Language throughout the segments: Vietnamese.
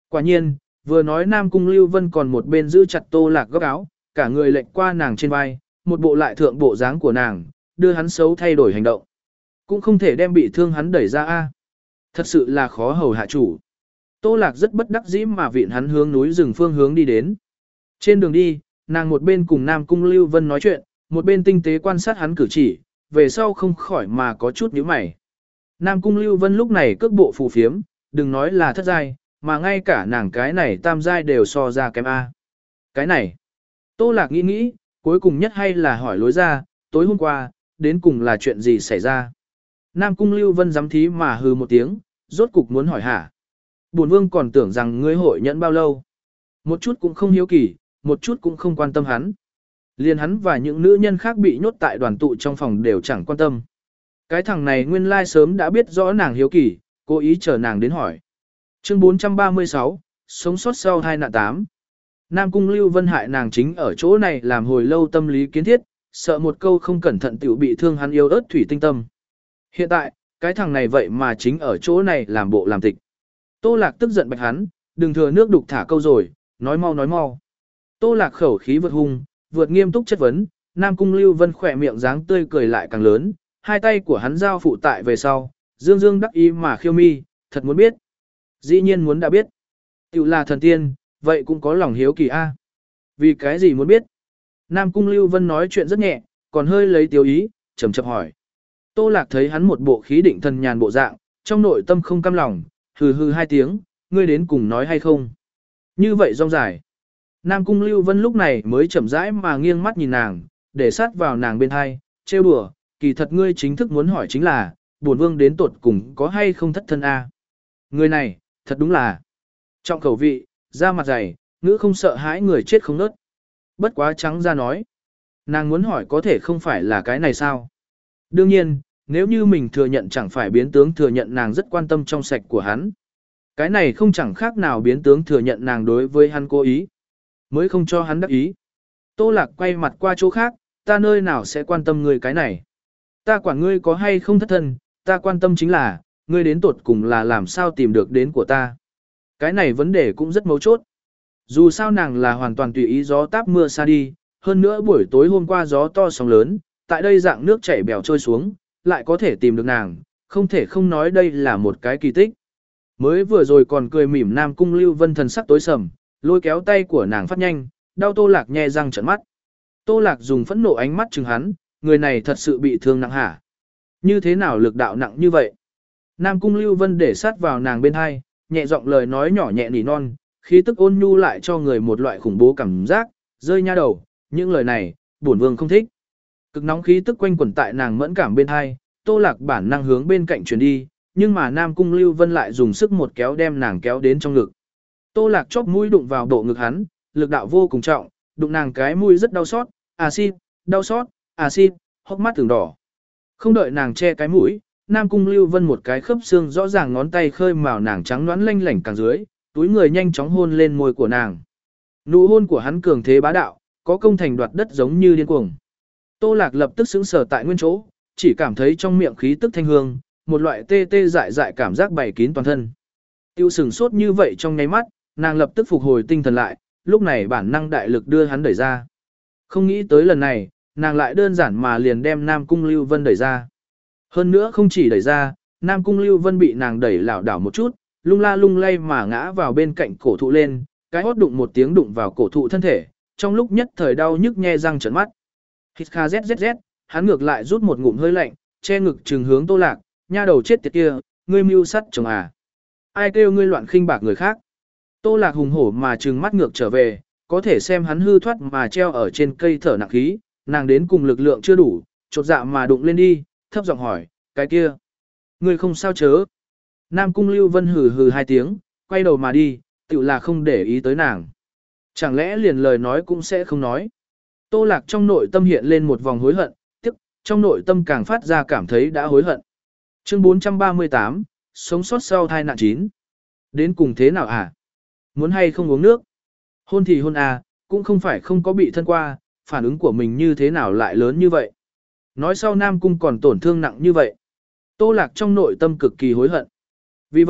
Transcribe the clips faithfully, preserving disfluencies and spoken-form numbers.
Quả nhiên, vừa nói Nam Cung Lưu Vân còn một bên giữ chặt Tô Lạc góc áo, cả người lệnh qua nàng trên vai, một bộ lại thượng bộ dáng của nàng, đưa hắn xấu thay đổi hành động. Cũng không thể đem bị thương hắn đẩy ra a. Thật sự là khó hầu hạ chủ. Tô Lạc rất bất đắc dĩ mà viện hắn hướng núi rừng phương hướng đi đến. Trên đường đi, nàng một bên cùng Nam Cung Lưu Vân nói chuyện, một bên tinh tế quan sát hắn cử chỉ, về sau không khỏi mà có chút nhíu mày. Nam Cung Lưu Vân lúc này cước bộ phù phiếm, đừng nói là thất giai, mà ngay cả nàng cái này tam giai đều so ra kém A. Cái này, Tô Lạc nghĩ nghĩ, cuối cùng nhất hay là hỏi lối ra, tối hôm qua, đến cùng là chuyện gì xảy ra. Nam Cung Lưu Vân giám thí mà hừ một tiếng, rốt cục muốn hỏi hả. Bổn vương còn tưởng rằng ngươi hội nhẫn bao lâu. Một chút cũng không hiếu kỳ, một chút cũng không quan tâm hắn. Liền hắn và những nữ nhân khác bị nhốt tại đoàn tụ trong phòng đều chẳng quan tâm. Cái thằng này nguyên lai sớm đã biết rõ nàng hiếu kỳ, cố ý chờ nàng đến hỏi. Chương bốn trăm ba mươi sáu, sống sót sau hai nạn tám. Nam Cung Lưu Vân hại nàng chính ở chỗ này làm hồi lâu tâm lý kiến thiết, sợ một câu không cẩn thận tiểu bị thương hắn yêu ớt thủy tinh tâm. Hiện tại, cái thằng này vậy mà chính ở chỗ này làm bộ làm tịch. Tô Lạc tức giận bạch hắn, đừng thừa nước đục thả câu rồi, nói mau nói mau. Tô Lạc khẩu khí vượt hung, vượt nghiêm túc chất vấn, Nam Cung Lưu Vân khỏe miệng dáng tươi cười lại càng lớn, hai tay của hắn giao phụ tại về sau, dương dương đắc ý mà khiêu mi, thật muốn biết. Dĩ nhiên muốn đã biết. Tiểu là thần tiên, vậy cũng có lòng hiếu kỳ a. Vì cái gì muốn biết? Nam Cung Lưu Vân nói chuyện rất nhẹ, còn hơi lấy tiêu ý, chậm chậm hỏi. Tô Lạc thấy hắn một bộ khí định thần nhàn bộ dạng, trong nội tâm không cam lòng, hừ hừ hai tiếng, ngươi đến cùng nói hay không? Như vậy rong dài. Nam Cung Lưu Vân lúc này mới chậm rãi mà nghiêng mắt nhìn nàng, để sát vào nàng bên hai, trêu đùa, kỳ thật ngươi chính thức muốn hỏi chính là, bổn vương đến tột cùng có hay không thất thân a? Người này, thật đúng là trọng khẩu vị, da mặt dày, ngữ không sợ hãi người chết không nớt. Bất quá trắng ra nói, nàng muốn hỏi có thể không phải là cái này sao? Đương nhiên, nếu như mình thừa nhận chẳng phải biến tướng thừa nhận nàng rất quan tâm trong sạch của hắn. Cái này không chẳng khác nào biến tướng thừa nhận nàng đối với hắn cố ý, mới không cho hắn đắc ý. Tô Lạc quay mặt qua chỗ khác, ta nơi nào sẽ quan tâm ngươi cái này. Ta quản ngươi có hay không thất thân, ta quan tâm chính là, ngươi đến tột cùng là làm sao tìm được đến của ta. Cái này vấn đề cũng rất mấu chốt. Dù sao nàng là hoàn toàn tùy ý gió táp mưa xa đi, hơn nữa buổi tối hôm qua gió to sóng lớn, tại đây dạng nước chảy bèo trôi xuống, lại có thể tìm được nàng, không thể không nói đây là một cái kỳ tích. Mới vừa rồi còn cười mỉm Nam Cung Lưu Vân thần sắc tối sầm, lôi kéo tay của nàng phát nhanh, đau Tô Lạc nhe răng trợn mắt. Tô Lạc dùng phẫn nộ ánh mắt chừng hắn, người này thật sự bị thương nặng hả? Như thế nào lực đạo nặng như vậy? Nam Cung Lưu Vân để sát vào nàng bên hai, nhẹ giọng lời nói nhỏ nhẹ nỉ non, khí tức ôn nhu lại cho người một loại khủng bố cảm giác, rơi nha đầu, những lời này, bổn vương không thích. Cực nóng khí tức quanh quẩn tại nàng mẫn cảm bên hai, Tô Lạc bản năng hướng bên cạnh chuyển đi, nhưng mà Nam Cung Lưu Vân lại dùng sức một kéo đem nàng kéo đến trong ngực. Tô Lạc chóp mũi đụng vào bộ ngực hắn, lực đạo vô cùng trọng, đụng nàng cái mũi rất đau xót, à xin, đau xót, à xin, hốc mắt từng đỏ. Không đợi nàng che cái mũi, Nam Cung Lưu Vân một cái khớp xương rõ ràng ngón tay khơi màu nàng trắng nõn lanh lảnh càng dưới, túi người nhanh chóng hôn lên môi của nàng. Nụ hôn của hắn cường thế bá đạo, có công thành đoạt đất giống như điên cuồng. Tô Lạc lập tức sững sờ tại nguyên chỗ, chỉ cảm thấy trong miệng khí tức thanh hương, một loại tê tê dại dại cảm giác bày kín toàn thân. Tiêu sừng sốt như vậy trong nháy mắt, nàng lập tức phục hồi tinh thần lại, lúc này bản năng đại lực đưa hắn đẩy ra. Không nghĩ tới lần này, nàng lại đơn giản mà liền đem Nam Cung Lưu Vân đẩy ra. Hơn nữa không chỉ đẩy ra, Nam Cung Lưu Vân bị nàng đẩy lảo đảo một chút, lung la lung lay mà ngã vào bên cạnh cổ thụ lên, cái hót đụng một tiếng đụng vào cổ thụ thân thể, trong lúc nhất thời đau nhức nhe răng trợn mắt. Hít kha zzz, hắn ngược lại rút một ngụm hơi lạnh, che ngực trừng hướng Tô Lạc, nha đầu chết tiệt kia, ngươi mưu sắt chồng à? Ai kêu ngươi loạn khinh bạc người khác? Tô Lạc hùng hổ mà trừng mắt ngược trở về, có thể xem hắn hư thoát mà treo ở trên cây thở nặng khí, nàng đến cùng lực lượng chưa đủ, chột dạ mà đụng lên đi, thấp giọng hỏi, cái kia, ngươi không sao chớ? Nam Cung Lưu Vân hừ hừ hai tiếng, quay đầu mà đi, tự là không để ý tới nàng. Chẳng lẽ liền lời nói cũng sẽ không nói? Tô Lạc trong nội tâm hiện lên một vòng hối hận, tức trong nội tâm càng phát ra cảm thấy đã hối hận. Chương bốn trăm ba mươi tám, sống sót sau thai nạn chín. Đến cùng thế nào à? Muốn hay không uống nước? Hôn thì hôn à, cũng không phải không có bị thân qua, phản ứng của mình như thế nào lại lớn như vậy? Nói sau Nam Cung còn tổn thương nặng như vậy. Tô Lạc trong nội tâm cực kỳ hối hận. Vì vậy,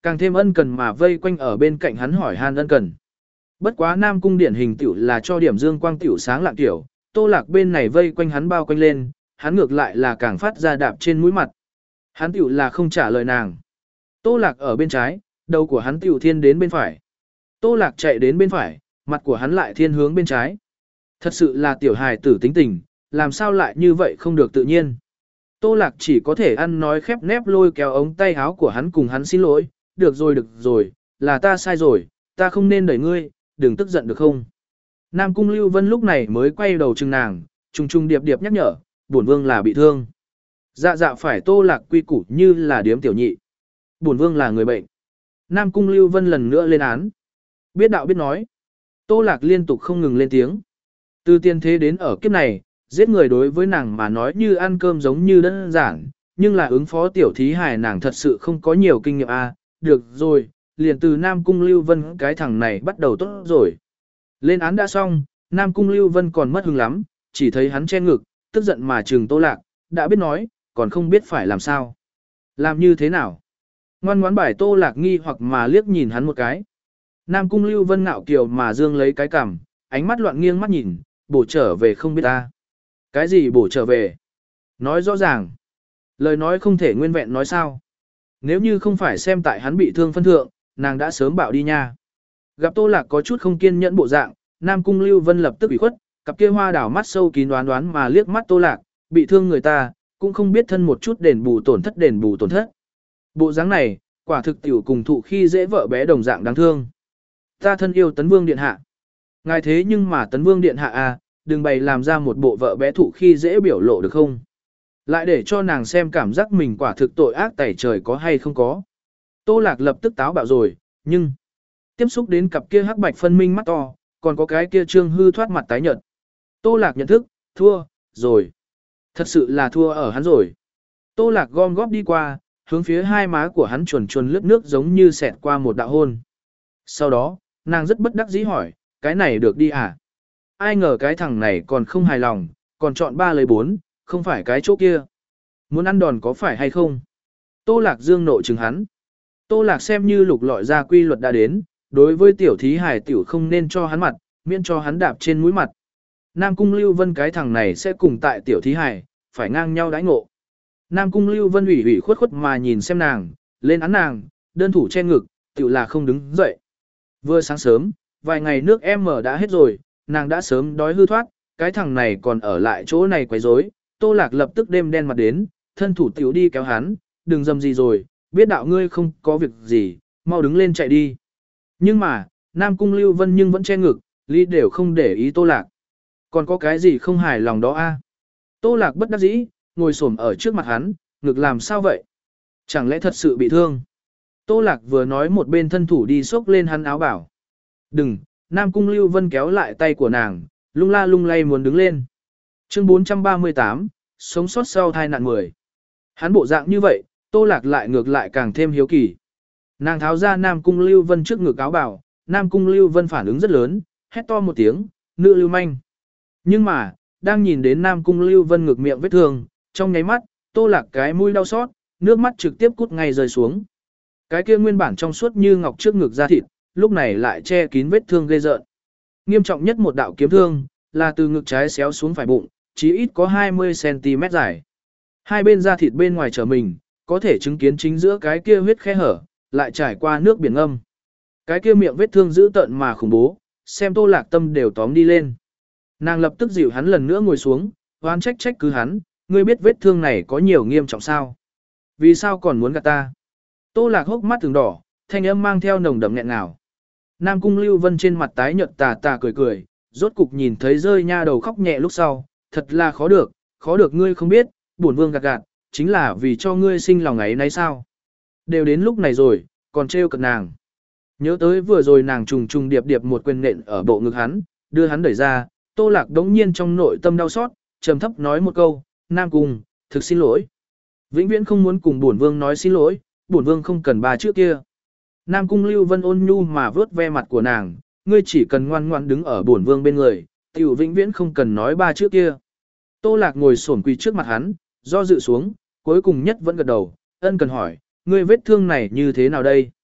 càng thêm ân cần mà vây quanh ở bên cạnh hắn hỏi han ân cần. Bất quá Nam Cung điển hình tiểu là cho điểm dương quang tiểu sáng lạng tiểu, Tô Lạc bên này vây quanh hắn bao quanh lên, hắn ngược lại là càng phát ra đạp trên mũi mặt. Hắn tiểu là không trả lời nàng. Tô Lạc ở bên trái, đầu của hắn tiểu thiên đến bên phải. Tô Lạc chạy đến bên phải, mặt của hắn lại thiên hướng bên trái. Thật sự là tiểu hài tử tính tình, làm sao lại như vậy không được tự nhiên. Tô Lạc chỉ có thể ăn nói khép nép lôi kéo ống tay áo của hắn cùng hắn xin lỗi, được rồi được rồi, là ta sai rồi, ta không nên đẩy ngươi, đừng tức giận được không. Nam Cung Lưu Vân lúc này mới quay đầu chừng nàng, trùng trùng điệp điệp nhắc nhở, bổn vương là bị thương. Dạ dạ phải Tô Lạc quy củ như là điếm tiểu nhị. Bổn vương là người bệnh. Nam Cung Lưu Vân lần nữa lên án. Biết đạo biết nói. Tô Lạc liên tục không ngừng lên tiếng. Từ tiên thế đến ở kiếp này, giết người đối với nàng mà nói như ăn cơm giống như đơn giản, nhưng là ứng phó tiểu thí hài nàng thật sự không có nhiều kinh nghiệm a. À, được rồi, liền từ Nam Cung Lưu Vân cái thằng này bắt đầu tốt rồi. Lên án đã xong, Nam Cung Lưu Vân còn mất hứng lắm, chỉ thấy hắn che ngực, tức giận mà trừng Tô Lạc, đã biết nói, còn không biết phải làm sao. Làm như thế nào? Ngoan ngoãn bài Tô Lạc nghi hoặc mà liếc nhìn hắn một cái. Nam Cung Lưu Vân ngạo kiều mà dương lấy cái cằm, ánh mắt loạn nghiêng mắt nhìn, bổ trở về không biết ta. Cái gì bổ trở về? Nói rõ ràng. Lời nói không thể nguyên vẹn nói sao. Nếu như không phải xem tại hắn bị thương phân thượng, nàng đã sớm bảo đi nha. Gặp Tô Lạc có chút không kiên nhẫn bộ dạng, Nam Cung Lưu Vân lập tức ủy khuất, cặp kia hoa đảo mắt sâu kín đoán đoán mà liếc mắt Tô Lạc, bị thương người ta, cũng không biết thân một chút đền bù tổn thất đền bù tổn thất. Bộ dáng này, quả thực tiểu cùng thụ khi dễ vợ bé đồng dạng đáng thương. Ta thân yêu Tấn Vương điện hạ. Ngài thế nhưng mà Tấn Vương điện hạ à, đừng bày làm ra một bộ vợ bé thụ khi dễ biểu lộ được không? Lại để cho nàng xem cảm giác mình quả thực tội ác tẩy trời có hay không có. Tô Lạc lập tức táo bạo rồi, nhưng tiếp xúc đến cặp kia hắc bạch phân minh mắt to, còn có cái kia trương hư thoát mặt tái nhợt. Tô Lạc nhận thức, thua, rồi. Thật sự là thua ở hắn rồi. Tô Lạc gom góp đi qua, hướng phía hai má của hắn chuồn chuồn lướt nước giống như xẹt qua một đạo hôn. Sau đó, nàng rất bất đắc dĩ hỏi, cái này được đi à? Ai ngờ cái thằng này còn không hài lòng, còn chọn ba lấy bốn, không phải cái chỗ kia. Muốn ăn đòn có phải hay không? Tô Lạc dương nộ chừng hắn. Tô Lạc xem như lục lọi ra quy luật đã đến, đối với tiểu thí hài tiểu không nên cho hắn mặt, miễn cho hắn đạp trên mũi mặt. Nam Cung Lưu Vân cái thằng này sẽ cùng tại tiểu thí hài, phải ngang nhau đãi ngộ. Nam Cung Lưu Vân ủy ủy khuất khuất mà nhìn xem nàng, lên án nàng, đơn thủ che ngực, tiểu là không đứng dậy. Vừa sáng sớm, vài ngày nước em mở đã hết rồi, nàng đã sớm đói hư thoát, cái thằng này còn ở lại chỗ này quấy rối. Tô Lạc lập tức đêm đen mặt đến, thân thủ tiểu đi kéo hắn, đừng dầm gì rồi, biết đạo ngươi không có việc gì, mau đứng lên chạy đi. Nhưng mà, Nam Cung Lưu Vân nhưng vẫn che ngực, lý đều không để ý Tô Lạc. Còn có cái gì không hài lòng đó a? Tô Lạc bất đắc dĩ, ngồi xổm ở trước mặt hắn, ngực làm sao vậy? Chẳng lẽ thật sự bị thương? Tô Lạc vừa nói một bên thân thủ đi xốc lên hắn áo bảo. Đừng, Nam Cung Lưu Vân kéo lại tay của nàng, lung la lung lay muốn đứng lên. Chương bốn trăm ba mươi tám, sống sót sau thai nạn mười. Hắn bộ dạng như vậy, Tô Lạc lại ngược lại càng thêm hiếu kỳ. Nàng tháo ra Nam Cung Lưu Vân trước ngực áo bảo, Nam Cung Lưu Vân phản ứng rất lớn, hét to một tiếng, nữ lưu manh. Nhưng mà, đang nhìn đến Nam Cung Lưu Vân ngực miệng vết thương, trong nháy mắt, Tô Lạc cái mũi đau xót, nước mắt trực tiếp cút ngay rơi xuống. Cái kia nguyên bản trong suốt như ngọc trước ngực da thịt, lúc này lại che kín vết thương ghê rợn. Nghiêm trọng nhất một đạo kiếm thương, là từ ngực trái xéo xuống phải bụng, chí ít có hai mươi xăng ti mét dài. Hai bên da thịt bên ngoài trở mình, có thể chứng kiến chính giữa cái kia huyết khe hở, lại trải qua nước biển ngâm. Cái kia miệng vết thương dữ tợn mà khủng bố, xem Tô Lạc tâm đều tóm đi lên. Nàng lập tức dịu hắn lần nữa ngồi xuống, oán trách trách cứ hắn, ngươi biết vết thương này có nhiều nghiêm trọng sao? Vì sao còn muốn gạt ta? Tô Lạc hốc mắt từng đỏ, thanh âm mang theo nồng đậm nghẹn ngào. Nam Cung Lưu Vân trên mặt tái nhợt tà tà cười cười, rốt cục nhìn thấy rơi nha đầu khóc nhẹ lúc sau, thật là khó được, khó được ngươi không biết, bổn vương gạt gạt, chính là vì cho ngươi sinh lòng ấy nấy sao? Đều đến lúc này rồi, còn trêu cợt nàng. Nhớ tới vừa rồi nàng trùng trùng điệp điệp một quyền nện ở bộ ngực hắn, đưa hắn đẩy ra, Tô Lạc đống nhiên trong nội tâm đau xót, trầm thấp nói một câu, Nam Cung, thực xin lỗi. Vĩnh viễn không muốn cùng bổn vương nói xin lỗi, bổn vương không cần ba trước kia. Nam Cung Lưu Vân ôn nhu mà vớt ve mặt của nàng, ngươi chỉ cần ngoan ngoan đứng ở bổn vương bên người, tiểu vĩnh viễn không cần nói ba trước kia. Tô Lạc ngồi xổm quỳ trước mặt hắn, do dự xuống, cuối cùng nhất vẫn gật đầu, ân cần hỏi, ngươi vết thương này như thế nào đây?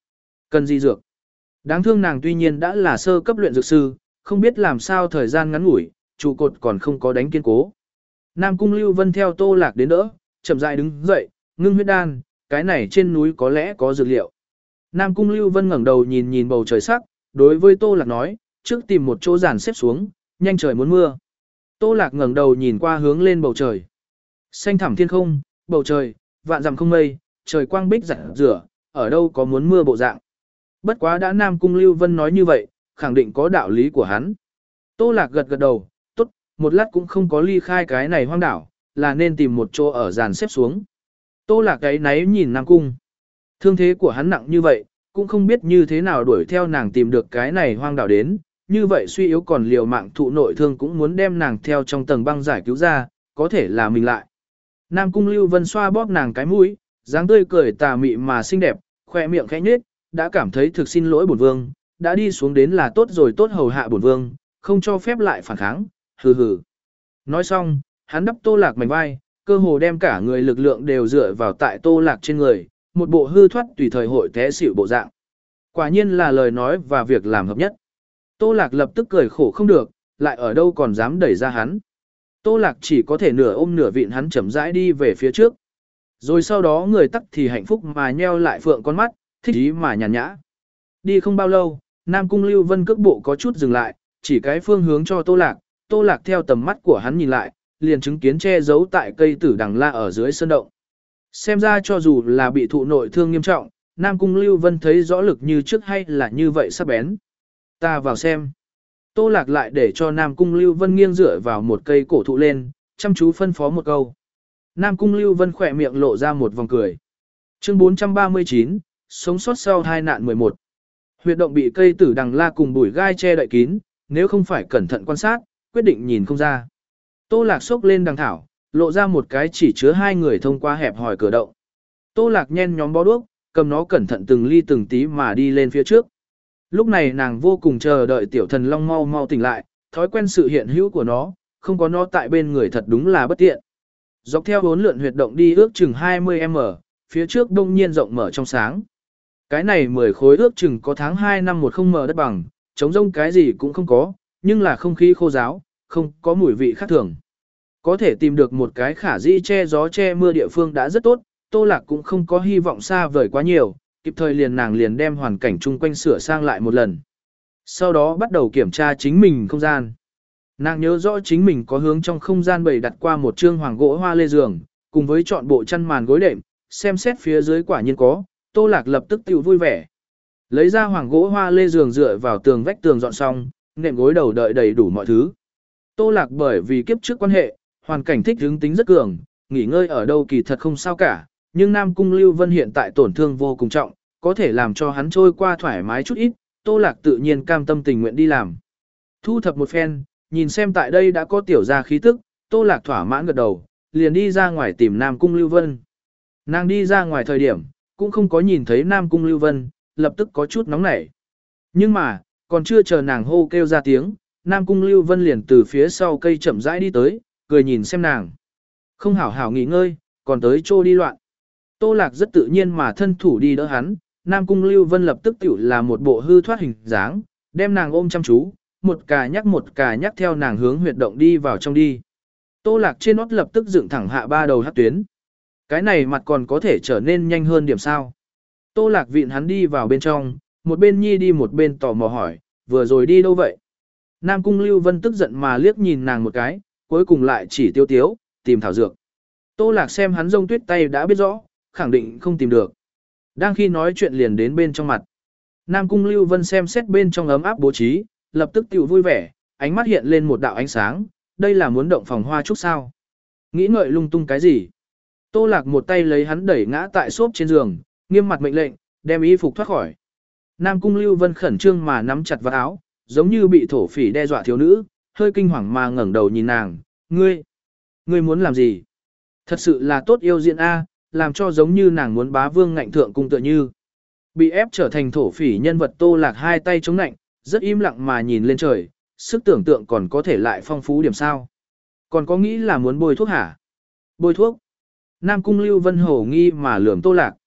Cần gì dược? Đáng thương nàng tuy nhiên đã là sơ cấp luyện dược sư, không biết làm sao thời gian ngắn ngủi, trụ cột còn không có đánh kiên cố. Nam Cung Lưu Vân theo Tô Lạc đến đỡ, chậm rãi đứng dậy, ngưng huyết đan, cái này trên núi có lẽ có dược liệu. Nam Cung Lưu Vân ngẩng đầu nhìn nhìn bầu trời sắc, đối với Tô Lạc nói, trước tìm một chỗ giàn xếp xuống, nhanh trời muốn mưa. Tô Lạc ngẩng đầu nhìn qua hướng lên bầu trời. Xanh thẳm thiên không, bầu trời, vạn dặm không mây, trời quang bích rạng rửa, ở đâu có muốn mưa bộ dạng. Bất quá đã Nam Cung Lưu Vân nói như vậy, khẳng định có đạo lý của hắn. Tô Lạc gật gật đầu, tốt, một lát cũng không có ly khai cái này hoang đảo, là nên tìm một chỗ ở dàn xếp xuống. Tô Lạc ấy náy nhìn Nam Cung. Thương thế của hắn nặng như vậy, cũng không biết như thế nào đuổi theo nàng tìm được cái này hoang đảo đến, như vậy suy yếu còn liều mạng thụ nội thương cũng muốn đem nàng theo trong tầng băng giải cứu ra, có thể là mình lại. Nam Cung Lưu Vân xoa bóp nàng cái mũi, dáng tươi cười tà mị mà xinh đẹp, khoe miệng khẽ nhếch, đã cảm thấy thực xin lỗi bổn vương, đã đi xuống đến là tốt rồi, tốt hầu hạ bổn vương, không cho phép lại phản kháng, hừ hừ. Nói xong, hắn đắp Tô Lạc mảnh vai, cơ hồ đem cả người lực lượng đều dựa vào tại Tô Lạc trên người, một bộ hư thoát tùy thời hội té xỉu bộ dạng. Quả nhiên là lời nói và việc làm hợp nhất. Tô Lạc lập tức cười khổ không được, lại ở đâu còn dám đẩy ra hắn. Tô Lạc chỉ có thể nửa ôm nửa vịn hắn chậm rãi đi về phía trước. Rồi sau đó người tắc thì hạnh phúc mà nheo lại phượng con mắt, thích ý mà nhàn nhã. Đi không bao lâu, Nam Cung Lưu Vân cước bộ có chút dừng lại, chỉ cái phương hướng cho Tô Lạc, Tô Lạc theo tầm mắt của hắn nhìn lại, liền chứng kiến che giấu tại cây tử đằng la ở dưới sơn động. Xem ra cho dù là bị thụ nội thương nghiêm trọng, Nam Cung Lưu Vân thấy rõ lực như trước hay là như vậy sắc bén. Ta vào xem. Tô Lạc lại để cho Nam Cung Lưu Vân nghiêng dựa vào một cây cổ thụ lên, chăm chú phân phó một câu. Nam Cung Lưu Vân khỏe miệng lộ ra một vòng cười. Chương bốn trăm ba mươi chín, sống sót sau hai nạn mười một. Huyệt động bị cây tử đằng la cùng bụi gai che đậy kín, nếu không phải cẩn thận quan sát, quyết định nhìn không ra. Tô Lạc xốc lên đằng thảo, lộ ra một cái chỉ chứa hai người thông qua hẹp hòi cửa động. Tô Lạc nhen nhóm bó đuốc, cầm nó cẩn thận từng ly từng tí mà đi lên phía trước. Lúc này nàng vô cùng chờ đợi tiểu thần long mau mau tỉnh lại, thói quen sự hiện hữu của nó, không có nó tại bên người thật đúng là bất tiện. Dọc theo bốn lượn huyệt động đi ước chừng hai mươi mét, phía trước đông nhiên rộng mở trong sáng. Cái này mười khối ước chừng có tháng hai năm một không mờ đất bằng, trống rông cái gì cũng không có, nhưng là không khí khô ráo, không có mùi vị khác thường. Có thể tìm được một cái khả dĩ che gió che mưa địa phương đã rất tốt, Tô Lạc cũng không có hy vọng xa vời quá nhiều, kịp thời liền nàng liền đem hoàn cảnh chung quanh sửa sang lại một lần. Sau đó bắt đầu kiểm tra chính mình không gian. Nàng nhớ rõ chính mình có hướng trong không gian bày đặt qua một trương hoàng gỗ hoa lê giường, cùng với chọn bộ chăn màn gối đệm, xem xét phía dưới quả nhiên có, Tô Lạc lập tức tiểu vui vẻ. Lấy ra hoàng gỗ hoa lê giường dựa vào tường vách tường dọn xong, nệm gối đầu đợi đầy đủ mọi thứ. Tô Lạc bởi vì kiếp trước quan hệ, hoàn cảnh thích hứng tính rất cường, nghỉ ngơi ở đâu kỳ thật không sao cả, nhưng Nam Cung Lưu Vân hiện tại tổn thương vô cùng trọng, có thể làm cho hắn trôi qua thoải mái chút ít, Tô Lạc tự nhiên cam tâm tình nguyện đi làm. Thu thập một phen, nhìn xem tại đây đã có tiểu gia khí tức, Tô Lạc thỏa mãn gật đầu, liền đi ra ngoài tìm Nam Cung Lưu Vân. Nàng đi ra ngoài thời điểm, cũng không có nhìn thấy Nam Cung Lưu Vân, lập tức có chút nóng nảy. Nhưng mà, còn chưa chờ nàng hô kêu ra tiếng, Nam Cung Lưu Vân liền từ phía sau cây chậm rãi đi tới, cười nhìn xem nàng. Không hảo hảo nghỉ ngơi, còn tới trô đi loạn. Tô Lạc rất tự nhiên mà thân thủ đi đỡ hắn, Nam Cung Lưu Vân lập tức tiểu là một bộ hư thoát hình dáng, đem nàng ôm chăm chú, một cà nhắc một cà nhắc theo nàng hướng huyệt động đi vào trong đi. Tô Lạc trên nót lập tức dựng thẳng hạ ba đầu hắc tuyến. Cái này mặt còn có thể trở nên nhanh hơn điểm sao. Tô Lạc vịn hắn đi vào bên trong, một bên nhi đi một bên tò mò hỏi, vừa rồi đi đâu vậy? Nam Cung Lưu Vân tức giận mà liếc nhìn nàng một cái, cuối cùng lại chỉ tiêu tiếu, tìm thảo dược. Tô Lạc xem hắn rông tuyết tay đã biết rõ, khẳng định không tìm được. Đang khi nói chuyện liền đến bên trong mặt. Nam Cung Lưu Vân xem xét bên trong ấm áp bố trí, lập tức tiểu vui vẻ, ánh mắt hiện lên một đạo ánh sáng, đây là muốn động phòng hoa trúc sao. Nghĩ ngợi lung tung cái gì? Tô Lạc một tay lấy hắn đẩy ngã tại xốp trên giường, nghiêm mặt mệnh lệnh, đem y phục thoát khỏi. Nam Cung Lưu Vân khẩn trương mà nắm chặt vào áo, giống như bị thổ phỉ đe dọa thiếu nữ, hơi kinh hoàng mà ngẩng đầu nhìn nàng, ngươi, ngươi muốn làm gì? Thật sự là tốt yêu diện A, làm cho giống như nàng muốn bá vương ngạnh thượng cung tựa như. Bị ép trở thành thổ phỉ nhân vật Tô Lạc hai tay chống nạnh, rất im lặng mà nhìn lên trời, sức tưởng tượng còn có thể lại phong phú điểm sao. Còn có nghĩ là muốn bôi thuốc hả? Bôi thuốc. Nam Cung Lưu Vân hổ nghi mà lườm Tô Lạc.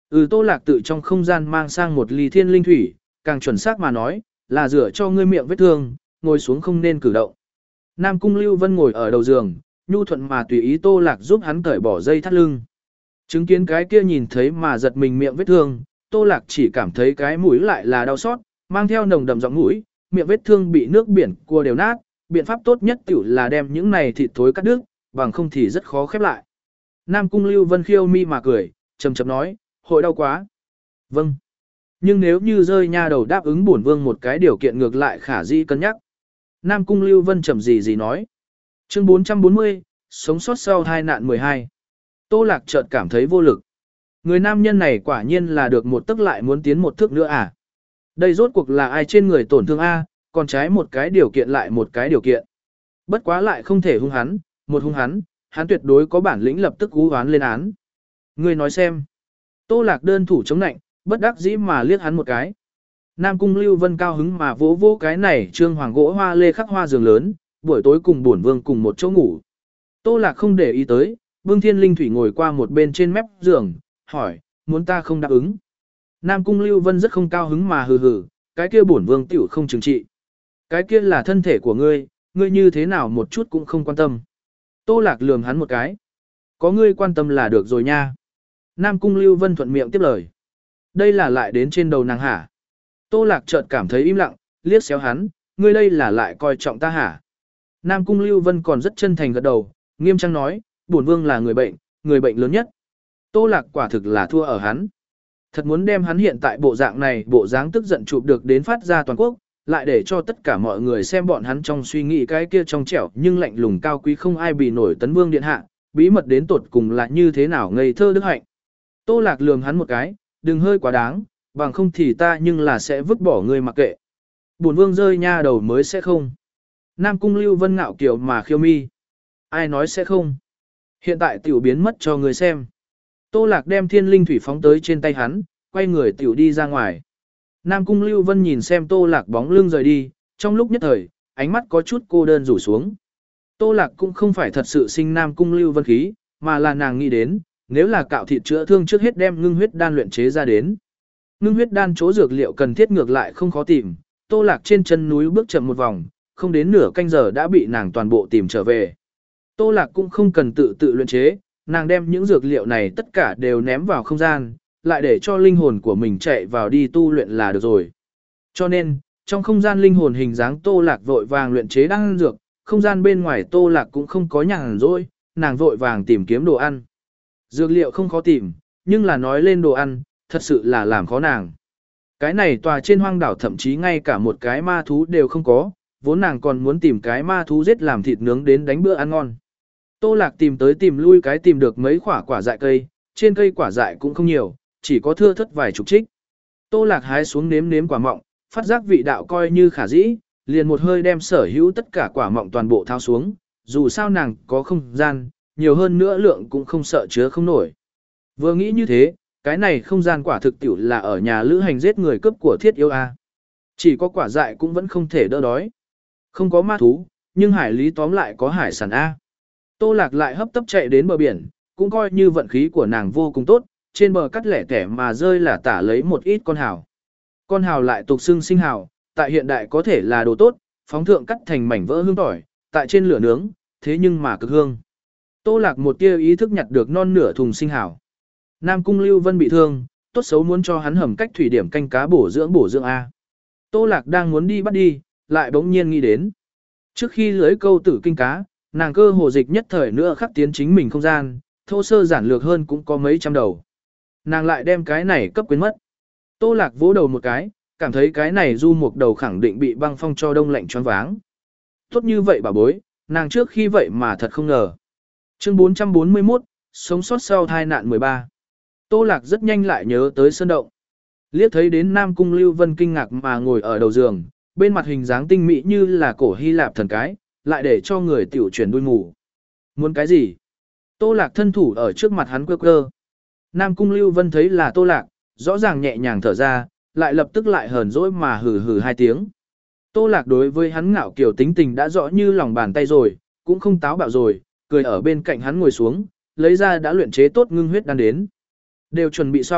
Ừ, Tô Lạc tự trong không gian mang sang một ly thiên linh thủy, càng chuẩn xác mà nói, là rửa cho ngươi miệng vết thương, ngồi xuống không nên cử động. Nam Cung Lưu Vân ngồi ở đầu giường, nhu thuận mà tùy ý Tô Lạc giúp hắn cởi bỏ dây thắt lưng. Chứng kiến cái kia nhìn thấy mà giật mình miệng vết thương, Tô Lạc chỉ cảm thấy cái mũi lại là đau xót, mang theo nồng đậm giọng mũi, miệng vết thương bị nước biển cua đều nát, biện pháp tốt nhất tiểu là đem những này thịt thối cắt đứt, bằng không thì rất khó khép lại. Nam Cung Lưu Vân khiêu mi mà cười, chầm chầm nói, hội đau quá. Vâng. Nhưng nếu như rơi nha đầu đáp ứng bổn vương một cái điều kiện ngược lại khả dĩ cân nhắc. Nam Cung Lưu Vân chậm gì gì nói. Chương bốn trăm bốn mươi, sống sót sau tai nạn mười hai. Tô Lạc chợt cảm thấy vô lực. Người nam nhân này quả nhiên là được một tức lại muốn tiến một thước nữa à. Đây rốt cuộc là ai trên người tổn thương A, còn trái một cái điều kiện lại một cái điều kiện. Bất quá lại không thể hung hắn, một hung hắn, hắn tuyệt đối có bản lĩnh lập tức ú oán lên án. Người nói xem. Tô Lạc đơn thủ chống nạnh, bất đắc dĩ mà liếc hắn một cái. Nam Cung Lưu Vân cao hứng mà vỗ vỗ cái này trương hoàng gỗ hoa lê khắc hoa giường lớn, buổi tối cùng bổn vương cùng một chỗ ngủ. Tô Lạc không để ý tới, Vương Thiên Linh Thủy ngồi qua một bên trên mép giường, hỏi, muốn ta không đáp ứng. Nam Cung Lưu Vân rất không cao hứng mà hừ hừ, cái kia bổn vương tiểu không trừng trị. Cái kia là thân thể của ngươi, ngươi như thế nào một chút cũng không quan tâm. Tô Lạc lườm hắn một cái. Có ngươi quan tâm là được rồi nha. Nam Cung Lưu Vân thuận miệng tiếp lời. Đây là lại đến trên đầu nàng hả? Tô Lạc chợt cảm thấy im lặng, liếc xéo hắn, ngươi đây là lại coi trọng ta hả? Nam Cung Lưu Vân còn rất chân thành gật đầu, nghiêm trang nói, bổn vương là người bệnh, người bệnh lớn nhất. Tô Lạc quả thực là thua ở hắn. Thật muốn đem hắn hiện tại bộ dạng này, bộ dáng tức giận chụp được đến phát ra toàn quốc, lại để cho tất cả mọi người xem bọn hắn trong suy nghĩ cái kia trong trẻo nhưng lạnh lùng cao quý không ai bị nổi tấn vương điện hạ, bí mật đến tột cùng là như thế nào ngây thơ đức hạnh. Tô Lạc lườm hắn một cái, đừng hơi quá đáng, bằng không thì ta nhưng là sẽ vứt bỏ ngươi mặc kệ. Bổn vương rơi nha đầu mới sẽ không. Nam Cung Lưu Vân ngạo kiều mà khiêu mi. Ai nói sẽ không? Hiện tại tiểu biến mất cho người xem. Tô Lạc đem thiên linh thủy phóng tới trên tay hắn, quay người tiểu đi ra ngoài. Nam Cung Lưu Vân nhìn xem Tô Lạc bóng lưng rời đi, trong lúc nhất thời, ánh mắt có chút cô đơn rủ xuống. Tô Lạc cũng không phải thật sự sinh Nam Cung Lưu Vân khí, mà là nàng nghĩ đến, nếu là cạo thịt chữa thương trước hết đem ngưng huyết đan luyện chế ra đến. Ngưng huyết đan chỗ dược liệu cần thiết ngược lại không khó tìm, Tô Lạc trên chân núi bước chậm một vòng, không đến nửa canh giờ đã bị nàng toàn bộ tìm trở về. Tô Lạc cũng không cần tự tự luyện chế, nàng đem những dược liệu này tất cả đều ném vào không gian, lại để cho linh hồn của mình chạy vào đi tu luyện là được rồi. Cho nên, trong không gian linh hồn hình dáng Tô Lạc vội vàng luyện chế đan dược, không gian bên ngoài Tô Lạc cũng không có nhàn rỗi, nàng vội vàng tìm kiếm đồ ăn. Dược liệu không khó tìm, nhưng là nói lên đồ ăn, thật sự là làm khó nàng. Cái này tòa trên hoang đảo thậm chí ngay cả một cái ma thú đều không có, vốn nàng còn muốn tìm cái ma thú giết làm thịt nướng đến đánh bữa ăn ngon. Tô Lạc tìm tới tìm lui cái tìm được mấy quả quả dại cây, trên cây quả dại cũng không nhiều, chỉ có thưa thất vài chục trích. Tô Lạc hái xuống nếm nếm quả mọng, phát giác vị đạo coi như khả dĩ, liền một hơi đem sở hữu tất cả quả mọng toàn bộ thao xuống, dù sao nàng có không gian, nhiều hơn nữa lượng cũng không sợ chứa không nổi. Vừa nghĩ như thế, cái này không gian quả thực tiểu là ở nhà lữ hành giết người cướp của thiết yêu a. Chỉ có quả dại cũng vẫn không thể đỡ đói. Không có ma thú, nhưng hải lý tóm lại có hải sản a. Tô Lạc lại hấp tấp chạy đến bờ biển, cũng coi như vận khí của nàng vô cùng tốt, trên bờ cắt lẻ tẻ mà rơi là tả lấy một ít con hào. Con hào lại tục xưng sinh hào, tại hiện đại có thể là đồ tốt, phóng thượng cắt thành mảnh vỡ hương tỏi, tại trên lửa nướng, thế nhưng mà cực hương. Tô Lạc một tia ý thức nhặt được non nửa thùng sinh hào. Nam Cung Lưu Vân bị thương, tốt xấu muốn cho hắn hầm cách thủy điểm canh cá bổ dưỡng bổ dưỡng A. Tô Lạc đang muốn đi bắt đi, lại bỗng nhiên nghĩ đến. Trước khi lưới câu tử kinh cá, nàng cơ hồ dịch nhất thời nữa khắc tiến chính mình không gian, thô sơ giản lược hơn cũng có mấy trăm đầu. Nàng lại đem cái này cấp quyến mất. Tô Lạc vỗ đầu một cái, cảm thấy cái này du một đầu khẳng định bị băng phong cho đông lạnh choáng váng. Tốt như vậy bà bối, nàng trước khi vậy mà thật không ngờ. Chương bốn trăm bốn mươi mốt, sống sót sau tai nạn mười ba. Tô Lạc rất nhanh lại nhớ tới sơn động. Liếc thấy đến Nam Cung Lưu Vân kinh ngạc mà ngồi ở đầu giường, bên mặt hình dáng tinh mỹ như là cổ Hy Lạp thần cái, lại để cho người tiểu chuyển đuôi mù. Muốn cái gì? Tô Lạc thân thủ ở trước mặt hắn quơ quơ. Nam Cung Lưu Vân thấy là Tô Lạc, rõ ràng nhẹ nhàng thở ra, lại lập tức lại hờn dỗi mà hừ hừ hai tiếng. Tô Lạc đối với hắn ngạo kiều tính tình đã rõ như lòng bàn tay rồi, cũng không táo bạo rồi, cười ở bên cạnh hắn ngồi xuống, lấy ra đã luyện chế tốt ngưng huyết đan đến. Đều chuẩn bị xong,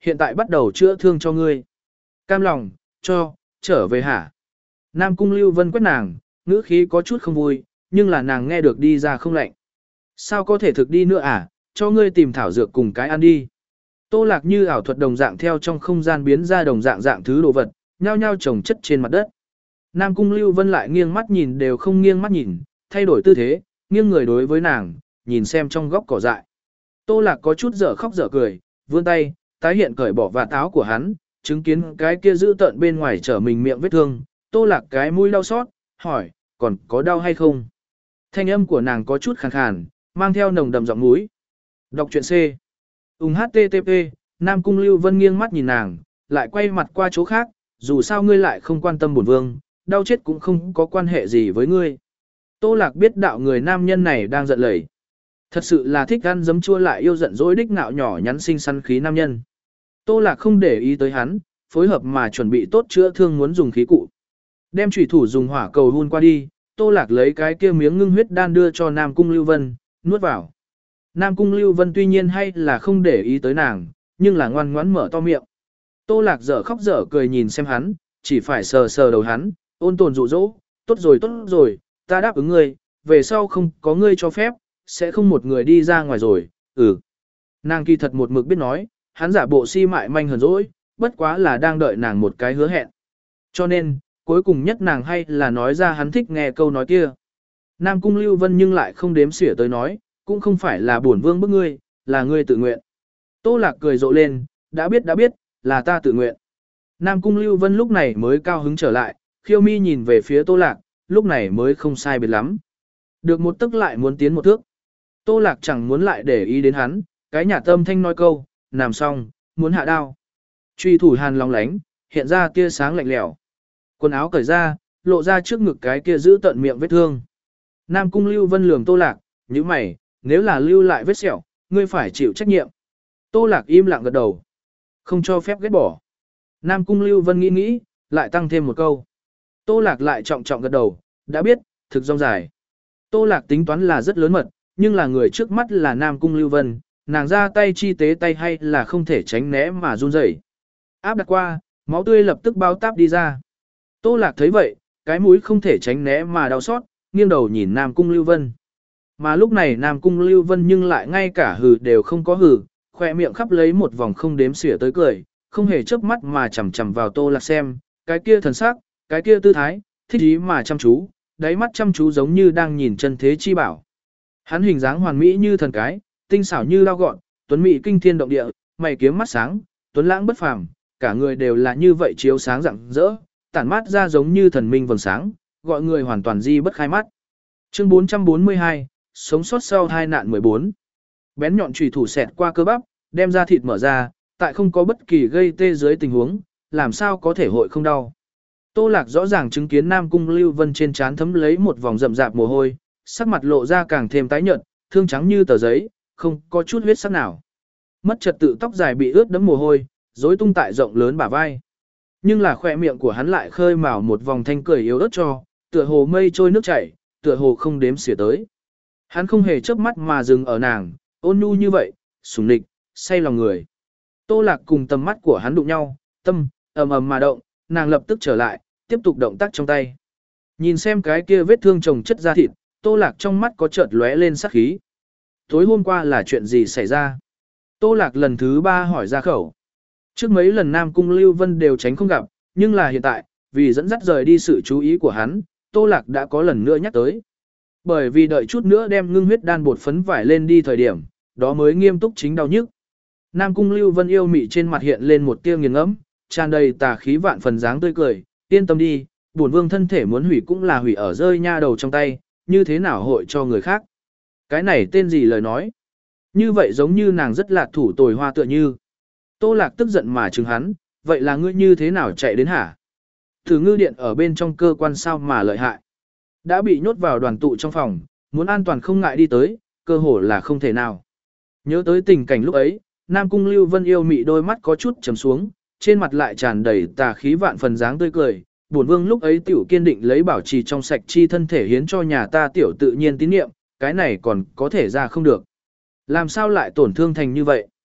hiện tại bắt đầu chữa thương cho ngươi. Cam lòng, cho, trở về hả? Nam Cung Lưu Vân quét nàng, ngữ khí có chút không vui, nhưng là nàng nghe được đi ra không lạnh. Sao có thể thực đi nữa à, cho ngươi tìm thảo dược cùng cái ăn đi. Tô Lạc như ảo thuật đồng dạng theo trong không gian biến ra đồng dạng dạng thứ đồ vật, nhao nhao chồng chất trên mặt đất. Nam Cung Lưu Vân lại nghiêng mắt nhìn đều không nghiêng mắt nhìn, thay đổi tư thế, nghiêng người đối với nàng, nhìn xem trong góc cỏ dại. Tô Lạc có chút dở khóc dở cười, vươn tay, tái hiện cởi bỏ vạt áo của hắn, chứng kiến cái kia giữ tợn bên ngoài trở mình miệng vết thương. Tô Lạc cái mũi đau xót, hỏi, còn có đau hay không? Thanh âm của nàng có chút khàn khàn, mang theo nồng đậm giọng mũi. Đọc truyện C. Ung hát tê tê pê, Nam Cung Lưu Vân nghiêng mắt nhìn nàng, lại quay mặt qua chỗ khác, dù sao ngươi lại không quan tâm bổn vương, đau chết cũng không có quan hệ gì với ngươi. Tô Lạc biết đạo người nam nhân này đang giận lẩy. Thật sự là thích ăn giấm chua lại yêu giận dỗi đích ngạo nhỏ nhắn xinh xắn khí nam nhân. Tô Lạc không để ý tới hắn, phối hợp mà chuẩn bị tốt chữa thương muốn dùng khí cụ. Đem chủy thủ dùng hỏa cầu hun qua đi, Tô Lạc lấy cái kia miếng ngưng huyết đan đưa cho Nam Cung Lưu Vân, nuốt vào. Nam Cung Lưu Vân tuy nhiên hay là không để ý tới nàng, nhưng là ngoan ngoãn mở to miệng. Tô Lạc dở khóc dở cười nhìn xem hắn, chỉ phải sờ sờ đầu hắn, ôn tồn dụ dỗ, tốt rồi tốt rồi, ta đáp ứng ngươi, về sau không có ngươi cho phép, sẽ không một người đi ra ngoài rồi, ừ. Nàng kỳ thật một mực biết nói, hắn giả bộ si mại manh hờn dỗi, bất quá là đang đợi nàng một cái hứa hẹn. Cho nên, cuối cùng nhất nàng hay là nói ra hắn thích nghe câu nói kia. Nam Cung Lưu Vân nhưng lại không đếm xỉa tới nói, cũng không phải là bổn vương bức ngươi, là ngươi tự nguyện. Tô Lạc cười rộ lên, đã biết đã biết, là ta tự nguyện. Nam Cung Lưu Vân lúc này mới cao hứng trở lại, khiêu mi nhìn về phía Tô Lạc, lúc này mới không sai biệt lắm. Được một tức lại muốn tiến một thước. Tô Lạc chẳng muốn lại để ý đến hắn, cái nhà tâm thanh nói câu, làm xong, muốn hạ đao. Truy thủ hàn long lánh, hiện ra tia sáng lạnh lẽo. Quần áo cởi ra, lộ ra trước ngực cái kia giữ tận miệng vết thương. Nam Cung Lưu Vân lườm Tô Lạc, như mày, nếu là lưu lại vết sẹo, ngươi phải chịu trách nhiệm. Tô Lạc im lặng gật đầu. Không cho phép ghét bỏ. Nam Cung Lưu Vân nghĩ nghĩ, lại tăng thêm một câu. Tô Lạc lại trọng trọng gật đầu, đã biết, thực rong dài. Tô Lạc tính toán là rất lớn mật, nhưng là người trước mắt là Nam Cung Lưu Vân, nàng ra tay chi tế tay hay là không thể tránh né mà run rẩy. Áp đặt qua, máu tươi lập tức bao táp đi ra. Tô Lạc thấy vậy, cái mũi không thể tránh né mà đau xót, nghiêng đầu nhìn Nam Cung Lưu Vân. Mà lúc này Nam Cung Lưu Vân nhưng lại ngay cả hừ đều không có hừ, khỏe miệng khắp lấy một vòng không đếm xỉa tới cười, không hề chớp mắt mà chằm chằm vào Tô Lạc xem, cái kia thần sắc, cái kia tư thái, thích ý mà chăm chú, đáy mắt chăm chú giống như đang nhìn chân thế chi bảo. Hắn hình dáng hoàn mỹ như thần cái, tinh xảo như lao gọn, tuấn mỹ kinh thiên động địa, mày kiếm mắt sáng, tuấn lãng bất phàm, cả người đều là như vậy chiếu sáng rạng rỡ, tản mát ra giống như thần minh vầng sáng, gọi người hoàn toàn di bất khai mắt. Chương bốn trăm bốn mươi hai, sống sót sau hai nạn mười bốn. Bén nhọn chùy thủ xẹt qua cơ bắp, đem ra thịt mở ra, tại không có bất kỳ gây tê dưới tình huống, làm sao có thể hội không đau. Tô Lạc rõ ràng chứng kiến Nam Cung Lưu Vân trên trán thấm lấy một vòng rậm rạp mồ hôi, sắc mặt lộ ra càng thêm tái nhợt, thương trắng như tờ giấy, không có chút huyết sắc nào. Mất trật tự tóc dài bị ướt đẫm mồ hôi, rối tung tại rộng lớn bả vai. Nhưng là khỏe miệng của hắn lại khơi mào một vòng thanh cười yếu ớt cho, tựa hồ mây trôi nước chảy, tựa hồ không đếm xỉa tới. Hắn không hề chớp mắt mà dừng ở nàng, ôn nhu như vậy, sủng nịch, say lòng người. Tô Lạc cùng tầm mắt của hắn đụng nhau, tâm ầm ầm mà động, nàng lập tức trở lại, tiếp tục động tác trong tay. Nhìn xem cái kia vết thương chồng chất da thịt, Tô Lạc trong mắt có chợt lóe lên sát khí. Tối hôm qua là chuyện gì xảy ra? Tô Lạc lần thứ ba hỏi ra khẩu. Trước mấy lần Nam Cung Lưu Vân đều tránh không gặp, nhưng là hiện tại, vì dẫn dắt rời đi sự chú ý của hắn, Tô Lạc đã có lần nữa nhắc tới. Bởi vì đợi chút nữa đem ngưng huyết đan bột phấn vải lên đi thời điểm, đó mới nghiêm túc chính đau nhức. Nam Cung Lưu Vân yêu mị trên mặt hiện lên một tia nghiền ngẫm, tràn đầy tà khí vạn phần dáng tươi cười, yên tâm đi, bổn vương thân thể muốn hủy cũng là hủy ở rơi nha đầu trong tay, như thế nào hội cho người khác. Cái này tên gì lời nói? Như vậy giống như nàng rất lạc thủ tồi hoa tựa như. Tô Lạc tức giận mà trừng hắn, vậy là ngươi như thế nào chạy đến hả? Thử ngư điện ở bên trong cơ quan sao mà lợi hại. Đã bị nhốt vào đoàn tụ trong phòng, muốn an toàn không ngại đi tới, cơ hồ là không thể nào. Nhớ tới tình cảnh lúc ấy, Nam Cung Lưu Vân yêu mị đôi mắt có chút trầm xuống, trên mặt lại tràn đầy tà khí vạn phần dáng tươi cười. Bổn vương lúc ấy tiểu kiên định lấy bảo trì trong sạch chi thân thể hiến cho nhà ta tiểu tự nhiên tín niệm, cái này còn có thể ra không được. Làm sao lại tổn thương thành như vậy?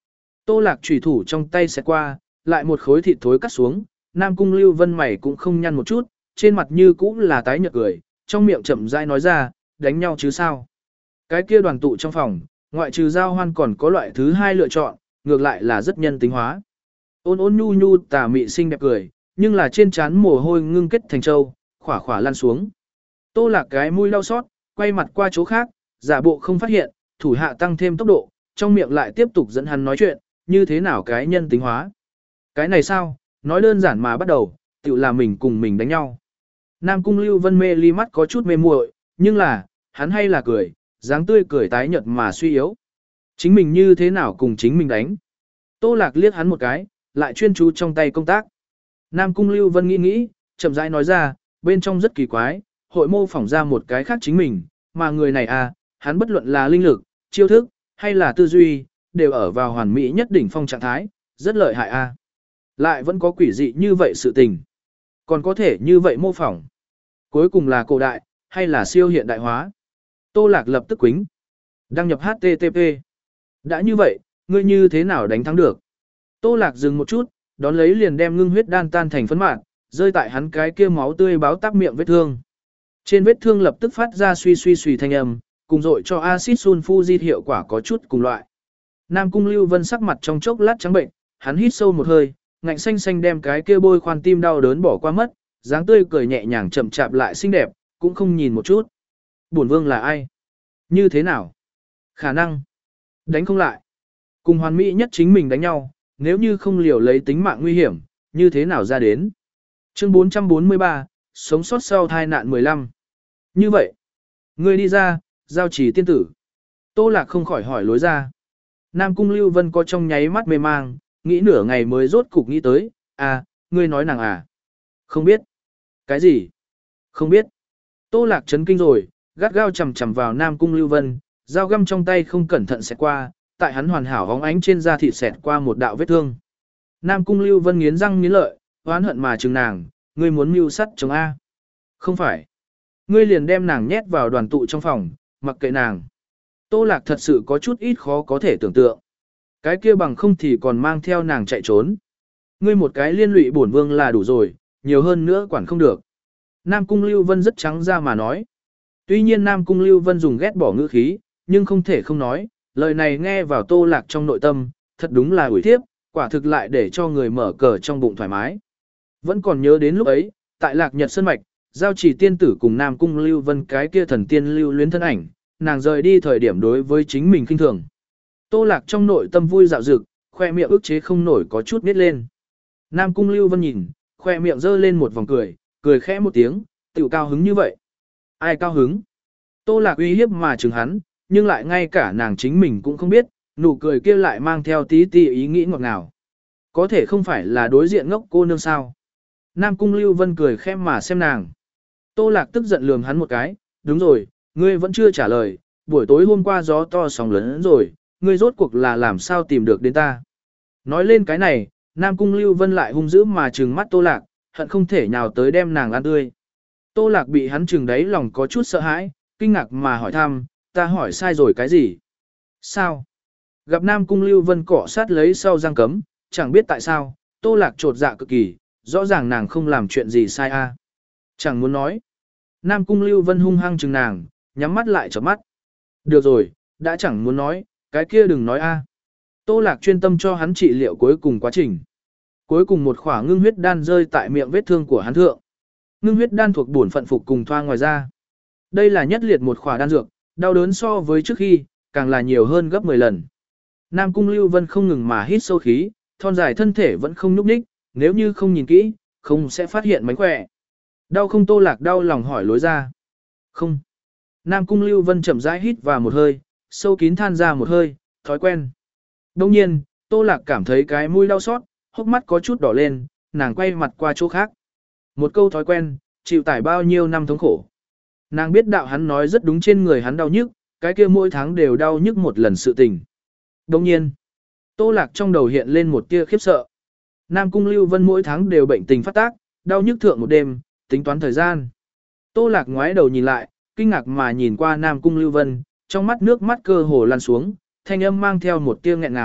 Tô Lạc chủy thủ trong tay xẹt qua, lại một khối thịt thối cắt xuống, Nam Cung Lưu Vân mày cũng không nhăn một chút, trên mặt như cũng là tái nhợt cười, trong miệng chậm rãi nói ra, đánh nhau chứ sao. Cái kia đoàn tụ trong phòng, ngoại trừ giao hoan còn có loại thứ hai lựa chọn, ngược lại là rất nhân tính hóa. Ôn ôn nhu nhu tà mị xinh đẹp cười, nhưng là trên trán mồ hôi ngưng kết thành trâu, khỏa khỏa lăn xuống. Tô Lạc cái mũi đau xót, quay mặt qua chỗ khác, giả bộ không phát hiện, thủ hạ tăng thêm tốc độ, trong miệng lại tiếp tục dẫn hắn nói chuyện, như thế nào cái nhân tính hóa. Cái này sao, nói đơn giản mà bắt đầu, tự là mình cùng mình đánh nhau. Nam Cung Lưu Vân mê ly mắt có chút mê muội, nhưng là, hắn hay là cười, dáng tươi cười tái nhợt mà suy yếu. Chính mình như thế nào cùng chính mình đánh. Tô Lạc liếc hắn một cái, lại chuyên chú trong tay công tác. Nam Cung Lưu Vân nghĩ nghĩ, chậm rãi nói ra, bên trong rất kỳ quái, hội mô phỏng ra một cái khác chính mình, mà người này à, hắn bất luận là linh lực, chiêu thức, hay là tư duy, đều ở vào hoàn mỹ nhất đỉnh phong trạng thái, rất lợi hại a. À. Lại vẫn có quỷ dị như vậy sự tình. Còn có thể như vậy mô phỏng. Cuối cùng là cổ đại, hay là siêu hiện đại hóa. Tô Lạc lập tức quính. Đăng nhập hát tê tê pê. Đã như vậy, ngươi như thế nào đánh thắng được? Tô Lạc dừng một chút, đón lấy liền đem ngưng huyết đan tan thành phấn mạt, rơi tại hắn cái kia máu tươi báo tắc miệng vết thương. Trên vết thương lập tức phát ra suy suy suy thanh âm, cùng dội cho axit sulfuric hiệu quả có chút cùng loại. Nam Cung Lưu Vân sắc mặt trong chốc lát trắng bệnh, hắn hít sâu một hơi, ngạnh xanh xanh đem cái kia bôi khoan tim đau đớn bỏ qua mất, dáng tươi cười nhẹ nhàng chậm chạp lại xinh đẹp, cũng không nhìn một chút. Bổn vương là ai? Như thế nào? Khả năng đánh không lại. Cùng hoàn mỹ nhất chính mình đánh nhau, nếu như không liều lấy tính mạng nguy hiểm, như thế nào ra đến? Chương bốn trăm bốn mươi ba, sống sót sau tai nạn mười lăm. Như vậy, ngươi đi ra, giao chỉ tiên tử. Tô Lạc không khỏi hỏi lối ra. Nam Cung Lưu Vân có trong nháy mắt mê mang, nghĩ nửa ngày mới rốt cục nghĩ tới, à, ngươi nói nàng à? Không biết. Cái gì? Không biết. Tô Lạc chấn kinh rồi, gắt gao chầm chầm vào Nam Cung Lưu Vân, dao găm trong tay không cẩn thận xẹt qua, tại hắn hoàn hảo hóng ánh trên da thịt xẹt qua một đạo vết thương. Nam Cung Lưu Vân nghiến răng nghiến lợi, oán hận mà chừng nàng, ngươi muốn mưu sắt chồng A. Không phải. Ngươi liền đem nàng nhét vào đoàn tụ trong phòng, mặc kệ nàng. Tô Lạc thật sự có chút ít khó có thể tưởng tượng. Cái kia bằng không thì còn mang theo nàng chạy trốn. Ngươi một cái liên lụy bổn vương là đủ rồi, nhiều hơn nữa quản không được. Nam Cung Lưu Vân rất trắng ra mà nói. Tuy nhiên Nam Cung Lưu Vân dùng ghét bỏ ngữ khí, nhưng không thể không nói, lời này nghe vào Tô Lạc trong nội tâm, thật đúng là ủi thiếp, quả thực lại để cho người mở cờ trong bụng thoải mái. Vẫn còn nhớ đến lúc ấy, tại Lạc Nhật Sơn Mạch, giao chỉ tiên tử cùng Nam Cung Lưu Vân cái kia thần tiên lưu luyến thân ảnh, nàng rời đi thời điểm đối với chính mình khinh thường. Tô Lạc trong nội tâm vui dạo dực, khoe miệng ức chế không nổi có chút nít lên. Nam Cung Lưu Vân nhìn, khoe miệng giơ lên một vòng cười, cười khẽ một tiếng, tiểu cao hứng như vậy. Ai cao hứng? Tô Lạc uy hiếp mà chừng hắn, nhưng lại ngay cả nàng chính mình cũng không biết, nụ cười kia lại mang theo tí tí ý nghĩ ngọt ngào. Có thể không phải là đối diện ngốc cô nương sao? Nam Cung Lưu Vân cười khẽ mà xem nàng. Tô Lạc tức giận lườm hắn một cái, đúng rồi, ngươi vẫn chưa trả lời, buổi tối hôm qua gió to sóng lớn rồi, ngươi rốt cuộc là làm sao tìm được đến ta. Nói lên cái này, Nam Cung Lưu Vân lại hung dữ mà trừng mắt Tô Lạc, hận không thể nhào tới đem nàng ăn tươi. Tô Lạc bị hắn trừng đấy lòng có chút sợ hãi, kinh ngạc mà hỏi thăm, ta hỏi sai rồi cái gì? Sao? Gặp Nam Cung Lưu Vân cỏ sát lấy sau răng cấm, chẳng biết tại sao, Tô Lạc trột dạ cực kỳ, rõ ràng nàng không làm chuyện gì sai a. Chẳng muốn nói. Nam Cung Lưu Vân hung hăng chừng nàng, nhắm mắt lại chớp mắt. Được rồi, đã chẳng muốn nói, cái kia đừng nói a. Tô Lạc chuyên tâm cho hắn trị liệu cuối cùng quá trình. Cuối cùng một khỏa ngưng huyết đan rơi tại miệng vết thương của hắn thượng. Ngưng huyết đan thuộc bổn phận phục cùng thoa ngoài ra. Đây là nhất liệt một khỏa đan dược, đau đớn so với trước khi, càng là nhiều hơn gấp mười lần. Nam Cung Lưu Vân không ngừng mà hít sâu khí, thon dài thân thể vẫn không nhúc nhích, nếu như không nhìn kỹ, không sẽ phát hiện mánh khỏe. Đau không? Tô Lạc đau lòng hỏi lối ra. Không. Nam Cung Lưu Vân chậm rãi hít vào một hơi, sâu kín than ra một hơi, thói quen. Đông nhiên, Tô Lạc cảm thấy cái mũi đau xót, hốc mắt có chút đỏ lên, nàng quay mặt qua chỗ khác. Một câu thói quen, chịu tải bao nhiêu năm thống khổ. Nàng biết đạo hắn nói rất đúng, trên người hắn đau nhức, cái kia mỗi tháng đều đau nhức một lần sự tình. Đồng nhiên, Tô Lạc trong đầu hiện lên một tia khiếp sợ. Nam Cung Lưu Vân mỗi tháng đều bệnh tình phát tác, đau nhức thượng một đêm, tính toán thời gian. Tô Lạc ngoái đầu nhìn lại, kinh ngạc mà nhìn qua Nam Cung Lưu Vân, trong mắt nước mắt cơ hồ lan xuống, thanh âm mang theo một tia nghẹn ngào,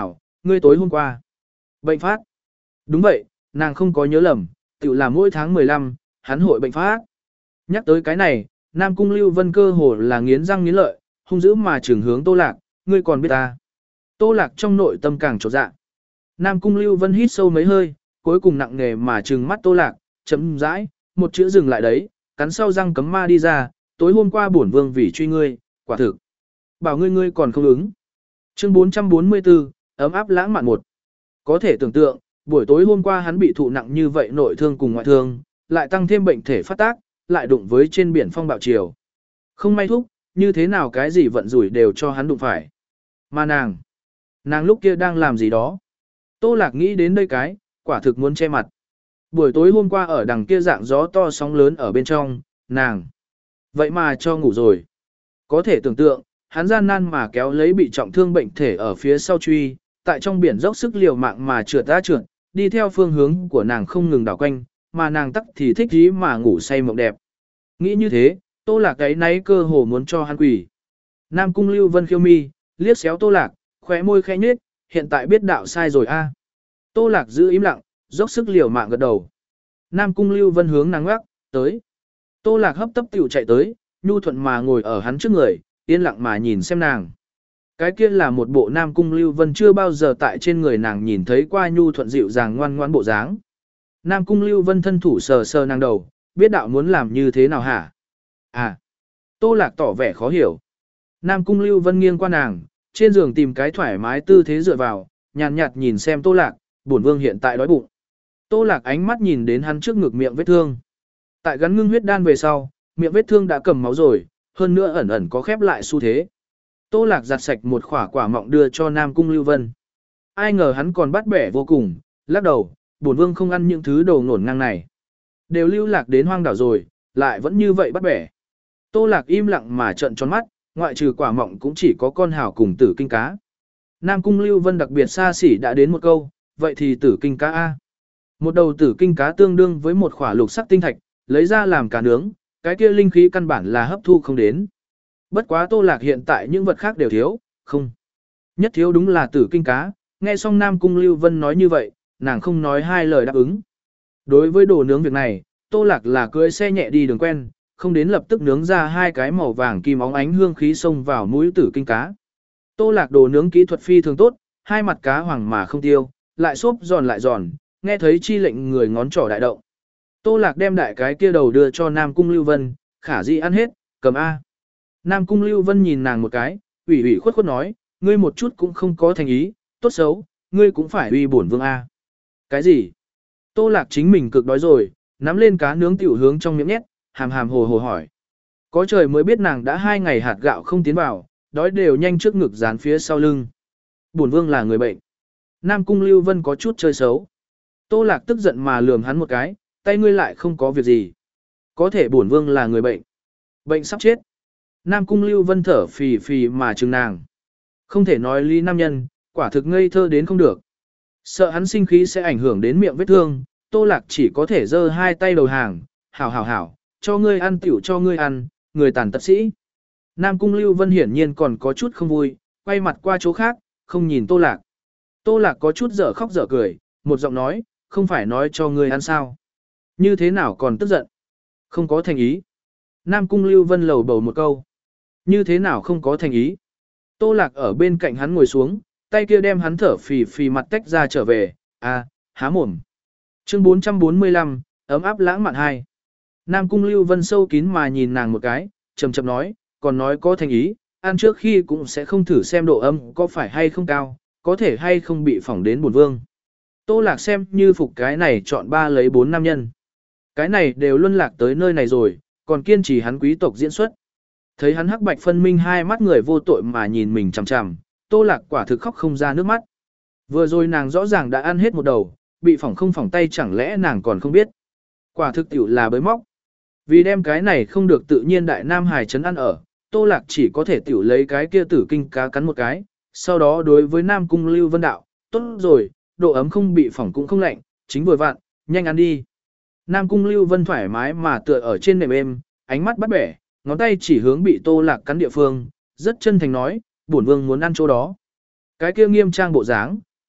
ngươi tối hôm qua. Bệnh phát. Đúng vậy, nàng không có nhớ lầm, tự là mỗi tháng mười lăm, hắn hội bệnh phát. Nhắc tới cái này, Nam Cung Lưu Vân cơ hồ là nghiến răng nghiến lợi, hung dữ mà trừng hướng Tô Lạc, ngươi còn biết ta. Tô Lạc trong nội tâm càng trột dạ. Nam Cung Lưu Vân hít sâu mấy hơi, cuối cùng nặng nề mà trừng mắt Tô Lạc, chấm rãi, một chữ dừng lại đấy, cắn sau răng cấm ma đi ra, tối hôm qua bổn vương vì truy ngươi, quả thực. Bảo ngươi ngươi còn không ứng. Chương bốn trăm bốn mươi tư, ấm áp lãng mạn một. Có thể tưởng tượng, buổi tối hôm qua hắn bị thụ nặng như vậy nội thương cùng ngoại thương, lại tăng thêm bệnh thể phát tác, lại đụng với trên biển phong bạo chiều. Không may thúc, như thế nào cái gì vận rủi đều cho hắn đụng phải. Mà nàng, nàng lúc kia đang làm gì đó. Tô Lạc nghĩ đến đây cái, quả thực muốn che mặt. Buổi tối hôm qua ở đằng kia dạng gió to sóng lớn ở bên trong, nàng. Vậy mà cho ngủ rồi. Có thể tưởng tượng, hắn gian nan mà kéo lấy bị trọng thương bệnh thể ở phía sau truy, tại trong biển dốc sức liều mạng mà trượt ra trượt, đi theo phương hướng của nàng không ngừng đảo quanh, mà nàng tắc thì thích ý mà ngủ say mộng đẹp. Nghĩ như thế, Tô Lạc cái náy cơ hồ muốn cho hắn quỷ. Nam Cung Lưu Vân khiêu mi, liếc xéo Tô Lạc, khóe môi khẽ nhếch, hiện tại biết đạo sai rồi a. Tô Lạc giữ im lặng, dốc sức liều mạng gật đầu. Nam Cung Lưu Vân hướng nàng ngoắc, tới. Tô Lạc hấp tấp tiểu chạy tới, nhu thuận mà ngồi ở hắn trước người, yên lặng mà nhìn xem nàng. Cái kia là một bộ Nam Cung Lưu Vân chưa bao giờ tại trên người nàng nhìn thấy qua nhu thuận dịu dàng ngoan ngoãn bộ dáng. Nam Cung Lưu Vân thân thủ sờ sờ nàng đầu, biết đạo muốn làm như thế nào hả? À, Tô Lạc tỏ vẻ khó hiểu. Nam Cung Lưu Vân nghiêng qua nàng, trên giường tìm cái thoải mái tư thế dựa vào, nhàn nhạt nhìn xem Tô Lạc, bổn vương hiện tại đói bụng. Tô Lạc ánh mắt nhìn đến hắn trước ngực miệng vết thương. Tại gắn ngưng huyết đan về sau, miệng vết thương đã cầm máu rồi, hơn nữa ẩn ẩn có khép lại xu thế. Tô Lạc giặt sạch một khỏa quả mọng đưa cho Nam Cung Lưu Vân. Ai ngờ hắn còn bắt bẻ vô cùng, lắc đầu, bổn vương không ăn những thứ đồ ngổn ngang này. Đều lưu lạc đến hoang đảo rồi, lại vẫn như vậy bắt bẻ. Tô Lạc im lặng mà trợn tròn mắt, ngoại trừ quả mọng cũng chỉ có con hào cùng tử kinh cá. Nam Cung Lưu Vân đặc biệt xa xỉ đã đến một câu, vậy thì tử kinh cá A. Một đầu tử kinh cá tương đương với một khỏa lục sắc tinh thạch, lấy ra làm cá nướng, cái kia linh khí căn bản là hấp thu không đến. Bất quá Tô Lạc hiện tại những vật khác đều thiếu, không. Nhất thiếu đúng là tử kinh cá, nghe xong Nam Cung Lưu Vân nói như vậy, nàng không nói hai lời đáp ứng. Đối với đồ nướng việc này, Tô Lạc là cưỡi xe nhẹ đi đường quen, không đến lập tức nướng ra hai cái màu vàng kim óng ánh hương khí xông vào mũi tử kinh cá. Tô Lạc đồ nướng kỹ thuật phi thường tốt, hai mặt cá hoàng mà không tiêu, lại xốp giòn lại giòn, nghe thấy chi lệnh người ngón trỏ đại động. Tô Lạc đem đại cái kia đầu đưa cho Nam Cung Lưu Vân, khả dĩ ăn hết, cầm A. Nam Cung Lưu Vân nhìn nàng một cái, ủy ủy khuất khuất nói, ngươi một chút cũng không có thành ý, tốt xấu, ngươi cũng phải uy bổn vương A. Cái gì? Tô Lạc chính mình cực đói rồi, nắm lên cá nướng tiểu hướng trong miệng nhét, hàm hàm hồ hồ hỏi. Có trời mới biết nàng đã hai ngày hạt gạo không tiến vào, đói đều nhanh trước ngực dán phía sau lưng. Bổn vương là người bệnh. Nam Cung Lưu Vân có chút chơi xấu. Tô Lạc tức giận mà lườm hắn một cái, tay ngươi lại không có việc gì. Có thể bổn vương là người bệnh. Bệnh sắp chết. Nam Cung Lưu Vân thở phì phì mà chừng nàng. Không thể nói lý nam nhân, quả thực ngây thơ đến không được. Sợ hắn sinh khí sẽ ảnh hưởng đến miệng vết thương, Tô Lạc chỉ có thể giơ hai tay đầu hàng, hảo hảo hảo, cho ngươi ăn tiểu cho ngươi ăn, người tàn tật sĩ. Nam Cung Lưu Vân hiển nhiên còn có chút không vui, quay mặt qua chỗ khác, không nhìn Tô Lạc. Tô Lạc có chút dở khóc dở cười, một giọng nói, không phải nói cho ngươi ăn sao. Như thế nào còn tức giận? Không có thành ý. Nam Cung Lưu Vân lầu bầu một câu. Như thế nào không có thành ý? Tô Lạc ở bên cạnh hắn ngồi xuống, tay kia đem hắn thở phì phì mặt tách ra trở về, à, há mồm. Chương bốn trăm bốn mươi lăm, ấm áp lãng mạn hai. Nam Cung Lưu Vân sâu kín mà nhìn nàng một cái, chầm chầm nói, còn nói có thành ý, ăn trước khi cũng sẽ không thử xem độ âm có phải hay không cao, có thể hay không bị phỏng đến bổn vương. Tô Lạc xem như phục cái này chọn ba lấy bốn nam nhân. Cái này đều luân lạc tới nơi này rồi, còn kiên trì hắn quý tộc diễn xuất. Thấy hắn hắc bạch phân minh hai mắt người vô tội mà nhìn mình chằm chằm, Tô Lạc quả thực khóc không ra nước mắt. Vừa rồi nàng rõ ràng đã ăn hết một đầu, bị phỏng không phỏng tay chẳng lẽ nàng còn không biết. Quả thực tiểu là bới móc. Vì đem cái này không được tự nhiên đại nam hài trấn ăn ở, Tô Lạc chỉ có thể tiểu lấy cái kia tử kinh cá cắn một cái, sau đó đối với Nam Cung Lưu Vân đạo, tốt rồi, độ ấm không bị phỏng cũng không lạnh, chính vừa vặn, nhanh ăn đi. Nam Cung Lưu Vân thoải mái mà tựa ở trên nệm êm, ánh mắt bắt bẻ, ngón tay chỉ hướng bị Tô Lạc cắn địa phương, rất chân thành nói, bổn vương muốn ăn chỗ đó. Cái kia nghiêm trang bộ dáng,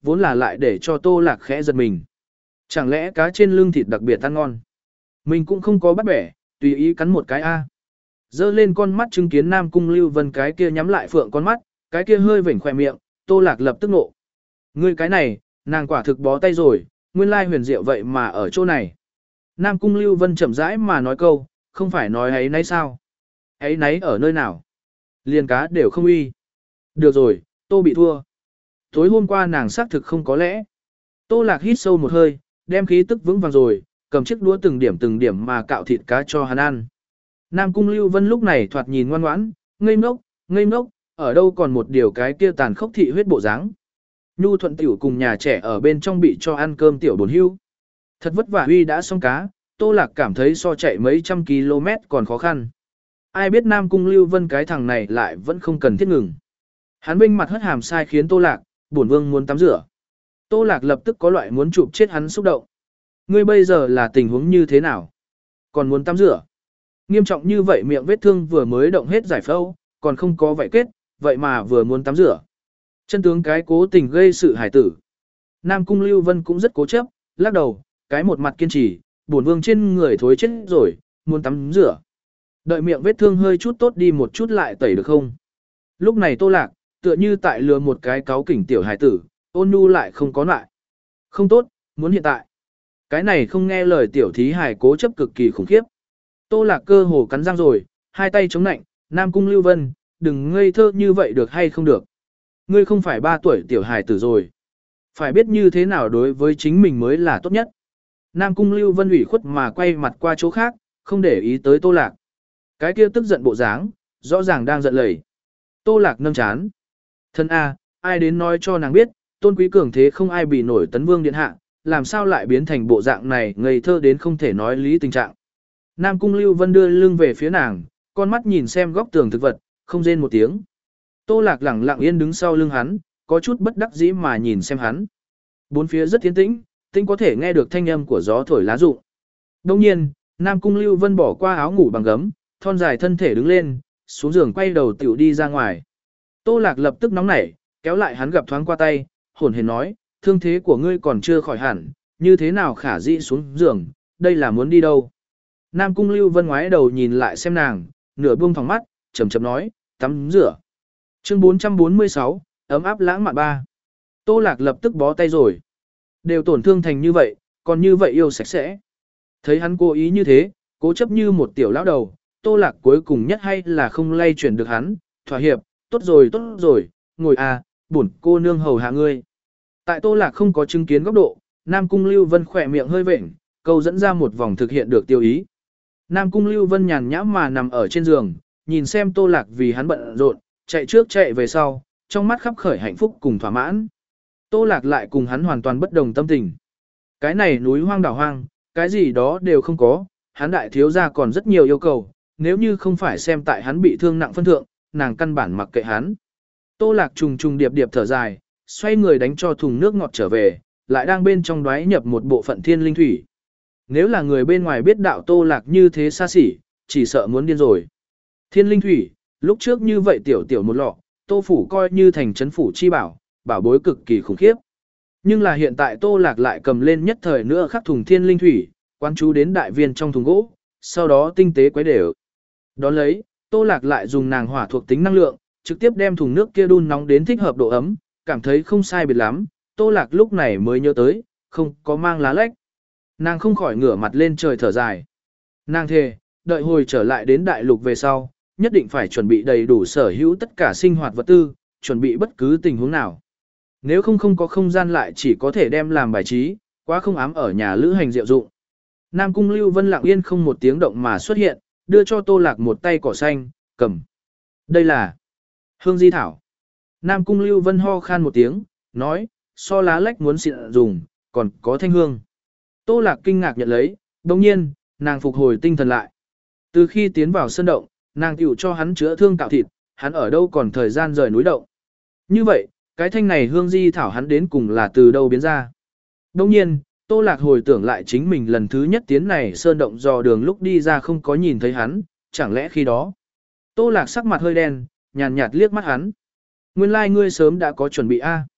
vốn là lại để cho Tô Lạc khẽ giật mình. Chẳng lẽ cá trên lưng thịt đặc biệt ăn ngon? Mình cũng không có bắt bẻ, tùy ý cắn một cái a. Dơ lên con mắt chứng kiến Nam Cung Lưu Vân cái kia nhắm lại phượng con mắt, cái kia hơi vểnh khỏe miệng, Tô Lạc lập tức nộ. Ngươi cái này, nàng quả thực bó tay rồi, nguyên lai huyền diệu vậy mà ở chỗ này. Nam Cung Lưu Vân chậm rãi mà nói câu, không phải nói ấy nấy sao? Ấy nấy ở nơi nào? Liền cá đều không uy. Được rồi, Tô bị thua. Tối hôm qua nàng xác thực không có lẽ. Tô Lạc hít sâu một hơi, đem khí tức vững vàng rồi, cầm chiếc đũa từng điểm từng điểm mà cạo thịt cá cho hắn ăn. Nam Cung Lưu Vân lúc này thoạt nhìn ngoan ngoãn, ngây ngốc, ngây ngốc, ở đâu còn một điều cái kia tàn khốc thị huyết bộ dáng. Nhu Thuận tiểu cùng nhà trẻ ở bên trong bị cho ăn cơm tiểu bồn hưu. Thật vất vả huy đã xong cá, Tô Lạc cảm thấy so chạy mấy trăm km còn khó khăn. Ai biết Nam Cung Lưu Vân cái thằng này lại vẫn không cần thiết ngừng. Hắn binh mặt hất hàm sai khiến Tô Lạc, bổn vương muốn tắm rửa. Tô Lạc lập tức có loại muốn chụp chết hắn xúc động. Ngươi bây giờ là tình huống như thế nào? Còn muốn tắm rửa? Nghiêm trọng như vậy miệng vết thương vừa mới động hết giải phẫu, còn không có vậy kết, vậy mà vừa muốn tắm rửa. Chân tướng cái cố tình gây sự hải tử. Nam Cung Lưu Vân cũng rất cố chấp, lắc đầu, cái một mặt kiên trì, bổn vương trên người thối chết rồi, muốn tắm rửa. Đợi miệng vết thương hơi chút tốt đi một chút lại tẩy được không? Lúc này Tô Lạc, tựa như tại lừa một cái cáu kỉnh tiểu hải tử, ôn nhu lại không có lại. Không tốt, muốn hiện tại. Cái này không nghe lời tiểu thí hải cố chấp cực kỳ khủng khiếp. Tô Lạc cơ hồ cắn răng rồi, hai tay chống nạnh, Nam Cung Lưu Vân, đừng ngây thơ như vậy được hay không được. Ngươi không phải ba tuổi tiểu hài tử rồi. Phải biết như thế nào đối với chính mình mới là tốt nhất. Nam Cung Lưu Vân ủy khuất mà quay mặt qua chỗ khác, không để ý tới Tô Lạc. Cái kia tức giận bộ dáng, rõ ràng đang giận lầy. Tô Lạc nâng chán. Thân A, ai đến nói cho nàng biết, tôn quý cường thế không ai bị nổi tấn vương điện hạ, làm sao lại biến thành bộ dạng này ngây thơ đến không thể nói lý tình trạng. Nam Cung Lưu Vân đưa lưng về phía nàng, con mắt nhìn xem góc tường thực vật, không rên một tiếng. Tô Lạc lẳng lặng yên đứng sau lưng hắn, có chút bất đắc dĩ mà nhìn xem hắn. Bốn phía rất yên tĩnh, tĩnh có thể nghe được thanh âm của gió thổi lá rụng. Đồng nhiên, Nam Cung Lưu Vân bỏ qua áo ngủ bằng gấm, thon dài thân thể đứng lên, xuống giường quay đầu tiểu đi ra ngoài. Tô Lạc lập tức nóng nảy, kéo lại hắn gặp thoáng qua tay, hồn hển nói, thương thế của ngươi còn chưa khỏi hẳn, như thế nào khả dĩ xuống giường, đây là muốn đi đâu. Nam Cung Lưu Vân ngoái đầu nhìn lại xem nàng, nửa buông thòng mắt, chậm chậm nói, tắm rửa. Chương bốn trăm bốn mươi sáu, ấm áp lãng mạn ba. Tô Lạc lập tức bó tay rồi. Đều tổn thương thành như vậy, còn như vậy yêu sạch sẽ. Thấy hắn cố ý như thế, cố chấp như một tiểu lão đầu, Tô Lạc cuối cùng nhất hay là không lay chuyển được hắn, thỏa hiệp, tốt rồi tốt rồi, ngồi à, bổn cô nương hầu hạ ngươi. Tại Tô Lạc không có chứng kiến góc độ, Nam Cung Lưu Vân khỏe miệng hơi vện, câu dẫn ra một vòng thực hiện được tiêu ý. Nam Cung Lưu Vân nhàn nhã mà nằm ở trên giường, nhìn xem Tô Lạc vì hắn bận rộn, chạy trước chạy về sau, trong mắt khắp khởi hạnh phúc cùng thỏa mãn. Tô Lạc lại cùng hắn hoàn toàn bất đồng tâm tình. Cái này núi hoang đảo hoang, cái gì đó đều không có, hắn đại thiếu gia còn rất nhiều yêu cầu, nếu như không phải xem tại hắn bị thương nặng phân thượng, nàng căn bản mặc kệ hắn. Tô Lạc trùng trùng điệp điệp thở dài, xoay người đánh cho thùng nước ngọt trở về, lại đang bên trong đoái nhập một bộ phận thiên linh thủy. Nếu là người bên ngoài biết đạo Tô Lạc như thế xa xỉ, chỉ sợ muốn điên rồi. Thiên linh thủy, lúc trước như vậy tiểu tiểu một lọ, Tô Phủ coi như thành trấn phủ chi bảo, bảo bối cực kỳ khủng khiếp. Nhưng là hiện tại Tô Lạc lại cầm lên nhất thời nữa khắc thùng thiên linh thủy, quan chú đến đại viên trong thùng gỗ, sau đó tinh tế quấy đều. Đón lấy, Tô Lạc lại dùng nàng hỏa thuộc tính năng lượng, trực tiếp đem thùng nước kia đun nóng đến thích hợp độ ấm, cảm thấy không sai biệt lắm, Tô Lạc lúc này mới nhớ tới, không có mang lá lách. Nàng không khỏi ngửa mặt lên trời thở dài. Nàng thề, đợi hồi trở lại đến đại lục về sau, nhất định phải chuẩn bị đầy đủ sở hữu tất cả sinh hoạt vật tư, chuẩn bị bất cứ tình huống nào. Nếu không không có không gian lại chỉ có thể đem làm bài trí, quá không ám ở nhà lữ hành diệu dụng. Nam Cung Lưu Vân lặng yên không một tiếng động mà xuất hiện, đưa cho Tô Lạc một tay cỏ xanh, cầm. Đây là hương di thảo. Nam Cung Lưu Vân ho khan một tiếng, nói, so lá lách muốn xịn dùng, còn có thanh hương. Tô Lạc kinh ngạc nhận lấy, đồng nhiên, nàng phục hồi tinh thần lại. Từ khi tiến vào sân động, nàng tiểu cho hắn chữa thương cạo thịt, hắn ở đâu còn thời gian rời núi động. Như vậy, cái thanh này hương di thảo hắn đến cùng là từ đâu biến ra. Đồng nhiên, Tô Lạc hồi tưởng lại chính mình lần thứ nhất tiến này sơn động dò đường lúc đi ra không có nhìn thấy hắn, chẳng lẽ khi đó. Tô Lạc sắc mặt hơi đen, nhàn nhạt liếc mắt hắn. Nguyên lai like ngươi sớm đã có chuẩn bị a.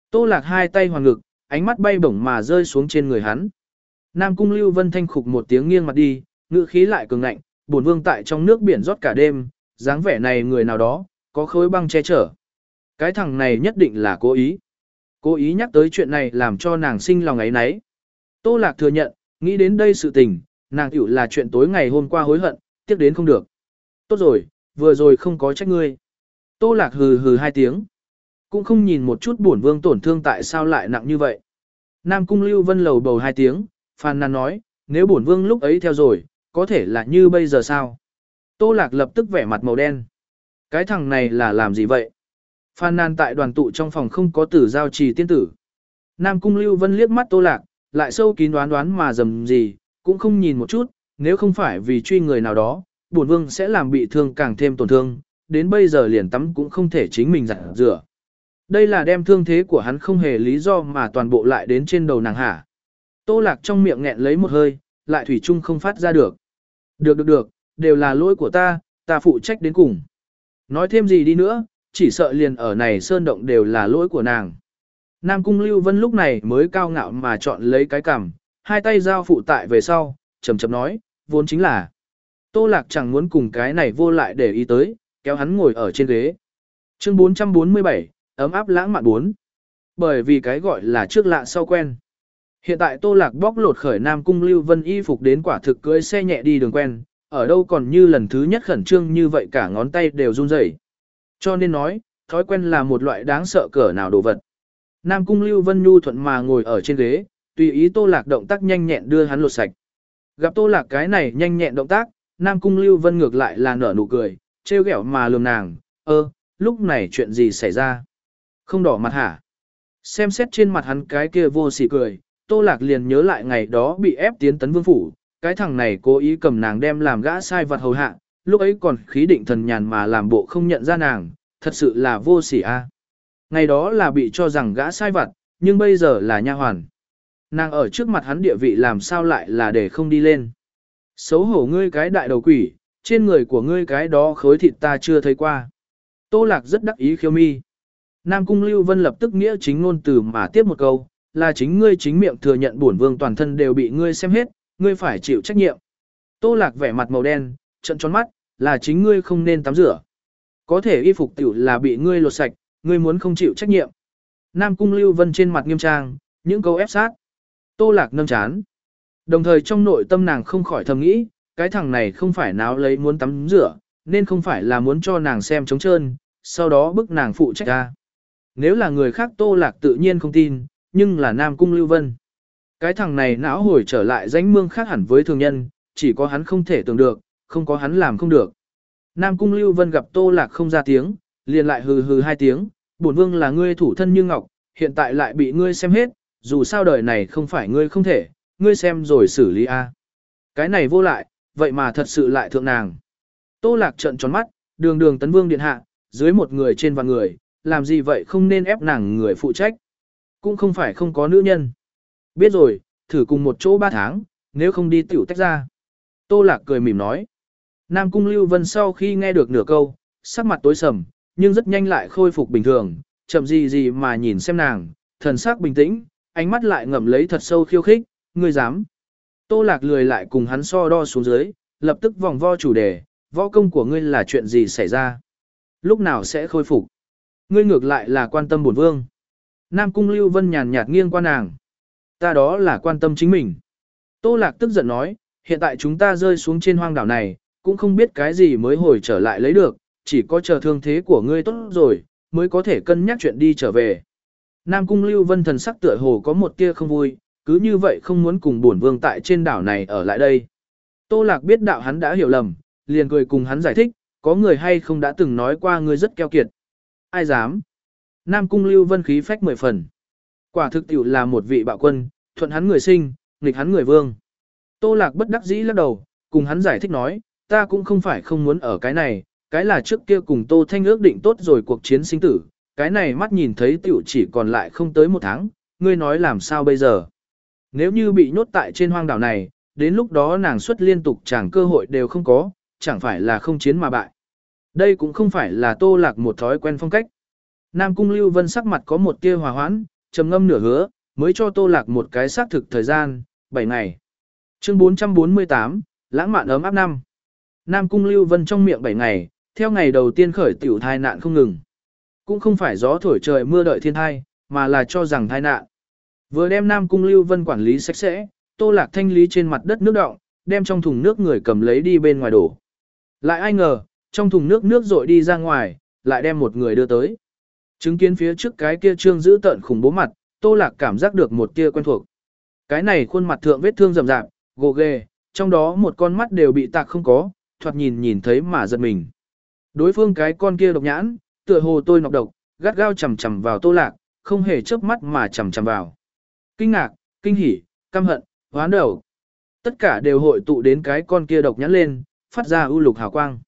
Tô Lạc hai tay hoàn ngực, ánh mắt bay bổng mà rơi xuống trên người hắn. Nam Cung Lưu Vân thanh khục một tiếng nghiêng mặt đi, ngữ khí lại cường ngạnh, bổn vương tại trong nước biển rót cả đêm, dáng vẻ này người nào đó, có khối băng che chở. Cái thằng này nhất định là cố ý. Cố ý nhắc tới chuyện này làm cho nàng sinh lòng ấy nấy. Tô Lạc thừa nhận, nghĩ đến đây sự tình, nàng hiểu là chuyện tối ngày hôm qua hối hận, tiếc đến không được. Tốt rồi, vừa rồi không có trách ngươi. Tô Lạc hừ hừ hai tiếng. Cũng không nhìn một chút bổn vương tổn thương tại sao lại nặng như vậy. Nam Cung Lưu Vân lầu bầu hai tiếng, phàn nàn nói, nếu bổn vương lúc ấy theo rồi, có thể là như bây giờ sao? Tô Lạc lập tức vẻ mặt màu đen. Cái thằng này là làm gì vậy? Phàn nàn tại đoàn tụ trong phòng không có tử giao trì tiên tử. Nam Cung Lưu Vân liếc mắt Tô Lạc, lại sâu kín đoán đoán mà dầm gì, cũng không nhìn một chút, nếu không phải vì truy người nào đó, bổn vương sẽ làm bị thương càng thêm tổn thương, đến bây giờ liền tắm cũng không thể chính mình giặt rửa. Đây là đem thương thế của hắn không hề lý do mà toàn bộ lại đến trên đầu nàng hả. Tô Lạc trong miệng nghẹn lấy một hơi, lại thủy chung không phát ra được. Được được được, đều là lỗi của ta, ta phụ trách đến cùng. Nói thêm gì đi nữa, chỉ sợ liền ở này sơn động đều là lỗi của nàng. Nam Cung Lưu Vân lúc này mới cao ngạo mà chọn lấy cái cằm, hai tay giao phụ tại về sau, chầm chầm nói, vốn chính là. Tô Lạc chẳng muốn cùng cái này vô lại để ý tới, kéo hắn ngồi ở trên ghế. Chương bốn trăm bốn mươi bảy, ấm áp lãng mạn bốn. Bởi vì cái gọi là trước lạ sau quen. Hiện tại Tô Lạc bóc lột khởi Nam Cung Lưu Vân y phục đến quả thực cưỡi xe nhẹ đi đường quen, ở đâu còn như lần thứ nhất khẩn trương như vậy cả ngón tay đều run rẩy. Cho nên nói, thói quen là một loại đáng sợ cỡ nào đồ vật. Nam Cung Lưu Vân nhu thuận mà ngồi ở trên ghế, tùy ý Tô Lạc động tác nhanh nhẹn đưa hắn lột sạch. Gặp Tô Lạc cái này nhanh nhẹn động tác, Nam Cung Lưu Vân ngược lại là nở nụ cười, trêu ghẹo mà lườm nàng, ơ, lúc này chuyện gì xảy ra? Không đỏ mặt hả? Xem xét trên mặt hắn cái kia vô sỉ cười, Tô Lạc liền nhớ lại ngày đó bị ép tiến tấn vương phủ, cái thằng này cố ý cầm nàng đem làm gã sai vật hầu hạ, lúc ấy còn khí định thần nhàn mà làm bộ không nhận ra nàng, thật sự là vô sỉ a. Ngày đó là bị cho rằng gã sai vật, nhưng bây giờ là nha hoàn. Nàng ở trước mặt hắn địa vị làm sao lại là để không đi lên. Xấu hổ ngươi cái đại đầu quỷ, trên người của ngươi cái đó khối thịt ta chưa thấy qua. Tô Lạc rất đắc ý khiêu mi. Nam Cung Lưu Vân lập tức nghĩa chính ngôn từ mà tiếp một câu, là chính ngươi chính miệng thừa nhận bổn vương toàn thân đều bị ngươi xem hết, ngươi phải chịu trách nhiệm. Tô Lạc vẻ mặt màu đen, trợn tròn mắt, là chính ngươi không nên tắm rửa. Có thể y phục tiểu là bị ngươi lột sạch, ngươi muốn không chịu trách nhiệm. Nam Cung Lưu Vân trên mặt nghiêm trang, những câu ép sát. Tô Lạc nâng chán. Đồng thời trong nội tâm nàng không khỏi thầm nghĩ, cái thằng này không phải náo lấy muốn tắm rửa, nên không phải là muốn cho nàng xem trống trơn, sau đó bức nàng phụ trách ra. Nếu là người khác Tô Lạc tự nhiên không tin, nhưng là Nam Cung Lưu Vân. Cái thằng này não hồi trở lại danh mương khác hẳn với thường nhân, chỉ có hắn không thể tưởng được, không có hắn làm không được. Nam Cung Lưu Vân gặp Tô Lạc không ra tiếng, liền lại hừ hừ hai tiếng, bổn vương là ngươi thủ thân như ngọc, hiện tại lại bị ngươi xem hết, dù sao đời này không phải ngươi không thể, ngươi xem rồi xử lý a. Cái này vô lại, vậy mà thật sự lại thượng nàng. Tô Lạc trợn tròn mắt, đường đường tấn vương điện hạ, dưới một người trên vạn người, làm gì vậy không nên ép nàng người phụ trách. Cũng không phải không có nữ nhân. Biết rồi, thử cùng một chỗ ba tháng, nếu không đi tiểu tách ra. Tô Lạc cười mỉm nói. Nam Cung Lưu Vân sau khi nghe được nửa câu, sắc mặt tối sầm, nhưng rất nhanh lại khôi phục bình thường, chậm gì gì mà nhìn xem nàng, thần sắc bình tĩnh, ánh mắt lại ngậm lấy thật sâu khiêu khích, ngươi dám. Tô Lạc lười lại cùng hắn so đo xuống dưới, lập tức vòng vo chủ đề, võ công của ngươi là chuyện gì xảy ra? Lúc nào sẽ khôi phục? Ngươi ngược lại là quan tâm bổn vương. Nam Cung Lưu Vân nhàn nhạt nghiêng qua nàng. Ta đó là quan tâm chính mình. Tô Lạc tức giận nói, hiện tại chúng ta rơi xuống trên hoang đảo này, cũng không biết cái gì mới hồi trở lại lấy được, chỉ có chờ thương thế của ngươi tốt rồi, mới có thể cân nhắc chuyện đi trở về. Nam Cung Lưu Vân thần sắc tựa hồ có một tia không vui, cứ như vậy không muốn cùng bổn vương tại trên đảo này ở lại đây. Tô Lạc biết đạo hắn đã hiểu lầm, liền cười cùng hắn giải thích, có người hay không đã từng nói qua ngươi rất keo kiệt. Ai dám? Nam Cung Lưu Vân khí phách mười phần. Quả thực tiểu là một vị bạo quân, thuận hắn người sinh, nghịch hắn người vương. Tô Lạc bất đắc dĩ lắc đầu, cùng hắn giải thích nói, ta cũng không phải không muốn ở cái này, cái là trước kia cùng Tô Thanh ước định tốt rồi cuộc chiến sinh tử, cái này mắt nhìn thấy tiểu chỉ còn lại không tới một tháng, ngươi nói làm sao bây giờ? Nếu như bị nhốt tại trên hoang đảo này, đến lúc đó nàng xuất liên tục chẳng cơ hội đều không có, chẳng phải là không chiến mà bại. Đây cũng không phải là Tô Lạc một thói quen phong cách. Nam Cung Lưu Vân sắc mặt có một tia hòa hoãn, trầm ngâm nửa hứa, mới cho Tô Lạc một cái xác thực thời gian, bảy ngày. Chương bốn trăm bốn mươi tám, lãng mạn ấm áp năm. Nam Cung Lưu Vân trong miệng bảy ngày, theo ngày đầu tiên khởi tiểu thai nạn không ngừng. Cũng không phải gió thổi trời mưa đợi thiên thai, mà là cho rằng thai nạn. Vừa đem Nam Cung Lưu Vân quản lý sạch sẽ, Tô Lạc thanh lý trên mặt đất nước đọng, đem trong thùng nước người cầm lấy đi bên ngoài đổ. Lại ai ngờ, trong thùng nước nước rội đi ra ngoài, lại đem một người đưa tới. Chứng kiến phía trước cái kia trương giữ tợn khủng bố mặt, Tô Lạc cảm giác được một tia quen thuộc. Cái này khuôn mặt thượng vết thương rầm rạp, gồ ghề, trong đó một con mắt đều bị tạc không có, thoạt nhìn nhìn thấy mà giật mình. Đối phương cái con kia độc nhãn, tựa hồ tôi nọc độc, gắt gao chầm chầm vào Tô Lạc, không hề chớp mắt mà chầm chầm vào. Kinh ngạc, kinh hỉ, căm hận, hoán đầu. Tất cả đều hội tụ đến cái con kia độc nhãn lên, phát ra ưu lục hào quang.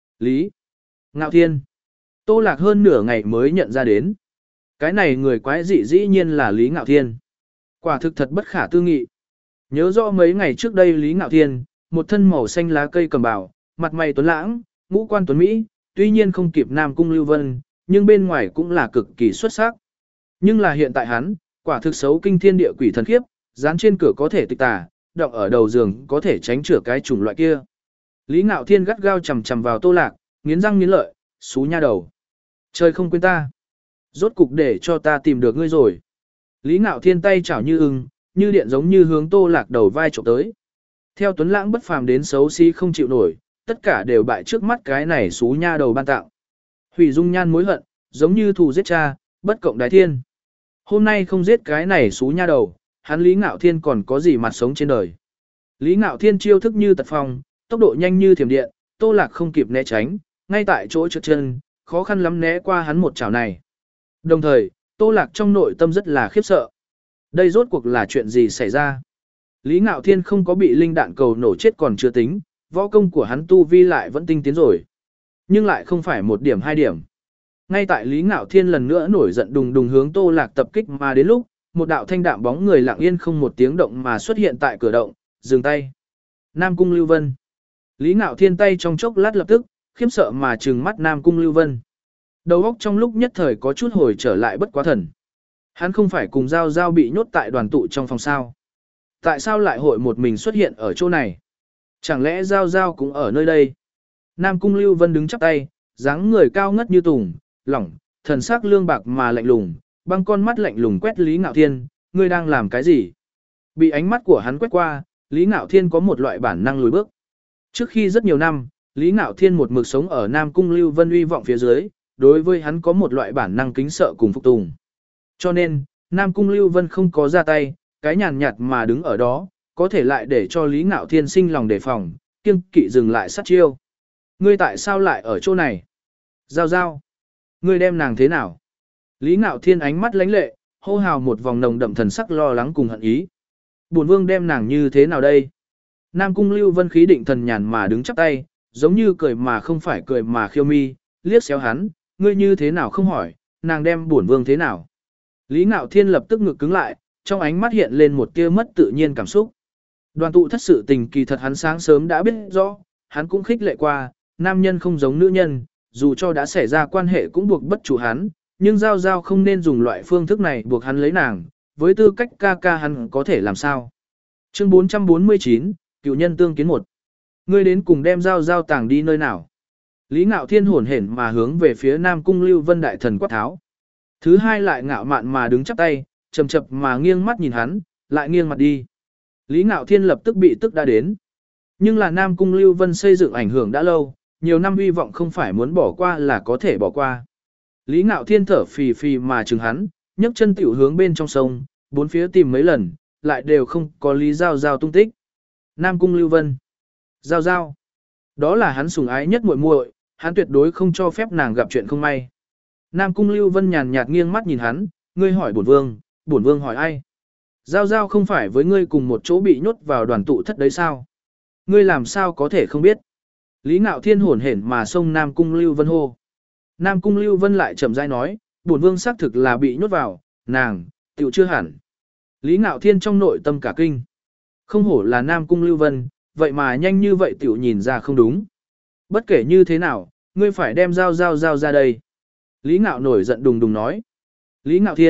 Lý Ngạo Thiên. Tô Lạc hơn nửa ngày mới nhận ra đến. Cái này người quái dị dĩ nhiên là Lý Ngạo Thiên. Quả thực thật bất khả tư nghị. Nhớ rõ mấy ngày trước đây Lý Ngạo Thiên, một thân màu xanh lá cây cầm bào, mặt mày tuấn lãng, ngũ quan tuấn Mỹ, tuy nhiên không kịp Nam Cung Lưu Vân, nhưng bên ngoài cũng là cực kỳ xuất sắc. Nhưng là hiện tại hắn, quả thực xấu kinh thiên địa quỷ thần khiếp, dán trên cửa có thể tịch tà, động ở đầu giường có thể tránh chữa cái chủng loại kia. Lý Ngạo Thiên gắt gao chầm chầm vào Tô Lạc, nghiến răng nghiến lợi, xú nha đầu. Trời không quên ta. Rốt cục để cho ta tìm được ngươi rồi. Lý Ngạo Thiên tay chảo như ưng, như điện giống như hướng Tô Lạc đầu vai chụp tới. Theo Tuấn Lãng bất phàm đến xấu xí không chịu nổi, tất cả đều bại trước mắt cái này xú nha đầu ban tạo. Hủy dung nhan mối hận, giống như thù giết cha, bất cộng đái thiên. Hôm nay không giết cái này xú nha đầu, hắn Lý Ngạo Thiên còn có gì mặt sống trên đời. Lý Ngạo Thiên chiêu thức như tật phong, tốc độ nhanh như thiểm điện, Tô Lạc không kịp né tránh, ngay tại chỗ trượt chân, khó khăn lắm né qua hắn một chảo này. Đồng thời, Tô Lạc trong nội tâm rất là khiếp sợ. Đây rốt cuộc là chuyện gì xảy ra? Lý Ngạo Thiên không có bị linh đạn cầu nổ chết còn chưa tính, võ công của hắn tu vi lại vẫn tinh tiến rồi. Nhưng lại không phải một điểm hai điểm. Ngay tại Lý Ngạo Thiên lần nữa nổi giận đùng đùng hướng Tô Lạc tập kích mà đến lúc, một đạo thanh đạm bóng người lặng yên không một tiếng động mà xuất hiện tại cửa động, dừng tay. Nam Cung Lưu Vân. Lý Ngạo Thiên tay trong chốc lát lập tức, khiếp sợ mà trừng mắt Nam Cung Lưu Vân. Đầu óc trong lúc nhất thời có chút hồi trở lại bất quá thần. Hắn không phải cùng Giao Giao bị nhốt tại đoàn tụ trong phòng sao. Tại sao lại hội một mình xuất hiện ở chỗ này? Chẳng lẽ Giao Giao cũng ở nơi đây? Nam Cung Lưu Vân đứng chắp tay, dáng người cao ngất như tùng, lỏng, thần sắc lương bạc mà lạnh lùng, băng con mắt lạnh lùng quét Lý Ngạo Thiên, ngươi đang làm cái gì? Bị ánh mắt của hắn quét qua, Lý Ngạo Thiên có một loại bản năng lùi bước. Trước khi rất nhiều năm, Lý Ngạo Thiên một mực sống ở Nam Cung Lưu Vân uy vọng phía dưới, đối với hắn có một loại bản năng kính sợ cùng phục tùng. Cho nên, Nam Cung Lưu Vân không có ra tay, cái nhàn nhạt mà đứng ở đó, có thể lại để cho Lý Ngạo Thiên sinh lòng đề phòng, kiêng kỵ dừng lại sát chiêu. Ngươi tại sao lại ở chỗ này? Giao Giao. Ngươi đem nàng thế nào? Lý Ngạo Thiên ánh mắt lánh lệ, hô hào một vòng nồng đậm thần sắc lo lắng cùng hận ý. Bổn vương đem nàng như thế nào đây? Nam Cung Lưu Vân khí định thần nhàn mà đứng chắp tay, giống như cười mà không phải cười mà khiêu mi, liếc xéo hắn, ngươi như thế nào không hỏi, nàng đem bổn vương thế nào? Lý Ngạo Thiên lập tức ngực cứng lại, trong ánh mắt hiện lên một tia mất tự nhiên cảm xúc. Đoàn tụ thất sự tình kỳ thật hắn sáng sớm đã biết rõ, hắn cũng khích lệ qua, nam nhân không giống nữ nhân, dù cho đã xảy ra quan hệ cũng buộc bất chủ hắn, nhưng Giao Giao không nên dùng loại phương thức này buộc hắn lấy nàng, với tư cách ca ca hắn có thể làm sao. Chương bốn trăm bốn mươi chín, Cựu nhân tương kiến một. Ngươi đến cùng đem Giao Giao tàng đi nơi nào? Lý Ngạo Thiên hổn hển mà hướng về phía Nam Cung Lưu Vân đại thần quát tháo. Thứ hai lại ngạo mạn mà đứng chắp tay, chầm chập mà nghiêng mắt nhìn hắn, lại nghiêng mặt đi. Lý Ngạo Thiên lập tức bị tức đã đến. Nhưng là Nam Cung Lưu Vân xây dựng ảnh hưởng đã lâu, nhiều năm hy vọng không phải muốn bỏ qua là có thể bỏ qua. Lý Ngạo Thiên thở phì phì mà chừng hắn, nhấc chân tiểu hướng bên trong sông, bốn phía tìm mấy lần, lại đều không có Lý Giao Giao tung tích. Nam Cung Lưu Vân. Giao Giao. Đó là hắn sủng ái nhất muội muội, hắn tuyệt đối không cho phép nàng gặp chuyện không may. Nam Cung Lưu Vân nhàn nhạt nghiêng mắt nhìn hắn, ngươi hỏi bổn vương, bổn vương hỏi ai? Giao Giao không phải với ngươi cùng một chỗ bị nhốt vào đoàn tụ thất đấy sao? Ngươi làm sao có thể không biết? Lý Ngạo Thiên hổn hển mà xông Nam Cung Lưu Vân hô. Nam Cung Lưu Vân lại chậm rãi nói, bổn vương xác thực là bị nhốt vào, nàng, tiểu chưa hẳn. Lý Ngạo Thiên trong nội tâm cả kinh. Không hổ là Nam Cung Lưu Vân, vậy mà nhanh như vậy tiểu nhìn ra không đúng. Bất kể như thế nào, ngươi phải đem Giao Giao Giao ra đây. Lý Ngạo nổi giận đùng đùng nói. Lý Ngạo Thiên,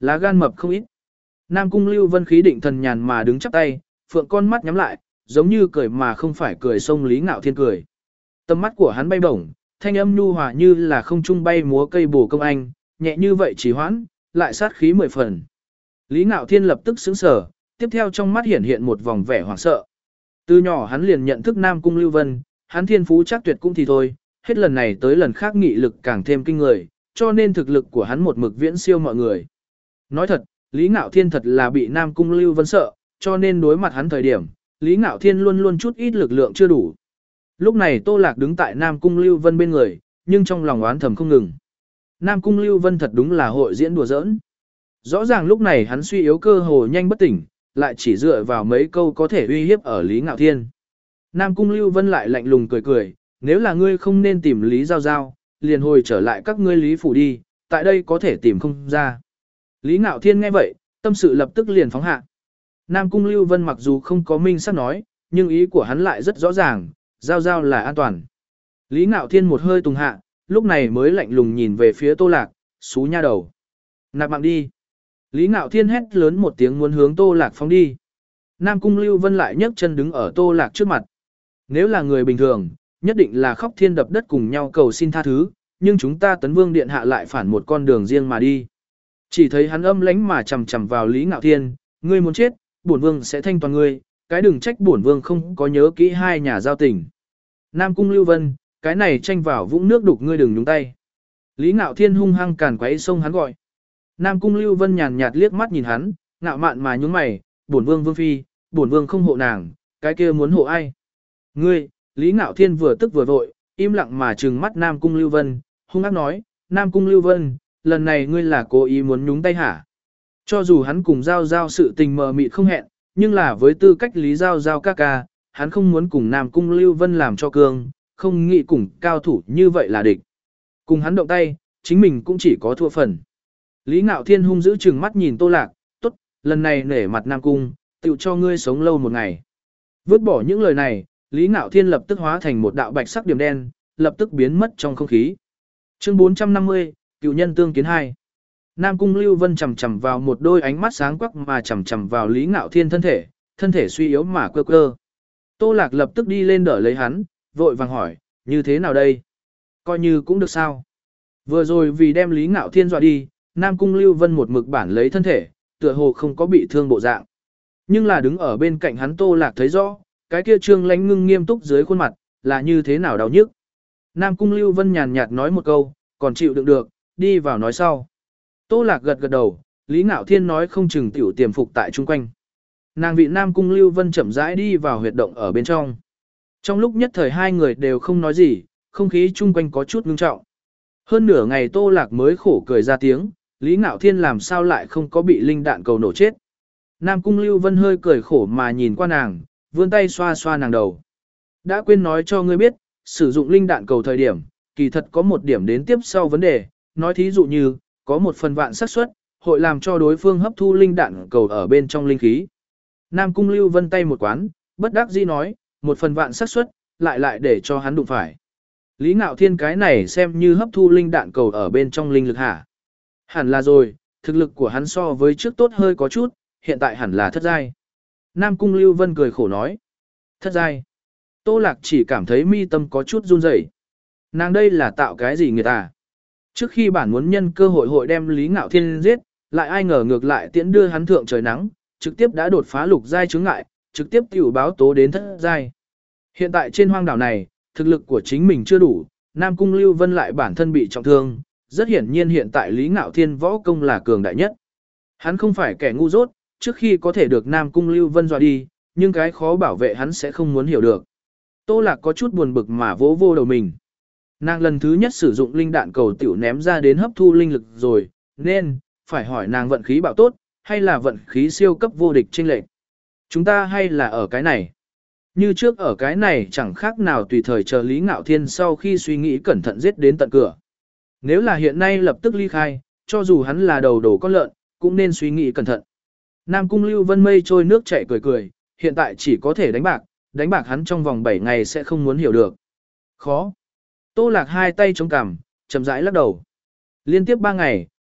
Lá gan mập không ít. Nam Cung Lưu Vân khí định thần nhàn mà đứng chắp tay, phượng con mắt nhắm lại, giống như cười mà không phải cười, xông Lý Ngạo Thiên cười. Tầm mắt của hắn bay bổng, thanh âm nhu hòa như là không trung bay múa cây bổ công anh, nhẹ như vậy chỉ hoãn, lại sát khí mười phần. Lý Ngạo Thiên lập tức sững sờ, tiếp theo trong mắt hiện hiện một vòng vẻ hoảng sợ. Từ nhỏ hắn liền nhận thức Nam Cung Lưu Vân, hắn thiên phú chắc tuyệt cũng thì thôi, hết lần này tới lần khác nghị lực càng thêm kinh người, cho nên thực lực của hắn một mực viễn siêu mọi người. Nói thật, Lý Ngạo Thiên thật là bị Nam Cung Lưu Vân sợ, cho nên đối mặt hắn thời điểm, Lý Ngạo Thiên luôn luôn chút ít lực lượng chưa đủ. Lúc này Tô Lạc đứng tại Nam Cung Lưu Vân bên người, nhưng trong lòng oán thầm không ngừng. Nam Cung Lưu Vân thật đúng là hội diễn đùa giỡn. Rõ ràng lúc này hắn suy yếu cơ hồ nhanh bất tỉnh, lại chỉ dựa vào mấy câu có thể uy hiếp ở Lý Ngạo Thiên. Nam Cung Lưu Vân lại lạnh lùng cười cười, nếu là ngươi không nên tìm Lý Giao Giao, liền hồi trở lại các ngươi Lý phủ đi, tại đây có thể tìm không ra. Lý Ngạo Thiên nghe vậy, tâm sự lập tức liền phóng hạ. Nam Cung Lưu Vân mặc dù không có minh xác nói, nhưng ý của hắn lại rất rõ ràng, Giao Giao là an toàn. Lý Ngạo Thiên một hơi tùng hạ, lúc này mới lạnh lùng nhìn về phía Tô Lạc, xú nha đầu. Nạp mạng đi. Lý Ngạo Thiên hét lớn một tiếng muốn hướng Tô Lạc phóng đi. Nam Cung Lưu Vân lại nhấc chân đứng ở Tô Lạc trước mặt. Nếu là người bình thường, nhất định là khóc thiên đập đất cùng nhau cầu xin tha thứ, nhưng chúng ta Tấn Vương Điện Hạ lại phản một con đường riêng mà đi. Chỉ thấy hắn âm lánh mà chầm chầm vào Lý Ngạo Thiên, ngươi muốn chết, bổn vương sẽ thanh toàn ngươi, cái đừng trách bổn vương không có nhớ kỹ hai nhà giao tình. Nam Cung Lưu Vân, cái này tranh vào vũng nước đục ngươi đừng nhúng tay. Lý Ngạo Thiên hung hăng càn quấy sông hắn gọi. Nam Cung Lưu Vân nhàn nhạt liếc mắt nhìn hắn, ngạo mạn mà nhún mày, bổn vương vương phi, bổn vương không hộ nàng, cái kia muốn hộ ai? Ngươi, Lý Ngạo Thiên vừa tức vừa vội, im lặng mà trừng mắt Nam Cung Lưu Vân, hung ác nói, Nam Cung Lưu Vân, lần này ngươi là cố ý muốn nhúng tay hả? Cho dù hắn cùng Giao Giao sự tình mờ mịt không hẹn, nhưng là với tư cách Lý Giao Giao ca ca, hắn không muốn cùng Nam Cung Lưu Vân làm cho cương, không nghĩ cùng cao thủ như vậy là địch. Cùng hắn động tay, chính mình cũng chỉ có thua phần. Lý Ngạo Thiên hung dữ trừng mắt nhìn Tô Lạc, tốt, lần này nể mặt Nam Cung, tựu cho ngươi sống lâu một ngày. Vứt bỏ những lời này, Lý Ngạo Thiên lập tức hóa thành một đạo bạch sắc điểm đen, lập tức biến mất trong không khí. Chương bốn trăm năm mươi, Cựu nhân tương kiến hai. Nam Cung Lưu Vân chầm chầm vào một đôi ánh mắt sáng quắc mà chầm chầm vào Lý Ngạo Thiên thân thể, thân thể suy yếu mà quơ quơ. Tô Lạc lập tức đi lên đỡ lấy hắn, vội vàng hỏi, như thế nào đây? Coi như cũng được sao? Vừa rồi vì đem Lý Ngạo Thiên dọa đi, Nam Cung Lưu Vân một mực bản lấy thân thể, tựa hồ không có bị thương bộ dạng. Nhưng là đứng ở bên cạnh hắn Tô Lạc thấy rõ, cái kia trương lãnh ngưng nghiêm túc dưới khuôn mặt, là như thế nào đau nhức. Nam Cung Lưu Vân nhàn nhạt nói một câu, còn chịu đựng được, đi vào nói sau. Tô Lạc gật gật đầu, Lý Ngạo Thiên nói không chừng tiểu tiềm phục tại chung quanh. Nàng vị Nam Cung Lưu Vân chậm rãi đi vào huyệt động ở bên trong. Trong lúc nhất thời hai người đều không nói gì, không khí chung quanh có chút ngưng trọng. Hơn nửa ngày Tô Lạc mới khổ cười ra tiếng, Lý Ngạo Thiên làm sao lại không có bị linh đạn cầu nổ chết. Nam Cung Lưu Vân hơi cười khổ mà nhìn qua nàng, vươn tay xoa xoa nàng đầu. Đã quên nói cho ngươi biết, sử dụng linh đạn cầu thời điểm, kỳ thật có một điểm đến tiếp sau vấn đề, nói thí dụ như, có một phần vạn xác suất hội làm cho đối phương hấp thu linh đạn cầu ở bên trong linh khí. Nam Cung Lưu Vân tay một quán, bất đắc dĩ nói, một phần vạn xác suất lại lại để cho hắn đụng phải. Lý Ngạo Thiên cái này xem như hấp thu linh đạn cầu ở bên trong linh lực hả? Hẳn là rồi, thực lực của hắn so với trước tốt hơi có chút, hiện tại hẳn là thất giai. Nam Cung Lưu Vân cười khổ nói. Thất giai. Tô Lạc chỉ cảm thấy mi tâm có chút run rẩy. Nàng đây là tạo cái gì người ta? Trước khi bản muốn nhân cơ hội hội đem Lý Ngạo Thiên giết, lại ai ngờ ngược lại tiễn đưa hắn thượng trời nắng, trực tiếp đã đột phá lục giai chướng ngại, trực tiếp tiểu báo tố đến thất giai. Hiện tại trên hoang đảo này, thực lực của chính mình chưa đủ, Nam Cung Lưu Vân lại bản thân bị trọng thương, rất hiển nhiên hiện tại Lý Ngạo Thiên võ công là cường đại nhất. Hắn không phải kẻ ngu dốt, trước khi có thể được Nam Cung Lưu Vân dọa đi, nhưng cái khó bảo vệ hắn sẽ không muốn hiểu được. Tô Lạc có chút buồn bực mà vỗ vô đầu mình. Nàng lần thứ nhất sử dụng linh đạn cầu tiểu ném ra đến hấp thu linh lực rồi, nên, phải hỏi nàng vận khí bảo tốt, hay là vận khí siêu cấp vô địch chênh lệch. Chúng ta hay là ở cái này. Như trước ở cái này chẳng khác nào tùy thời chờ Lý Ngạo Thiên sau khi suy nghĩ cẩn thận giết đến tận cửa. Nếu là hiện nay lập tức ly khai, cho dù hắn là đầu đổ con lợn, cũng nên suy nghĩ cẩn thận. Nam Cung Lưu Vân mây trôi nước chảy cười cười, hiện tại chỉ có thể đánh bạc, đánh bạc hắn trong vòng bảy ngày sẽ không muốn hiểu được. Khó. Tô Lạc hai tay chống cằm, chậm rãi lắc đầu. Liên tiếp ba ngày,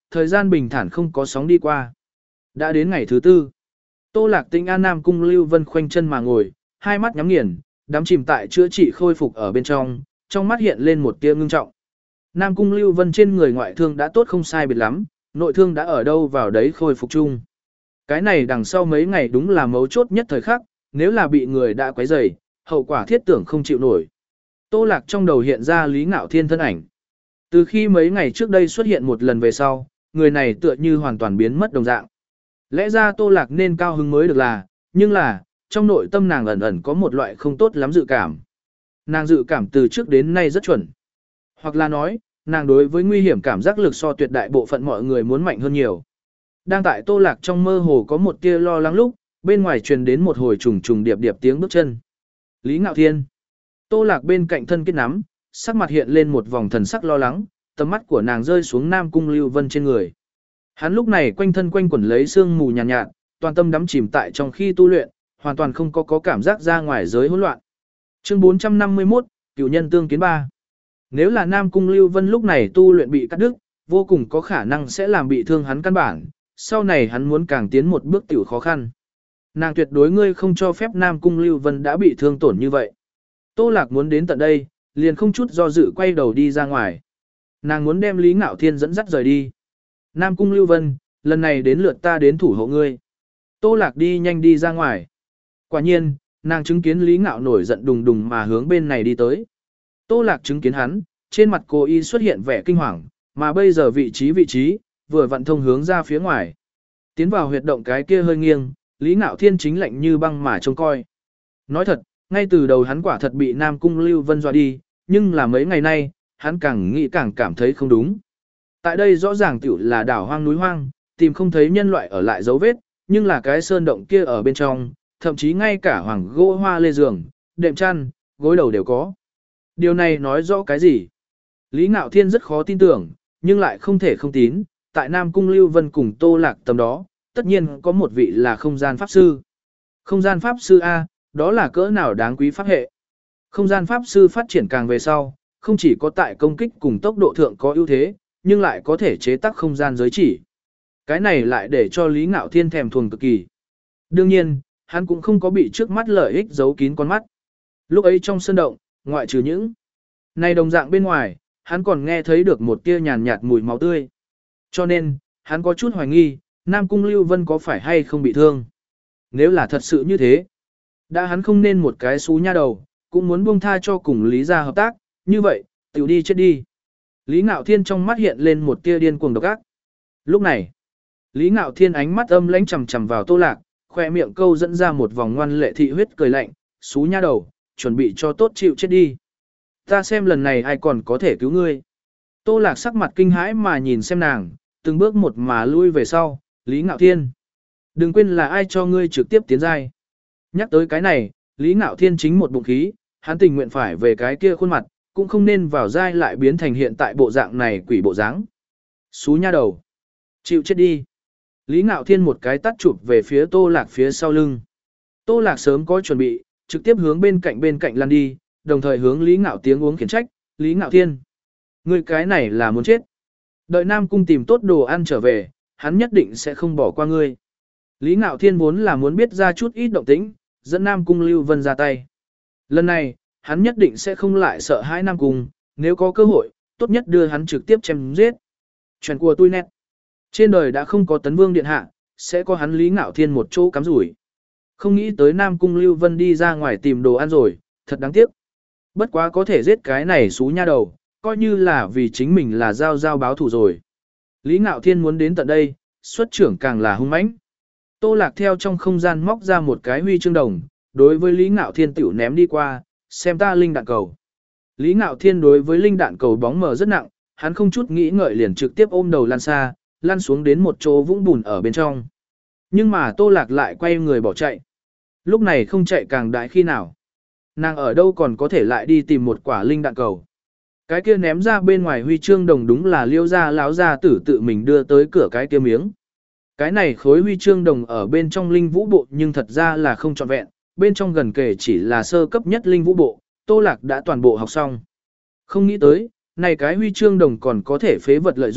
thời gian bình thản không có sóng đi qua. Đã đến ngày thứ tư. Tô Lạc Tĩnh an Nam Cung Lưu Vân khoanh chân mà ngồi, hai mắt nhắm nghiền, đắm chìm tại chữa trị khôi phục ở bên trong, trong mắt hiện lên một tia ngưng trọng. Nam Cung Lưu Vân trên người ngoại thương đã tốt không sai biệt lắm, nội thương đã ở đâu vào đấy khôi phục chung. Cái này đằng sau mấy ngày đúng là mấu chốt nhất thời khắc, nếu là bị người đã quấy rầy, hậu quả thiết tưởng không chịu nổi. Tô Lạc trong đầu hiện ra Lý Ngạo Thiên thân ảnh. Từ khi mấy ngày trước đây xuất hiện một lần về sau, người này tựa như hoàn toàn biến mất đồng dạng. Lẽ ra Tô Lạc nên cao hứng mới được là, nhưng là, trong nội tâm nàng ẩn ẩn có một loại không tốt lắm dự cảm. Nàng dự cảm từ trước đến nay rất chuẩn. Hoặc là nói, nàng đối với nguy hiểm cảm giác lực so tuyệt đại bộ phận mọi người muốn mạnh hơn nhiều. Đang tại Tô Lạc trong mơ hồ có một tia lo lắng lúc, bên ngoài truyền đến một hồi trùng trùng điệp điệp tiếng bước chân. Lý Ngạo Thiên. Tô Lạc bên cạnh thân kết nắm, sắc mặt hiện lên một vòng thần sắc lo lắng, tầm mắt của nàng rơi xuống Nam Cung Lưu Vân trên người. Hắn lúc này quanh thân quanh quẩn lấy sương mù nhàn nhạt, nhạt, toàn tâm đắm chìm tại trong khi tu luyện, hoàn toàn không có có cảm giác ra ngoài giới hỗn loạn. Chương bốn trăm năm mươi mốt, Cửu nhân tương kiến ba. Nếu là Nam Cung Lưu Vân lúc này tu luyện bị cắt đứt, vô cùng có khả năng sẽ làm bị thương hắn căn bản, sau này hắn muốn càng tiến một bước tiểu khó khăn. Nàng tuyệt đối ngươi không cho phép Nam Cung Lưu Vân đã bị thương tổn như vậy. Tô Lạc muốn đến tận đây, liền không chút do dự quay đầu đi ra ngoài. Nàng muốn đem Lý Ngạo Thiên dẫn dắt rời đi. Nam Cung Lưu Vân, lần này đến lượt ta đến thủ hộ ngươi. Tô Lạc đi nhanh đi ra ngoài. Quả nhiên, nàng chứng kiến Lý Ngạo nổi giận đùng đùng mà hướng bên này đi tới. Tô Lạc chứng kiến hắn, trên mặt cô y xuất hiện vẻ kinh hoàng, mà bây giờ vị trí vị trí, vừa vặn thông hướng ra phía ngoài. Tiến vào huyệt động cái kia hơi nghiêng, Lý Ngạo Thiên chính lạnh như băng mà trông coi. Nói thật, ngay từ đầu hắn quả thật bị Nam Cung Lưu Vân dọa đi, nhưng là mấy ngày nay, hắn càng nghĩ càng cảm thấy không đúng. Tại đây rõ ràng tiểu là đảo hoang núi hoang, tìm không thấy nhân loại ở lại dấu vết, nhưng là cái sơn động kia ở bên trong, thậm chí ngay cả hoàng gỗ hoa lê giường, đệm chăn, gối đầu đều có. Điều này nói rõ cái gì? Lý Ngạo Thiên rất khó tin tưởng, nhưng lại không thể không tín, tại Nam Cung Lưu Vân cùng Tô Lạc tầm đó, tất nhiên có một vị là không gian pháp sư. Không gian pháp sư A, đó là cỡ nào đáng quý pháp hệ. Không gian pháp sư phát triển càng về sau, không chỉ có tại công kích cùng tốc độ thượng có ưu thế, nhưng lại có thể chế tác không gian giới chỉ. Cái này lại để cho Lý Ngạo Thiên thèm thuồng cực kỳ. Đương nhiên, hắn cũng không có bị trước mắt lợi ích giấu kín con mắt. Lúc ấy trong sân động, ngoại trừ những này đồng dạng bên ngoài, hắn còn nghe thấy được một tia nhàn nhạt mùi máu tươi. Cho nên, hắn có chút hoài nghi, Nam Cung Lưu Vân có phải hay không bị thương. Nếu là thật sự như thế, đã hắn không nên một cái xú nha đầu, cũng muốn buông tha cho cùng Lý gia hợp tác, như vậy, tiểu đi chết đi. Lý Ngạo Thiên trong mắt hiện lên một tia điên cuồng độc ác. Lúc này, Lý Ngạo Thiên ánh mắt âm lãnh chằm chằm vào Tô Lạc, khoe miệng câu dẫn ra một vòng ngoan lệ thị huyết cười lạnh, xú nha đầu, chuẩn bị cho tốt chịu chết đi. Ta xem lần này ai còn có thể cứu ngươi. Tô Lạc sắc mặt kinh hãi mà nhìn xem nàng, từng bước một mà lui về sau, Lý Ngạo Thiên. Đừng quên là ai cho ngươi trực tiếp tiến giai. Nhắc tới cái này, Lý Ngạo Thiên chính một bụng khí, hắn tình nguyện phải về cái kia khuôn mặt, cũng không nên vào giai lại biến thành hiện tại bộ dạng này quỷ bộ dáng. Xú nha đầu. Chịu chết đi. Lý Ngạo Thiên một cái tắt chụp về phía Tô Lạc phía sau lưng. Tô Lạc sớm có chuẩn bị, trực tiếp hướng bên cạnh bên cạnh lăn đi, đồng thời hướng Lý Ngạo tiếng uống khiển trách, Lý Ngạo Thiên. Ngươi cái này là muốn chết. Đợi Nam Cung tìm tốt đồ ăn trở về, hắn nhất định sẽ không bỏ qua ngươi. Lý Ngạo Thiên vốn là muốn biết ra chút ít động tĩnh, dẫn Nam Cung Lưu Vân ra tay. Lần này, hắn nhất định sẽ không lại sợ hãi Nam Cung, nếu có cơ hội, tốt nhất đưa hắn trực tiếp chém giết. Chuyện của tôi nét. Trên đời đã không có Tấn Vương Điện Hạ, sẽ có hắn Lý Ngạo Thiên một chỗ cắm rủi. Không nghĩ tới Nam Cung Lưu Vân đi ra ngoài tìm đồ ăn rồi, thật đáng tiếc. Bất quá có thể giết cái này xú nha đầu, coi như là vì chính mình là giao giao báo thù rồi. Lý Ngạo Thiên muốn đến tận đây, xuất trưởng càng là hung mãnh. Tô Lạc theo trong không gian móc ra một cái huy chương đồng, đối với Lý Ngạo Thiên tiểu ném đi qua, xem ta linh đạn cầu. Lý Ngạo Thiên đối với linh đạn cầu bóng mờ rất nặng, hắn không chút nghĩ ngợi liền trực tiếp ôm đầu lăn xa, lăn xuống đến một chỗ vũng bùn ở bên trong. Nhưng mà Tô Lạc lại quay người bỏ chạy. Lúc này không chạy càng đại khi nào. Nàng ở đâu còn có thể lại đi tìm một quả linh đạn cầu. Cái kia ném ra bên ngoài huy chương đồng đúng là Liêu gia láo gia tử tự mình đưa tới cửa cái kia miếng. Cái này khối huy chương đồng ở bên trong linh vũ bộ nhưng thật ra là không trọn vẹn, bên trong gần kể chỉ là sơ cấp nhất linh vũ bộ, Tô Lạc đã toàn bộ học xong. Không nghĩ tới, này cái huy chương đồng còn có thể phế vật lợi dụng,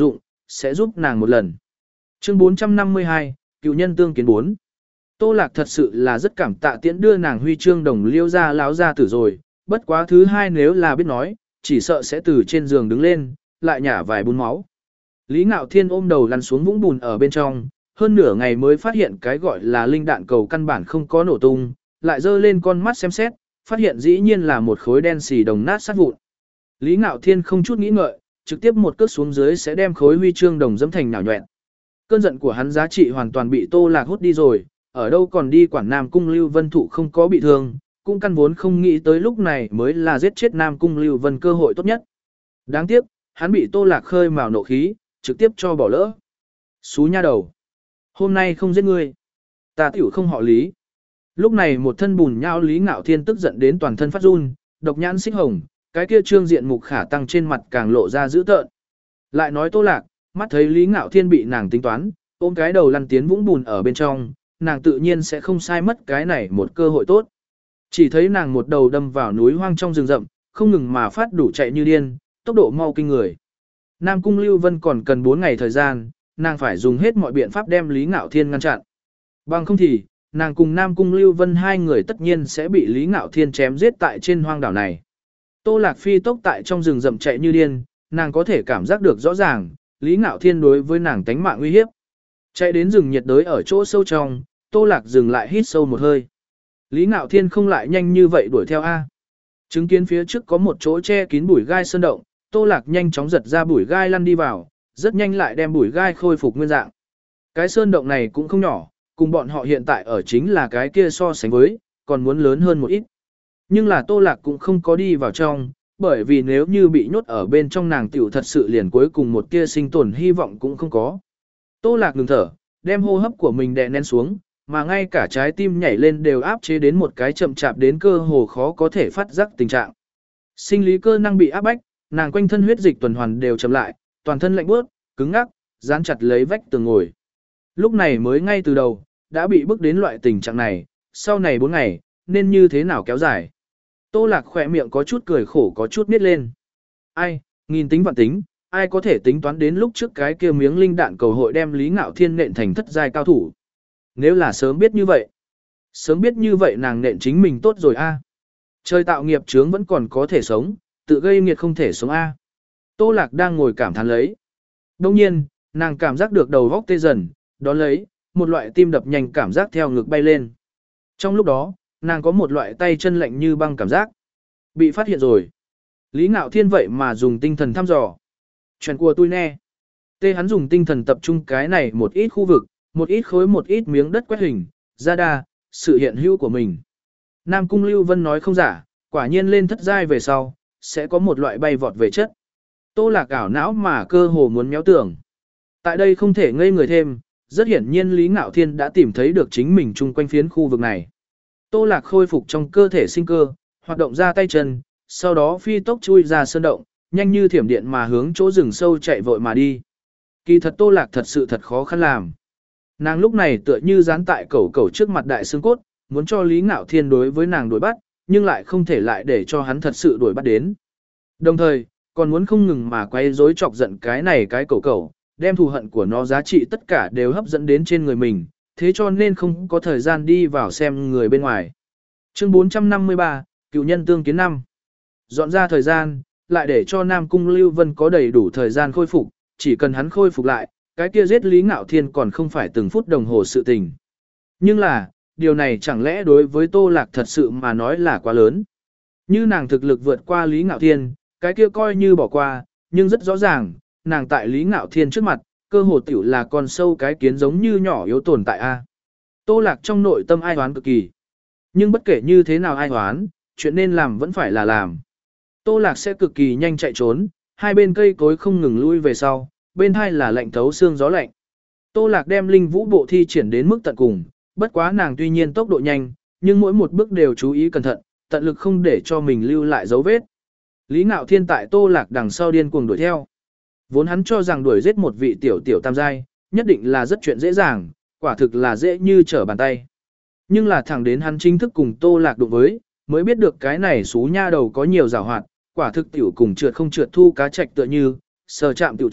sẽ giúp nàng một lần. Chương bốn trăm năm mươi hai, cựu nhân tương kiến bốn. Tô Lạc thật sự là rất cảm tạ tiễn đưa nàng huy chương đồng liêu ra láo ra tử rồi, bất quá thứ hai nếu là biết nói, chỉ sợ sẽ từ trên giường đứng lên, lại nhả vài bún máu. Lý Ngạo Thiên ôm đầu lăn xuống vũng bùn ở bên trong, hơn nửa ngày mới phát hiện cái gọi là linh đạn cầu căn bản không có nổ tung, lại dơ lên con mắt xem xét, phát hiện dĩ nhiên là một khối đen xì đồng nát sát vụn. Lý Ngạo Thiên không chút nghĩ ngợi, trực tiếp một cước xuống dưới sẽ đem khối huy chương đồng dẫm thành nhào nhọẹn. Cơn giận của hắn giá trị hoàn toàn bị Tô Lạc hút đi rồi, ở đâu còn đi quản Nam Cung Lưu Vân Thụ không có bị thương, cũng căn vốn không nghĩ tới lúc này mới là giết chết Nam Cung Lưu Vân cơ hội tốt nhất. Đáng tiếc, hắn bị Tô Lạc khơi mào nộ khí, trực tiếp cho bỏ lỡ. Xú nha đầu. Hôm nay không giết ngươi. Ta tiểu không họ Lý. Lúc này một thân bùn nhão Lý Ngạo Thiên tức giận đến toàn thân phát run, độc nhãn xích hồng, cái kia trương diện mục khả tăng trên mặt càng lộ ra dữ tợn. Lại nói Tô Lạc, mắt thấy Lý Ngạo Thiên bị nàng tính toán, ôm cái đầu lăn tiến vũng bùn ở bên trong, nàng tự nhiên sẽ không sai mất cái này một cơ hội tốt. Chỉ thấy nàng một đầu đâm vào núi hoang trong rừng rậm, không ngừng mà phát đủ chạy như điên, tốc độ mau kinh người. Nam Cung Lưu Vân còn cần bốn ngày thời gian, nàng phải dùng hết mọi biện pháp đem Lý Ngạo Thiên ngăn chặn. Bằng không thì, nàng cùng Nam Cung Lưu Vân hai người tất nhiên sẽ bị Lý Ngạo Thiên chém giết tại trên hoang đảo này. Tô Lạc phi tốc tại trong rừng rậm chạy như điên, nàng có thể cảm giác được rõ ràng, Lý Ngạo Thiên đối với nàng tánh mạng uy hiếp. Chạy đến rừng nhiệt đới ở chỗ sâu trong, Tô Lạc dừng lại hít sâu một hơi. Lý Ngạo Thiên không lại nhanh như vậy đuổi theo A. Chứng kiến phía trước có một chỗ che kín bụi gai sơn động, Tô Lạc nhanh chóng giật ra bụi gai lăn đi vào, rất nhanh lại đem bụi gai khôi phục nguyên dạng. Cái sơn động này cũng không nhỏ, cùng bọn họ hiện tại ở chính là cái kia so sánh với, còn muốn lớn hơn một ít. Nhưng là Tô Lạc cũng không có đi vào trong, bởi vì nếu như bị nhốt ở bên trong nàng tiểu thật sự liền cuối cùng một tia sinh tồn hy vọng cũng không có. Tô Lạc ngừng thở, đem hô hấp của mình đè nén xuống, mà ngay cả trái tim nhảy lên đều áp chế đến một cái chậm chạp đến cơ hồ khó có thể phát giác tình trạng. Sinh lý cơ năng bị áp bách, nàng quanh thân huyết dịch tuần hoàn đều chậm lại, toàn thân lạnh buốt, cứng ngắc, dán chặt lấy vách tường ngồi. Lúc này mới ngay từ đầu, đã bị bức đến loại tình trạng này, sau này bốn ngày, nên như thế nào kéo dài. Tô Lạc khỏe miệng có chút cười khổ có chút miết lên. Ai, nghìn tính vạn tính, ai có thể tính toán đến lúc trước cái kia miếng linh đạn cầu hội đem Lý Ngạo Thiên nện thành thất giai cao thủ. Nếu là sớm biết như vậy, sớm biết như vậy nàng nện chính mình tốt rồi a. Trời tạo nghiệp chướng vẫn còn có thể sống, tự gây nghiệt không thể sống a. Tô Lạc đang ngồi cảm thán lấy. Đông nhiên, nàng cảm giác được đầu góc tê dần, đó lấy, một loại tim đập nhanh cảm giác theo ngực bay lên. Trong lúc đó, nàng có một loại tay chân lạnh như băng cảm giác. Bị phát hiện rồi. Lý Ngạo Thiên vậy mà dùng tinh thần thăm dò. Chuyện của tôi nè. Tê hắn dùng tinh thần tập trung cái này một ít khu vực, một ít khối một ít miếng đất quét hình, ra đa, sự hiện hữu của mình. Nam Cung Lưu Vân nói không giả, quả nhiên lên thất giai về sau, sẽ có một loại bay vọt về chất. Tô Lạc ảo não mà cơ hồ muốn méo tưởng. Tại đây không thể ngây người thêm, rất hiển nhiên Lý Ngạo Thiên đã tìm thấy được chính mình chung quanh phiến khu vực này. Tô Lạc khôi phục trong cơ thể sinh cơ, hoạt động ra tay chân, sau đó phi tốc chui ra sơn động, nhanh như thiểm điện mà hướng chỗ rừng sâu chạy vội mà đi. Kỳ thật Tô Lạc thật sự thật khó khăn làm. Nàng lúc này tựa như dán tại cẩu cẩu trước mặt đại xương cốt, muốn cho Lý Ngạo Thiên đối với nàng đuổi bắt, nhưng lại không thể lại để cho hắn thật sự đuổi bắt đến. Đồng thời, còn muốn không ngừng mà quay rối chọc giận cái này cái cẩu cẩu, đem thù hận của nó giá trị tất cả đều hấp dẫn đến trên người mình, thế cho nên không có thời gian đi vào xem người bên ngoài. Chương bốn trăm năm mươi ba, Cựu nhân tương kiến năm. Dọn ra thời gian, lại để cho Nam Cung Lưu Vân có đầy đủ thời gian khôi phục, chỉ cần hắn khôi phục lại, cái kia giết Lý Ngạo Thiên còn không phải từng phút đồng hồ sự tình. Nhưng là, điều này chẳng lẽ đối với Tô Lạc thật sự mà nói là quá lớn. Như nàng thực lực vượt qua Lý Ngạo Thiên, cái kia coi như bỏ qua, nhưng rất rõ ràng, nàng tại Lý Ngạo Thiên trước mặt, cơ hồ tiểu là con sâu cái kiến giống như nhỏ yếu tồn tại a. Tô Lạc trong nội tâm ai hoán cực kỳ. Nhưng bất kể như thế nào ai hoán, chuyện nên làm vẫn phải là làm. Tô Lạc sẽ cực kỳ nhanh chạy trốn, hai bên cây cối không ngừng lui về sau, bên hai là lạnh thấu xương gió lạnh. Tô Lạc đem linh vũ bộ thi triển đến mức tận cùng, bất quá nàng tuy nhiên tốc độ nhanh, nhưng mỗi một bước đều chú ý cẩn thận, tận lực không để cho mình lưu lại dấu vết. Lý Ngạo Thiên tại Tô Lạc đằng sau điên cuồng đuổi theo. Vốn hắn cho rằng đuổi giết một vị tiểu tiểu tam giai, nhất định là rất chuyện dễ dàng, quả thực là dễ như trở bàn tay. Nhưng là thẳng đến hắn chính thức cùng Tô Lạc đụng với, mới biết được cái này xú nha đầu có nhiều giảo hoạt, quả thực tiểu cùng trượt không trượt thu cá trạch tựa như, sờ chạm tiểu trượt,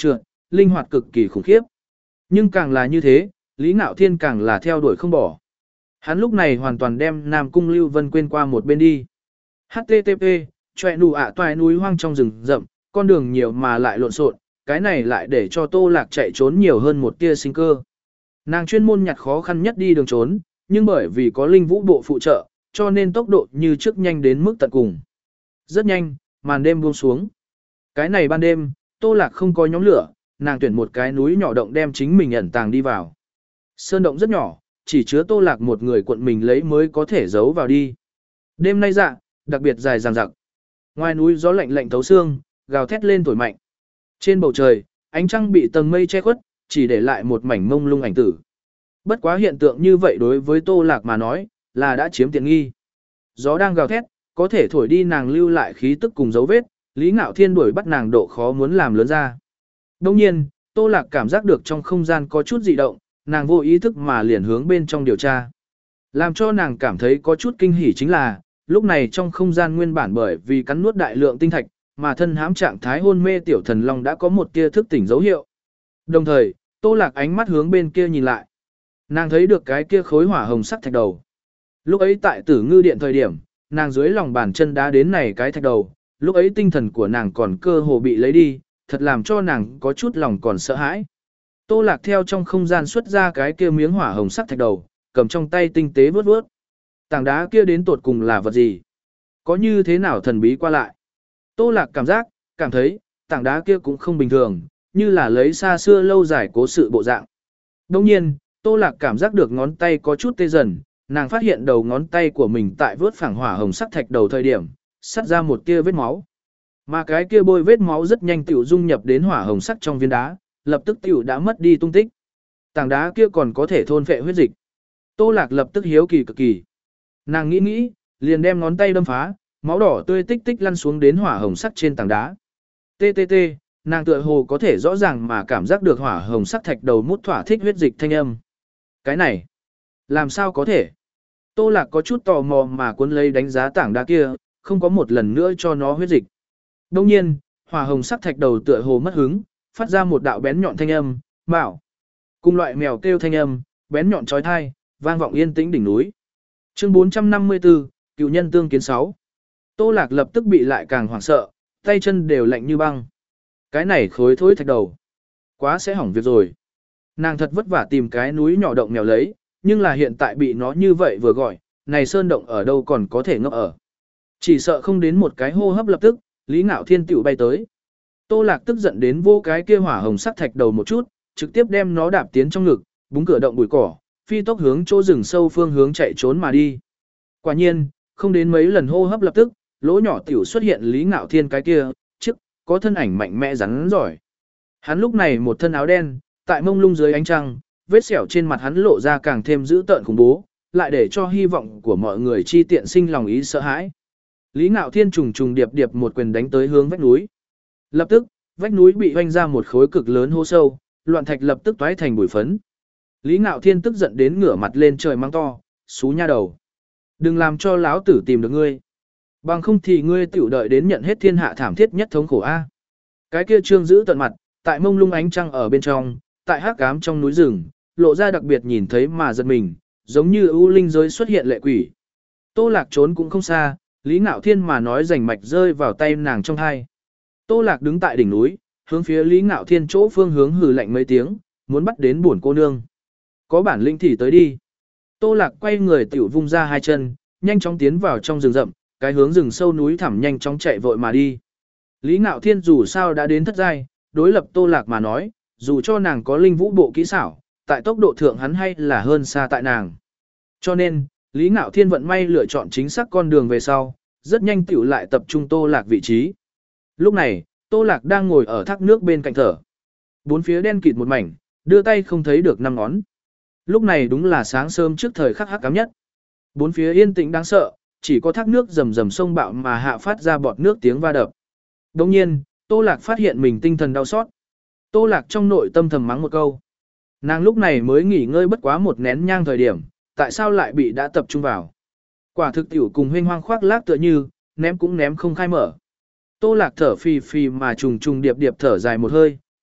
linh hoạt cực kỳ khủng khiếp. Nhưng càng là như thế, Lý Ngạo Thiên càng là theo đuổi không bỏ. Hắn lúc này hoàn toàn đem Nam Cung Lưu Vân quên qua một bên đi. hát tê tê pê, chòe nụ ạ toài núi hoang trong rừng rậm, con đường nhiều mà lại lộn xộn, cái này lại để cho Tô Lạc chạy trốn nhiều hơn một tia sinh cơ. Nàng chuyên môn nhặt khó khăn nhất đi đường trốn, nhưng bởi vì có linh vũ bộ phụ trợ, cho nên tốc độ như trước nhanh đến mức tận cùng. Rất nhanh, màn đêm buông xuống. Cái này ban đêm, Tô Lạc không có nhóm lửa, nàng tuyển một cái núi nhỏ động đem chính mình ẩn tàng đi vào. Sơn động rất nhỏ, chỉ chứa Tô Lạc một người cuộn mình lấy mới có thể giấu vào đi. Đêm nay dạ, đặc biệt dài dằng dặc. Ngoài núi gió lạnh lạnh thấu xương, gào thét lên thổi mạnh. Trên bầu trời, ánh trăng bị tầng mây che khuất, chỉ để lại một mảnh mông lung ảnh tử. Bất quá hiện tượng như vậy đối với Tô Lạc mà nói, là đã chiếm tiện nghi. Gió đang gào thét, có thể thổi đi nàng lưu lại khí tức cùng dấu vết, Lý Ngạo Thiên đuổi bắt nàng độ khó muốn làm lớn ra. Đồng nhiên, Tô Lạc cảm giác được trong không gian có chút dị động, nàng vô ý thức mà liền hướng bên trong điều tra. Làm cho nàng cảm thấy có chút kinh hỉ chính là, lúc này trong không gian nguyên bản bởi vì cắn nuốt đại lượng tinh thạch, mà thân hãm trạng thái hôn mê tiểu thần long đã có một tia thức tỉnh dấu hiệu. Đồng thời, Tô Lạc ánh mắt hướng bên kia nhìn lại. Nàng thấy được cái kia khối hỏa hồng sắc thạch đầu. Lúc ấy tại Tử Ngư Điện thời điểm, nàng dưới lòng bàn chân đá đến này cái thạch đầu, lúc ấy tinh thần của nàng còn cơ hồ bị lấy đi, thật làm cho nàng có chút lòng còn sợ hãi. Tô Lạc theo trong không gian xuất ra cái kia miếng hỏa hồng sắc thạch đầu, cầm trong tay tinh tế vớt vớt. Tảng đá kia đến tột cùng là vật gì? Có như thế nào thần bí qua lại? Tô Lạc cảm giác, cảm thấy, tảng đá kia cũng không bình thường, như là lấy xa xưa lâu dài cố sự bộ dạng. Đồng nhiên, Tô Lạc cảm giác được ngón tay có chút tê dần, nàng phát hiện đầu ngón tay của mình tại vớt phẳng hỏa hồng sắc thạch đầu thời điểm, sắt ra một tia vết máu. Mà cái kia bôi vết máu rất nhanh tiểu dung nhập đến hỏa hồng sắc trong viên đá, lập tức tiểu đã mất đi tung tích. Tảng đá kia còn có thể thôn phệ huyết dịch. Tô Lạc lập tức hiếu kỳ cực kỳ. Nàng nghĩ nghĩ, liền đem ngón tay đâm phá, máu đỏ tươi tích tích lăn xuống đến hỏa hồng sắc trên tảng đá. Tê tê tê, nàng tựa hồ có thể rõ ràng mà cảm giác được hỏa hồng sắc thạch đầu mút thỏa thích huyết dịch thanh âm. Cái này, làm sao có thể? Tô Lạc có chút tò mò mà cuốn lấy đánh giá tảng đá kia, không có một lần nữa cho nó huyết dịch. Đồng nhiên, hỏa hồng sắc thạch đầu tựa hồ mất hứng, phát ra một đạo bén nhọn thanh âm, "Mạo." Cùng loại mèo kêu thanh âm, bén nhọn chói tai, vang vọng yên tĩnh đỉnh núi. Chương bốn trăm năm mươi tư, Cựu nhân tương kiến sáu. Tô Lạc lập tức bị lại càng hoảng sợ, tay chân đều lạnh như băng. Cái này khối thối thạch đầu, quá sẽ hỏng việc rồi. Nàng thật vất vả tìm cái núi nhỏ động mèo lấy, nhưng là hiện tại bị nó như vậy vừa gọi, này sơn động ở đâu còn có thể ngốc ở. Chỉ sợ không đến một cái hô hấp lập tức, Lý Ngạo Thiên tiểu bay tới. Tô Lạc tức giận đến vô cái kia hỏa hồng sắc thạch đầu một chút, trực tiếp đem nó đạp tiến trong ngực, búng cửa động bụi cỏ, phi tốc hướng chỗ rừng sâu phương hướng chạy trốn mà đi. Quả nhiên, không đến mấy lần hô hấp lập tức, lỗ nhỏ tiểu xuất hiện Lý Ngạo Thiên cái kia, trước, có thân ảnh mạnh mẽ rắn giỏi. Hắn lúc này một thân áo đen, tại mông lung dưới ánh trăng, vết sẹo trên mặt hắn lộ ra càng thêm dữ tợn khủng bố, lại để cho hy vọng của mọi người chi tiện sinh lòng ý sợ hãi. Lý Ngạo Thiên trùng trùng điệp điệp một quyền đánh tới hướng vách núi. Lập tức, vách núi bị hoanh ra một khối cực lớn hố sâu, loạn thạch lập tức toái thành bụi phấn. Lý Ngạo Thiên tức giận đến ngửa mặt lên trời mang to, xú nha đầu. Đừng làm cho lão tử tìm được ngươi. Bằng không thì ngươi tiểu đợi đến nhận hết thiên hạ thảm thiết nhất thống khổ A. Cái kia trương giữ tận mặt, tại mông lung ánh trăng ở bên trong, tại hắc ám trong núi rừng, lộ ra đặc biệt nhìn thấy mà giật mình, giống như ưu linh giới xuất hiện lệ quỷ. Tô Lạc trốn cũng không xa, Lý Ngạo Thiên mà nói rành mạch rơi vào tay nàng trong hai. Tô Lạc đứng tại đỉnh núi, hướng phía Lý Ngạo Thiên chỗ phương hướng hừ lạnh mấy tiếng, muốn bắt đến buồn cô nương. Có bản lĩnh thì tới đi. Tô Lạc quay người tiểu vung ra hai chân, nhanh chóng tiến vào trong rừng rậm, cái hướng rừng sâu núi thẳm nhanh chóng chạy vội mà đi. Lý Ngạo Thiên dù sao đã đến thất giai, đối lập Tô Lạc mà nói, dù cho nàng có linh vũ bộ kỹ xảo, tại tốc độ thượng hắn hay là hơn xa tại nàng. Cho nên, Lý Ngạo Thiên vận may lựa chọn chính xác con đường về sau, rất nhanh tiểu lại tập trung Tô Lạc vị trí. Lúc này, Tô Lạc đang ngồi ở thác nước bên cạnh thở. Bốn phía đen kịt một mảnh, đưa tay không thấy được năm ngón. Lúc này đúng là sáng sớm trước thời khắc hắc ám nhất. Bốn phía yên tĩnh đáng sợ, chỉ có thác nước rầm rầm sông bạo mà hạ phát ra bọt nước tiếng va đập. Đồng nhiên, Tô Lạc phát hiện mình tinh thần đau xót. Tô Lạc trong nội tâm thầm mắng một câu. Nàng lúc này mới nghỉ ngơi bất quá một nén nhang thời điểm, tại sao lại bị đã tập trung vào. Quả thực tiểu cùng huynh hoang khoác lác tựa như, ném cũng ném không khai mở. Tô Lạc thở phì phì mà trùng trùng điệp điệp thở dài một hơi,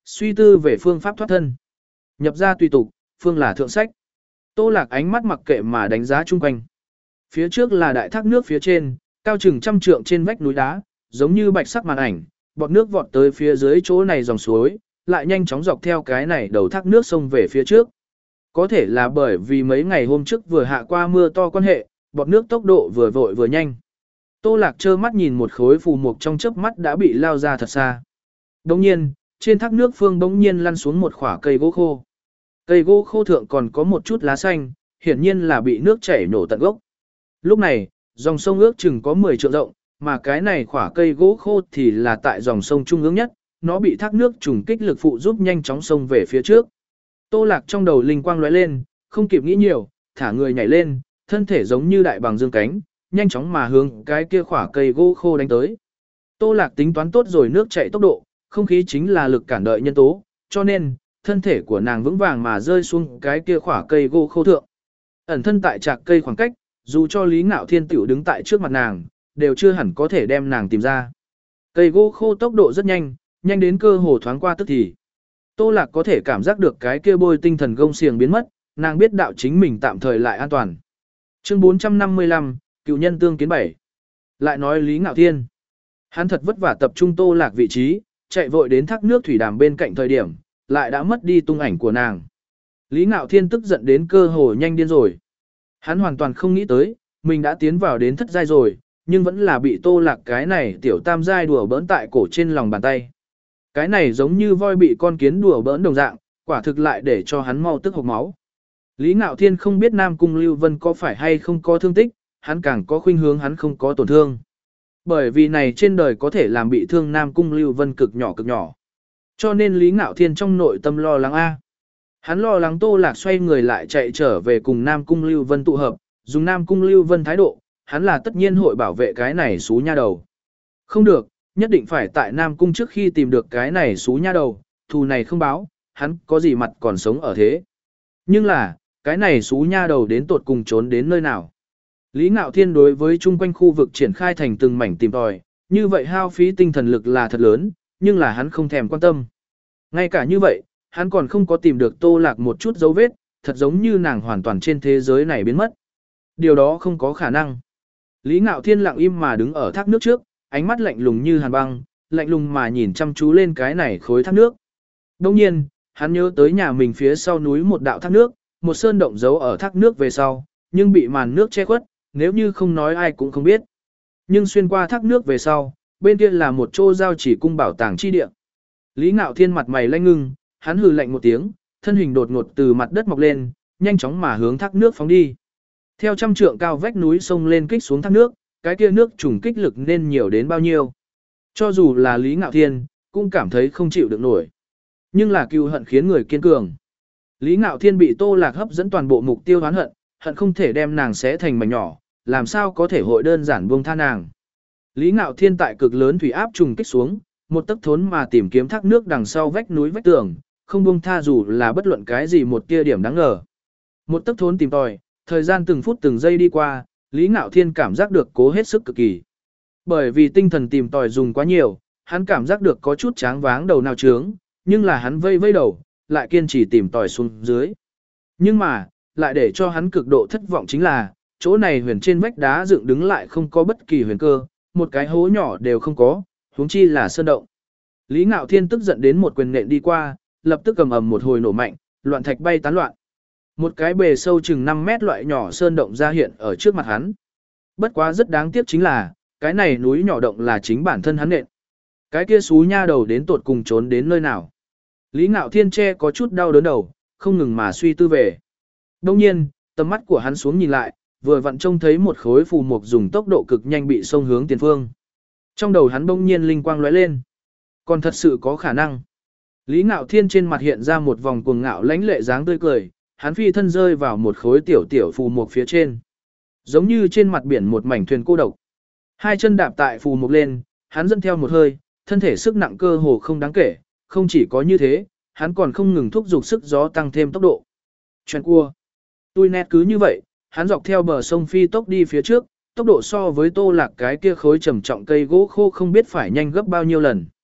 suy tư về phương pháp thoát thân. Nhập ra tùy tục, phương là thượng sách. Tô Lạc ánh mắt mặc kệ mà đánh giá chung quanh. Phía trước là đại thác nước phía trên, cao chừng trăm trượng trên vách núi đá, giống như bạch sắc màn ảnh, bọt nước vọt tới phía dưới chỗ này dòng suối, lại nhanh chóng dọc theo cái này đầu thác nước sông về phía trước. Có thể là bởi vì mấy ngày hôm trước vừa hạ qua mưa to quan hệ, bọt nước tốc độ vừa vội vừa nhanh. Tô Lạc trơ mắt nhìn một khối phù mục trong chớp mắt đã bị lao ra thật xa. Đồng nhiên, trên thác nước phương bỗng nhiên lăn xuống một khỏa cây gỗ khô. Cây gỗ khô thượng còn có một chút lá xanh, hiển nhiên là bị nước chảy nổ tận gốc. Lúc này, dòng sông ước chừng có mười trượng rộng, mà cái này khỏa cây gỗ khô thì là tại dòng sông trung ương nhất, nó bị thác nước trùng kích lực phụ giúp nhanh chóng sông về phía trước. Tô Lạc trong đầu linh quang lóe lên, không kịp nghĩ nhiều, thả người nhảy lên, thân thể giống như đại bàng dương cánh, nhanh chóng mà hướng cái kia khỏa cây gỗ khô đánh tới. Tô Lạc tính toán tốt rồi nước chạy tốc độ, không khí chính là lực cản đợi nhân tố, cho nên, thân thể của nàng vững vàng mà rơi xuống cái kia khỏa cây gỗ khô thượng. Ẩn thân tại trạc cây khoảng cách, dù cho Lý Ngạo Thiên tiểu đứng tại trước mặt nàng, đều chưa hẳn có thể đem nàng tìm ra. Cây gỗ khô tốc độ rất nhanh, nhanh đến cơ hồ thoáng qua tức thì. Tô Lạc có thể cảm giác được cái kia bôi tinh thần gông xiềng biến mất, nàng biết đạo chính mình tạm thời lại an toàn. Chương bốn trăm năm mươi lăm, Cựu nhân tương kiến bảy. Lại nói Lý Ngạo Thiên. Hắn thật vất vả tập trung Tô Lạc vị trí, chạy vội đến thác nước thủy đàm bên cạnh thời điểm, lại đã mất đi tung ảnh của nàng. Lý Ngạo Thiên tức giận đến cơ hồ nhanh điên rồi. Hắn hoàn toàn không nghĩ tới, mình đã tiến vào đến thất giai rồi, nhưng vẫn là bị Tô Lạc cái này tiểu tam giai đùa bỡn tại cổ trên lòng bàn tay. Cái này giống như voi bị con kiến đùa bỡn đồng dạng, quả thực lại để cho hắn mau tức hộc máu. Lý Ngạo Thiên không biết Nam Cung Lưu Vân có phải hay không có thương tích, hắn càng có khuynh hướng hắn không có tổn thương. Bởi vì này trên đời có thể làm bị thương Nam Cung Lưu Vân cực nhỏ cực nhỏ. Cho nên Lý Ngạo Thiên trong nội tâm lo lắng A. Hắn lo lắng Tô Lạc xoay người lại chạy trở về cùng Nam Cung Lưu Vân tụ hợp, dùng Nam Cung Lưu Vân thái độ, hắn là tất nhiên hội bảo vệ cái này xú nha đầu. Không được, nhất định phải tại Nam Cung trước khi tìm được cái này xú nha đầu, thù này không báo, hắn có gì mặt còn sống ở thế. Nhưng là, cái này xú nha đầu đến tột cùng trốn đến nơi nào. Lý Ngạo Thiên đối với chung quanh khu vực triển khai thành từng mảnh tìm tòi, như vậy hao phí tinh thần lực là thật lớn, nhưng là hắn không thèm quan tâm. Ngay cả như vậy, hắn còn không có tìm được Tô Lạc một chút dấu vết, thật giống như nàng hoàn toàn trên thế giới này biến mất. Điều đó không có khả năng. Lý Ngạo Thiên lặng im mà đứng ở thác nước trước, ánh mắt lạnh lùng như hàn băng, lạnh lùng mà nhìn chăm chú lên cái này khối thác nước. Đồng nhiên, hắn nhớ tới nhà mình phía sau núi một đạo thác nước, một sơn động giấu ở thác nước về sau, nhưng bị màn nước che khuất, nếu như không nói ai cũng không biết. Nhưng xuyên qua thác nước về sau, bên kia là một chỗ giao chỉ cung bảo tàng chi địa. Lý Ngạo Thiên mặt mày lanh ngưng, hắn hừ lạnh một tiếng, thân hình đột ngột từ mặt đất mọc lên, nhanh chóng mà hướng thác nước phóng đi. Theo trăm trượng cao vách núi sông lên kích xuống thác nước, cái kia nước trùng kích lực nên nhiều đến bao nhiêu. Cho dù là Lý Ngạo Thiên, cũng cảm thấy không chịu được nổi. Nhưng là cừu hận khiến người kiên cường. Lý Ngạo Thiên bị Tô Lạc hấp dẫn toàn bộ mục tiêu oán hận, hận không thể đem nàng xé thành mảnh nhỏ, làm sao có thể hội đơn giản buông tha nàng. Lý Ngạo Thiên tại cực lớn thủy áp trùng kích xuống, một tấc thốn mà tìm kiếm thác nước đằng sau vách núi vách tường, không buông tha dù là bất luận cái gì một tia điểm đáng ngờ. Một tấc thốn tìm tòi, thời gian từng phút từng giây đi qua, Lý Ngạo Thiên cảm giác được cố hết sức cực kỳ. Bởi vì tinh thần tìm tòi dùng quá nhiều, hắn cảm giác được có chút tráng váng đầu nào trướng, nhưng là hắn vây vây đầu, lại kiên trì tìm tòi xuống dưới. Nhưng mà, lại để cho hắn cực độ thất vọng chính là, chỗ này huyền trên vách đá dựng đứng lại không có bất kỳ huyền cơ, một cái hố nhỏ đều không có, huống chi là sơn động. Lý Ngạo Thiên tức giận đến một quyền nện đi qua, lập tức cầm ầm một hồi nổ mạnh, loạn thạch bay tán loạn. Một cái bề sâu chừng năm mét loại nhỏ sơn động ra hiện ở trước mặt hắn. Bất quá rất đáng tiếc chính là, cái này núi nhỏ động là chính bản thân hắn nện. Cái kia xú nha đầu đến tột cùng trốn đến nơi nào. Lý Ngạo Thiên che có chút đau đớn đầu, không ngừng mà suy tư về. Đông nhiên, tầm mắt của hắn xuống nhìn lại, vừa vặn trông thấy một khối phù mục dùng tốc độ cực nhanh bị xông hướng tiền phương. Trong đầu hắn bỗng nhiên linh quang lóe lên. Còn thật sự có khả năng. Lý Ngạo Thiên trên mặt hiện ra một vòng cuồng ngạo lãnh lệ dáng tươi cười, hắn phi thân rơi vào một khối tiểu tiểu phù mục phía trên. Giống như trên mặt biển một mảnh thuyền cô độc. Hai chân đạp tại phù mục lên, hắn dẫn theo một hơi, thân thể sức nặng cơ hồ không đáng kể, không chỉ có như thế, hắn còn không ngừng thúc giục sức gió tăng thêm tốc độ. Chuyện cua. Tui nét cứ như vậy, hắn dọc theo bờ sông phi tốc đi phía trước, tốc độ so với Tô Lạc cái kia khối trầm trọng cây gỗ khô không biết phải nhanh gấp bao nhiêu lần.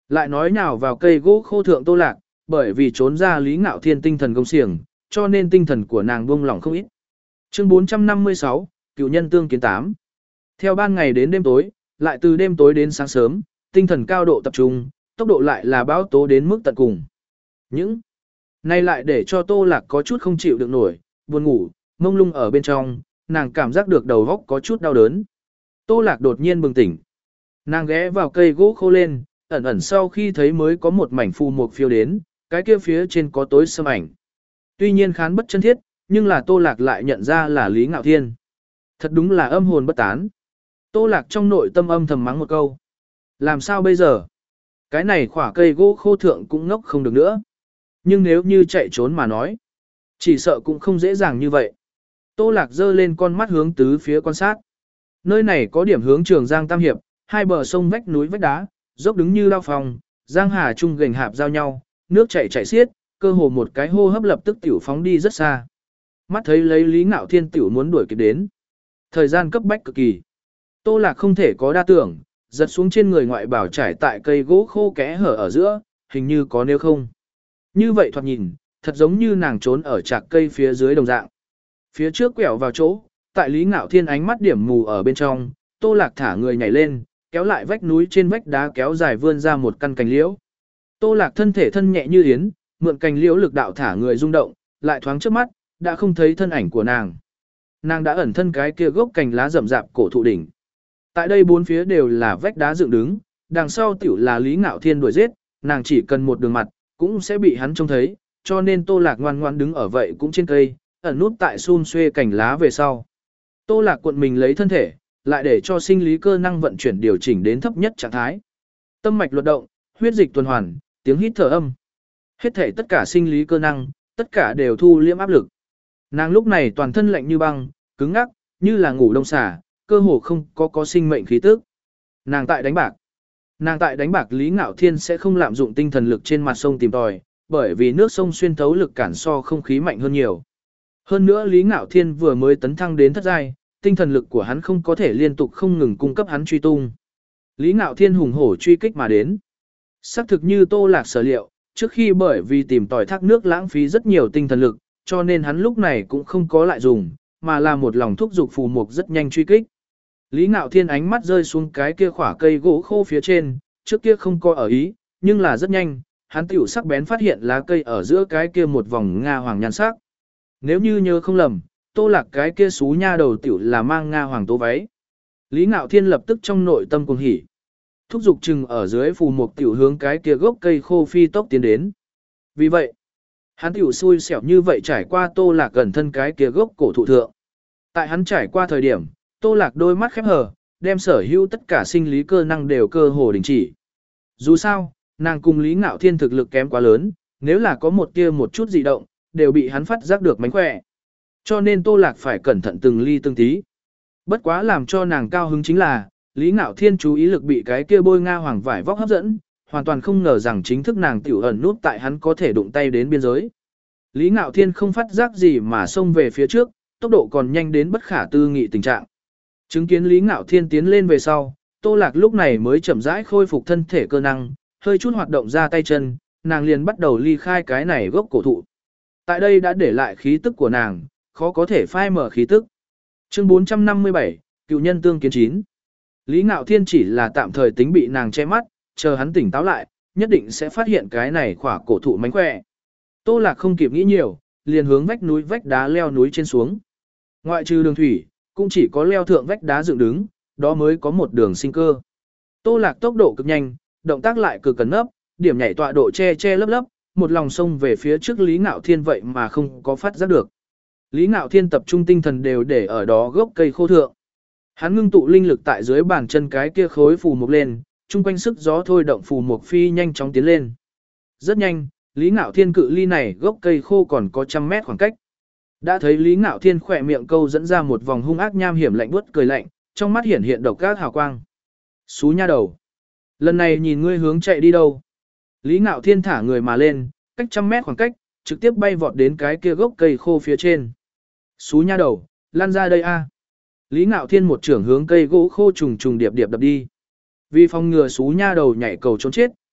Lại nói nhào vào cây gỗ khô thượng Tô Lạc, bởi vì trốn ra Lý Ngạo Thiên tinh thần công xiềng, cho nên tinh thần của nàng buông lỏng không ít. Chương bốn trăm năm mươi sáu, Cựu nhân tương kiến tám. Theo ban ngày đến đêm tối, lại từ đêm tối đến sáng sớm, tinh thần cao độ tập trung, tốc độ lại là bão tố đến mức tận cùng. Những này lại để cho Tô Lạc có chút không chịu được nổi, buồn ngủ, mông lung ở bên trong, nàng cảm giác được đầu óc có chút đau đớn. Tô Lạc đột nhiên bừng tỉnh. Nàng ghé vào cây gỗ khô lên, ẩn ẩn sau khi thấy mới có một mảnh phù mục phiêu đến, cái kia phía trên có tối xâm ảnh. Tuy nhiên khán bất chân thiết, nhưng là Tô Lạc lại nhận ra là Lý Ngạo Thiên. Thật đúng là âm hồn bất tán. Tô Lạc trong nội tâm âm thầm mắng một câu. Làm sao bây giờ? Cái này khỏa cây gỗ khô thượng cũng ngốc không được nữa. Nhưng nếu như chạy trốn mà nói, chỉ sợ cũng không dễ dàng như vậy. Tô Lạc giơ lên con mắt hướng tứ phía quan sát. Nơi này có điểm hướng Trường Giang Tam Hiệp, hai bờ sông vách núi vách đá, dốc đứng như lao phòng, giang hà chung gành hạp giao nhau, nước chảy chảy xiết, cơ hồ một cái hô hấp lập tức tiểu phóng đi rất xa. Mắt thấy lấy Lý Ngạo Thiên tiểu muốn đuổi kịp đến. Thời gian cấp bách cực kỳ. Tô Lạc không thể có đa tưởng, giật xuống trên người ngoại bảo trải tại cây gỗ khô kẽ hở ở giữa, hình như có nếu không. Như vậy thoạt nhìn, thật giống như nàng trốn ở trạc cây phía dưới đồng dạng. Phía trước quẹo vào chỗ, tại Lý Ngạo Thiên ánh mắt điểm mù ở bên trong, Tô Lạc thả người nhảy lên, kéo lại vách núi trên vách đá kéo dài vươn ra một căn cành liễu. Tô Lạc thân thể thân nhẹ như yến, mượn cành liễu lực đạo thả người rung động, lại thoáng trước mắt, đã không thấy thân ảnh của nàng. Nàng đã ẩn thân cái kia gốc cành lá rậm rạp cổ thụ đỉnh. Tại đây bốn phía đều là vách đá dựng đứng, đằng sau tiểu là Lý Ngạo Thiên đuổi giết, nàng chỉ cần một đường mặt, cũng sẽ bị hắn trông thấy, cho nên Tô Lạc ngoan ngoan đứng ở vậy cũng trên cây, ẩn nút tại xun xuê cành lá về sau. Tô Lạc cuộn mình lấy thân thể, lại để cho sinh lý cơ năng vận chuyển điều chỉnh đến thấp nhất trạng thái. Tâm mạch luật động, huyết dịch tuần hoàn, tiếng hít thở âm. Hết thể tất cả sinh lý cơ năng, tất cả đều thu liễm áp lực. Nàng lúc này toàn thân lạnh như băng, cứng ngắc, như là ngủ đông xả, cơ hồ không có có sinh mệnh khí tức. Nàng tại đánh bạc. Nàng tại đánh bạc Lý Ngạo Thiên sẽ không lạm dụng tinh thần lực trên mặt sông tìm tòi, bởi vì nước sông xuyên thấu lực cản so không khí mạnh hơn nhiều. Hơn nữa Lý Ngạo Thiên vừa mới tấn thăng đến thất giai, tinh thần lực của hắn không có thể liên tục không ngừng cung cấp hắn truy tung. Lý Ngạo Thiên hùng hổ truy kích mà đến. Xác thực như Tô Lạc sở liệu, trước khi bởi vì tìm tòi thác nước lãng phí rất nhiều tinh thần lực, cho nên hắn lúc này cũng không có lại dùng, mà là một lòng thúc dục phù mục rất nhanh truy kích. Lý Ngạo Thiên ánh mắt rơi xuống cái kia khỏa cây gỗ khô phía trên, trước kia không có ở ý, nhưng là rất nhanh, hắn tiểu sắc bén phát hiện lá cây ở giữa cái kia một vòng nga hoàng nhan sắc. Nếu như nhớ không lầm, Tô Lạc cái kia xú nha đầu tiểu là mang nga hoàng tố váy. Lý Ngạo Thiên lập tức trong nội tâm cuồng hỉ. Thúc dục chừng ở dưới phù mục tiểu hướng cái kia gốc cây khô phi tốc tiến đến. Vì vậy, hắn tiểu xui xẻo như vậy trải qua Tô Lạc gần thân cái kia gốc cổ thụ thượng. Tại hắn trải qua thời điểm, Tô Lạc đôi mắt khép hờ, đem sở hữu tất cả sinh lý cơ năng đều cơ hồ đình chỉ. Dù sao, nàng cùng Lý Ngạo Thiên thực lực kém quá lớn, nếu là có một tia một chút dị động, đều bị hắn phát giác được mánh khỏe. Cho nên Tô Lạc phải cẩn thận từng ly từng tí. Bất quá làm cho nàng cao hứng chính là, Lý Ngạo Thiên chú ý lực bị cái kia bôi nga hoàng vải vóc hấp dẫn, hoàn toàn không ngờ rằng chính thức nàng tiểu ẩn nút tại hắn có thể đụng tay đến biên giới. Lý Ngạo Thiên không phát giác gì mà xông về phía trước, tốc độ còn nhanh đến bất khả tư nghị tình trạng. Chứng kiến Lý Ngạo Thiên tiến lên về sau, Tô Lạc lúc này mới chậm rãi khôi phục thân thể cơ năng, hơi chút hoạt động ra tay chân, nàng liền bắt đầu ly khai cái này gốc cổ thụ. Tại đây đã để lại khí tức của nàng, khó có thể phai mở khí tức. Chương bốn trăm năm mươi bảy, Cựu nhân tương kiến chín. Lý Ngạo Thiên chỉ là tạm thời tính bị nàng che mắt, chờ hắn tỉnh táo lại, nhất định sẽ phát hiện cái này khỏa cổ thụ mánh khỏe. Tô Lạc không kịp nghĩ nhiều, liền hướng vách núi vách đá leo núi trên xuống. Ngoại trừ đường thủy, cũng chỉ có leo thượng vách đá dựng đứng, đó mới có một đường sinh cơ. Tô Lạc tốc độ cực nhanh, động tác lại cực cẩn nấp, điểm nhảy tọa độ che che lấp lấp, một lòng xông về phía trước Lý Ngạo Thiên vậy mà không có phát giác được. Lý Ngạo Thiên tập trung tinh thần đều để ở đó gốc cây khô thượng. Hắn ngưng tụ linh lực tại dưới bàn chân cái kia khối phù mục lên, chung quanh sức gió thôi động phù mục phi nhanh chóng tiến lên. Rất nhanh, Lý Ngạo Thiên cự ly này gốc cây khô còn có trăm mét khoảng cách. Đã thấy Lý Ngạo Thiên khỏe miệng câu dẫn ra một vòng hung ác nham hiểm lạnh buốt cười lạnh, trong mắt hiển hiện độc ác hào quang. Xú nha đầu. Lần này nhìn ngươi hướng chạy đi đâu? Lý Ngạo Thiên thả người mà lên, cách trăm mét khoảng cách, trực tiếp bay vọt đến cái kia gốc cây khô phía trên. Xú nha đầu, lăn ra đây a! Lý Ngạo Thiên một trưởng hướng cây gỗ khô trùng trùng điệp điệp đập đi. Vì phòng ngừa xú nha đầu nhảy cầu trốn chết,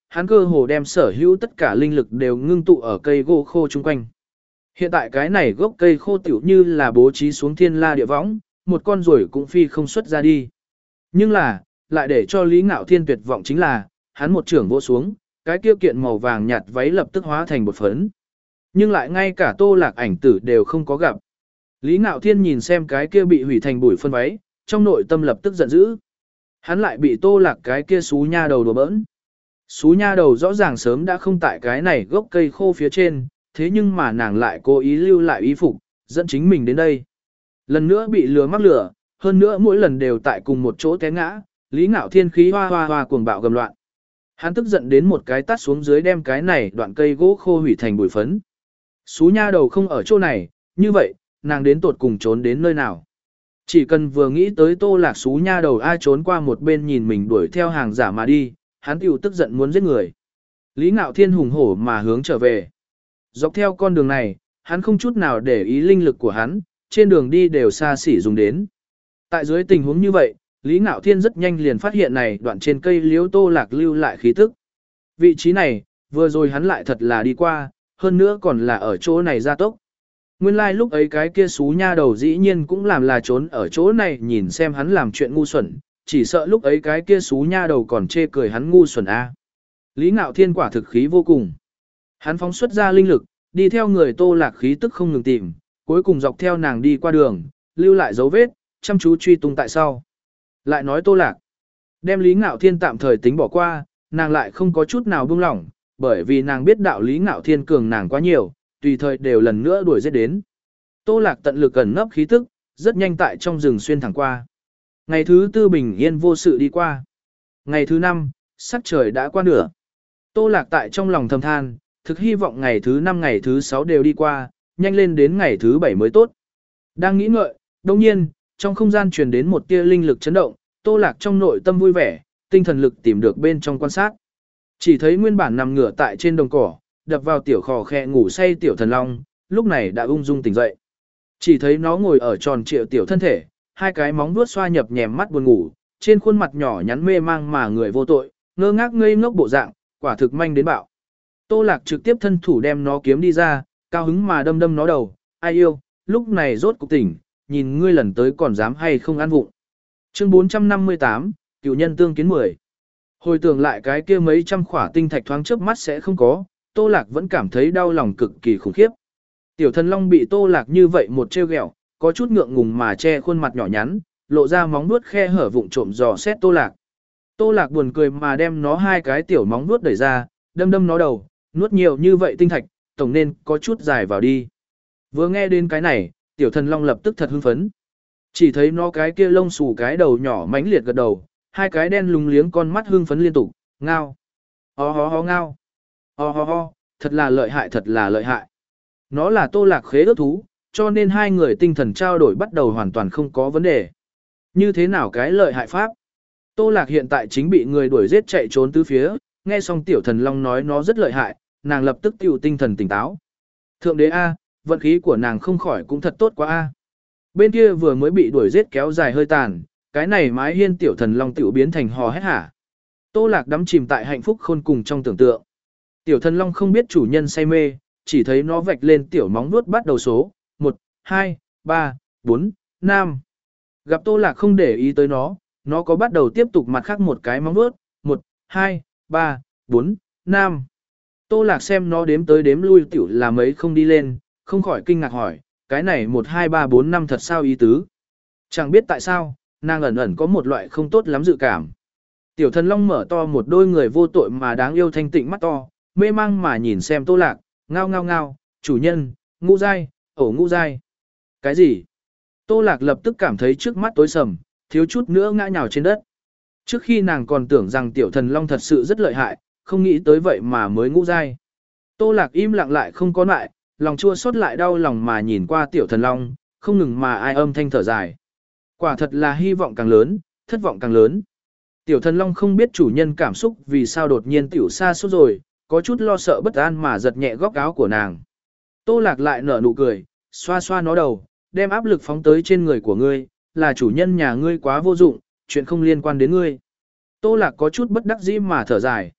hắn cơ hồ đem sở hữu tất cả linh lực đều ngưng tụ ở cây gỗ khô chung quanh. Hiện tại cái này gốc cây khô tiểu như là bố trí xuống thiên la địa võng, một con ruồi cũng phi không xuất ra đi. Nhưng là, lại để cho Lý Ngạo Thiên tuyệt vọng chính là, hắn một trưởng vỗ xuống, cái kia kiện màu vàng nhạt váy lập tức hóa thành bột phấn. Nhưng lại ngay cả Tô Lạc ảnh tử đều không có gặp. Lý Ngạo Thiên nhìn xem cái kia bị hủy thành bụi phân váy, trong nội tâm lập tức giận dữ. Hắn lại bị Tô Lạc cái kia xú nha đầu đùa bỡn. Xú nha đầu rõ ràng sớm đã không tại cái này gốc cây khô phía trên, thế nhưng mà nàng lại cố ý lưu lại y phục, dẫn chính mình đến đây. Lần nữa bị lừa mắc lửa, hơn nữa mỗi lần đều tại cùng một chỗ té ngã, Lý Ngạo Thiên khí hoa hoa hoa cuồng bạo gầm loạn. Hắn tức giận đến một cái tát xuống dưới đem cái này đoạn cây gỗ khô hủy thành bụi phấn. Xú nha đầu không ở chỗ này, như vậy, nàng đến tột cùng trốn đến nơi nào. Chỉ cần vừa nghĩ tới Tô Lạc xú nha đầu ai trốn qua một bên nhìn mình đuổi theo hàng giả mà đi, hắn tiểu tức giận muốn giết người. Lý Ngạo Thiên hùng hổ mà hướng trở về. Dọc theo con đường này, hắn không chút nào để ý linh lực của hắn, trên đường đi đều xa xỉ dùng đến. Tại dưới tình huống như vậy, Lý Ngạo Thiên rất nhanh liền phát hiện này đoạn trên cây liễu Tô Lạc lưu lại khí tức. Vị trí này, vừa rồi hắn lại thật là đi qua, hơn nữa còn là ở chỗ này gia tốc. Nguyên lai like lúc ấy cái kia xú nha đầu dĩ nhiên cũng làm là trốn ở chỗ này nhìn xem hắn làm chuyện ngu xuẩn, chỉ sợ lúc ấy cái kia xú nha đầu còn chê cười hắn ngu xuẩn a. Lý Ngạo Thiên quả thực khí vô cùng. Hắn phóng xuất ra linh lực, đi theo người Tô Lạc khí tức không ngừng tìm, cuối cùng dọc theo nàng đi qua đường, lưu lại dấu vết, chăm chú truy tung tại sau. Lại nói Tô Lạc, đem Lý Ngạo Thiên tạm thời tính bỏ qua, nàng lại không có chút nào buông lỏng, bởi vì nàng biết đạo Lý Ngạo Thiên cường nàng quá nhiều, tùy thời đều lần nữa đuổi giết đến. Tô Lạc tận lực ẩn nấp khí tức, rất nhanh tại trong rừng xuyên thẳng qua. Ngày thứ tư bình yên vô sự đi qua. Ngày thứ năm, sắc trời đã qua nửa. Tô Lạc tại trong lòng thầm than, thực hy vọng ngày thứ năm ngày thứ sáu đều đi qua, nhanh lên đến ngày thứ bảy mới tốt. Đang nghĩ ngợi, đồng nhiên, trong không gian truyền đến một tia linh lực chấn động, Tô Lạc trong nội tâm vui vẻ, tinh thần lực tìm được bên trong quan sát. Chỉ thấy nguyên bản nằm ngửa tại trên đồng cỏ, đập vào tiểu khò khẽ ngủ say tiểu thần long, lúc này đã ung dung tỉnh dậy. Chỉ thấy nó ngồi ở tròn trịa tiểu thân thể, hai cái móng vuốt xoa nhập nhèm mắt buồn ngủ, trên khuôn mặt nhỏ nhắn mê mang mà người vô tội, ngơ ngác ngây ngốc bộ dạng, quả thực manh đến bạo. Tô Lạc trực tiếp thân thủ đem nó kiếm đi ra, cao hứng mà đâm đâm nó đầu, ai yêu, lúc này rốt cục tỉnh, nhìn ngươi lần tới còn dám hay không ăn vụng. Chương bốn trăm năm mươi tám, cựu nhân tương kiến mười. Hồi tưởng lại cái kia mấy trăm khỏa tinh thạch thoáng chớp mắt sẽ không có, Tô Lạc vẫn cảm thấy đau lòng cực kỳ khủng khiếp. Tiểu thần long bị Tô Lạc như vậy một trêu ghẹo, có chút ngượng ngùng mà che khuôn mặt nhỏ nhắn, lộ ra móng vuốt khe hở vụng trộm dò xét Tô Lạc. Tô Lạc buồn cười mà đem nó hai cái tiểu móng vuốt đẩy ra, đâm đâm nó đầu, nuốt nhiều như vậy tinh thạch, tổng nên có chút dài vào đi. Vừa nghe đến cái này, tiểu thần long lập tức thật hưng phấn. Chỉ thấy nó cái kia lông xù cái đầu nhỏ mãnh liệt gật đầu, hai cái đen lúng liếng con mắt hưng phấn liên tục, ngao. Ho ho ho ngao. Ho ho ho, thật là lợi hại thật là lợi hại. Nó là Tô Lạc khế ước thú, cho nên hai người tinh thần trao đổi bắt đầu hoàn toàn không có vấn đề. Như thế nào cái lợi hại pháp? Tô Lạc hiện tại chính bị người đuổi giết chạy trốn tứ phía, nghe xong tiểu thần long nói nó rất lợi hại, nàng lập tức tiêu tinh thần tỉnh táo. Thượng đế A, vận khí của nàng không khỏi cũng thật tốt quá A. Bên kia vừa mới bị đuổi giết kéo dài hơi tàn, cái này mái hiên tiểu thần long tiểu biến thành hò hét hả. Tô Lạc đắm chìm tại hạnh phúc khôn cùng trong tưởng tượng. Tiểu thần long không biết chủ nhân say mê, chỉ thấy nó vạch lên tiểu móng vuốt bắt đầu số, một, hai, ba, bốn, năm. Gặp Tô Lạc không để ý tới nó, nó có bắt đầu tiếp tục mặt khác một cái móng vuốt, một, hai, ba, bốn, năm. Tô Lạc xem nó đếm tới đếm lui tiểu là mấy không đi lên, không khỏi kinh ngạc hỏi, cái này một, hai, ba, bốn, năm thật sao ý tứ. Chẳng biết tại sao, nàng ẩn ẩn có một loại không tốt lắm dự cảm. Tiểu thần long mở to một đôi người vô tội mà đáng yêu thanh tịnh mắt to, mê mang mà nhìn xem Tô Lạc, ngao ngao ngao, chủ nhân, ngũ giai, ổ ngũ giai. Cái gì? Tô Lạc lập tức cảm thấy trước mắt tối sầm, thiếu chút nữa ngã nhào trên đất. Trước khi nàng còn tưởng rằng tiểu thần long thật sự rất lợi hại, không nghĩ tới vậy mà mới ngũ giai. Tô Lạc im lặng lại không có lại, lòng chua xót lại đau lòng mà nhìn qua tiểu thần long, không ngừng mà ai âm thanh thở dài. Quả thật là hy vọng càng lớn, thất vọng càng lớn. Tiểu thần long không biết chủ nhân cảm xúc vì sao đột nhiên tiểu xa suốt rồi, có chút lo sợ bất an mà giật nhẹ góc áo của nàng. Tô Lạc lại nở nụ cười, xoa xoa nó đầu, đem áp lực phóng tới trên người của ngươi, là chủ nhân nhà ngươi quá vô dụng, chuyện không liên quan đến ngươi. Tô Lạc có chút bất đắc dĩ mà thở dài.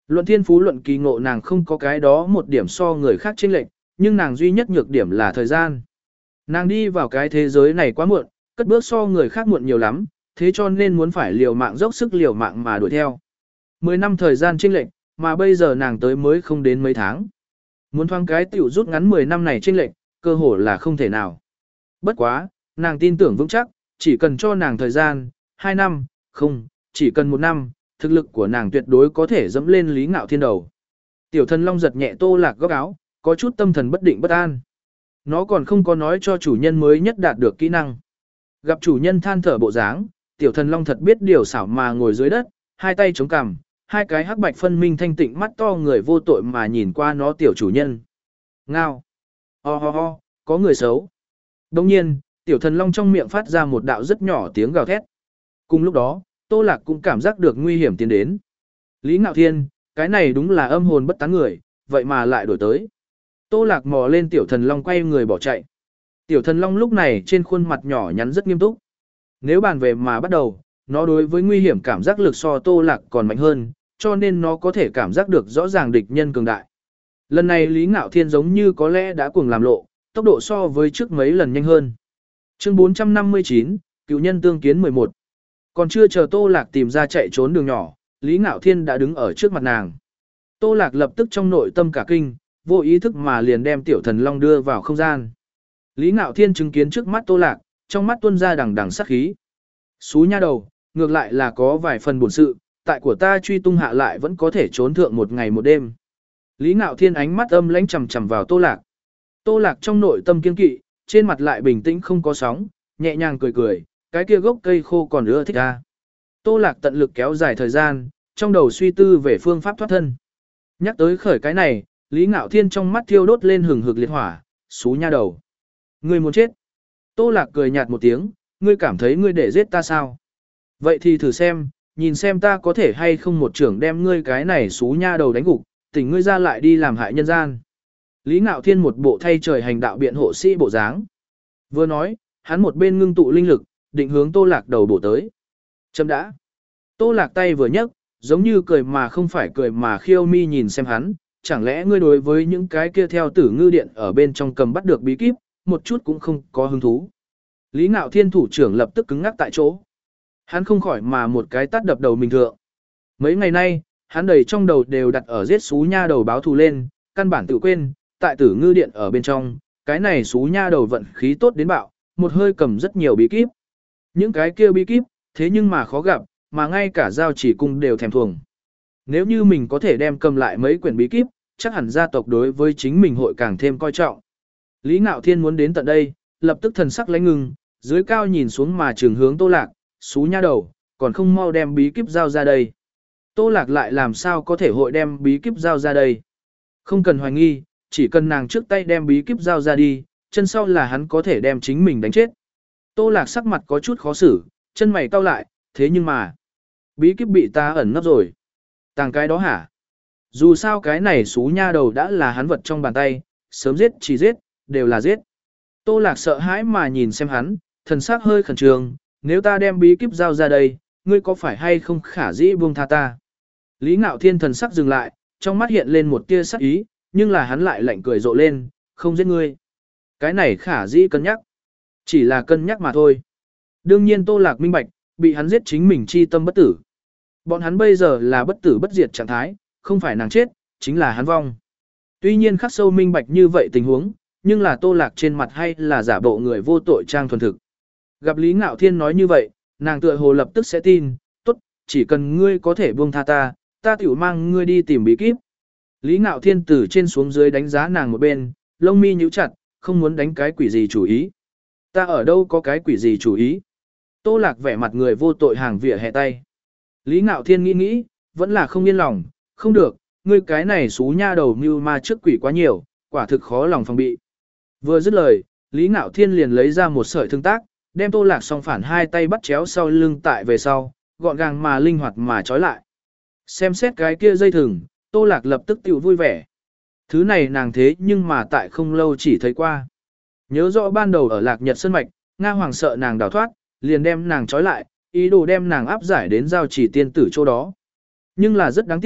Luận thiên phú luận kỳ ngộ nàng không có cái đó một điểm so người khác chênh lệch, nhưng nàng duy nhất nhược điểm là thời gian. Nàng đi vào cái thế giới này quá muộn, cất bước so người khác muộn nhiều lắm, thế cho nên muốn phải liều mạng dốc sức liều mạng mà đuổi theo. Mười năm thời gian chênh lệch, mà bây giờ nàng tới mới không đến mấy tháng. Muốn thoáng cái tiểu rút ngắn mười năm này chênh lệch, cơ hồ là không thể nào. Bất quá, nàng tin tưởng vững chắc, chỉ cần cho nàng thời gian, hai năm, không, chỉ cần một năm, thực lực của nàng tuyệt đối có thể dẫm lên Lý Ngạo Thiên đầu. Tiểu thần long giật nhẹ Tô Lạc góc áo, có chút tâm thần bất định bất an. Nó còn không có nói cho chủ nhân mới nhất đạt được kỹ năng. Gặp chủ nhân than thở bộ dáng, tiểu thần long thật biết điều xảo mà ngồi dưới đất, hai tay chống cằm, hai cái hắc bạch phân minh thanh tịnh mắt to người vô tội mà nhìn qua nó tiểu chủ nhân. Ngao. Ho ho ho, có người xấu. Đồng nhiên, tiểu thần long trong miệng phát ra một đạo rất nhỏ tiếng gào thét. Cùng lúc đó, Tô Lạc cũng cảm giác được nguy hiểm tiến đến. Lý Ngạo Thiên, cái này đúng là âm hồn bất tán người, vậy mà lại đổi tới. Tô Lạc mò lên tiểu thần long quay người bỏ chạy. Tiểu thần long lúc này trên khuôn mặt nhỏ nhắn rất nghiêm túc. Nếu bàn về mà bắt đầu, nó đối với nguy hiểm cảm giác lực so Tô Lạc còn mạnh hơn, cho nên nó có thể cảm giác được rõ ràng địch nhân cường đại. Lần này Lý Ngạo Thiên giống như có lẽ đã cuồng làm lộ, tốc độ so với trước mấy lần nhanh hơn. Chương bốn trăm năm mươi chín, Cựu nhân tương kiến mười một. Còn chưa chờ Tô Lạc tìm ra chạy trốn đường nhỏ, Lý Ngạo Thiên đã đứng ở trước mặt nàng. Tô Lạc lập tức trong nội tâm cả kinh, vô ý thức mà liền đem tiểu thần long đưa vào không gian. Lý Ngạo Thiên chứng kiến trước mắt Tô Lạc, trong mắt tuôn ra đằng đằng sát khí. Xú nha đầu, ngược lại là có vài phần buồn sự, tại của ta truy tung hạ lại vẫn có thể trốn thượng một ngày một đêm. Lý Ngạo Thiên ánh mắt âm lãnh chằm chằm vào Tô Lạc. Tô Lạc trong nội tâm kiên kỵ, trên mặt lại bình tĩnh không có sóng, nhẹ nhàng cười cười, cái kia gốc cây khô còn ưa thích ta. Tô Lạc tận lực kéo dài thời gian, trong đầu suy tư về phương pháp thoát thân. Nhắc tới khởi cái này, Lý Ngạo Thiên trong mắt thiêu đốt lên hừng hực liệt hỏa, xú nha đầu. Ngươi muốn chết. Tô Lạc cười nhạt một tiếng, ngươi cảm thấy ngươi để giết ta sao? Vậy thì thử xem, nhìn xem ta có thể hay không một trưởng đem ngươi cái này xú nha đầu đánh gục, tỉnh ngươi ra lại đi làm hại nhân gian. Lý Ngạo Thiên một bộ thay trời hành đạo biện hộ sĩ bộ dáng. Vừa nói, hắn một bên ngưng tụ linh lực, định hướng Tô Lạc đầu bổ tới. Chấm đã. Tô Lạc tay vừa nhấc, giống như cười mà không phải cười mà khiêu mi nhìn xem hắn, chẳng lẽ ngươi đối với những cái kia theo tử ngư điện ở bên trong cầm bắt được bí kíp, một chút cũng không có hứng thú. Lý Ngạo Thiên thủ trưởng lập tức cứng ngắc tại chỗ. Hắn không khỏi mà một cái tát đập đầu mình thượng. Mấy ngày nay, hắn đầy trong đầu đều đặt ở giết xú nha đầu báo thù lên, căn bản tự quên, tại tử ngư điện ở bên trong, cái này xú nha đầu vận khí tốt đến bạo, một hơi cầm rất nhiều bí kíp. Những cái kia bí kíp, thế nhưng mà khó gặp, mà ngay cả giao chỉ cung đều thèm thuồng. Nếu như mình có thể đem cầm lại mấy quyển bí kíp, chắc hẳn gia tộc đối với chính mình hội càng thêm coi trọng. Lý Ngạo Thiên muốn đến tận đây, lập tức thần sắc lãnh ngưng, dưới cao nhìn xuống mà trường hướng Tô Lạc, xú nha đầu, còn không mau đem bí kíp giao ra đây. Tô Lạc lại làm sao có thể hội đem bí kíp giao ra đây? Không cần hoài nghi, chỉ cần nàng trước tay đem bí kíp giao ra đi, chân sau là hắn có thể đem chính mình đánh chết. Tô Lạc sắc mặt có chút khó xử, chân mày cau lại, thế nhưng mà, bí kíp bị ta ẩn nấp rồi. Tàng cái đó hả? Dù sao cái này xú nha đầu đã là hắn vật trong bàn tay, sớm giết chỉ giết, đều là giết. Tô Lạc sợ hãi mà nhìn xem hắn, thần sắc hơi khẩn trương, nếu ta đem bí kíp giao ra đây, ngươi có phải hay không khả dĩ buông tha ta? Lý Ngạo Thiên thần sắc dừng lại, trong mắt hiện lên một tia sắc ý, nhưng là hắn lại lạnh cười rộ lên, không giết ngươi. Cái này khả dĩ cân nhắc. Chỉ là cân nhắc mà thôi. Đương nhiên Tô Lạc minh bạch, bị hắn giết chính mình chi tâm bất tử. Bọn hắn bây giờ là bất tử bất diệt trạng thái, không phải nàng chết, chính là hắn vong. Tuy nhiên khắc sâu minh bạch như vậy tình huống, nhưng là Tô Lạc trên mặt hay là giả bộ người vô tội trang thuần thực. Gặp Lý Ngạo Thiên nói như vậy, nàng tựa hồ lập tức sẽ tin, tốt, chỉ cần ngươi có thể buông tha ta, ta tiểu mang ngươi đi tìm bí kíp. Lý Ngạo Thiên từ trên xuống dưới đánh giá nàng một bên, lông mi nhíu chặt, không muốn đánh cái quỷ gì chủ ý. Ta ở đâu có cái quỷ gì chủ ý? Tô Lạc vẻ mặt người vô tội hàng vỉa hè tay. Lý Ngạo Thiên nghĩ nghĩ, vẫn là không yên lòng, không được, ngươi cái này xú nha đầu mưu ma trước quỷ quá nhiều, quả thực khó lòng phòng bị. Vừa dứt lời, Lý Ngạo Thiên liền lấy ra một sợi thương tác, đem Tô Lạc song phản hai tay bắt chéo sau lưng tại về sau, gọn gàng mà linh hoạt mà trói lại. Xem xét cái kia dây thừng, Tô Lạc lập tức tiểu vui vẻ. Thứ này nàng thế nhưng mà tại không lâu chỉ thấy qua. Nhớ rõ ban đầu ở Lạc Nhật Sơn Mạch, Nga Hoàng sợ nàng đào thoát, liền đem nàng trói lại, ý đồ đem nàng áp giải đến giao chỉ tiên tử chỗ đó. Nhưng là rất đáng tiếc,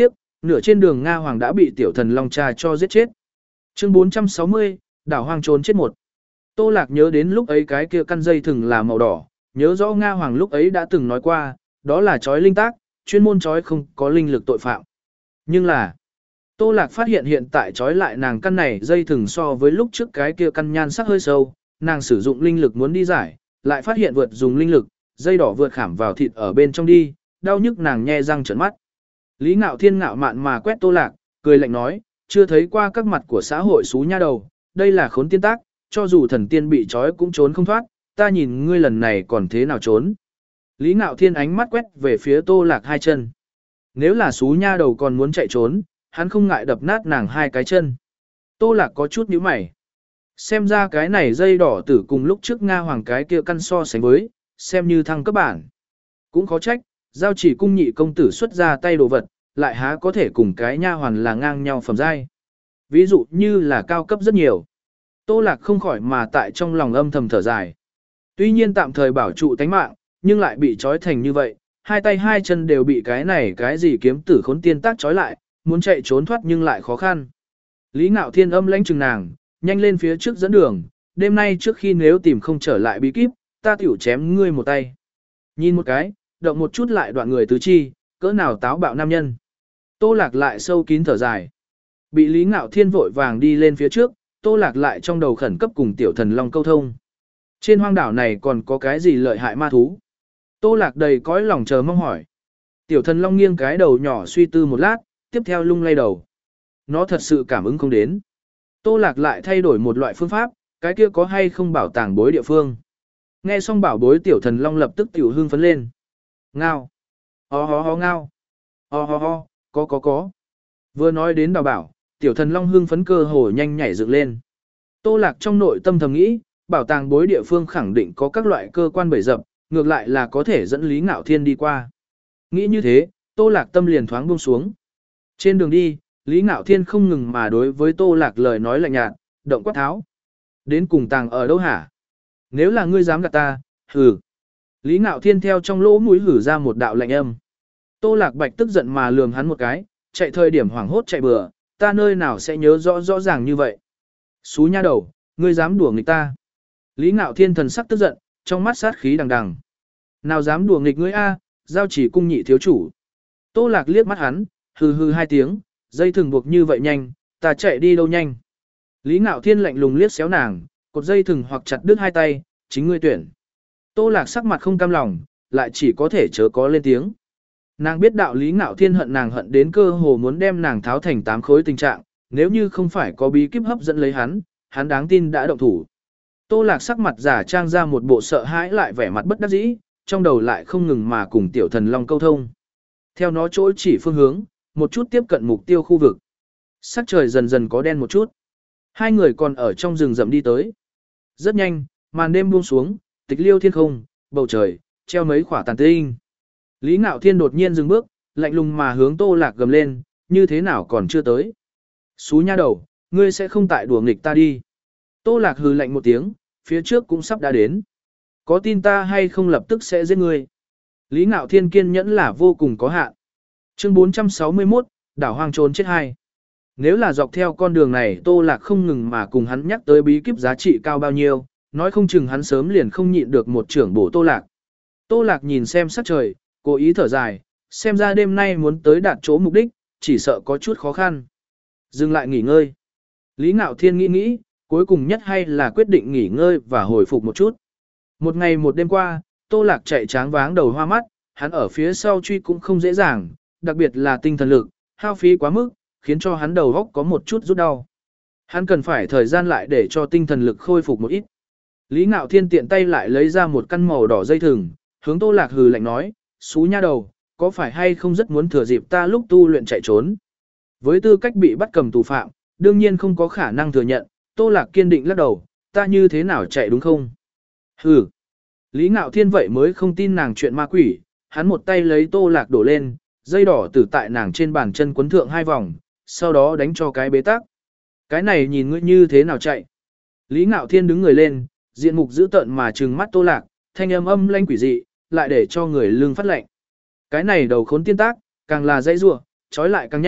nửa trên đường Nga Hoàng đã bị tiểu thần long cha cho giết chết. Chương bốn trăm sáu mươi, đảo hoang trốn chết một. Tô Lạc nhớ đến lúc ấy cái kia căn dây thừng là màu đỏ, nhớ rõ Nga Hoàng lúc ấy đã từng nói qua, đó là chói linh tác, chuyên môn chói không có linh lực tội phạm. Nhưng là, Tô Lạc phát hiện hiện tại chói lại nàng căn này dây thừng so với lúc trước cái kia căn nhan sắc hơi sâu, nàng sử dụng linh lực muốn đi giải, lại phát hiện vượt dùng linh lực, dây đỏ vượt khảm vào thịt ở bên trong đi, đau nhức nàng nhe răng trợn mắt. Lý Ngạo Thiên ngạo mạn mà quét Tô Lạc, cười lạnh nói, chưa thấy qua các mặt của xã hội xú nha đầu, đây là khốn tiên tác, cho dù thần tiên bị trói cũng trốn không thoát, ta nhìn ngươi lần này còn thế nào trốn. Lý Ngạo Thiên ánh mắt quét về phía Tô Lạc hai chân. Nếu là xú nha đầu còn muốn chạy trốn, hắn không ngại đập nát nàng hai cái chân. Tô Lạc có chút nhíu mày. Xem ra cái này dây đỏ tử cùng lúc trước Nga Hoàng cái kia căn so sánh với, xem như thăng cấp bản. Cũng khó trách, giao chỉ cung nhị công tử xuất ra tay đồ vật, lại há có thể cùng cái nha hoàn là ngang nhau phẩm giai. Ví dụ như là cao cấp rất nhiều. Tô Lạc không khỏi mà tại trong lòng âm thầm thở dài. Tuy nhiên tạm thời bảo trụ tánh mạng, nhưng lại bị trói thành như vậy, hai tay hai chân đều bị cái này cái gì kiếm tử khốn tiên tác trói lại, muốn chạy trốn thoát nhưng lại khó khăn. Lý Ngạo Thiên âm lãnh chừng nàng, nhanh lên phía trước dẫn đường, đêm nay trước khi nếu tìm không trở lại bí kíp, ta tiểu chém ngươi một tay. Nhìn một cái, động một chút lại đoạn người tứ chi, cỡ nào táo bạo nam nhân. Tô Lạc lại sâu kín thở dài. Bị Lý Ngạo Thiên vội vàng đi lên phía trước, Tô Lạc lại trong đầu khẩn cấp cùng tiểu thần long câu thông. Trên hoang đảo này còn có cái gì lợi hại ma thú? Tô Lạc đầy cõi lòng chờ mong hỏi. Tiểu thần long nghiêng cái đầu nhỏ suy tư một lát, tiếp theo lung lay đầu. Nó thật sự cảm ứng không đến. Tô Lạc lại thay đổi một loại phương pháp, cái kia có hay không bảo tàng bối địa phương. Nghe xong bảo bối tiểu thần long lập tức tiểu hương phấn lên. Ngao. Ho ho ho ngao. Ho ho ho, có có có. Vừa nói đến đào bảo, tiểu thần long hương phấn cơ hồ nhanh nhảy dựng lên. Tô Lạc trong nội tâm thầm nghĩ, bảo tàng bối địa phương khẳng định có các loại cơ quan bẫy dập, ngược lại là có thể dẫn Lý Ngạo Thiên đi qua. Nghĩ như thế, Tô Lạc tâm liền thoáng buông xuống. Trên đường đi, Lý Ngạo Thiên không ngừng mà đối với Tô Lạc lời nói lạnh nhạt, động quát tháo. Đến cùng tàng ở đâu hả? Nếu là ngươi dám gạt ta, hừ. Lý Ngạo Thiên theo trong lỗ mũi hử ra một đạo lạnh âm. Tô Lạc Bạch tức giận mà lườm hắn một cái, chạy thời điểm hoảng hốt chạy bừa, ta nơi nào sẽ nhớ rõ rõ ràng như vậy. Xú nha đầu, ngươi dám đùa nghịch ta. Lý Ngạo Thiên thần sắc tức giận, trong mắt sát khí đằng đằng. Nào dám đùa nghịch ngươi a, giao chỉ cung nhị thiếu chủ. Tô Lạc liếc mắt hắn, hừ hừ hai tiếng, dây thừng buộc như vậy nhanh, ta chạy đi đâu nhanh. Lý Ngạo Thiên lạnh lùng liếc xéo nàng, cột dây thừng hoặc chặt đứt hai tay, chính ngươi tuyển. Tô Lạc sắc mặt không cam lòng, lại chỉ có thể chớ có lên tiếng. Nàng biết đạo Lý Ngạo Thiên hận nàng hận đến cơ hồ muốn đem nàng tháo thành tám khối tình trạng, nếu như không phải có bí kíp hấp dẫn lấy hắn, hắn đáng tin đã động thủ. Tô Lạc sắc mặt giả trang ra một bộ sợ hãi lại vẻ mặt bất đắc dĩ, trong đầu lại không ngừng mà cùng tiểu thần long câu thông. Theo nó chỗ chỉ phương hướng, một chút tiếp cận mục tiêu khu vực. Sắc trời dần dần có đen một chút. Hai người còn ở trong rừng rậm đi tới. Rất nhanh, màn đêm buông xuống, tịch liêu thiên không, bầu trời, treo mấy khỏa tàn tinh. Lý Ngạo Thiên đột nhiên dừng bước, lạnh lùng mà hướng Tô Lạc gầm lên, như thế nào còn chưa tới. Xú nha đầu, ngươi sẽ không tại đùa nghịch ta đi. Tô Lạc hừ lạnh một tiếng, phía trước cũng sắp đã đến. Có tin ta hay không lập tức sẽ giết ngươi. Lý Ngạo Thiên kiên nhẫn là vô cùng có hạn. Chương bốn trăm sáu mươi mốt, đảo hoang trốn chết hai. Nếu là dọc theo con đường này Tô Lạc không ngừng mà cùng hắn nhắc tới bí kíp giá trị cao bao nhiêu, nói không chừng hắn sớm liền không nhịn được một trưởng bổ Tô Lạc. Tô Lạc nhìn xem sắc trời, cố ý thở dài, xem ra đêm nay muốn tới đạt chỗ mục đích, chỉ sợ có chút khó khăn. Dừng lại nghỉ ngơi. Lý Ngạo Thiên nghĩ nghĩ, cuối cùng nhất hay là quyết định nghỉ ngơi và hồi phục một chút. Một ngày một đêm qua, Tô Lạc chạy tráng váng đầu hoa mắt, hắn ở phía sau truy cũng không dễ dàng, đặc biệt là tinh thần lực, hao phí quá mức, khiến cho hắn đầu óc có một chút rút đau. Hắn cần phải thời gian lại để cho tinh thần lực khôi phục một ít. Lý Ngạo Thiên tiện tay lại lấy ra một căn màu đỏ dây thừng, hướng Tô Lạc hừ lạnh nói, xú nha đầu, có phải hay không rất muốn thừa dịp ta lúc tu luyện chạy trốn. Với tư cách bị bắt cầm tù phạm, đương nhiên không có khả năng thừa nhận, Tô Lạc kiên định lắc đầu, ta như thế nào chạy đúng không? Hừ. Lý Ngạo Thiên vậy mới không tin nàng chuyện ma quỷ, hắn một tay lấy Tô Lạc đổ lên, dây đỏ tử tại nàng trên bàn chân quấn thượng hai vòng, sau đó đánh cho cái bế tắc. Cái này nhìn ngươi như thế nào chạy? Lý Ngạo Thiên đứng người lên, diện mục dữ tợn mà trừng mắt Tô Lạc, thanh âm âm lanh quỷ dị, lại để cho người lưng phát lạnh. Cái này đầu khốn tiên tác, càng là dây rủa, trói lại càng nhanh,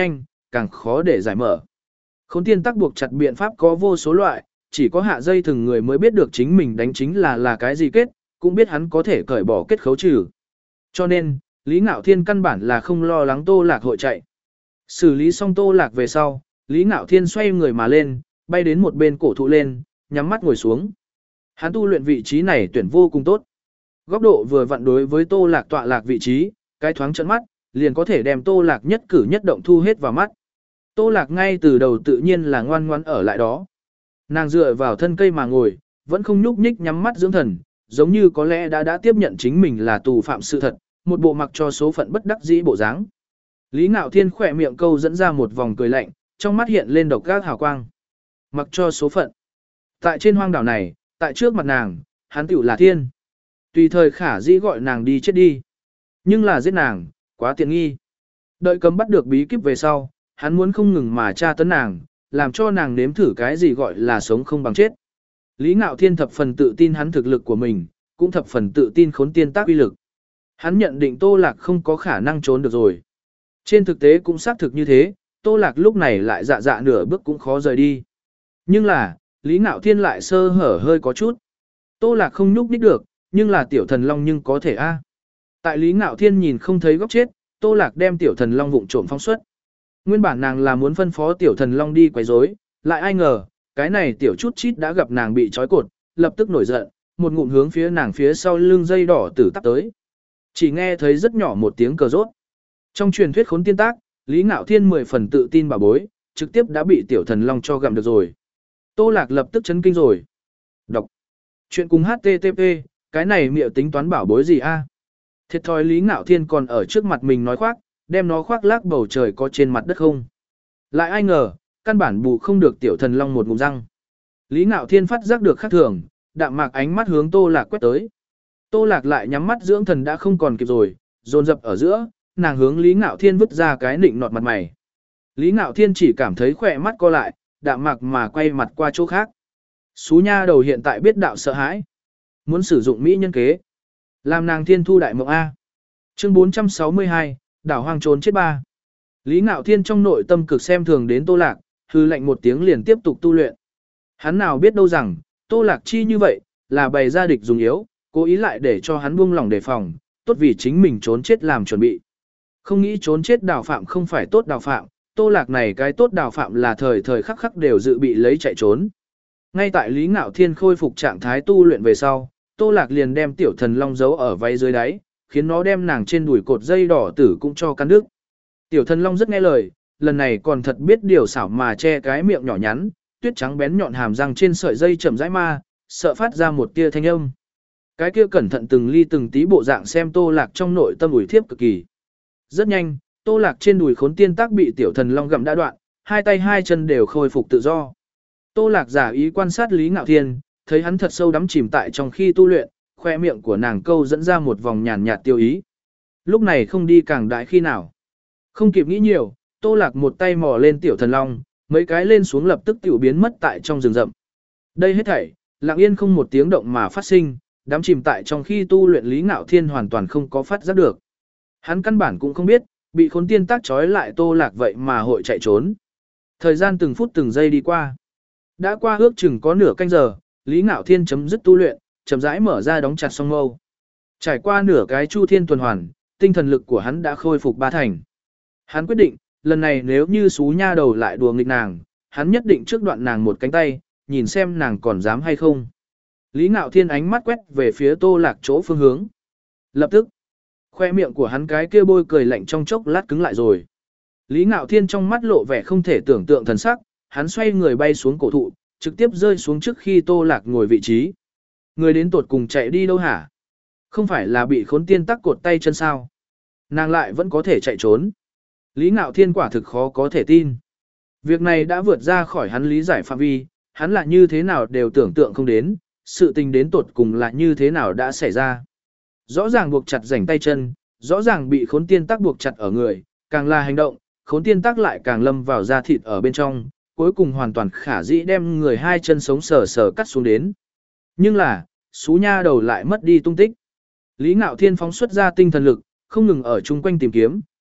càng khó để giải mở. Khốn tiên tắc buộc chặt biện pháp có vô số loại, chỉ có hạ dây thừng người mới biết được chính mình đánh chính là là cái gì kết, cũng biết hắn có thể cởi bỏ kết khấu trừ. Cho nên, Lý Ngạo Thiên căn bản là không lo lắng Tô Lạc hội chạy. Xử lý xong Tô Lạc về sau, Lý Ngạo Thiên xoay người mà lên, bay đến một bên cổ thụ lên, nhắm mắt ngồi xuống. Hắn tu luyện vị trí này tuyển vô cùng tốt. Góc độ vừa vặn đối với Tô Lạc tọa lạc vị trí, cái thoáng trận mắt, liền có thể đem Tô Lạc nhất cử nhất động thu hết vào mắt. Tô Lạc ngay từ đầu tự nhiên là ngoan ngoãn ở lại đó. Nàng dựa vào thân cây mà ngồi, vẫn không nhúc nhích nhắm mắt dưỡng thần, giống như có lẽ đã đã tiếp nhận chính mình là tù phạm sự thật, một bộ mặc cho số phận bất đắc dĩ bộ dáng. Lý Ngạo Thiên khỏe miệng câu dẫn ra một vòng cười lạnh, trong mắt hiện lên độc ác hào quang. Mặc cho số phận. Tại trên hoang đảo này, tại trước mặt nàng, hắn tiểu là thiên. Tùy thời khả dĩ gọi nàng đi chết đi. Nhưng là giết nàng, quá tiện nghi. Đợi cấm bắt được bí kíp về sau, hắn muốn không ngừng mà tra tấn nàng, làm cho nàng nếm thử cái gì gọi là sống không bằng chết. Lý Ngạo Thiên thập phần tự tin hắn thực lực của mình, cũng thập phần tự tin khốn tiên tác uy lực. Hắn nhận định Tô Lạc không có khả năng trốn được rồi. Trên thực tế cũng xác thực như thế, Tô Lạc lúc này lại dạ dạ nửa bước cũng khó rời đi. Nhưng là, Lý Ngạo Thiên lại sơ hở hơi có chút. Tô Lạc không nhúc nhích được, nhưng là tiểu thần long nhưng có thể a. Tại Lý Ngạo Thiên nhìn không thấy góc chết, Tô Lạc đem tiểu thần long vụng trộm phóng xuất. Nguyên bản nàng là muốn phân phó tiểu thần long đi quấy rối, lại ai ngờ, cái này tiểu chút chít đã gặp nàng bị trói cột, lập tức nổi giận, một ngụm hướng phía nàng phía sau lưng dây đỏ tử tắp tới. Chỉ nghe thấy rất nhỏ một tiếng cờ rốt. Trong truyền thuyết khốn tiên tác, Lý Ngạo Thiên mười phần tự tin bảo bối, trực tiếp đã bị tiểu thần long cho gặm được rồi. Tô Lạc lập tức chấn kinh rồi. Đọc. Chuyện cùng hát tê tê pê, cái này miệng tính toán bảo bối gì a? Thiệt thòi Lý Ngạo Thiên còn ở trước mặt mình nói khoác, đem nó khoác lác bầu trời có trên mặt đất không. Lại ai ngờ, căn bản bù không được tiểu thần long một ngụm răng. Lý Ngạo Thiên phát giác được khác thường, đạm mạc ánh mắt hướng Tô Lạc quét tới. Tô Lạc lại nhắm mắt dưỡng thần đã không còn kịp rồi, dồn dập ở giữa, nàng hướng Lý Ngạo Thiên vứt ra cái nịnh nọt mặt mày. Lý Ngạo Thiên chỉ cảm thấy khỏe mắt co lại, đạm mạc mà quay mặt qua chỗ khác. Xú nha đầu hiện tại biết đạo sợ hãi. Muốn sử dụng mỹ nhân kế. Làm nàng thiên thu đại mộng A. Chương bốn trăm sáu mươi hai, đảo hoang trốn chết ba. Lý Ngạo Thiên trong nội tâm cực xem thường đến Tô Lạc, hư lệnh một tiếng liền tiếp tục tu luyện. Hắn nào biết đâu rằng, Tô Lạc chi như vậy, là bày ra địch dùng yếu, cố ý lại để cho hắn buông lỏng đề phòng, tốt vì chính mình trốn chết làm chuẩn bị. Không nghĩ trốn chết đào phạm không phải tốt đào phạm, Tô Lạc này cái tốt đào phạm là thời thời khắc khắc đều dự bị lấy chạy trốn. Ngay tại Lý Ngạo Thiên khôi phục trạng thái tu luyện về sau, Tô Lạc liền đem tiểu thần long giấu ở váy dưới đáy, khiến nó đem nàng trên đùi cột dây đỏ tử cũng cho cắn đứt. Tiểu thần long rất nghe lời, lần này còn thật biết điều xảo mà che cái miệng nhỏ nhắn, tuyết trắng bén nhọn hàm răng trên sợi dây chậm rãi ma, sợ phát ra một tia thanh âm. Cái kia cẩn thận từng ly từng tí bộ dạng xem Tô Lạc trong nội tâm ủi thiếp cực kỳ. Rất nhanh, Tô Lạc trên đùi khốn tiên tác bị tiểu thần long gặm đã đoạn, hai tay hai chân đều khôi phục tự do. Tô Lạc giả ý quan sát Lý Ngạo Thiên, thấy hắn thật sâu đắm chìm tại trong khi tu luyện, khoe miệng của nàng câu dẫn ra một vòng nhàn nhạt tiêu ý. Lúc này không đi càng đại khi nào. Không kịp nghĩ nhiều, Tô Lạc một tay mò lên tiểu thần long, mấy cái lên xuống lập tức tiểu biến mất tại trong rừng rậm. Đây hết thảy, lặng yên không một tiếng động mà phát sinh, đắm chìm tại trong khi tu luyện Lý Ngạo Thiên hoàn toàn không có phát giác được. Hắn căn bản cũng không biết, bị khốn tiên tác trói lại Tô Lạc vậy mà hội chạy trốn. Thời gian từng phút từng giây đi qua. Đã qua ước chừng có nửa canh giờ, Lý Ngạo Thiên chấm dứt tu luyện, chậm rãi mở ra đóng chặt song mâu. Trải qua nửa cái chu thiên tuần hoàn, tinh thần lực của hắn đã khôi phục ba thành. Hắn quyết định, lần này nếu như xú nha đầu lại đùa nghịch nàng, hắn nhất định trước đoạn nàng một cánh tay, nhìn xem nàng còn dám hay không. Lý Ngạo Thiên ánh mắt quét về phía Tô Lạc chỗ phương hướng. Lập tức, khoe miệng của hắn cái kia bôi cười lạnh trong chốc lát cứng lại rồi. Lý Ngạo Thiên trong mắt lộ vẻ không thể tưởng tượng thần sắc, hắn xoay người bay xuống cổ thụ, trực tiếp rơi xuống trước khi Tô Lạc ngồi vị trí. Người đến tột cùng chạy đi đâu hả? Không phải là bị khốn tiên tắc cột tay chân sao? Nàng lại vẫn có thể chạy trốn. Lý Ngạo Thiên quả thực khó có thể tin. Việc này đã vượt ra khỏi hắn lý giải phạm vi, hắn là như thế nào đều tưởng tượng không đến, sự tình đến tột cùng là như thế nào đã xảy ra. Rõ ràng buộc chặt rảnh tay chân, rõ ràng bị khốn tiên tắc buộc chặt ở người, càng là hành động, khốn tiên tắc lại càng lâm vào da thịt ở bên trong, cuối cùng hoàn toàn khả dĩ đem người hai chân sống sờ sờ cắt xuống đến. Nhưng là, xú nha đầu lại mất đi tung tích. Lý Ngạo Thiên phóng xuất ra tinh thần lực, không ngừng ở chung quanh tìm kiếm,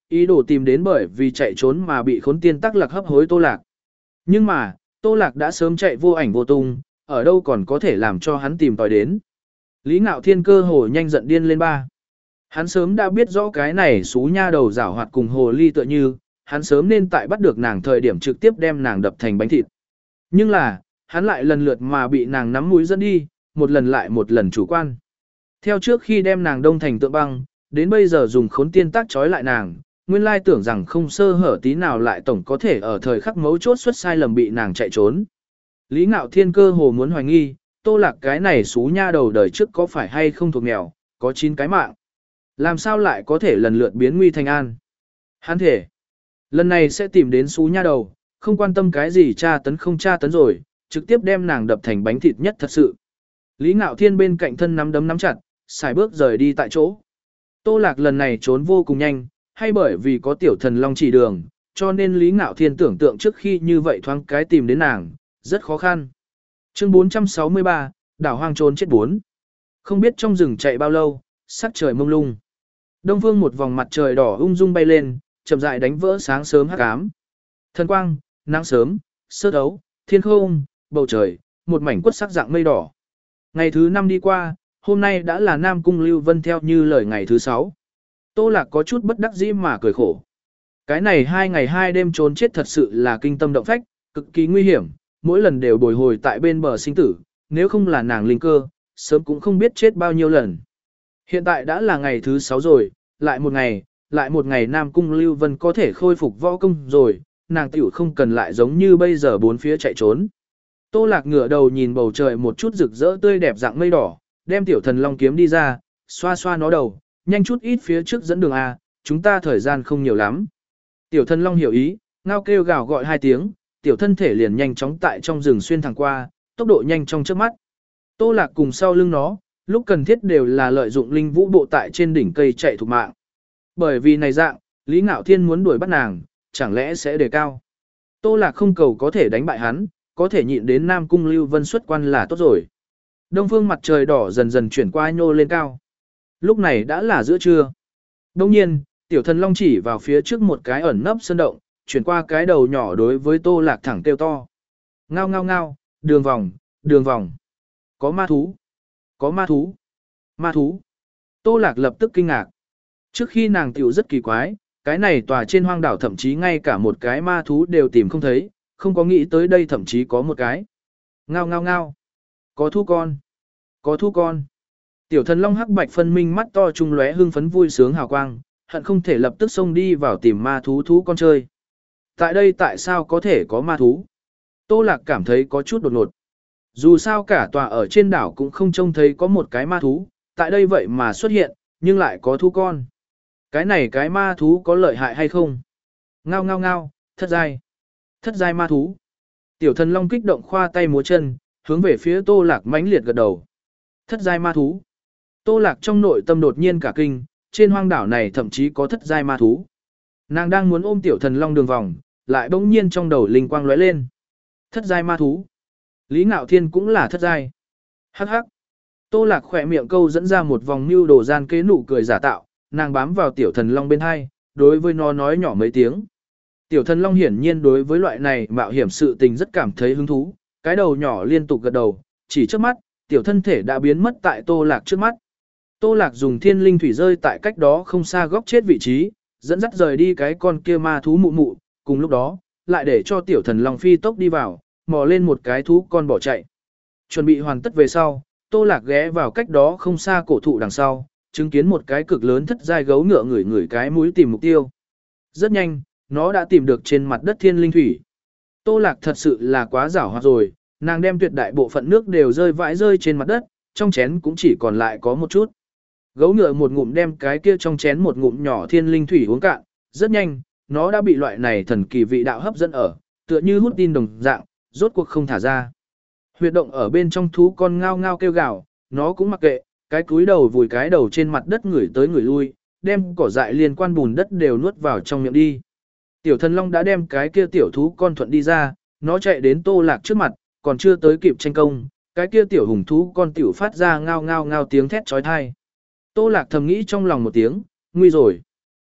ý đồ tìm đến bởi vì chạy trốn mà bị khốn tiên tắc lạc hấp hối Tô Lạc. Nhưng mà, Tô Lạc đã sớm chạy vô ảnh vô tung, ở đâu còn có thể làm cho hắn tìm tòi đến. Lý Ngạo Thiên cơ hồ nhanh giận điên lên ba. Hắn sớm đã biết rõ cái này xú nha đầu giảo hoạt cùng hồ ly tựa như, hắn sớm nên tại bắt được nàng thời điểm trực tiếp đem nàng đập thành bánh thịt. Nhưng là, hắn lại lần lượt mà bị nàng nắm mũi dẫn đi, một lần lại một lần chủ quan. Theo trước khi đem nàng đông thành tượng băng, đến bây giờ dùng khốn tiên tác trói lại nàng, nguyên lai tưởng rằng không sơ hở tí nào lại tổng có thể ở thời khắc mấu chốt xuất sai lầm bị nàng chạy trốn. Lý Ngạo Thiên cơ hồ muốn hoài nghi, Tô Lạc cái này xú nha đầu đời trước có phải hay không thuộc nghèo, có chín cái mạng. Làm sao lại có thể lần lượt biến nguy thành an? Hắn thể, lần này sẽ tìm đến xú nha đầu, không quan tâm cái gì tra tấn không tra tấn rồi, trực tiếp đem nàng đập thành bánh thịt nhất thật sự. Lý Ngạo Thiên bên cạnh thân nắm đấm nắm chặt, xài bước rời đi tại chỗ. Tô Lạc lần này trốn vô cùng nhanh, hay bởi vì có tiểu thần long chỉ đường, cho nên Lý Ngạo Thiên tưởng tượng trước khi như vậy thoáng cái tìm đến nàng, rất khó khăn. Chương bốn trăm sáu mươi ba, đảo hoang trốn chết bốn. Không biết trong rừng chạy bao lâu, sắc trời mông lung. Đông phương một vòng mặt trời đỏ ung dung bay lên, chậm rãi đánh vỡ sáng sớm hắc ám. Thần quang, nắng sớm, sơ đấu, thiên không, bầu trời, một mảnh quất sắc dạng mây đỏ. Ngày thứ năm đi qua, hôm nay đã là Nam Cung Lưu Vân theo như lời ngày thứ sáu. Tô Lạc có chút bất đắc dĩ mà cười khổ. Cái này hai ngày hai đêm trốn chết thật sự là kinh tâm động phách, cực kỳ nguy hiểm, mỗi lần đều bồi hồi tại bên bờ sinh tử, nếu không là nàng linh cơ, sớm cũng không biết chết bao nhiêu lần. Hiện tại đã là ngày thứ sáu rồi, lại một ngày, lại một ngày Nam Cung Lưu Vân có thể khôi phục võ công rồi, nàng tiểu không cần lại giống như bây giờ bốn phía chạy trốn. Tô Lạc ngửa đầu nhìn bầu trời một chút rực rỡ tươi đẹp dạng mây đỏ, đem tiểu thần long kiếm đi ra, xoa xoa nó đầu, nhanh chút ít phía trước dẫn đường A, chúng ta thời gian không nhiều lắm. Tiểu thần long hiểu ý, ngao kêu gào gọi hai tiếng, tiểu thân thể liền nhanh chóng tại trong rừng xuyên thẳng qua, tốc độ nhanh trong trước mắt. Tô Lạc cùng sau lưng nó, lúc cần thiết đều là lợi dụng linh vũ bộ tại trên đỉnh cây chạy thục mạng. Bởi vì này dạng, Lý Ngạo Thiên muốn đuổi bắt nàng, chẳng lẽ sẽ đề cao. Tô Lạc không cầu có thể đánh bại hắn, có thể nhịn đến Nam Cung Lưu Vân xuất quan là tốt rồi. Đông phương mặt trời đỏ dần dần chuyển qua nhô lên cao. Lúc này đã là giữa trưa. Đông nhiên, tiểu thần long chỉ vào phía trước một cái ẩn nấp sơn động, chuyển qua cái đầu nhỏ đối với Tô Lạc thẳng kêu to. Ngao ngao ngao, đường vòng, đường vòng. Có ma thú, có ma thú, ma thú. Tô Lạc lập tức kinh ngạc. Trước khi nàng tiểu rất kỳ quái, cái này tòa trên hoang đảo thậm chí ngay cả một cái ma thú đều tìm không thấy, không có nghĩ tới đây thậm chí có một cái. Ngao ngao ngao. Có thú con. Có thú con. Tiểu thần long hắc bạch phân minh mắt to trung lóe hưng phấn vui sướng hào quang, hận không thể lập tức xông đi vào tìm ma thú thú con chơi. Tại đây tại sao có thể có ma thú? Tô Lạc cảm thấy có chút đột ngột. Dù sao cả tòa ở trên đảo cũng không trông thấy có một cái ma thú, tại đây vậy mà xuất hiện, nhưng lại có thú con. Cái này cái ma thú có lợi hại hay không? Ngao ngao ngao, thất giai. Thất giai ma thú. Tiểu thần long kích động khoa tay múa chân, hướng về phía Tô Lạc mãnh liệt gật đầu. Thất giai ma thú. Tô Lạc trong nội tâm đột nhiên cả kinh, trên hoang đảo này thậm chí có thất giai ma thú. Nàng đang muốn ôm tiểu thần long đường vòng, lại bỗng nhiên trong đầu linh quang lóe lên. Thất giai ma thú. Lý Ngạo Thiên cũng là thất giai. Hắc hắc. Tô Lạc khỏe miệng câu dẫn ra một vòng mưu đồ gian kế nụ cười giả tạo, nàng bám vào tiểu thần long bên hai, đối với nó nói nhỏ mấy tiếng. Tiểu thần long hiển nhiên đối với loại này mạo hiểm sự tình rất cảm thấy hứng thú, cái đầu nhỏ liên tục gật đầu, chỉ trước mắt, tiểu thân thể đã biến mất tại Tô Lạc trước mắt. Tô Lạc dùng thiên linh thủy rơi tại cách đó không xa góc chết vị trí, dẫn dắt rời đi cái con kia ma thú mụ mụ, cùng lúc đó, lại để cho tiểu thần long phi tốc đi vào, mò lên một cái thú con bỏ chạy. Chuẩn bị hoàn tất về sau, Tô Lạc ghé vào cách đó không xa cổ thụ đằng sau, chứng kiến một cái cực lớn thất giai gấu ngựa ngửi ngửi cái mũi tìm mục tiêu. Rất nhanh, nó đã tìm được trên mặt đất thiên linh thủy. Tô Lạc thật sự là quá giảo hoạt rồi, nàng đem tuyệt đại bộ phận nước đều rơi vãi rơi trên mặt đất, trong chén cũng chỉ còn lại có một chút. Gấu ngựa một ngụm đem cái kia trong chén một ngụm nhỏ thiên linh thủy uống cạn, rất nhanh, nó đã bị loại này thần kỳ vị đạo hấp dẫn ở, tựa như hút tin đồng dạng, rốt cuộc không thả ra. Huyệt động ở bên trong thú con ngao ngao kêu gào, nó cũng mặc kệ, cái cúi đầu vùi cái đầu trên mặt đất ngửi tới ngửi lui, đem cỏ dại liên quan bùn đất đều nuốt vào trong miệng đi. Tiểu thần long đã đem cái kia tiểu thú con thuận đi ra, nó chạy đến Tô Lạc trước mặt, còn chưa tới kịp tranh công, cái kia tiểu hùng thú con tiểu phát ra ngao ngao ngao tiếng thét chói tai. Tô Lạc thầm nghĩ trong lòng một tiếng, nguy rồi.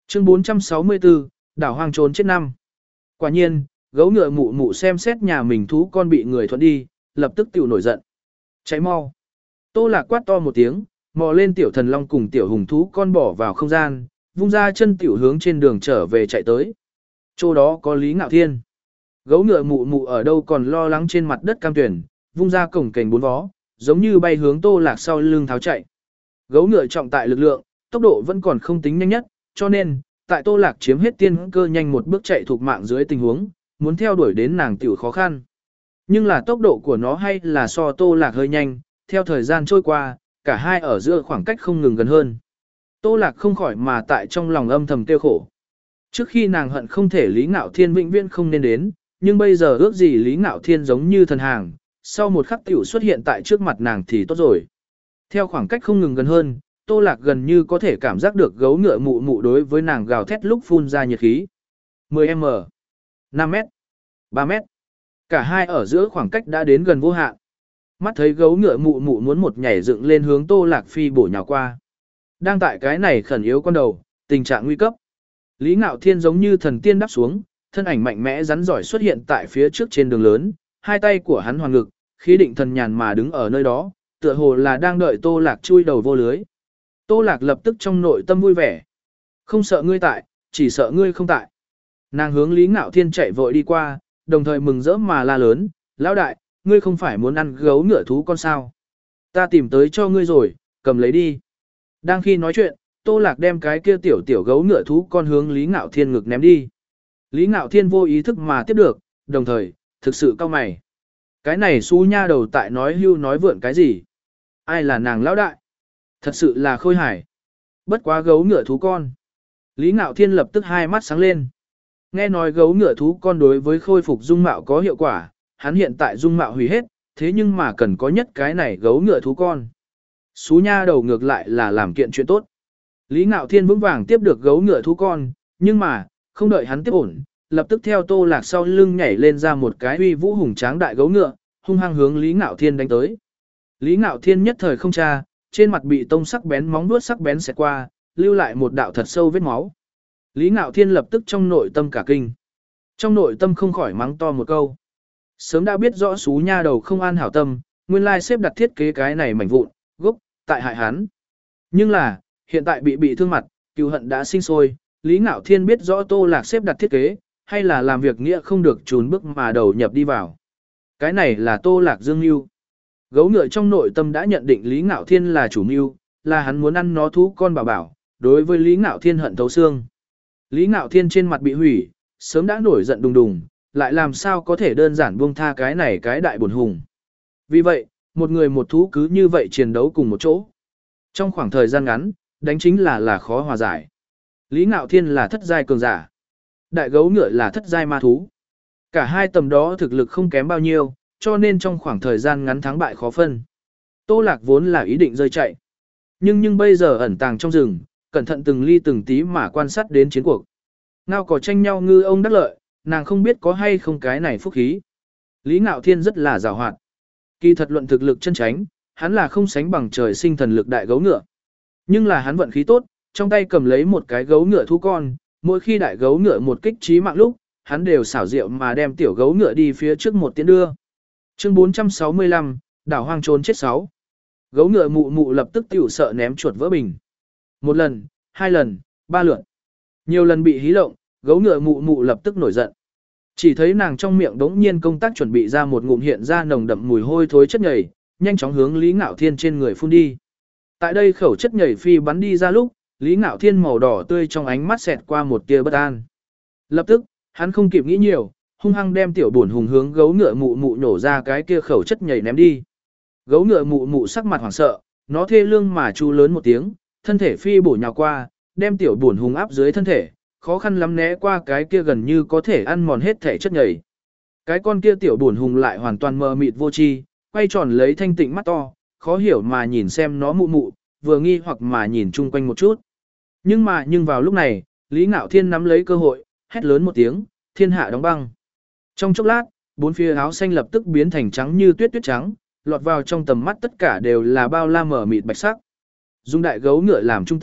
Chương bốn trăm sáu mươi tư, đảo hoang trốn chết năm. Quả nhiên, gấu ngựa mụ mụ xem xét nhà mình thú con bị người thuận đi, lập tức tiểu nổi giận. Cháy mau. Tô Lạc quát to một tiếng, mò lên tiểu thần long cùng tiểu hùng thú con bỏ vào không gian, vung ra chân tiểu hướng trên đường trở về chạy tới. Chỗ đó có Lý Ngạo Thiên. Gấu ngựa mụ mụ ở đâu còn lo lắng trên mặt đất cam tuyển, vung ra cổng kềnh bốn vó, giống như bay hướng Tô Lạc sau lưng tháo chạy. Gấu ngựa trọng tại lực lượng, tốc độ vẫn còn không tính nhanh nhất, cho nên, tại Tô Lạc chiếm hết tiên cơ nhanh một bước chạy thuộc mạng dưới tình huống, muốn theo đuổi đến nàng tiểu khó khăn. Nhưng là tốc độ của nó hay là so Tô Lạc hơi nhanh, theo thời gian trôi qua, cả hai ở giữa khoảng cách không ngừng gần hơn. Tô Lạc không khỏi mà tại trong lòng âm thầm tiêu khổ. Trước khi nàng hận không thể Lý Ngạo Thiên vĩnh viễn không nên đến, nhưng bây giờ ước gì Lý Ngạo Thiên giống như thần hàng, sau một khắc tiểu xuất hiện tại trước mặt nàng thì tốt rồi. Theo khoảng cách không ngừng gần hơn, Tô Lạc gần như có thể cảm giác được gấu ngựa mụ mụ đối với nàng gào thét lúc phun ra nhiệt khí. mười mét, năm mét, ba mét. Cả hai ở giữa khoảng cách đã đến gần vô hạn. Mắt thấy gấu ngựa mụ mụ muốn một nhảy dựng lên hướng Tô Lạc phi bổ nhào qua. Đang tại cái này khẩn yếu con đầu, tình trạng nguy cấp. Lý Ngạo Thiên giống như thần tiên đáp xuống, thân ảnh mạnh mẽ rắn giỏi xuất hiện tại phía trước trên đường lớn, hai tay của hắn hoàn ngực, khí định thần nhàn mà đứng ở nơi đó, tựa hồ là đang đợi Tô Lạc chui đầu vô lưới. Tô Lạc lập tức trong nội tâm vui vẻ. Không sợ ngươi tại, chỉ sợ ngươi không tại. Nàng hướng Lý Ngạo Thiên chạy vội đi qua, đồng thời mừng rỡ mà la lớn, lão đại, ngươi không phải muốn ăn gấu ngựa thú con sao? Ta tìm tới cho ngươi rồi, cầm lấy đi. Đang khi nói chuyện, Tô Lạc đem cái kia tiểu tiểu gấu ngựa thú con hướng Lý Ngạo Thiên ngực ném đi. Lý Ngạo Thiên vô ý thức mà tiếp được, đồng thời, thực sự cao mày. Cái này xú nha đầu tại nói hưu nói vượn cái gì? Ai là nàng lão đại? Thật sự là khôi hài. Bất quá gấu ngựa thú con. Lý Ngạo Thiên lập tức hai mắt sáng lên. Nghe nói gấu ngựa thú con đối với khôi phục dung mạo có hiệu quả, hắn hiện tại dung mạo hủy hết, thế nhưng mà cần có nhất cái này gấu ngựa thú con. Xú nha đầu ngược lại là làm kiện chuyện tốt. Lý Ngạo Thiên vững vàng tiếp được gấu ngựa thú con, nhưng mà, không đợi hắn tiếp ổn, lập tức theo Tô Lạc sau lưng nhảy lên ra một cái uy vũ hùng tráng đại gấu ngựa, hung hăng hướng Lý Ngạo Thiên đánh tới. Lý Ngạo Thiên nhất thời không tra, trên mặt bị tông sắc bén móng vuốt sắc bén xẹt qua, lưu lại một đạo thật sâu vết máu. Lý Ngạo Thiên lập tức trong nội tâm cả kinh. Trong nội tâm không khỏi mắng to một câu. Sớm đã biết rõ xú nha đầu không an hảo tâm, nguyên lai xếp đặt thiết kế cái này mảnh vụn, gốc, tại hại hắn. Nhưng là, hiện tại bị bị thương mặt, cừu hận đã sinh sôi, Lý Ngạo Thiên biết rõ Tô Lạc xếp đặt thiết kế, hay là làm việc nghĩa không được trốn bước mà đầu nhập đi vào. Cái này là Tô Lạc dương mưu. Gấu ngựa trong nội tâm đã nhận định Lý Ngạo Thiên là chủ mưu, là hắn muốn ăn nó thú con bảo bảo, đối với Lý Ngạo Thiên hận thấu xương. Lý Ngạo Thiên trên mặt bị hủy, sớm đã nổi giận đùng đùng, lại làm sao có thể đơn giản buông tha cái này cái đại buồn hùng. Vì vậy, một người một thú cứ như vậy chiến đấu cùng một chỗ. Trong khoảng thời gian ngắn, đánh chính là là khó hòa giải. Lý Ngạo Thiên là thất giai cường giả. Đại gấu ngựa là thất giai ma thú. Cả hai tầm đó thực lực không kém bao nhiêu, cho nên trong khoảng thời gian ngắn thắng bại khó phân. Tô Lạc vốn là ý định rơi chạy. Nhưng nhưng bây giờ ẩn tàng trong rừng, cẩn thận từng ly từng tí mà quan sát đến chiến cuộc. Ngao cỏ tranh nhau ngư ông đắc lợi, nàng không biết có hay không cái này phúc khí. Lý Ngạo Thiên rất là giàu hoạt. Kỳ thật luận thực lực chân tránh, hắn là không sánh bằng trời sinh thần lực đại gấu ngựa. Nhưng là hắn vận khí tốt, trong tay cầm lấy một cái gấu ngựa thú con, mỗi khi đại gấu ngựa một kích trí mạng lúc, hắn đều xảo diệu mà đem tiểu gấu ngựa đi phía trước một tiến đưa. Chương bốn trăm sáu mươi lăm, đảo hoang trốn chết sáu. Gấu ngựa mụ mụ lập tức tiểu sợ ném chuột vỡ bình. Một lần, hai lần, ba lượt. Nhiều lần bị hí lộng, gấu ngựa mụ mụ lập tức nổi giận. Chỉ thấy nàng trong miệng đống nhiên công tác chuẩn bị ra một ngụm hiện ra nồng đậm mùi hôi thối chất nhầy, nhanh chóng hướng Lý Ngạo Thiên trên người phun đi. Tại đây khẩu chất nhầy phi bắn đi ra lúc, Lý Ngạo Thiên màu đỏ tươi trong ánh mắt xẹt qua một tia bất an. Lập tức, hắn không kịp nghĩ nhiều, hung hăng đem tiểu buồn hùng hướng gấu ngựa mụ mụ nổ ra cái kia khẩu chất nhầy ném đi. Gấu ngựa mụ mụ sắc mặt hoảng sợ, nó thê lương mà chu lớn một tiếng, thân thể phi bổ nhào qua, đem tiểu buồn hùng áp dưới thân thể, khó khăn lắm né qua cái kia gần như có thể ăn mòn hết thể chất nhầy. Cái con kia tiểu buồn hùng lại hoàn toàn mờ mịt vô tri, quay tròn lấy thanh tịnh mắt to, khó hiểu mà nhìn xem nó mụ mụ, vừa nghi hoặc mà nhìn chung quanh một chút. Nhưng mà nhưng vào lúc này, Lý Ngạo Thiên nắm lấy cơ hội, hét lớn một tiếng, thiên hạ đóng băng. Trong chốc lát, bốn phía áo xanh lập tức biến thành trắng như tuyết tuyết trắng, lọt vào trong tầm mắt tất cả đều là bao la mở mịt bạch sắc. Dùng đại gấu ngựa làm trung tâm,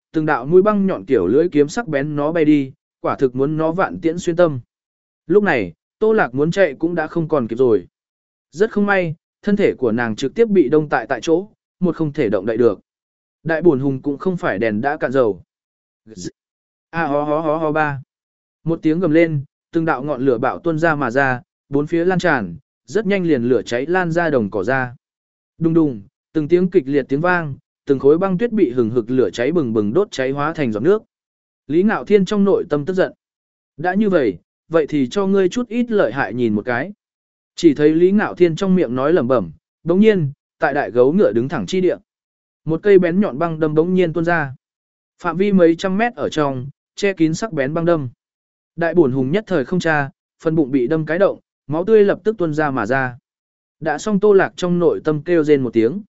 từng đạo mũi băng nhọn kiểu lưỡi kiếm sắc bén nó bay đi, quả thực muốn nó vạn tiễn xuyên tâm. Lúc này, Tô Lạc muốn chạy cũng đã không còn kịp rồi. Rất không may, thân thể của nàng trực tiếp bị đông tại tại chỗ, một không thể động đậy được. Đại bổn hùng cũng không phải đèn đã cạn dầu. A ho ho ho ho ba. Một tiếng gầm lên, từng đạo ngọn lửa bạo tuôn ra mà ra, bốn phía lan tràn, rất nhanh liền lửa cháy lan ra đồng cỏ ra. Đùng đùng, từng tiếng kịch liệt tiếng vang, từng khối băng tuyết bị hừng hực lửa cháy bừng bừng đốt cháy hóa thành giọt nước. Lý Ngạo Thiên trong nội tâm tức giận. Đã như vậy, vậy thì cho ngươi chút ít lợi hại nhìn một cái. Chỉ thấy Lý Ngạo Thiên trong miệng nói lẩm bẩm, bỗng nhiên, tại đại gấu ngựa đứng thẳng chi địa. Một cây bén nhọn băng đâm bỗng nhiên tuôn ra. Phạm vi mấy trăm mét ở trong, che kín sắc bén băng đâm. Đại bổn hùng nhất thời không tra, phần bụng bị đâm cái động, máu tươi lập tức tuôn ra mà ra. Đã xong Tô Lạc trong nội tâm kêu rên một tiếng.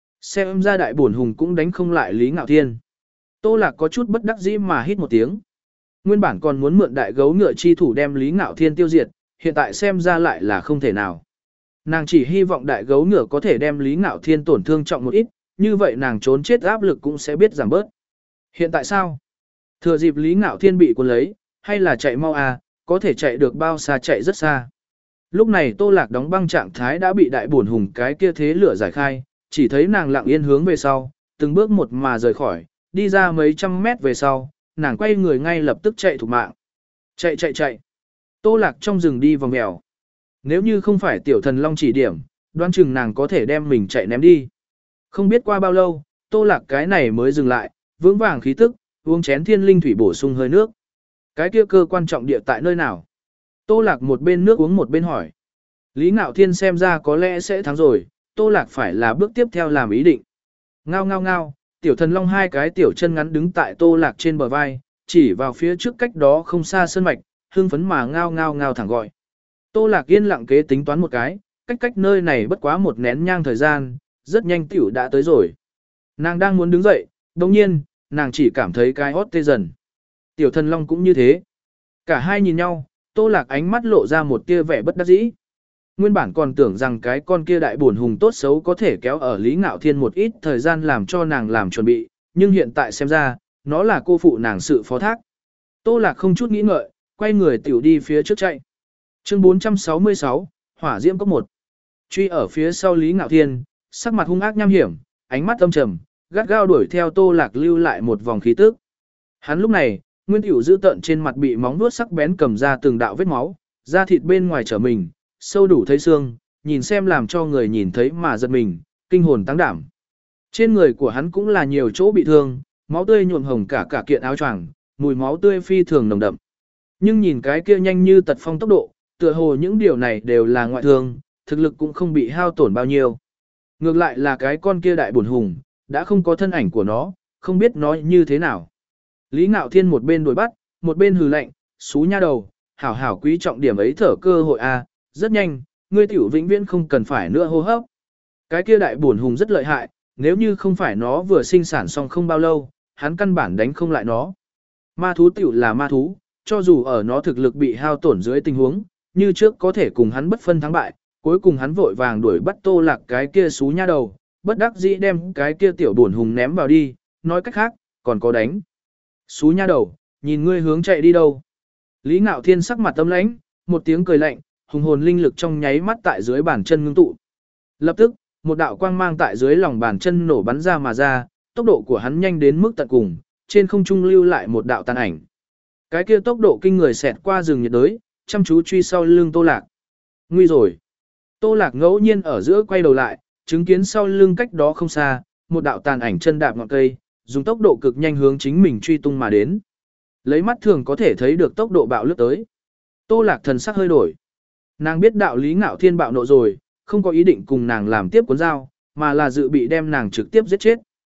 Xem ra đại bổn hùng cũng đánh không lại Lý Ngạo Thiên. Tô Lạc có chút bất đắc dĩ mà hít một tiếng. Nguyên bản còn muốn mượn đại gấu ngựa chi thủ đem Lý Ngạo Thiên tiêu diệt, hiện tại xem ra lại là không thể nào. Nàng chỉ hy vọng đại gấu ngựa có thể đem Lý Ngạo Thiên tổn thương trọng một ít, như vậy nàng trốn chết áp lực cũng sẽ biết giảm bớt. Hiện tại sao? Thừa dịp Lý Ngạo Thiên bị cuốn lấy, hay là chạy mau à, có thể chạy được bao xa chạy rất xa. Lúc này Tô Lạc đóng băng trạng thái đã bị đại bổn hùng cái kia thế lửa giải khai, chỉ thấy nàng lặng yên hướng về sau, từng bước một mà rời khỏi, đi ra mấy trăm mét về sau, nàng quay người ngay lập tức chạy thục mạng. Chạy chạy chạy. Tô Lạc trong rừng đi vòng mèo. Nếu như không phải tiểu thần long chỉ điểm, đoán chừng nàng có thể đem mình chạy ném đi. Không biết qua bao lâu, Tô Lạc cái này mới dừng lại, vững vàng khí tức, uống chén thiên linh thủy bổ sung hơi nước. Cái kia cơ quan trọng địa tại nơi nào? Tô Lạc một bên nước uống một bên hỏi. Lý Ngạo Thiên xem ra có lẽ sẽ thắng rồi, Tô Lạc phải là bước tiếp theo làm ý định. Ngao ngao ngao, tiểu thần long hai cái tiểu chân ngắn đứng tại Tô Lạc trên bờ vai, chỉ vào phía trước cách đó không xa sơn mạch, hưng phấn mà ngao ngao ngao thẳng gọi. Tô Lạc yên lặng kế tính toán một cái, cách cách nơi này bất quá một nén nhang thời gian, rất nhanh tiểu đã tới rồi. Nàng đang muốn đứng dậy, đồng nhiên, nàng chỉ cảm thấy cái hót tê dần. Tiểu thần long cũng như thế. Cả hai nhìn nhau, Tô Lạc ánh mắt lộ ra một tia vẻ bất đắc dĩ. Nguyên bản còn tưởng rằng cái con kia đại bổn hùng tốt xấu có thể kéo ở Lý Ngạo Thiên một ít thời gian làm cho nàng làm chuẩn bị, nhưng hiện tại xem ra, nó là cô phụ nàng sự phó thác. Tô Lạc không chút nghĩ ngợi, quay người tiểu đi phía trước chạy. Chương bốn trăm sáu mươi sáu, Hỏa Diễm Cốc một. Truy ở phía sau Lý Ngạo Thiên, sắc mặt hung ác nham hiểm, ánh mắt âm trầm, gắt gao đuổi theo Tô Lạc lưu lại một vòng khí tức. Hắn lúc này, nguyên tiểu giữ tận trên mặt bị móng vuốt sắc bén cầm ra từng đạo vết máu, da thịt bên ngoài trở mình, sâu đủ thấy xương, nhìn xem làm cho người nhìn thấy mà giật mình, kinh hồn tăng đảm. Trên người của hắn cũng là nhiều chỗ bị thương, máu tươi nhuộm hồng cả cả kiện áo choàng, mùi máu tươi phi thường nồng đậm. Nhưng nhìn cái kia nhanh như tật phong tốc độ, tựa hồ những điều này đều là ngoại thương, thực lực cũng không bị hao tổn bao nhiêu. Ngược lại là cái con kia đại bổn hùng, đã không có thân ảnh của nó, không biết nó như thế nào. Lý Ngạo Thiên một bên đuổi bắt, một bên hừ lạnh, xú nha đầu, hảo hảo quý trọng điểm ấy thở cơ hội a, rất nhanh, ngươi tiểu vĩnh viễn không cần phải nữa hô hấp. Cái kia đại bổn hùng rất lợi hại, nếu như không phải nó vừa sinh sản xong không bao lâu, hắn căn bản đánh không lại nó. Ma thú tiểu là ma thú, cho dù ở nó thực lực bị hao tổn dưới tình huống, như trước có thể cùng hắn bất phân thắng bại, cuối cùng hắn vội vàng đuổi bắt Tô Lạc cái kia xú nha đầu, bất đắc dĩ đem cái kia tiểu bổn hùng ném vào đi, nói cách khác, còn có đánh. Xú nha đầu, nhìn ngươi hướng chạy đi đâu. Lý Ngạo Thiên sắc mặt tâm lãnh, một tiếng cười lạnh, hùng hồn linh lực trong nháy mắt tại dưới bàn chân ngưng tụ. Lập tức, một đạo quang mang tại dưới lòng bàn chân nổ bắn ra mà ra, tốc độ của hắn nhanh đến mức tận cùng, trên không trung lưu lại một đạo tàn ảnh. Cái kia tốc độ kinh người xẹt qua rừng nhiệt đới, chăm chú truy sau lưng Tô Lạc. Nguy rồi. Tô Lạc ngẫu nhiên ở giữa quay đầu lại, chứng kiến sau lưng cách đó không xa, một đạo tàn ảnh chân đạp ngọn cây, dùng tốc độ cực nhanh hướng chính mình truy tung mà đến. Lấy mắt thường có thể thấy được tốc độ bạo lướt tới. Tô Lạc thần sắc hơi đổi. Nàng biết đạo Lý Ngạo Thiên bạo nộ rồi, không có ý định cùng nàng làm tiếp cuốn dao, mà là dự bị đem nàng trực tiếp giết chết.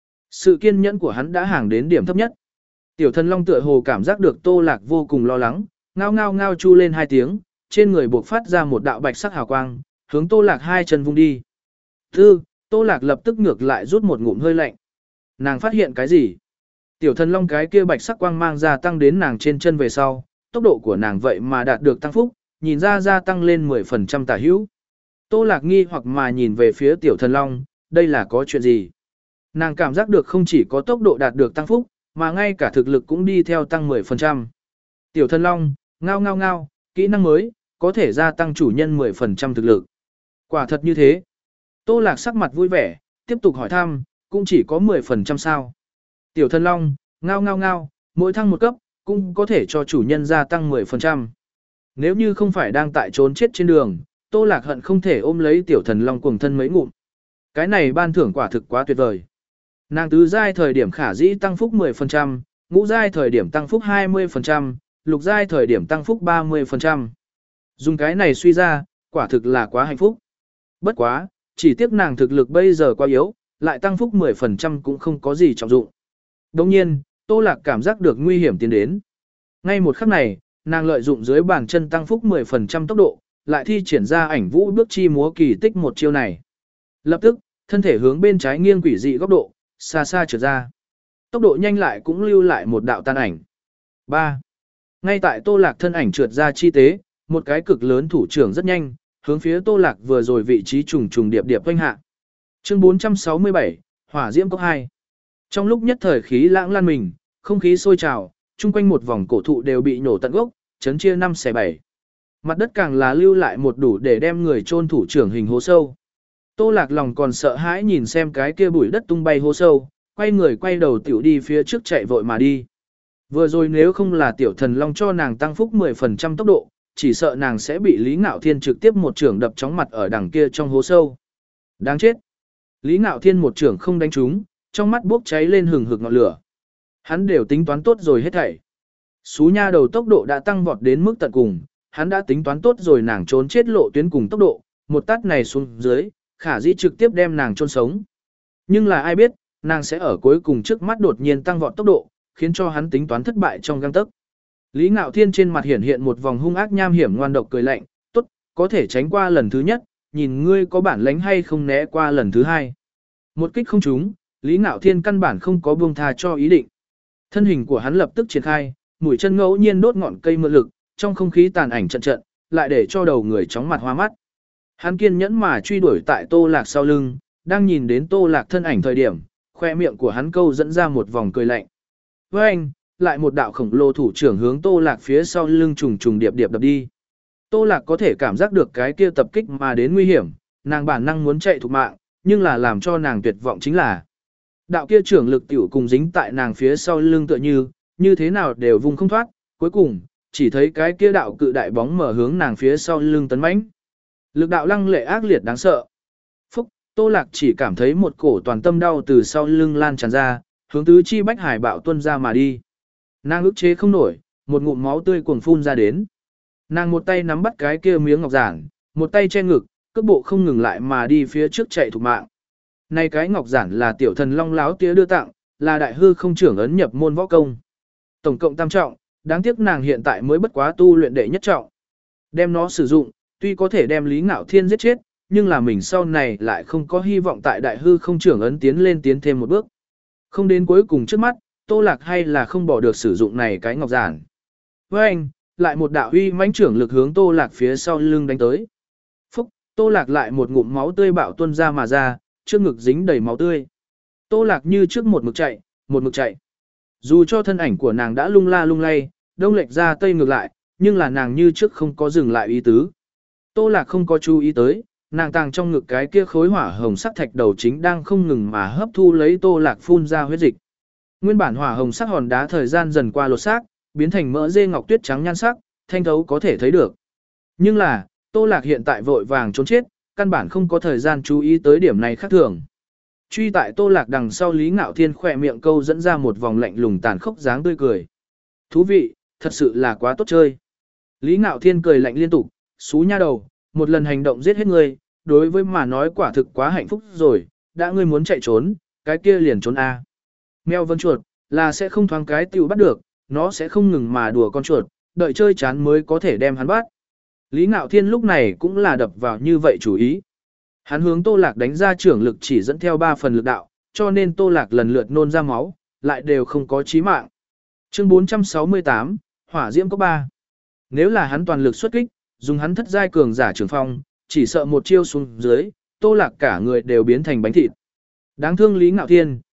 Sự kiên nhẫn của hắn đã hàng đến điểm thấp nhất. Tiểu thần long tựa hồ cảm giác được Tô Lạc vô cùng lo lắng, ngao ngao ngao chu lên hai tiếng, trên người buộc phát ra một đạo bạch sắc hào quang, hướng Tô Lạc hai chân vung đi. Tư, Tô Lạc lập tức ngược lại rút một ngụm hơi lạnh. Nàng phát hiện cái gì? Tiểu thần long cái kia bạch sắc quang mang gia tăng đến nàng trên chân về sau, tốc độ của nàng vậy mà đạt được tăng phúc, nhìn ra gia tăng lên mười phần trăm tả hữu. Tô Lạc nghi hoặc mà nhìn về phía tiểu thần long, đây là có chuyện gì? Nàng cảm giác được không chỉ có tốc độ đạt được tăng phúc, mà ngay cả thực lực cũng đi theo tăng mười phần trăm. Tiểu Thần Long, ngao ngao ngao, kỹ năng mới, có thể gia tăng chủ nhân mười phần trăm thực lực. Quả thật như thế. Tô Lạc sắc mặt vui vẻ, tiếp tục hỏi thăm, cũng chỉ có mười phần trăm sao. Tiểu Thần Long, ngao ngao ngao, mỗi thăng một cấp, cũng có thể cho chủ nhân gia tăng mười phần trăm. Nếu như không phải đang tại trốn chết trên đường, Tô Lạc hận không thể ôm lấy Tiểu Thần Long cuồng thân mấy ngụm. Cái này ban thưởng quả thực quá tuyệt vời. Nàng tứ giai thời điểm khả dĩ tăng phúc mười phần trăm, ngũ giai thời điểm tăng phúc hai mươi phần trăm, lục giai thời điểm tăng phúc ba mươi phần trăm. Dùng cái này suy ra, quả thực là quá hạnh phúc. Bất quá, chỉ tiếc nàng thực lực bây giờ quá yếu, lại tăng phúc mười phần trăm cũng không có gì trọng dụng. Đồng nhiên, Tô Lạc cảm giác được nguy hiểm tiến đến. Ngay một khắc này, nàng lợi dụng dưới bàn chân tăng phúc mười phần trăm tốc độ, lại thi triển ra ảnh vũ bước chi múa kỳ tích một chiêu này. Lập tức, thân thể hướng bên trái nghiêng quỷ dị góc độ, xa xa trượt ra. Tốc độ nhanh lại cũng lưu lại một đạo tan ảnh. ba. Ngay tại Tô Lạc thân ảnh trượt ra chi tế, một cái cực lớn thủ trưởng rất nhanh, hướng phía Tô Lạc vừa rồi vị trí trùng trùng điệp điệp quanh hạ. Chương bốn trăm sáu mươi bảy, Hỏa Diễm Cốc hai. Trong lúc nhất thời khí lãng lan mình, không khí sôi trào, chung quanh một vòng cổ thụ đều bị nổ tận gốc, chấn chia năm xẻ bảy. Mặt đất càng là lưu lại một đủ để đem người chôn thủ trưởng hình hố sâu. Tô Lạc lòng còn sợ hãi nhìn xem cái kia bụi đất tung bay hố sâu, quay người quay đầu tiểu đi phía trước chạy vội mà đi. Vừa rồi nếu không là Tiểu Thần Long cho nàng tăng phúc mười phần trăm tốc độ, chỉ sợ nàng sẽ bị Lý Ngạo Thiên trực tiếp một trưởng đập chóng mặt ở đằng kia trong hố sâu. Đáng chết. Lý Ngạo Thiên một trưởng không đánh trúng, trong mắt bốc cháy lên hừng hực ngọn lửa. Hắn đều tính toán tốt rồi hết thảy. Xú nha đầu tốc độ đã tăng vọt đến mức tận cùng, hắn đã tính toán tốt rồi nàng trốn chết lộ tuyến cùng tốc độ, một tát này xuống dưới, khả dĩ trực tiếp đem nàng chôn sống. Nhưng là ai biết, nàng sẽ ở cuối cùng trước mắt đột nhiên tăng vọt tốc độ, khiến cho hắn tính toán thất bại trong gang tấc. Lý Ngạo Thiên trên mặt hiện hiện một vòng hung ác nham hiểm ngoan độc cười lạnh, tốt, có thể tránh qua lần thứ nhất, nhìn ngươi có bản lĩnh hay không né qua lần thứ hai. Một kích không trúng, Lý Ngạo Thiên căn bản không có buông tha cho ý định. Thân hình của hắn lập tức triển khai, mũi chân ngẫu nhiên đốt ngọn cây mượn lực, trong không khí tàn ảnh trận trận, lại để cho đầu người chóng mặt hoa mắt. Hắn kiên nhẫn mà truy đuổi tại Tô Lạc sau lưng, đang nhìn đến Tô Lạc thân ảnh thời điểm, khoe miệng của hắn câu dẫn ra một vòng cười lạnh. Với anh, lại một đạo khổng lồ thủ trưởng hướng Tô Lạc phía sau lưng trùng trùng điệp điệp đập đi. Tô Lạc có thể cảm giác được cái kia tập kích mà đến nguy hiểm, nàng bản năng muốn chạy thục mạng, nhưng là làm cho nàng tuyệt vọng chính là đạo kia trưởng lực tiểu cùng dính tại nàng phía sau lưng tựa như, như thế nào đều vùng không thoát, cuối cùng, chỉ thấy cái kia đạo cự đại bóng mở hướng nàng phía sau lưng tấn mãnh. Lực đạo lăng lệ ác liệt đáng sợ. Phúc, Tô Lạc chỉ cảm thấy một cổ toàn tâm đau từ sau lưng lan tràn ra, hướng tứ chi bách hải bạo tuôn ra mà đi. Nàng ức chế không nổi, một ngụm máu tươi cuồng phun ra đến. Nàng một tay nắm bắt cái kia miếng ngọc giản, một tay che ngực, cước bộ không ngừng lại mà đi phía trước chạy thục mạng. Này cái ngọc giản là Tiểu Thần Long láo tía đưa tặng, là đại hư không trưởng ấn nhập môn võ công. Tổng cộng tam trọng, đáng tiếc nàng hiện tại mới bất quá tu luyện đệ nhất trọng. Đem nó sử dụng, tuy có thể đem Lý Ngạo Thiên giết chết, nhưng là mình sau này lại không có hy vọng tại đại hư không trưởng ấn tiến lên tiến thêm một bước. Không đến cuối cùng trước mắt, Tô Lạc hay là không bỏ được sử dụng này cái ngọc giản. Với anh, lại một đạo uy mãnh trưởng lực hướng Tô Lạc phía sau lưng đánh tới. Phúc, Tô Lạc lại một ngụm máu tươi bạo tuôn ra mà ra, trước ngực dính đầy máu tươi. Tô Lạc như trước một mực chạy, một mực chạy. Dù cho thân ảnh của nàng đã lung la lung lay, đông lệch ra tây ngược lại, nhưng là nàng như trước không có dừng lại ý tứ. Tô Lạc không có chú ý tới, nàng tàng trong ngực cái kia khối hỏa hồng sắc thạch đầu chính đang không ngừng mà hấp thu lấy Tô Lạc phun ra huyết dịch. Nguyên bản hỏa hồng sắc hòn đá thời gian dần qua lột xác, biến thành mỡ dê ngọc tuyết trắng nhan sắc, thanh thấu có thể thấy được. Nhưng là, Tô Lạc hiện tại vội vàng trốn chết, căn bản không có thời gian chú ý tới điểm này khác thường. Truy tại Tô Lạc đằng sau Lý Ngạo Thiên khỏe miệng câu dẫn ra một vòng lạnh lùng tàn khốc dáng tươi cười. Thú vị, thật sự là quá tốt chơi. Lý Ngạo Thiên cười lạnh liên tục, xú nha đầu, một lần hành động giết hết ngươi, đối với mà nói quả thực quá hạnh phúc rồi, đã ngươi muốn chạy trốn, cái kia liền trốn a. Mèo vân chuột, là sẽ không thoáng cái tiêu bắt được, nó sẽ không ngừng mà đùa con chuột, đợi chơi chán mới có thể đem hắn bắt. Lý Ngạo Thiên lúc này cũng là đập vào như vậy chủ ý. Hắn hướng Tô Lạc đánh ra trưởng lực chỉ dẫn theo ba phần lực đạo, cho nên Tô Lạc lần lượt nôn ra máu, lại đều không có chí mạng. Chương bốn trăm sáu mươi tám, Hỏa Diễm Cốc ba. Nếu là hắn toàn lực xuất kích, dùng hắn thất giai cường giả trường phong, chỉ sợ một chiêu xuống dưới, Tô Lạc cả người đều biến thành bánh thịt. Đáng thương Lý Ngạo Thiên,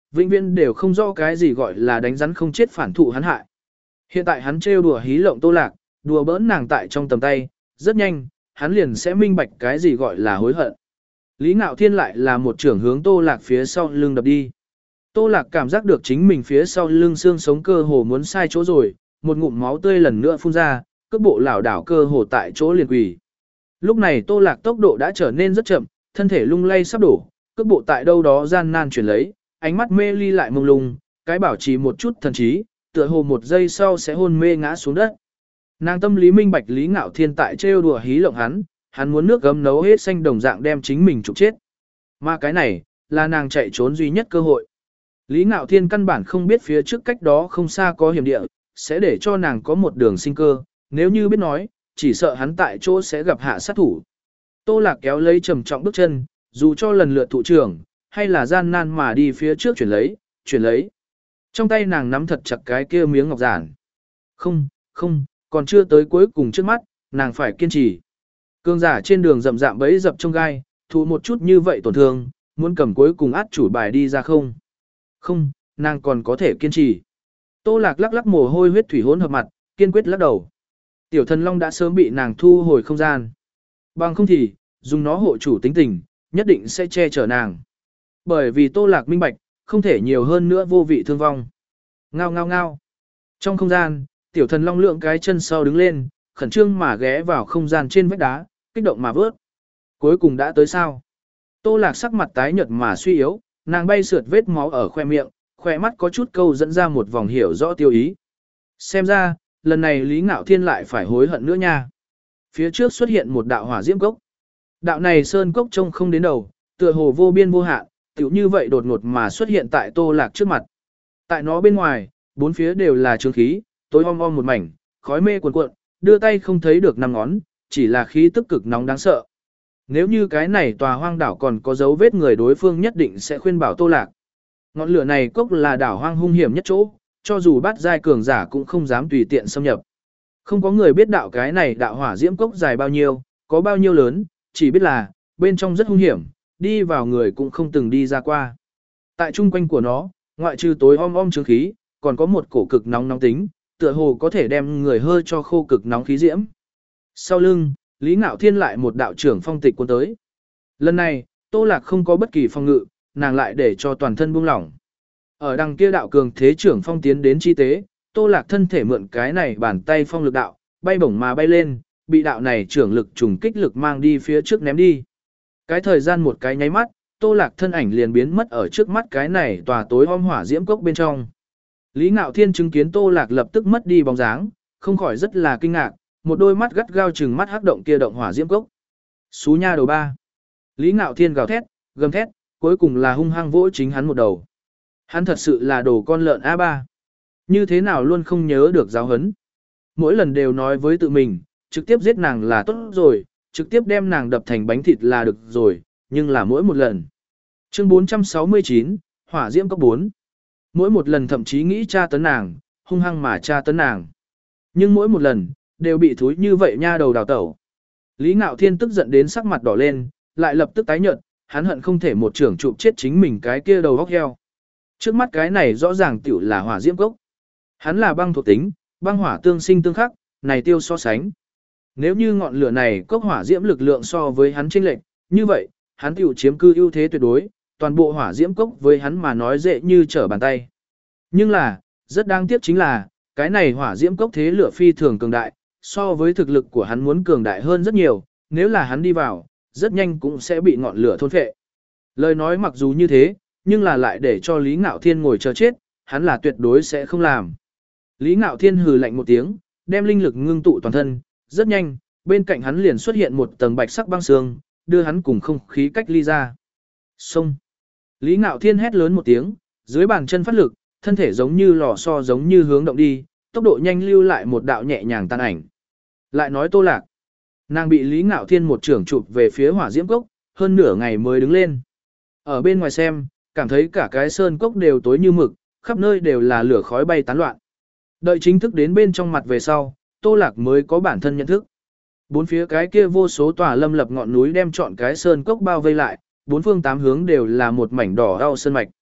vĩnh viễn đều không rõ cái gì gọi là đánh rắn không chết phản thụ hắn hại. Hiện tại hắn trêu đùa hí lộng Tô Lạc, đùa bỡn nàng tại trong tầm tay, rất nhanh, hắn liền sẽ minh bạch cái gì gọi là hối hận. Lý Ngạo Thiên lại là một trưởng hướng Tô Lạc phía sau lưng đập đi. Tô Lạc cảm giác được chính mình phía sau lưng xương sống cơ hồ muốn sai chỗ rồi, một ngụm máu tươi lần nữa phun ra, cước bộ lảo đảo cơ hồ tại chỗ liền quỳ. Lúc này Tô Lạc tốc độ đã trở nên rất chậm, thân thể lung lay sắp đổ, cước bộ tại đâu đó gian nan chuyển lấy, ánh mắt mê ly lại mông lung, cái bảo trì một chút thần trí, tựa hồ một giây sau sẽ hôn mê ngã xuống đất. Nàng tâm lý minh bạch Lý Ngạo Thiên tại trêu đùa hí lộng hắn, hắn muốn nước gấm nấu hết xanh đồng dạng đem chính mình trục chết. Mà cái này, là nàng chạy trốn duy nhất cơ hội. Lý Ngạo Thiên căn bản không biết phía trước cách đó không xa có hiểm địa, sẽ để cho nàng có một đường sinh cơ, nếu như biết nói, chỉ sợ hắn tại chỗ sẽ gặp hạ sát thủ. Tô Lạc kéo lấy trầm trọng bước chân, dù cho lần lượt thụ trưởng, hay là gian nan mà đi phía trước chuyển lấy, chuyển lấy. Trong tay nàng nắm thật chặt cái kia miếng ngọc giản. Không, không, còn chưa tới cuối cùng trước mắt, nàng phải kiên trì. Cương giả trên đường rậm rạm bấy dập trong gai, thụ một chút như vậy tổn thương, muốn cầm cuối cùng át chủ bài đi ra không? Không, nàng còn có thể kiên trì. Tô Lạc lắc lắc mồ hôi huyết thủy hỗn hợp mặt, kiên quyết lắc đầu. Tiểu thần long đã sớm bị nàng thu hồi không gian. Bằng không thì, dùng nó hộ chủ tính tình, nhất định sẽ che chở nàng. Bởi vì Tô Lạc minh bạch, không thể nhiều hơn nữa vô vị thương vong. Ngao ngao ngao. Trong không gian, tiểu thần long lượng cái chân sau đứng lên, khẩn trương mà ghé vào không gian trên vách đá, kích động mà vớt. Cuối cùng đã tới sao? Tô Lạc sắc mặt tái nhợt mà suy yếu, nàng bay sượt vết máu ở khoe miệng, khoe mắt có chút câu dẫn ra một vòng hiểu rõ tiêu ý. Xem ra, lần này Lý Ngạo Thiên lại phải hối hận nữa nha. Phía trước xuất hiện một đạo hỏa diễm cốc. Đạo này sơn cốc trông không đến đầu, tựa hồ vô biên vô hạn, tựu như vậy đột ngột mà xuất hiện tại Tô Lạc trước mặt. Tại nó bên ngoài, bốn phía đều là trường khí, tối om om một mảnh, khói mê cuồn cuộn, đưa tay không thấy được năm ngón, chỉ là khí tức cực nóng đáng sợ. Nếu như cái này tòa hoang đảo còn có dấu vết người đối phương nhất định sẽ khuyên bảo Tô Lạc. Ngọn lửa này cốc là đảo hoang hung hiểm nhất chỗ, cho dù bắt giai cường giả cũng không dám tùy tiện xâm nhập. Không có người biết đạo cái này đạo hỏa diễm cốc dài bao nhiêu, có bao nhiêu lớn, chỉ biết là bên trong rất hung hiểm, đi vào người cũng không từng đi ra qua. Tại trung quanh của nó, ngoại trừ tối om om trường khí, còn có một cổ cực nóng nóng tính, tựa hồ có thể đem người hơi cho khô cực nóng khí diễm. Sau lưng, Lý Ngạo Thiên lại một đạo trưởng phong tịch cuốn tới. Lần này, Tô Lạc không có bất kỳ phong ngự, nàng lại để cho toàn thân buông lỏng. Ở đằng kia đạo cường thế trưởng phong tiến đến chi tế, Tô Lạc thân thể mượn cái này bàn tay phong lực đạo, bay bổng mà bay lên, bị đạo này trưởng lực trùng kích lực mang đi phía trước ném đi. Cái thời gian một cái nháy mắt, Tô Lạc thân ảnh liền biến mất ở trước mắt cái này tòa tối om hỏa diễm cốc bên trong. Lý Ngạo Thiên chứng kiến Tô Lạc lập tức mất đi bóng dáng, không khỏi rất là kinh ngạc, một đôi mắt gắt gao trừng mắt hắc động kia động hỏa diễm cốc. Xú nha đầu ba. Lý Ngạo Thiên gào thét, gầm thét, cuối cùng là hung hăng vỗ chính hắn một đầu. Hắn thật sự là đồ con lợn a ba. Như thế nào luôn không nhớ được giáo huấn. Mỗi lần đều nói với tự mình, trực tiếp giết nàng là tốt rồi, trực tiếp đem nàng đập thành bánh thịt là được rồi, nhưng là mỗi một lần. Chương bốn trăm sáu mươi chín, Hỏa diễm cốc bốn. Mỗi một lần thậm chí nghĩ tra tấn nàng, hung hăng mà tra tấn nàng. Nhưng mỗi một lần, đều bị thúi như vậy nha đầu đào tẩu. Lý Ngạo Thiên tức giận đến sắc mặt đỏ lên, lại lập tức tái nhợt, hắn hận không thể một trưởng chụp chết chính mình cái kia đầu góc heo. Trước mắt cái này rõ ràng tiểu là hỏa diễm cốc. Hắn là băng thuộc tính, băng hỏa tương sinh tương khắc, này tiêu so sánh. Nếu như ngọn lửa này cốc hỏa diễm lực lượng so với hắn chênh lệch, như vậy, hắn tiểu chiếm cư ưu thế tuyệt đối, toàn bộ hỏa diễm cốc với hắn mà nói dễ như trở bàn tay. Nhưng là, rất đáng tiếc chính là, cái này hỏa diễm cốc thế lửa phi thường cường đại, so với thực lực của hắn muốn cường đại hơn rất nhiều, nếu là hắn đi vào, rất nhanh cũng sẽ bị ngọn lửa thôn phệ. Lời nói mặc dù như thế, nhưng là lại để cho Lý Ngạo Thiên ngồi chờ chết, hắn là tuyệt đối sẽ không làm. Lý Ngạo Thiên hừ lạnh một tiếng, đem linh lực ngưng tụ toàn thân, rất nhanh, bên cạnh hắn liền xuất hiện một tầng bạch sắc băng sương, đưa hắn cùng không khí cách ly ra. Xông. Lý Ngạo Thiên hét lớn một tiếng, dưới bàn chân phát lực, thân thể giống như lò xo giống như hướng động đi, tốc độ nhanh lưu lại một đạo nhẹ nhàng tan ảnh. Lại nói Tô Lạc, nàng bị Lý Ngạo Thiên một trưởng chụp về phía hỏa diễm cốc, hơn nửa ngày mới đứng lên. Ở bên ngoài xem, cảm thấy cả cái sơn cốc đều tối như mực, khắp nơi đều là lửa khói bay tán loạn. Đợi chính thức đến bên trong mặt về sau, Tô Lạc mới có bản thân nhận thức. Bốn phía cái kia vô số tòa lâm lập ngọn núi đem trọn cái sơn cốc bao vây lại, bốn phương tám hướng đều là một mảnh đỏ ao sơn mạch.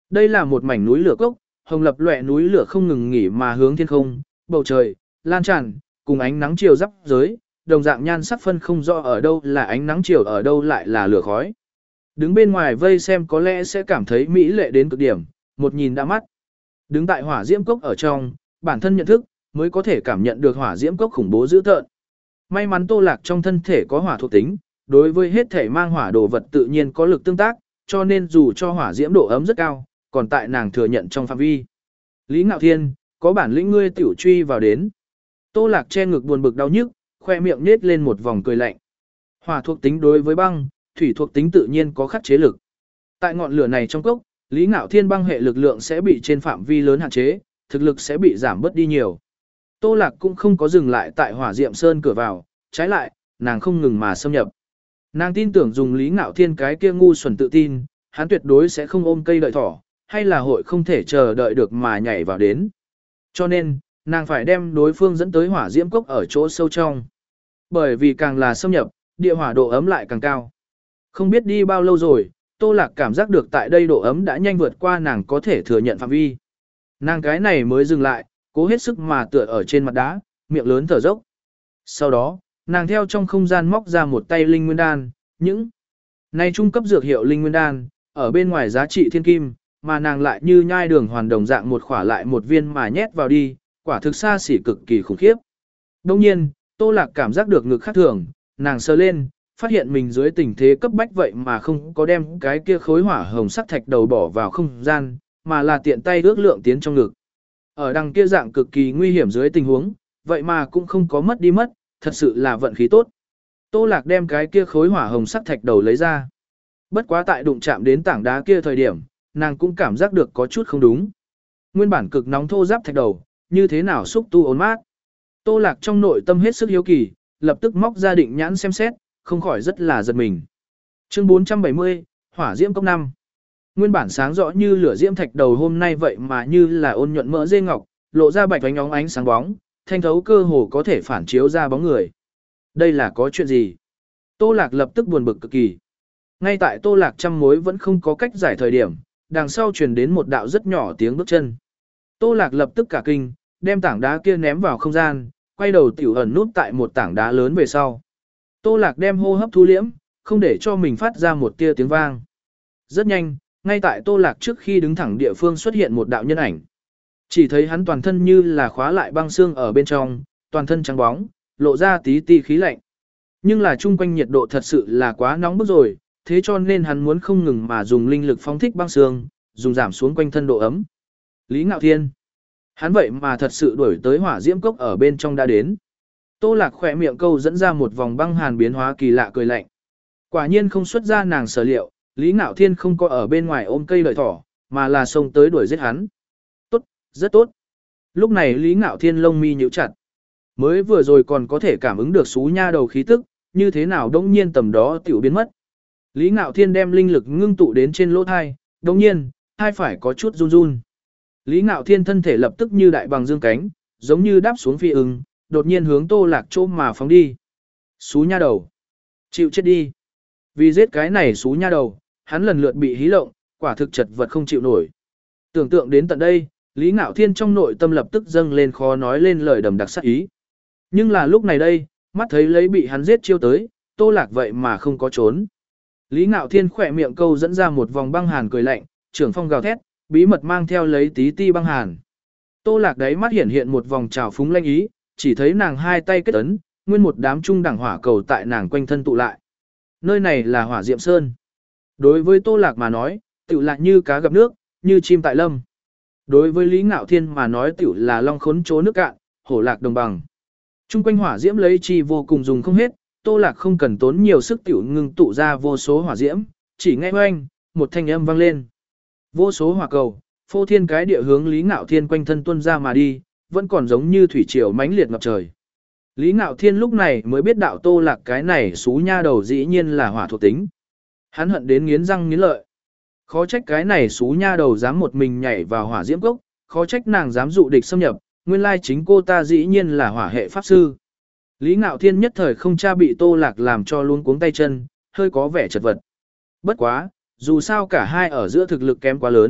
Đây là một mảnh núi lửa cốc, hồng lập loè núi lửa không ngừng nghỉ mà hướng thiên không, bầu trời, lan tràn, cùng ánh nắng chiều giáp giới, đồng dạng nhan sắc phân không rõ ở đâu là ánh nắng chiều ở đâu lại là lửa khói. Đứng bên ngoài vây xem có lẽ sẽ cảm thấy mỹ lệ đến cực điểm, một nhìn đã mắt. Đứng tại hỏa diễm cốc ở trong, bản thân nhận thức, mới có thể cảm nhận được hỏa diễm cốc khủng bố dữ tợn. May mắn Tô Lạc trong thân thể có hỏa thuộc tính, đối với hết thể mang hỏa đồ vật tự nhiên có lực tương tác, cho nên dù cho hỏa diễm độ ấm rất cao, còn tại nàng thừa nhận trong phạm vi. Lý Ngạo Thiên, có bản lĩnh ngươi tiểu truy vào đến. Tô Lạc che ngực buồn bực đau nhức, khoe miệng nết lên một vòng cười lạnh. Hỏa thuộc tính đối với băng, thủy thuộc tính tự nhiên có khắc chế lực. Tại ngọn lửa này trong cốc, Lý Ngạo Thiên băng hệ lực lượng sẽ bị trên phạm vi lớn hạn chế, thực lực sẽ bị giảm bớt đi nhiều. Tô Lạc cũng không có dừng lại tại hỏa diệm sơn cửa vào, trái lại, nàng không ngừng mà xâm nhập. Nàng tin tưởng dùng Lý Ngạo Thiên cái kia ngu xuẩn tự tin, hắn tuyệt đối sẽ không ôm cây đợi thỏ, hay là hội không thể chờ đợi được mà nhảy vào đến. Cho nên, nàng phải đem đối phương dẫn tới hỏa diễm cốc ở chỗ sâu trong. Bởi vì càng là xâm nhập, địa hỏa độ ấm lại càng cao. Không biết đi bao lâu rồi, Tô Lạc cảm giác được tại đây độ ấm đã nhanh vượt qua nàng có thể thừa nhận phạm vi. Nàng cái này mới dừng lại, cố hết sức mà tựa ở trên mặt đá, miệng lớn thở dốc. Sau đó, nàng theo trong không gian móc ra một tay linh nguyên đan, những này trung cấp dược hiệu linh nguyên đan, ở bên ngoài giá trị thiên kim, mà nàng lại như nhai đường hoàn đồng dạng một khỏa lại một viên mà nhét vào đi, quả thực xa xỉ cực kỳ khủng khiếp. Đồng nhiên, Tô Lạc cảm giác được ngực khác thường, nàng sờ lên, phát hiện mình dưới tình thế cấp bách vậy mà không có đem cái kia khối hỏa hồng sắc thạch đầu bỏ vào không gian, mà là tiện tay ước lượng tiến trong ngực. Ở đằng kia dạng cực kỳ nguy hiểm dưới tình huống, vậy mà cũng không có mất đi mất, thật sự là vận khí tốt. Tô Lạc đem cái kia khối hỏa hồng sắc thạch đầu lấy ra. Bất quá tại đụng chạm đến tảng đá kia thời điểm, nàng cũng cảm giác được có chút không đúng. Nguyên bản cực nóng thô ráp thạch đầu, như thế nào xúc tu ốn mát. Tô Lạc trong nội tâm hết sức hiếu kỳ, lập tức móc ra định nhãn xem xét, không khỏi rất là giật mình. Chương bốn trăm bảy mươi, Hỏa diễm cốc năm. Nguyên bản sáng rõ như lửa diễm thạch đầu hôm nay vậy mà như là ôn nhuận mỡ dê ngọc, lộ ra bạch ánh óng ánh sáng bóng, thanh thấu cơ hồ có thể phản chiếu ra bóng người. Đây là có chuyện gì? Tô Lạc lập tức buồn bực cực kỳ. Ngay tại Tô Lạc trăm mối vẫn không có cách giải thời điểm, đằng sau truyền đến một đạo rất nhỏ tiếng bước chân. Tô Lạc lập tức cả kinh, đem tảng đá kia ném vào không gian, quay đầu tiểu ẩn nút tại một tảng đá lớn về sau. Tô Lạc đem hô hấp thu liễm, không để cho mình phát ra một tia tiếng vang. Rất nhanh, ngay tại Tô Lạc trước khi đứng thẳng địa phương xuất hiện một đạo nhân ảnh. Chỉ thấy hắn toàn thân như là khóa lại băng xương ở bên trong, toàn thân trắng bóng, lộ ra tí tí khí lạnh. Nhưng là chung quanh nhiệt độ thật sự là quá nóng bức rồi, thế cho nên hắn muốn không ngừng mà dùng linh lực phóng thích băng xương, dùng giảm xuống quanh thân độ ấm. Lý Ngạo Thiên. Hắn vậy mà thật sự đuổi tới hỏa diễm cốc ở bên trong đã đến. Tô Lạc khỏe miệng câu dẫn ra một vòng băng hàn biến hóa kỳ lạ cười lạnh. Quả nhiên không xuất ra nàng sở liệu, Lý Ngạo Thiên không có ở bên ngoài ôm cây lợi thỏ, mà là xông tới đuổi giết hắn. Tốt, rất tốt. Lúc này Lý Ngạo Thiên lông mi nhíu chặt. Mới vừa rồi còn có thể cảm ứng được xú nha đầu khí tức, như thế nào đống nhiên tầm đó tiểu biến mất. Lý Ngạo Thiên đem linh lực ngưng tụ đến trên lỗ thai, đống nhiên, thai phải có chút run run. Lý Ngạo Thiên thân thể lập tức như đại bằng dương cánh, giống như đáp xuống phi ưng, đột nhiên hướng Tô Lạc chỗ mà phóng đi. Xú nha đầu. Chịu chết đi. Vì giết cái này xú nha đầu, hắn lần lượt bị hí lộng, quả thực chật vật không chịu nổi. Tưởng tượng đến tận đây, Lý Ngạo Thiên trong nội tâm lập tức dâng lên khó nói lên lời đầm đặc sắc ý. Nhưng là lúc này đây, mắt thấy lấy bị hắn giết chiêu tới, Tô Lạc vậy mà không có trốn. Lý Ngạo Thiên khỏe miệng câu dẫn ra một vòng băng hàn cười lạnh, trưởng phong gào thét, bí mật mang theo lấy tí ti băng hàn. Tô Lạc đấy mắt hiện hiện một vòng trào phúng lanh ý, chỉ thấy nàng hai tay kết ấn, nguyên một đám trung đẳng hỏa cầu tại nàng quanh thân tụ lại. Nơi này là Hỏa Diệm Sơn. Đối với Tô Lạc mà nói, tiểu là như cá gặp nước, như chim tại lâm. Đối với Lý Ngạo Thiên mà nói tiểu là long khốn chố nước cạn, hổ lạc đồng bằng. Trung quanh hỏa diễm lấy chi vô cùng dùng không hết, Tô Lạc không cần tốn nhiều sức tiểu ngưng tụ ra vô số hỏa diễm, chỉ nghe oanh, một thanh âm vang lên. Vô số hỏa cầu, phô thiên cái địa hướng Lý Ngạo Thiên quanh thân tuôn ra mà đi, vẫn còn giống như thủy triều mãnh liệt ngập trời. Lý Ngạo Thiên lúc này mới biết đạo Tô Lạc cái này xú nha đầu dĩ nhiên là hỏa thuộc tính. Hắn hận đến nghiến răng nghiến lợi. Khó trách cái này xú nha đầu dám một mình nhảy vào hỏa diễm cốc, khó trách nàng dám dụ địch xâm nhập, nguyên lai chính cô ta dĩ nhiên là hỏa hệ pháp sư. Lý Ngạo Thiên nhất thời không cha bị Tô Lạc làm cho luống cuống tay chân, hơi có vẻ chật vật. Bất quá, dù sao cả hai ở giữa thực lực kém quá lớn,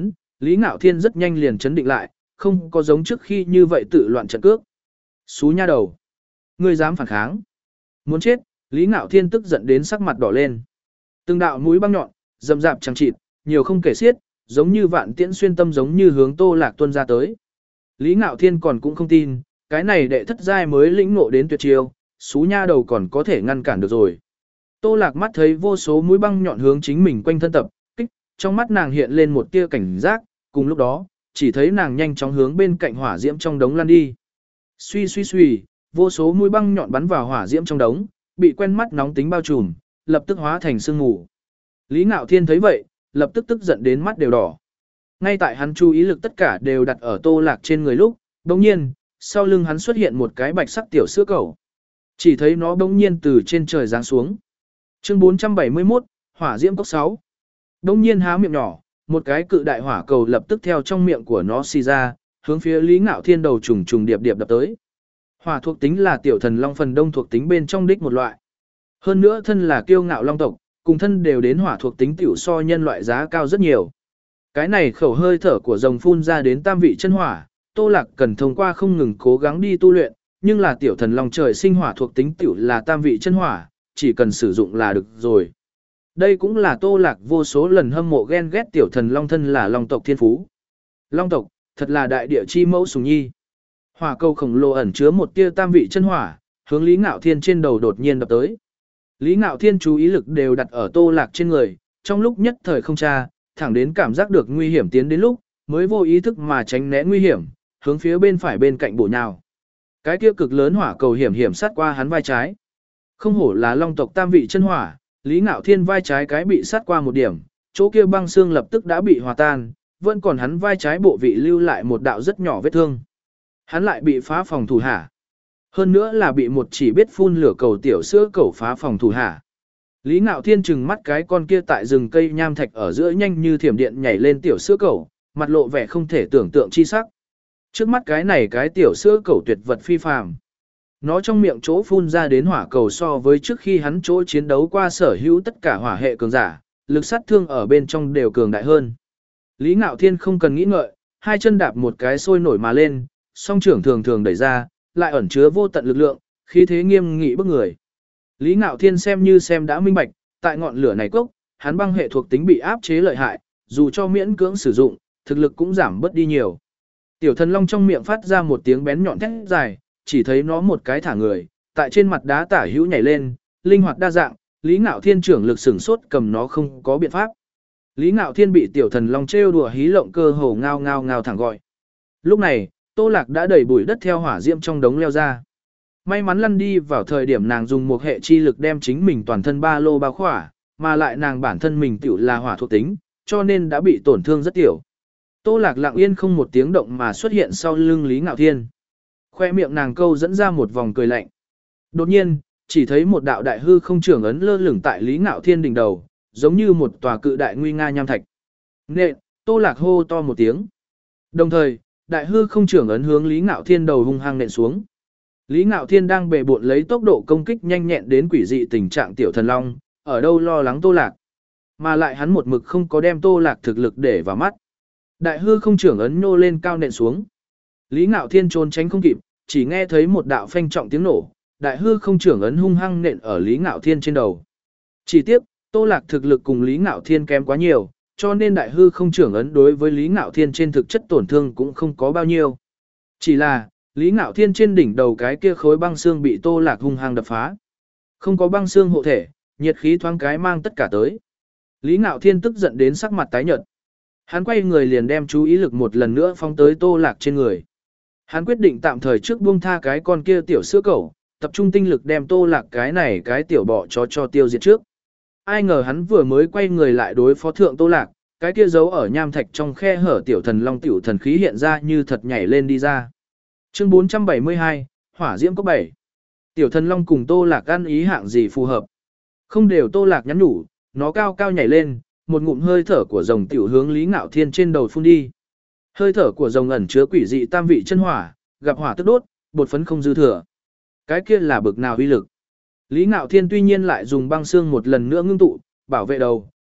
Lý Ngạo Thiên rất nhanh liền chấn định lại, không có giống trước khi như vậy tự loạn trận cước. Xú nha đầu. Ngươi dám phản kháng. Muốn chết, Lý Ngạo Thiên tức giận đến sắc mặt đỏ lên. Từng đạo mũi băng nhọn, rậm rạp chẳng chịt, nhiều không kể xiết, giống như vạn tiễn xuyên tâm giống như hướng Tô Lạc tuôn ra tới. Lý Ngạo Thiên còn cũng không tin, cái này đệ thất giai mới lĩnh ngộ đến tuyệt chiêu, xú nha đầu còn có thể ngăn cản được rồi. Tô Lạc mắt thấy vô số mũi băng nhọn hướng chính mình quanh thân tập, kích, trong mắt nàng hiện lên một tia cảnh giác, cùng lúc đó, chỉ thấy nàng nhanh chóng hướng bên cạnh hỏa diễm trong đống lăn đi. Suy suy suy, vô số mũi băng nhọn bắn vào hỏa diễm trong đống, bị quen mắt nóng tính bao trùm, lập tức hóa thành sương mù. Lý Ngạo Thiên thấy vậy, lập tức tức giận đến mắt đều đỏ. Ngay tại hắn chú ý lực tất cả đều đặt ở Tô Lạc trên người lúc, bỗng nhiên, sau lưng hắn xuất hiện một cái bạch sắc tiểu sữa cẩu. Chỉ thấy nó bỗng nhiên từ trên trời giáng xuống. Chương bốn trăm bảy mươi mốt, Hỏa Diễm Cốc sáu. Bỗng nhiên há miệng nhỏ, một cái cự đại hỏa cầu lập tức theo trong miệng của nó xì ra, hướng phía Lý Ngạo Thiên đầu trùng trùng điệp điệp đập tới. Hỏa thuộc tính là tiểu thần long phần đông thuộc tính bên trong đích một loại. Hơn nữa thân là kiêu ngạo long tộc, cùng thân đều đến hỏa thuộc tính tiểu so nhân loại giá cao rất nhiều. Cái này khẩu hơi thở của rồng phun ra đến tam vị chân hỏa, Tô Lạc cần thông qua không ngừng cố gắng đi tu luyện, nhưng là tiểu thần long trời sinh hỏa thuộc tính tiểu là tam vị chân hỏa, chỉ cần sử dụng là được rồi. Đây cũng là Tô Lạc vô số lần hâm mộ ghen ghét tiểu thần long thân là long tộc thiên phú. Long tộc, thật là đại địa chi mẫu sùng nhi. Hỏa cầu khổng lồ ẩn chứa một tia tam vị chân hỏa, hướng Lý Ngạo Thiên trên đầu đột nhiên đập tới. Lý Ngạo Thiên chú ý lực đều đặt ở Tô Lạc trên người, trong lúc nhất thời không tra, thẳng đến cảm giác được nguy hiểm tiến đến lúc, mới vô ý thức mà tránh né nguy hiểm, hướng phía bên phải bên cạnh bổ nhào. Cái kia cực lớn hỏa cầu hiểm hiểm sát qua hắn vai trái. Không hổ là long tộc tam vị chân hỏa, Lý Ngạo Thiên vai trái cái bị sát qua một điểm, chỗ kia băng xương lập tức đã bị hòa tan, vẫn còn hắn vai trái bộ vị lưu lại một đạo rất nhỏ vết thương. Hắn lại bị phá phòng thủ hạ. Hơn nữa là bị một chỉ biết phun lửa cầu tiểu sữa cầu phá phòng thủ hạ. Lý Ngạo Thiên trừng mắt cái con kia tại rừng cây nham thạch ở giữa nhanh như thiểm điện nhảy lên tiểu sữa cầu, mặt lộ vẻ không thể tưởng tượng chi sắc. Trước mắt cái này cái tiểu sữa cầu tuyệt vật phi phàm. Nó trong miệng chỗ phun ra đến hỏa cầu so với trước khi hắn chỗ chiến đấu qua sở hữu tất cả hỏa hệ cường giả, lực sát thương ở bên trong đều cường đại hơn. Lý Ngạo Thiên không cần nghĩ ngợi, hai chân đạp một cái sôi nổi mà lên, song trưởng thường thường đẩy ra, lại ẩn chứa vô tận lực lượng, khí thế nghiêm nghị bức người. Lý Ngạo Thiên xem như xem đã minh bạch, tại ngọn lửa này cốc, hắn băng hệ thuộc tính bị áp chế lợi hại, dù cho miễn cưỡng sử dụng, thực lực cũng giảm bớt đi nhiều. Tiểu thần long trong miệng phát ra một tiếng bén nhọn thét dài, chỉ thấy nó một cái thả người, tại trên mặt đá tả hữu nhảy lên, linh hoạt đa dạng, Lý Ngạo Thiên trưởng lực sửng sốt cầm nó không có biện pháp. Lý Ngạo Thiên bị tiểu thần long trêu đùa hí lộng cơ hồ ngao ngao ngao thẳng gọi. Lúc này, Tô Lạc đã đẩy bụi đất theo hỏa diễm trong đống leo ra. May mắn lăn đi vào thời điểm nàng dùng một hệ chi lực đem chính mình toàn thân ba lô bao khỏa, mà lại nàng bản thân mình tiểu là hỏa thuộc tính, cho nên đã bị tổn thương rất tiểu. Tô Lạc lặng yên không một tiếng động mà xuất hiện sau lưng Lý Ngạo Thiên. Khoe miệng nàng câu dẫn ra một vòng cười lạnh. Đột nhiên, chỉ thấy một đạo đại hư không trưởng ấn lơ lửng tại Lý Ngạo Thiên đỉnh đầu, giống như một tòa cự đại nguy nga nham thạch. Nện, Tô Lạc hô to một tiếng. Đồng thời, đại hư không trưởng ấn hướng Lý Ngạo Thiên đầu hung hăng nện xuống. Lý Ngạo Thiên đang bề bộn lấy tốc độ công kích nhanh nhẹn đến quỷ dị tình trạng tiểu thần long, ở đâu lo lắng Tô Lạc. Mà lại hắn một mực không có đem Tô Lạc thực lực để vào mắt. Đại hư không trưởng ấn nhô lên cao nện xuống. Lý Ngạo Thiên trốn tránh không kịp, chỉ nghe thấy một đạo phanh trọng tiếng nổ, đại hư không trưởng ấn hung hăng nện ở Lý Ngạo Thiên trên đầu. Chỉ tiếc, Tô Lạc thực lực cùng Lý Ngạo Thiên kém quá nhiều, cho nên đại hư không trưởng ấn đối với Lý Ngạo Thiên trên thực chất tổn thương cũng không có bao nhiêu. Chỉ là, Lý Ngạo Thiên trên đỉnh đầu cái kia khối băng xương bị Tô Lạc hung hăng đập phá. Không có băng xương hộ thể, nhiệt khí thoáng cái mang tất cả tới. Lý Ngạo Thiên tức giận đến sắc mặt tái nhợt. Hắn quay người liền đem chú ý lực một lần nữa phóng tới Tô Lạc trên người. Hắn quyết định tạm thời trước buông tha cái con kia tiểu sữa cẩu, tập trung tinh lực đem Tô Lạc cái này cái tiểu bọ chó cho tiêu diệt trước. Ai ngờ hắn vừa mới quay người lại đối phó thượng Tô Lạc, cái kia giấu ở nham thạch trong khe hở tiểu thần long tiểu thần khí hiện ra như thật nhảy lên đi ra. Chương bốn trăm bảy mươi hai, Hỏa Diễm Cốc bảy. Tiểu thần long cùng Tô Lạc ăn ý hạng gì phù hợp. Không đều Tô Lạc nhắn nhủ, nó cao cao nhảy lên, một ngụm hơi thở của rồng tiểu hướng Lý Ngạo Thiên trên đầu phun đi. Hơi thở của rồng ẩn chứa quỷ dị tam vị chân hỏa, gặp hỏa tức đốt, bột phấn không dư thừa. Cái kia là bực nào uy lực. Lý Ngạo Thiên tuy nhiên lại dùng băng xương một lần nữa ngưng tụ, bảo vệ đầu,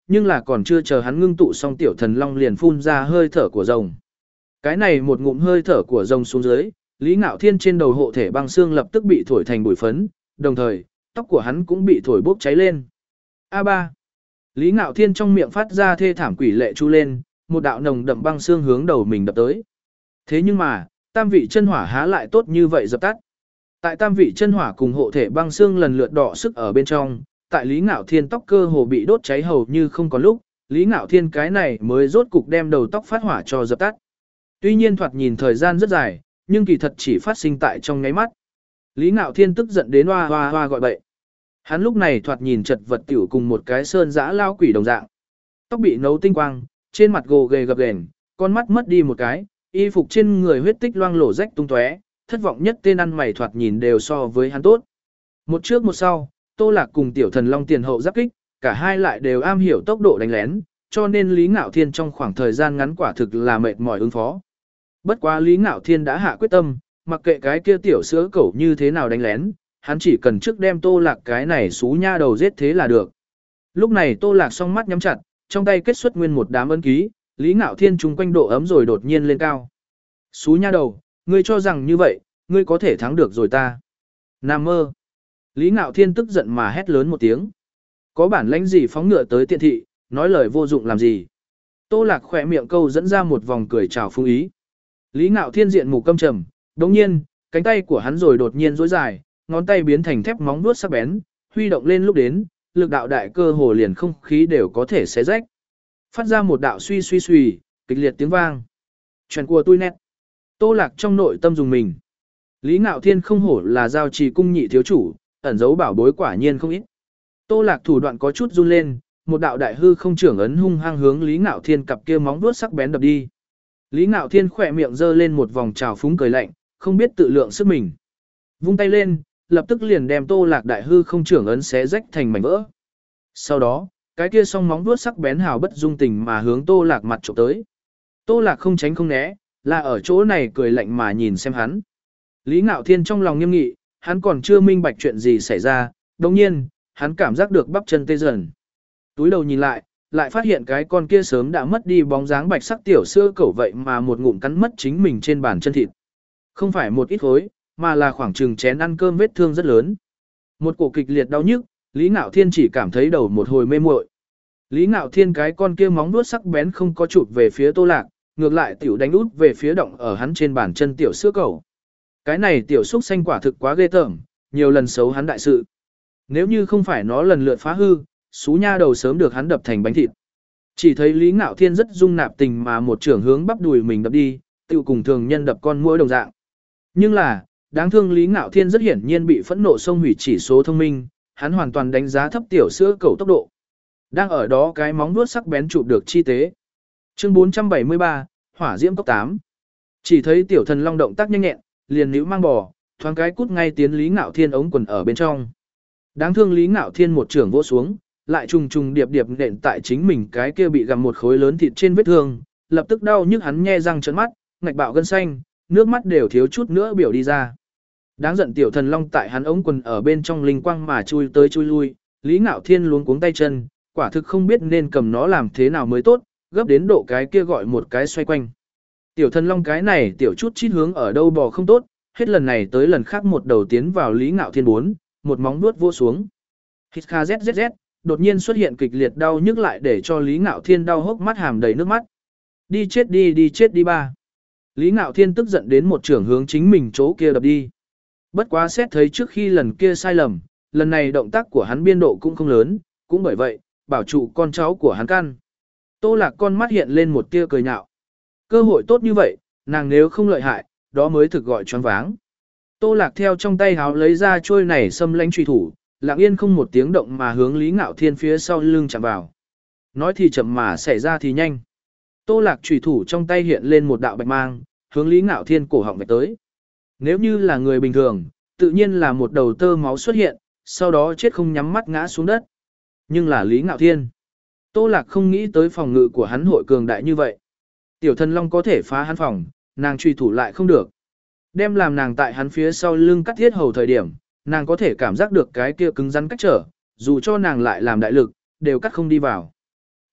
nhưng là còn chưa chờ hắn ngưng tụ xong tiểu thần long liền phun ra hơi thở của rồng. Cái này một ngụm hơi thở của rồng xuống dưới, Lý Ngạo Thiên trên đầu hộ thể băng xương lập tức bị thổi thành bụi phấn, đồng thời, tóc của hắn cũng bị thổi bốc cháy lên. A ba. Lý Ngạo Thiên trong miệng phát ra thê thảm quỷ lệ chu lên, một đạo nồng đậm băng xương hướng đầu mình đập tới. Thế nhưng mà, tam vị chân hỏa há lại tốt như vậy dập tắt. Tại tam vị chân hỏa cùng hộ thể băng xương lần lượt đỏ sức ở bên trong, tại Lý Ngạo Thiên tóc cơ hồ bị đốt cháy hầu như không có lúc, Lý Ngạo Thiên cái này mới rốt cục đem đầu tóc phát hỏa cho dập tắt. Tuy nhiên thoạt nhìn thời gian rất dài, nhưng kỳ thật chỉ phát sinh tại trong nháy mắt. Lý Ngạo Thiên tức giận đến hoa hoa hoa gọi bậy. Hắn lúc này thoạt nhìn chật vật tiểu cùng một cái sơn dã lao quỷ đồng dạng. Tóc bị nấu tinh quang, trên mặt gồ ghề gập ghềnh, con mắt mất đi một cái, y phục trên người huyết tích loang lổ rách tung tóe, thất vọng nhất tên ăn mày thoạt nhìn đều so với hắn tốt. Một trước một sau, Tô Lạc cùng Tiểu Thần Long tiền hậu giáp kích, cả hai lại đều am hiểu tốc độ đánh lén, cho nên Lý Ngạo Thiên trong khoảng thời gian ngắn quả thực là mệt mỏi ứng phó. Bất quá Lý Ngạo Thiên đã hạ quyết tâm, mặc kệ cái kia tiểu sữa cẩu như thế nào đánh lén, hắn chỉ cần trước đem Tô Lạc cái này xú nha đầu giết thế là được. Lúc này Tô Lạc song mắt nhắm chặt, trong tay kết xuất nguyên một đám ấn ký, Lý Ngạo Thiên chung quanh độ ấm rồi đột nhiên lên cao. Xú nha đầu, ngươi cho rằng như vậy, ngươi có thể thắng được rồi ta. Nam mơ. Lý Ngạo Thiên tức giận mà hét lớn một tiếng. Có bản lãnh gì phóng ngựa tới tiện thị, nói lời vô dụng làm gì. Tô Lạc khỏe miệng câu dẫn ra một vòng cười chào phương ý. Lý Ngạo Thiên diện mù câm trầm, đồng nhiên, cánh tay của hắn rồi đột nhiên rối dài, ngón tay biến thành thép móng vuốt sắc bén, huy động lên lúc đến, lực đạo đại cơ hồ liền không khí đều có thể xé rách. Phát ra một đạo suy suy suy, kịch liệt tiếng vang. Chuyện của tôi nét. Tô Lạc trong nội tâm dùng mình. Lý Ngạo Thiên không hổ là giao trì cung nhị thiếu chủ, ẩn giấu bảo bối quả nhiên không ít. Tô Lạc thủ đoạn có chút run lên, một đạo đại hư không trưởng ấn hung hăng hướng Lý Ngạo Thiên cặp kia móng vuốt sắc bén đập đi. Lý Ngạo Thiên khỏe miệng giơ lên một vòng trào phúng cười lạnh, không biết tự lượng sức mình. Vung tay lên, lập tức liền đem Tô Lạc đại hư không trưởng ấn xé rách thành mảnh vỡ. Sau đó, cái kia song móng vuốt sắc bén hào bất dung tình mà hướng Tô Lạc mặt chụp tới. Tô Lạc không tránh không né, là ở chỗ này cười lạnh mà nhìn xem hắn. Lý Ngạo Thiên trong lòng nghiêm nghị, hắn còn chưa minh bạch chuyện gì xảy ra, đồng nhiên, hắn cảm giác được bắp chân tê dần. Túi đầu nhìn lại, lại phát hiện cái con kia sớm đã mất đi bóng dáng bạch sắc tiểu sữa cẩu vậy mà một ngụm cắn mất chính mình trên bàn chân thịt. Không phải một ít khối, mà là khoảng chừng chén ăn cơm vết thương rất lớn. Một cổ kịch liệt đau nhức, Lý Ngạo Thiên chỉ cảm thấy đầu một hồi mê muội. Lý Ngạo Thiên cái con kia móng vuốt sắc bén không có chụp về phía Tô Lạc, ngược lại tiểu đánh út về phía động ở hắn trên bàn chân tiểu sữa cẩu. Cái này tiểu xúc xanh quả thực quá ghê tởm, nhiều lần xấu hắn đại sự. Nếu như không phải nó lần lượt phá hư, xú nha đầu sớm được hắn đập thành bánh thịt. Chỉ thấy Lý Ngạo Thiên rất dung nạp tình mà một trưởng hướng bắp đùi mình đập đi, tiêu cùng thường nhân đập con muỗi đồng dạng. Nhưng là, đáng thương Lý Ngạo Thiên rất hiển nhiên bị phẫn nộ xông hủy chỉ số thông minh, hắn hoàn toàn đánh giá thấp tiểu sữa cẩu tốc độ. Đang ở đó cái móng vuốt sắc bén chụp được chi tế. Chương bốn trăm bảy mươi ba, Hỏa Diễm cấp tám. Chỉ thấy tiểu thần long động tác nhanh nhẹn, liền níu mang bò, thoáng cái cút ngay tiến Lý Ngạo Thiên ống quần ở bên trong. Đáng thương Lý Ngạo Thiên một trưởng vỗ xuống, lại trùng trùng điệp điệp nện tại chính mình cái kia bị gặm một khối lớn thịt trên vết thương, lập tức đau nhức hắn nhe răng trợn mắt, ngạch bạo gân xanh, nước mắt đều thiếu chút nữa biểu đi ra. Đáng giận tiểu thần long tại hắn ống quần ở bên trong linh quang mà chui tới chui lui, Lý Ngạo Thiên luống cuống tay chân, quả thực không biết nên cầm nó làm thế nào mới tốt, gấp đến độ cái kia gọi một cái xoay quanh. Tiểu thần long cái này tiểu chút chít hướng ở đâu bò không tốt, hết lần này tới lần khác một đầu tiến vào Lý Ngạo Thiên bốn, một móng vuốt vỗ xuống. Hít kha zzz, đột nhiên xuất hiện kịch liệt đau nhức lại để cho Lý Ngạo Thiên đau hốc mắt hàm đầy nước mắt. Đi chết đi đi chết đi ba. Lý Ngạo Thiên tức giận đến một trưởng hướng chính mình chỗ kia đập đi. Bất quá xét thấy trước khi lần kia sai lầm, lần này động tác của hắn biên độ cũng không lớn, cũng bởi vậy, bảo trụ con cháu của hắn căn. Tô Lạc con mắt hiện lên một tia cười nhạo. Cơ hội tốt như vậy, nàng nếu không lợi hại, đó mới thực gọi choáng váng. Tô Lạc theo trong tay háo lấy ra trôi này xâm lãnh truy thủ, lặng yên không một tiếng động mà hướng Lý Ngạo Thiên phía sau lưng chạm vào. Nói thì chậm mà xảy ra thì nhanh. Tô Lạc truy thủ trong tay hiện lên một đạo bạch mang, hướng Lý Ngạo Thiên cổ họng vạch tới. Nếu như là người bình thường, tự nhiên là một đầu tơ máu xuất hiện, sau đó chết không nhắm mắt ngã xuống đất. Nhưng là Lý Ngạo Thiên. Tô Lạc không nghĩ tới phòng ngự của hắn hội cường đại như vậy. Tiểu thần long có thể phá hắn phòng, nàng truy thủ lại không được. Đem làm nàng tại hắn phía sau lưng cắt thiết hầu thời điểm, nàng có thể cảm giác được cái kia cứng rắn cách trở, dù cho nàng lại làm đại lực, đều cắt không đi vào.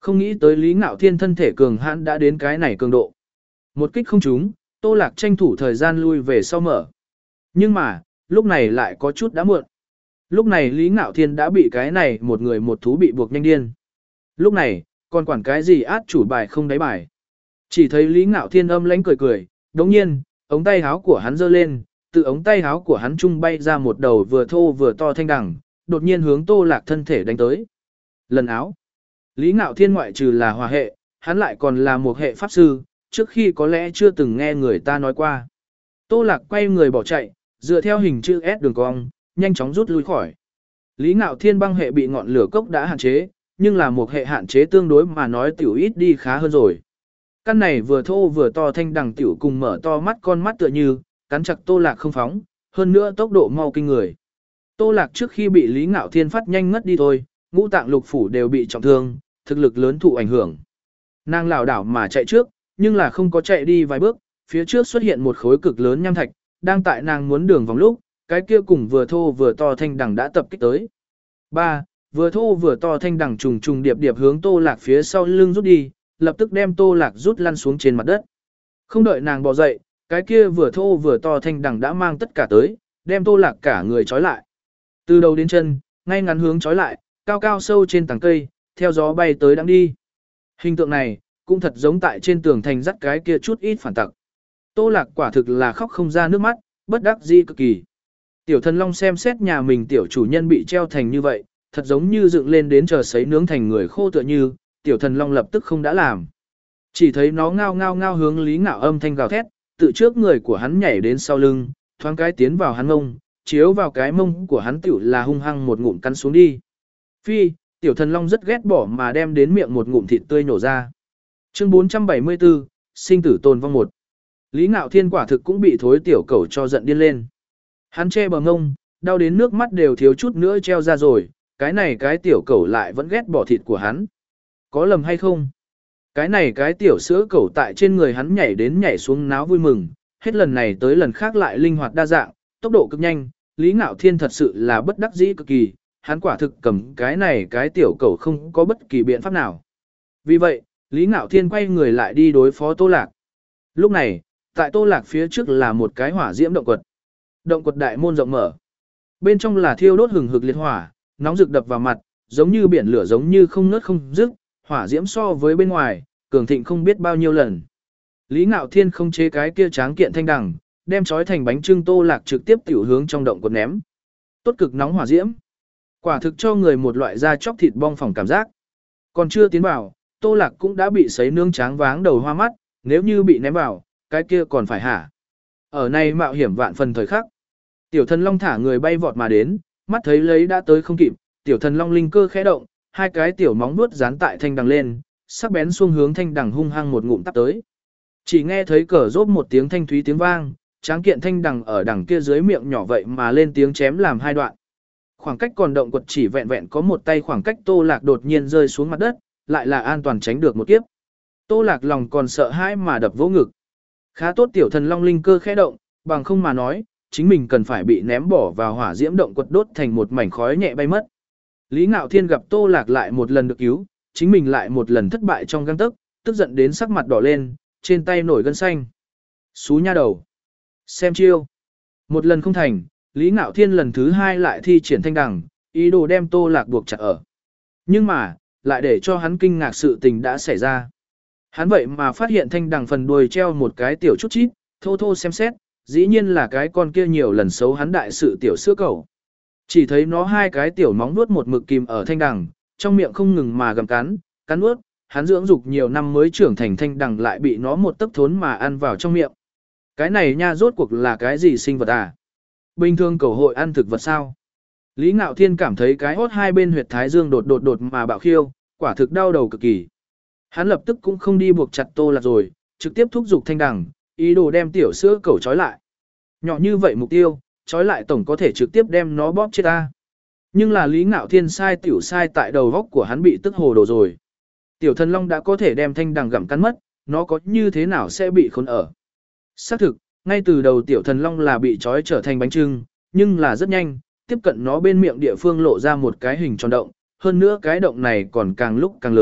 Không nghĩ tới Lý Ngạo Thiên thân thể cường hãn đã đến cái này cường độ. Một kích không trúng, Tô Lạc tranh thủ thời gian lui về sau mở. Nhưng mà, lúc này lại có chút đã muộn. Lúc này Lý Ngạo Thiên đã bị cái này một người một thú bị buộc nhanh điên. Lúc này, còn quản cái gì át chủ bài không đáy bài. Chỉ thấy Lý Ngạo Thiên âm lãnh cười cười, đồng nhiên, ống tay áo của hắn giơ lên, từ ống tay áo của hắn trung bay ra một đầu vừa thô vừa to thanh đằng, đột nhiên hướng Tô Lạc thân thể đánh tới. Lần áo. Lý Ngạo Thiên ngoại trừ là hòa hệ, hắn lại còn là một hệ pháp sư, trước khi có lẽ chưa từng nghe người ta nói qua. Tô Lạc quay người bỏ chạy, dựa theo hình chữ S đường cong, nhanh chóng rút lui khỏi. Lý Ngạo Thiên băng hệ bị ngọn lửa cốc đã hạn chế, nhưng là một hệ hạn chế tương đối mà nói tiểu ít đi khá hơn rồi. Căn này vừa thô vừa to thanh đằng tiểu cùng mở to mắt con mắt tựa như, cắn chặt Tô Lạc không phóng, hơn nữa tốc độ mau kinh người. Tô Lạc trước khi bị Lý Ngạo Thiên phát nhanh ngất đi thôi, ngũ tạng lục phủ đều bị trọng thương, thực lực lớn thụ ảnh hưởng. Nàng lảo đảo mà chạy trước, nhưng là không có chạy đi vài bước, phía trước xuất hiện một khối cực lớn nham thạch, đang tại nàng muốn đường vòng lúc, cái kia cùng vừa thô vừa to thanh đằng đã tập kích tới. ba. Vừa thô vừa to thanh đằng trùng trùng điệp điệp hướng Tô Lạc phía sau lưng rút đi, lập tức đem Tô Lạc rút lăn xuống trên mặt đất. Không đợi nàng bò dậy, cái kia vừa thô vừa to thanh đằng đã mang tất cả tới, đem Tô Lạc cả người trói lại. Từ đầu đến chân, ngay ngắn hướng trói lại, cao cao sâu trên tầng cây, theo gió bay tới đang đi. Hình tượng này, cũng thật giống tại trên tường thành dắt cái kia chút ít phản tặc. Tô Lạc quả thực là khóc không ra nước mắt, bất đắc dĩ cực kỳ. Tiểu Thần Long xem xét nhà mình tiểu chủ nhân bị treo thành như vậy, thật giống như dựng lên đến chờ sấy nướng thành người khô tựa như, Tiểu Thần Long lập tức không đã làm. Chỉ thấy nó ngao ngao ngao hướng Lý Ngạo âm thanh gào thét, tự trước người của hắn nhảy đến sau lưng, thoáng cái tiến vào hắn mông, chiếu vào cái mông của hắn tiểu là hung hăng một ngụm cắn xuống đi. Phi, Tiểu Thần Long rất ghét bỏ mà đem đến miệng một ngụm thịt tươi nổ ra. Chương bốn trăm bảy mươi tư, sinh tử tồn vong một. Lý Ngạo Thiên quả thực cũng bị thối tiểu cẩu cho giận điên lên. Hắn che bờ ngông, đau đến nước mắt đều thiếu chút nữa treo ra rồi, cái này cái tiểu cẩu lại vẫn ghét bỏ thịt của hắn. Có lầm hay không? Cái này cái tiểu sữa cẩu tại trên người hắn nhảy đến nhảy xuống náo vui mừng, hết lần này tới lần khác lại linh hoạt đa dạng, tốc độ cực nhanh, Lý Ngạo Thiên thật sự là bất đắc dĩ cực kỳ, hắn quả thực cầm cái này cái tiểu cẩu không có bất kỳ biện pháp nào. Vì vậy, Lý Ngạo Thiên quay người lại đi đối phó Tô Lạc. Lúc này, tại Tô Lạc phía trước là một cái hỏa diễm động quật. Động quật đại môn rộng mở. Bên trong là thiêu đốt hừng hực liệt hỏa, nóng rực đập vào mặt, giống như biển lửa giống như không ngớt không dứt, hỏa diễm so với bên ngoài, cường thịnh không biết bao nhiêu lần. Lý Ngạo Thiên không chế cái kia tráng kiện thanh đằng, đem trói thành bánh trưng Tô Lạc trực tiếp tiểu hướng trong động quật ném. Tốt cực nóng hỏa diễm. Quả thực cho người một loại da chóc thịt bong phỏng cảm giác. Còn chưa tiến vào, Tô Lạc cũng đã bị sấy nướng tráng váng đầu hoa mắt, nếu như bị ném vào, cái kia còn phải hả. Ở này mạo hiểm vạn phần thời khắc. Tiểu Thần Long thả người bay vọt mà đến, mắt thấy lấy đã tới không kịp, Tiểu Thần Long linh cơ khẽ động, hai cái tiểu móng vuốt dán tại thanh đằng lên, sắc bén xuông hướng thanh đằng hung hăng một ngụm tắp tới. Chỉ nghe thấy cờ rốt một tiếng thanh thúy tiếng vang, tráng kiện thanh đằng ở đằng kia dưới miệng nhỏ vậy mà lên tiếng chém làm hai đoạn. Khoảng cách còn động quật chỉ vẹn vẹn có một tay khoảng cách Tô Lạc đột nhiên rơi xuống mặt đất, lại là an toàn tránh được một kiếp. Tô Lạc lòng còn sợ hãi mà đập vỗ ngực. Khá tốt Tiểu Thần Long linh cơ khẽ động, bằng không mà nói, chính mình cần phải bị ném bỏ vào hỏa diễm động quật đốt thành một mảnh khói nhẹ bay mất. Lý Ngạo Thiên gặp Tô Lạc lại một lần được cứu, chính mình lại một lần thất bại trong gang tấc, tức giận đến sắc mặt đỏ lên, trên tay nổi gân xanh. Xú nha đầu. Xem chiêu. Một lần không thành, Lý Ngạo Thiên lần thứ hai lại thi triển thanh đằng, ý đồ đem Tô Lạc buộc chặt ở. Nhưng mà, lại để cho hắn kinh ngạc sự tình đã xảy ra. Hắn vậy mà phát hiện thanh đằng phần đuôi treo một cái tiểu chút chít, thô thô xem xét, dĩ nhiên là cái con kia nhiều lần xấu hắn đại sự tiểu sữa cẩu. Chỉ thấy nó hai cái tiểu móng vuốt một mực kìm ở thanh đằng, trong miệng không ngừng mà gặm cắn, cắn nuốt, hắn dưỡng dục nhiều năm mới trưởng thành thanh đằng lại bị nó một tấc thốn mà ăn vào trong miệng. Cái này nha rốt cuộc là cái gì sinh vật à? Bình thường cẩu hội ăn thực vật sao? Lý Ngạo Thiên cảm thấy cái hốt hai bên huyệt thái dương đột đột đột mà bạo khiêu, quả thực đau đầu cực kỳ. Hắn lập tức cũng không đi buộc chặt Tô Lạc rồi, trực tiếp thúc giục thanh đằng, ý đồ đem tiểu sữa cẩu trói lại. Nhỏ như vậy mục tiêu, trói lại tổng có thể trực tiếp đem nó bóp chết ta. Nhưng là Lý Ngạo Thiên sai tiểu sai tại đầu góc của hắn bị tức hồ đồ rồi. Tiểu Thần Long đã có thể đem thanh đằng gặm cắn mất, nó có như thế nào sẽ bị khốn ở. Xác thực, ngay từ đầu Tiểu Thần Long là bị trói trở thành bánh trưng, nhưng là rất nhanh, tiếp cận nó bên miệng địa phương lộ ra một cái hình tròn động, hơn nữa cái động này còn càng lúc càng lớn,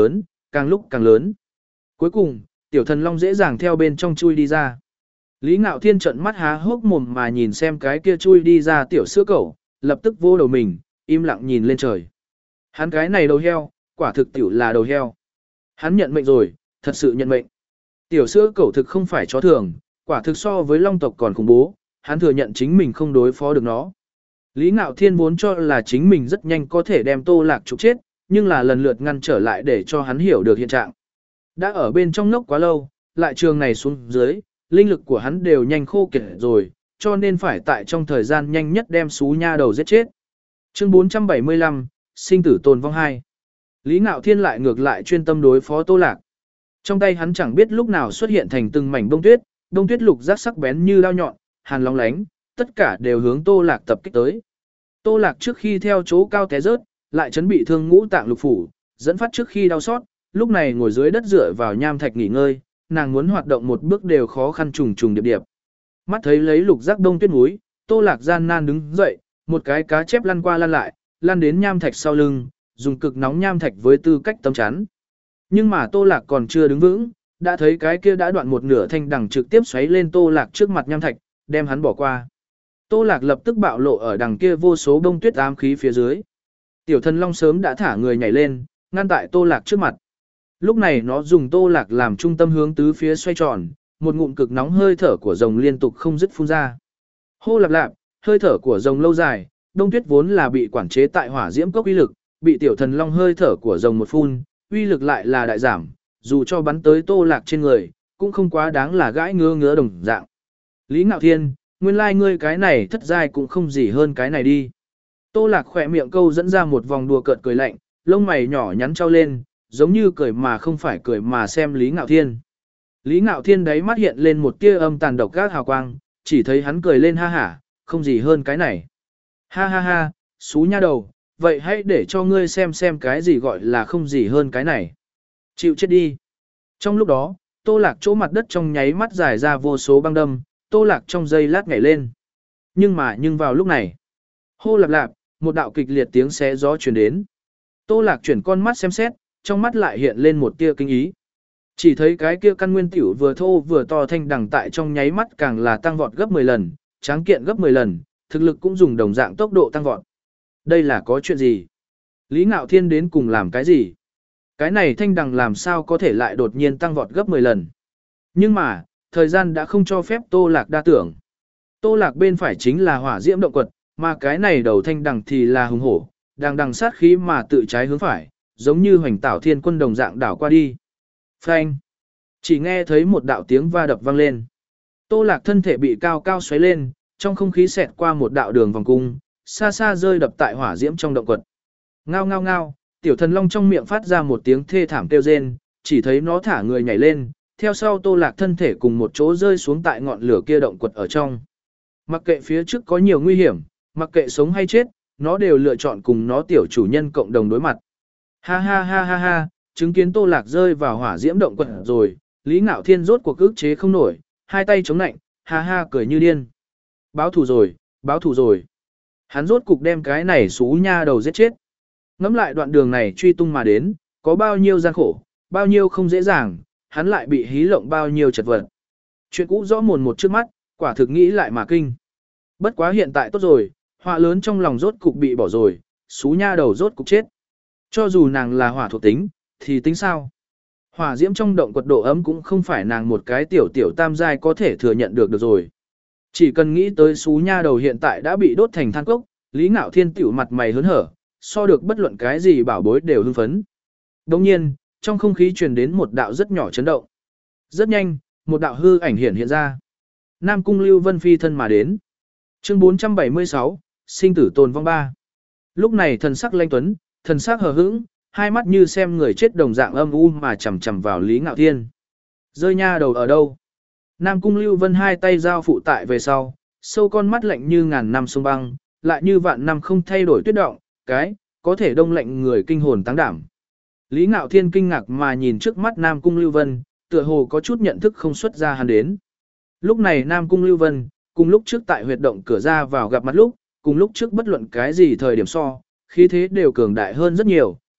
càng lúc càng lớn. Cuối cùng, tiểu thần long dễ dàng theo bên trong chui đi ra. Lý Ngạo Thiên trợn mắt há hốc mồm mà nhìn xem cái kia chui đi ra tiểu sữa cẩu, lập tức vô đầu mình, im lặng nhìn lên trời. Hắn cái này đầu heo, quả thực tiểu là đầu heo. Hắn nhận mệnh rồi, thật sự nhận mệnh. Tiểu sữa cẩu thực không phải chó thường, quả thực so với long tộc còn khủng bố, hắn thừa nhận chính mình không đối phó được nó. Lý Ngạo Thiên vốn cho là chính mình rất nhanh có thể đem Tô Lạc trục chết, nhưng là lần lượt ngăn trở lại để cho hắn hiểu được hiện trạng. Đã ở bên trong nốc quá lâu, lại trường này xuống dưới, linh lực của hắn đều nhanh khô kiệt rồi, cho nên phải tại trong thời gian nhanh nhất đem xú nha đầu giết chết. Chương bốn trăm bảy mươi lăm, sinh tử tồn vong hai. Lý Ngạo Thiên lại ngược lại chuyên tâm đối phó Tô Lạc. Trong tay hắn chẳng biết lúc nào xuất hiện thành từng mảnh bông tuyết, bông tuyết lục giác sắc bén như dao nhọn, hàn lóng lánh, tất cả đều hướng Tô Lạc tập kích tới. Tô Lạc trước khi theo chỗ cao té rớt, lại chấn bị thương ngũ tạng lục phủ, dẫn phát trước khi đau xót, lúc này ngồi dưới đất dựa vào nham thạch nghỉ ngơi, nàng muốn hoạt động một bước đều khó khăn trùng trùng điệp điệp. Mắt thấy lấy lục giác đông tuyết núi, Tô Lạc gian nan đứng dậy, một cái cá chép lăn qua lăn lại, lăn đến nham thạch sau lưng, dùng cực nóng nham thạch với tư cách tấm chắn. Nhưng mà Tô Lạc còn chưa đứng vững, đã thấy cái kia đã đoạn một nửa thanh đằng trực tiếp xoáy lên Tô Lạc trước mặt nham thạch, đem hắn bỏ qua. Tô Lạc lập tức bạo lộ ở đằng kia vô số bông tuyết ám khí phía dưới. Tiểu thần long sớm đã thả người nhảy lên, ngăn tại Tô Lạc trước mặt. Lúc này nó dùng Tô Lạc làm trung tâm hướng tứ phía xoay tròn, một ngụm cực nóng hơi thở của rồng liên tục không dứt phun ra. Hô lạp lạp, hơi thở của rồng lâu dài, đông tuyết vốn là bị quản chế tại hỏa diễm cốc uy lực, bị tiểu thần long hơi thở của rồng một phun, uy lực lại là đại giảm, dù cho bắn tới Tô Lạc trên người, cũng không quá đáng là gãi ngứa ngứa đồng dạng. Lý Ngạo Thiên, nguyên lai like ngươi cái này thất giai cũng không gì hơn cái này đi. Tô Lạc khỏe miệng câu dẫn ra một vòng đùa cợt cười lạnh, lông mày nhỏ nhắn trao lên, giống như cười mà không phải cười mà xem Lý Ngạo Thiên. Lý Ngạo Thiên đáy mắt hiện lên một tia âm tàn độc gác hào quang, chỉ thấy hắn cười lên ha hả, không gì hơn cái này. Ha ha ha, xú nha đầu, vậy hãy để cho ngươi xem xem cái gì gọi là không gì hơn cái này. Chịu chết đi. Trong lúc đó, Tô Lạc chỗ mặt đất trong nháy mắt dài ra vô số băng đâm, Tô Lạc trong giây lát nhảy lên. Nhưng mà nhưng vào lúc này, hô lạp lạp, một đạo kịch liệt tiếng xé gió truyền đến. Tô Lạc chuyển con mắt xem xét, trong mắt lại hiện lên một tia kinh ý. Chỉ thấy cái kia căn nguyên tiểu vừa thô vừa to thanh đằng tại trong nháy mắt càng là tăng vọt gấp mười lần, tráng kiện gấp mười lần, thực lực cũng dùng đồng dạng tốc độ tăng vọt. Đây là có chuyện gì? Lý Ngạo Thiên đến cùng làm cái gì? Cái này thanh đằng làm sao có thể lại đột nhiên tăng vọt gấp mười lần? Nhưng mà, thời gian đã không cho phép Tô Lạc đa tưởng. Tô Lạc bên phải chính là hỏa diễm động quật, mà cái này đầu thanh đằng thì là hùng hổ, đang đằng sát khí mà tự trái hướng phải, giống như hoành tảo thiên quân đồng dạng đảo qua đi. Phanh! Chỉ nghe thấy một đạo tiếng va đập vang lên. Tô Lạc thân thể bị cao cao xoáy lên, trong không khí xẹt qua một đạo đường vòng cung, xa xa rơi đập tại hỏa diễm trong động quật. Ngao ngao ngao, tiểu thần long trong miệng phát ra một tiếng thê thảm kêu rên, chỉ thấy nó thả người nhảy lên, theo sau Tô Lạc thân thể cùng một chỗ rơi xuống tại ngọn lửa kia động quật ở trong. Mặc kệ phía trước có nhiều nguy hiểm, mặc kệ sống hay chết, nó đều lựa chọn cùng nó tiểu chủ nhân cộng đồng đối mặt. Ha ha ha ha ha, chứng kiến Tô Lạc rơi vào hỏa diễm động quật rồi, Lý Ngạo Thiên rốt cuộc ức chế không nổi, hai tay chống nạnh, ha ha cười như điên. Báo thù rồi, báo thù rồi. Hắn rốt cục đem cái này xú nha đầu giết chết. Ngắm lại đoạn đường này truy tung mà đến, có bao nhiêu gian khổ, bao nhiêu không dễ dàng, hắn lại bị hí lộng bao nhiêu chật vật. Chuyện cũ rõ mồn một trước mắt, quả thực nghĩ lại mà kinh. Bất quá hiện tại tốt rồi, họa lớn trong lòng rốt cục bị bỏ rồi, xú nha đầu rốt cục chết. Cho dù nàng là hỏa thuộc tính, thì tính sao? Hỏa diễm trong động quật độ ấm cũng không phải nàng một cái tiểu tiểu tam giai có thể thừa nhận được được rồi. Chỉ cần nghĩ tới xú nha đầu hiện tại đã bị đốt thành than cốc, Lý Ngạo Thiên tiểu mặt mày hớn hở, so được bất luận cái gì bảo bối đều hưng phấn. Đồng nhiên, trong không khí truyền đến một đạo rất nhỏ chấn động. Rất nhanh, một đạo hư ảnh hiện hiện ra. Nam Cung Lưu Vân phi thân mà đến. Chương bốn trăm bảy mươi sáu, sinh tử tồn vong ba. Lúc này thần sắc lanh tuấn, thần sắc hờ hững, hai mắt như xem người chết đồng dạng âm u mà chằm chằm vào Lý Ngạo Thiên. Rơi nha đầu ở đâu? Nam Cung Lưu Vân hai tay giao phụ tại về sau, sâu con mắt lạnh như ngàn năm sông băng, lại như vạn năm không thay đổi tuyết động, cái, có thể đông lạnh người kinh hồn táng đảm. Lý Ngạo Thiên kinh ngạc mà nhìn trước mắt Nam Cung Lưu Vân, tựa hồ có chút nhận thức không xuất ra hắn đến. Lúc này Nam Cung Lưu Vân, cùng lúc trước tại huyệt động cửa ra vào gặp mặt lúc, cùng lúc trước bất luận cái gì thời điểm so, khí thế đều cường đại hơn rất nhiều,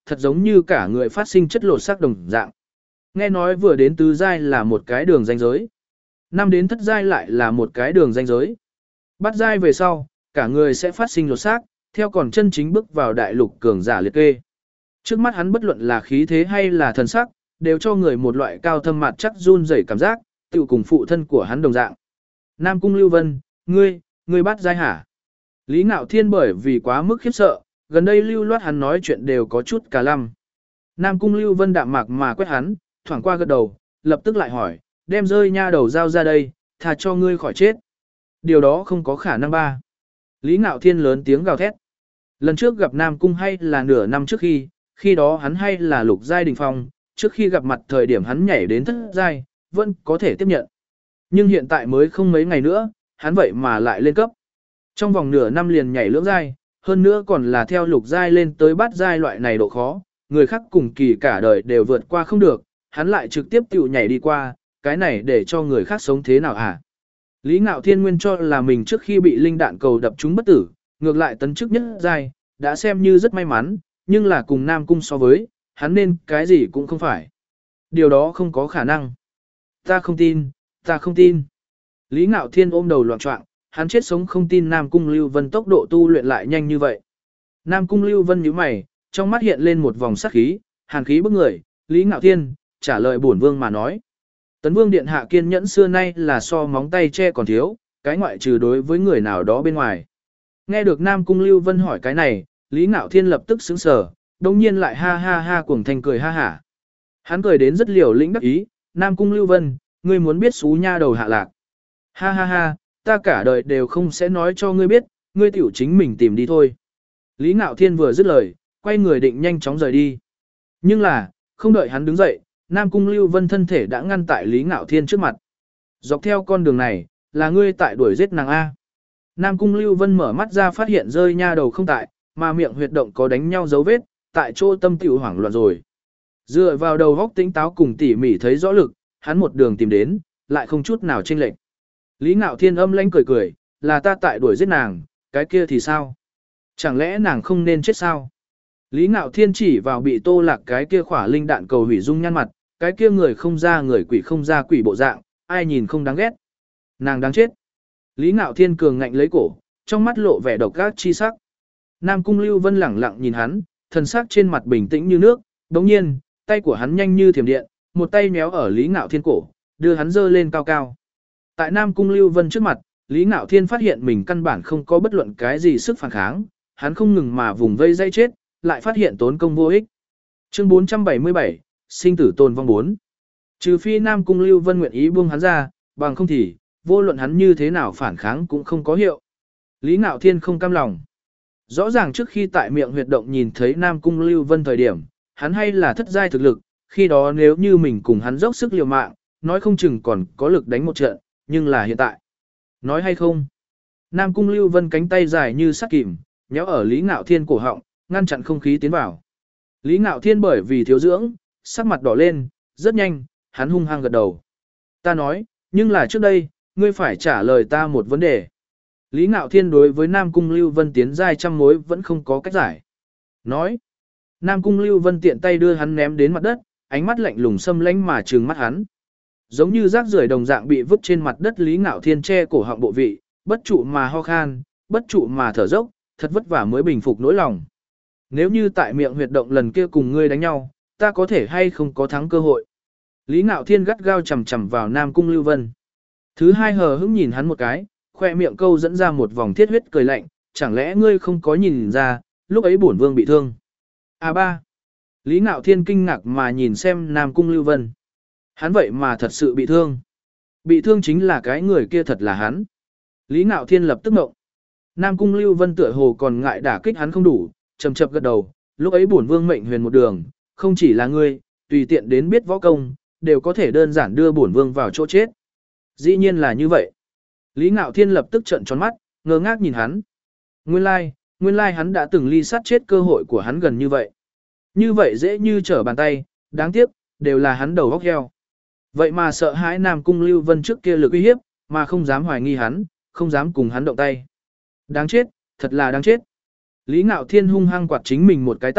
thật giống như cả người phát sinh chất lột xác đồng dạng. Nghe nói vừa đến tứ giai là một cái đường ranh giới. Năm đến thất giai lại là một cái đường ranh giới. Bắt giai về sau, cả người sẽ phát sinh lột xác, theo còn chân chính bước vào đại lục cường giả liệt kê. Trước mắt hắn bất luận là khí thế hay là thần sắc, đều cho người một loại cao thâm mặt chắc run rẩy cảm giác, tự cùng phụ thân của hắn đồng dạng. Nam Cung Lưu Vân, ngươi, ngươi bắt giai hả? Lý Ngạo Thiên bởi vì quá mức khiếp sợ, gần đây lưu loát hắn nói chuyện đều có chút cả lăm. Nam Cung Lưu Vân đạm mạc mà quét hắn, thoảng qua gật đầu, lập tức lại hỏi, đem rơi nha đầu dao ra đây, thà cho ngươi khỏi chết. Điều đó không có khả năng ba. Lý Ngạo Thiên lớn tiếng gào thét. Lần trước gặp Nam Cung hay là nửa năm trước khi, khi đó hắn hay là lục giai đỉnh phong, trước khi gặp mặt thời điểm hắn nhảy đến thất giai, vẫn có thể tiếp nhận. Nhưng hiện tại mới không mấy ngày nữa, hắn vậy mà lại lên cấp. Trong vòng nửa năm liền nhảy lưỡng giai, hơn nữa còn là theo lục giai lên tới bát giai loại này độ khó, người khác cùng kỳ cả đời đều vượt qua không được, hắn lại trực tiếp tiểu nhảy đi qua, cái này để cho người khác sống thế nào hả? Lý Ngạo Thiên nguyên cho là mình trước khi bị linh đạn cầu đập trúng bất tử, ngược lại tấn chức nhất giai, đã xem như rất may mắn, nhưng là cùng Nam Cung so với, hắn nên cái gì cũng không phải. Điều đó không có khả năng. Ta không tin, ta không tin. Lý Ngạo Thiên ôm đầu loạn trọng, hắn chết sống không tin Nam Cung Lưu Vân tốc độ tu luyện lại nhanh như vậy. Nam Cung Lưu Vân nhíu mày, trong mắt hiện lên một vòng sát khí, hàn khí bức người, Lý Ngạo Thiên, trả lời bổn vương mà nói. Tấn Vương Điện Hạ kiên nhẫn xưa nay là so móng tay che còn thiếu, cái ngoại trừ đối với người nào đó bên ngoài. Nghe được Nam Cung Lưu Vân hỏi cái này, Lý Ngạo Thiên lập tức sững sờ, đồng nhiên lại ha ha ha cuồng thành cười ha hả. Hắn cười đến rất liều lĩnh đắc ý, Nam Cung Lưu Vân, ngươi muốn biết xú nha đầu hạ lạc. Ha ha ha, ta cả đời đều không sẽ nói cho ngươi biết, ngươi tiểu chính mình tìm đi thôi. Lý Ngạo Thiên vừa dứt lời, quay người định nhanh chóng rời đi. Nhưng là, không đợi hắn đứng dậy, Nam Cung Lưu Vân thân thể đã ngăn tại Lý Ngạo Thiên trước mặt. Dọc theo con đường này, là ngươi tại đuổi giết nàng A. Nam Cung Lưu Vân mở mắt ra phát hiện rơi nha đầu không tại, mà miệng huyệt động có đánh nhau dấu vết, tại chỗ tâm tiểu hoảng loạn rồi. Dựa vào đầu góc tính táo cùng tỉ mỉ thấy rõ lực, hắn một đường tìm đến, lại không chút nào chênh lệch. Lý Ngạo Thiên âm lãnh cười cười, là ta tại đuổi giết nàng, cái kia thì sao? Chẳng lẽ nàng không nên chết sao? Lý Ngạo Thiên chỉ vào bị Tô Lạc cái kia khỏa linh đạn cầu hủy dung nhan mặt, cái kia người không ra người quỷ không ra quỷ bộ dạng, ai nhìn không đáng ghét. Nàng đáng chết. Lý Ngạo Thiên cường ngạnh lấy cổ, trong mắt lộ vẻ độc ác chi sắc. Nam Cung Lưu Vân lẳng lặng nhìn hắn, thần sắc trên mặt bình tĩnh như nước, đồng nhiên, tay của hắn nhanh như thiểm điện, một tay méo ở Lý Ngạo Thiên cổ, đưa hắn dơ lên cao cao. Tại Nam Cung Lưu Vân trước mặt, Lý Ngạo Thiên phát hiện mình căn bản không có bất luận cái gì sức phản kháng, hắn không ngừng mà vùng vây dây chết, lại phát hiện tốn công vô ích. Chương bốn trăm bảy mươi bảy, sinh tử tồn vong bốn. Trừ phi Nam Cung Lưu Vân nguyện ý buông hắn ra, bằng không thì, vô luận hắn như thế nào phản kháng cũng không có hiệu. Lý Ngạo Thiên không cam lòng. Rõ ràng trước khi tại miệng huyệt động nhìn thấy Nam Cung Lưu Vân thời điểm, hắn hay là thất giai thực lực, khi đó nếu như mình cùng hắn dốc sức liều mạng, nói không chừng còn có lực đánh một trận, nhưng là hiện tại. Nói hay không? Nam Cung Lưu Vân cánh tay dài như sắt kìm, nhéo ở Lý Ngạo Thiên cổ họng, ngăn chặn không khí tiến vào. Lý Ngạo Thiên bởi vì thiếu dưỡng, sắc mặt đỏ lên, rất nhanh, hắn hung hăng gật đầu. Ta nói, nhưng là trước đây, ngươi phải trả lời ta một vấn đề. Lý Ngạo Thiên đối với Nam Cung Lưu Vân tiến giai trăm mối vẫn không có cách giải. Nói, Nam Cung Lưu Vân tiện tay đưa hắn ném đến mặt đất, ánh mắt lạnh lùng xâm lãnh mà trừng mắt hắn. Giống như rác rưởi đồng dạng bị vứt trên mặt đất Lý Ngạo Thiên che cổ họng bộ vị, bất trụ mà ho khan, bất trụ mà thở dốc, thật vất vả mới bình phục nỗi lòng. Nếu như tại miệng huyệt động lần kia cùng ngươi đánh nhau, ta có thể hay không có thắng cơ hội. Lý Ngạo Thiên gắt gao chầm chầm vào Nam Cung Lưu Vân. Thứ hai hờ hững nhìn hắn một cái, khoe miệng câu dẫn ra một vòng thiết huyết cười lạnh, chẳng lẽ ngươi không có nhìn ra, lúc ấy bổn vương bị thương. A ba. Lý Ngạo Thiên kinh ngạc mà nhìn xem Nam Cung Lưu Vân. Hắn vậy mà thật sự bị thương. Bị thương chính là cái người kia thật là hắn. Lý Ngạo Thiên lập tức ngộng. Nam Cung Lưu Vân tựa hồ còn ngại đả kích hắn không đủ, chầm chập gật đầu, lúc ấy bổn vương mệnh huyền một đường, không chỉ là ngươi, tùy tiện đến biết võ công, đều có thể đơn giản đưa bổn vương vào chỗ chết. Dĩ nhiên là như vậy. Lý Ngạo Thiên lập tức trợn tròn mắt, ngơ ngác nhìn hắn. Nguyên lai, nguyên lai hắn đã từng ly sát chết cơ hội của hắn gần như vậy. Như vậy dễ như trở bàn tay, đáng tiếc, đều là hắn đầu góc heo. Vậy mà sợ hãi Nam Cung Lưu Vân trước kia lực uy hiếp, mà không dám hoài nghi hắn, không dám cùng hắn động tay. Đáng chết, thật là đáng chết. Lý Ngạo Thiên hung hăng quạt chính mình một cái tát,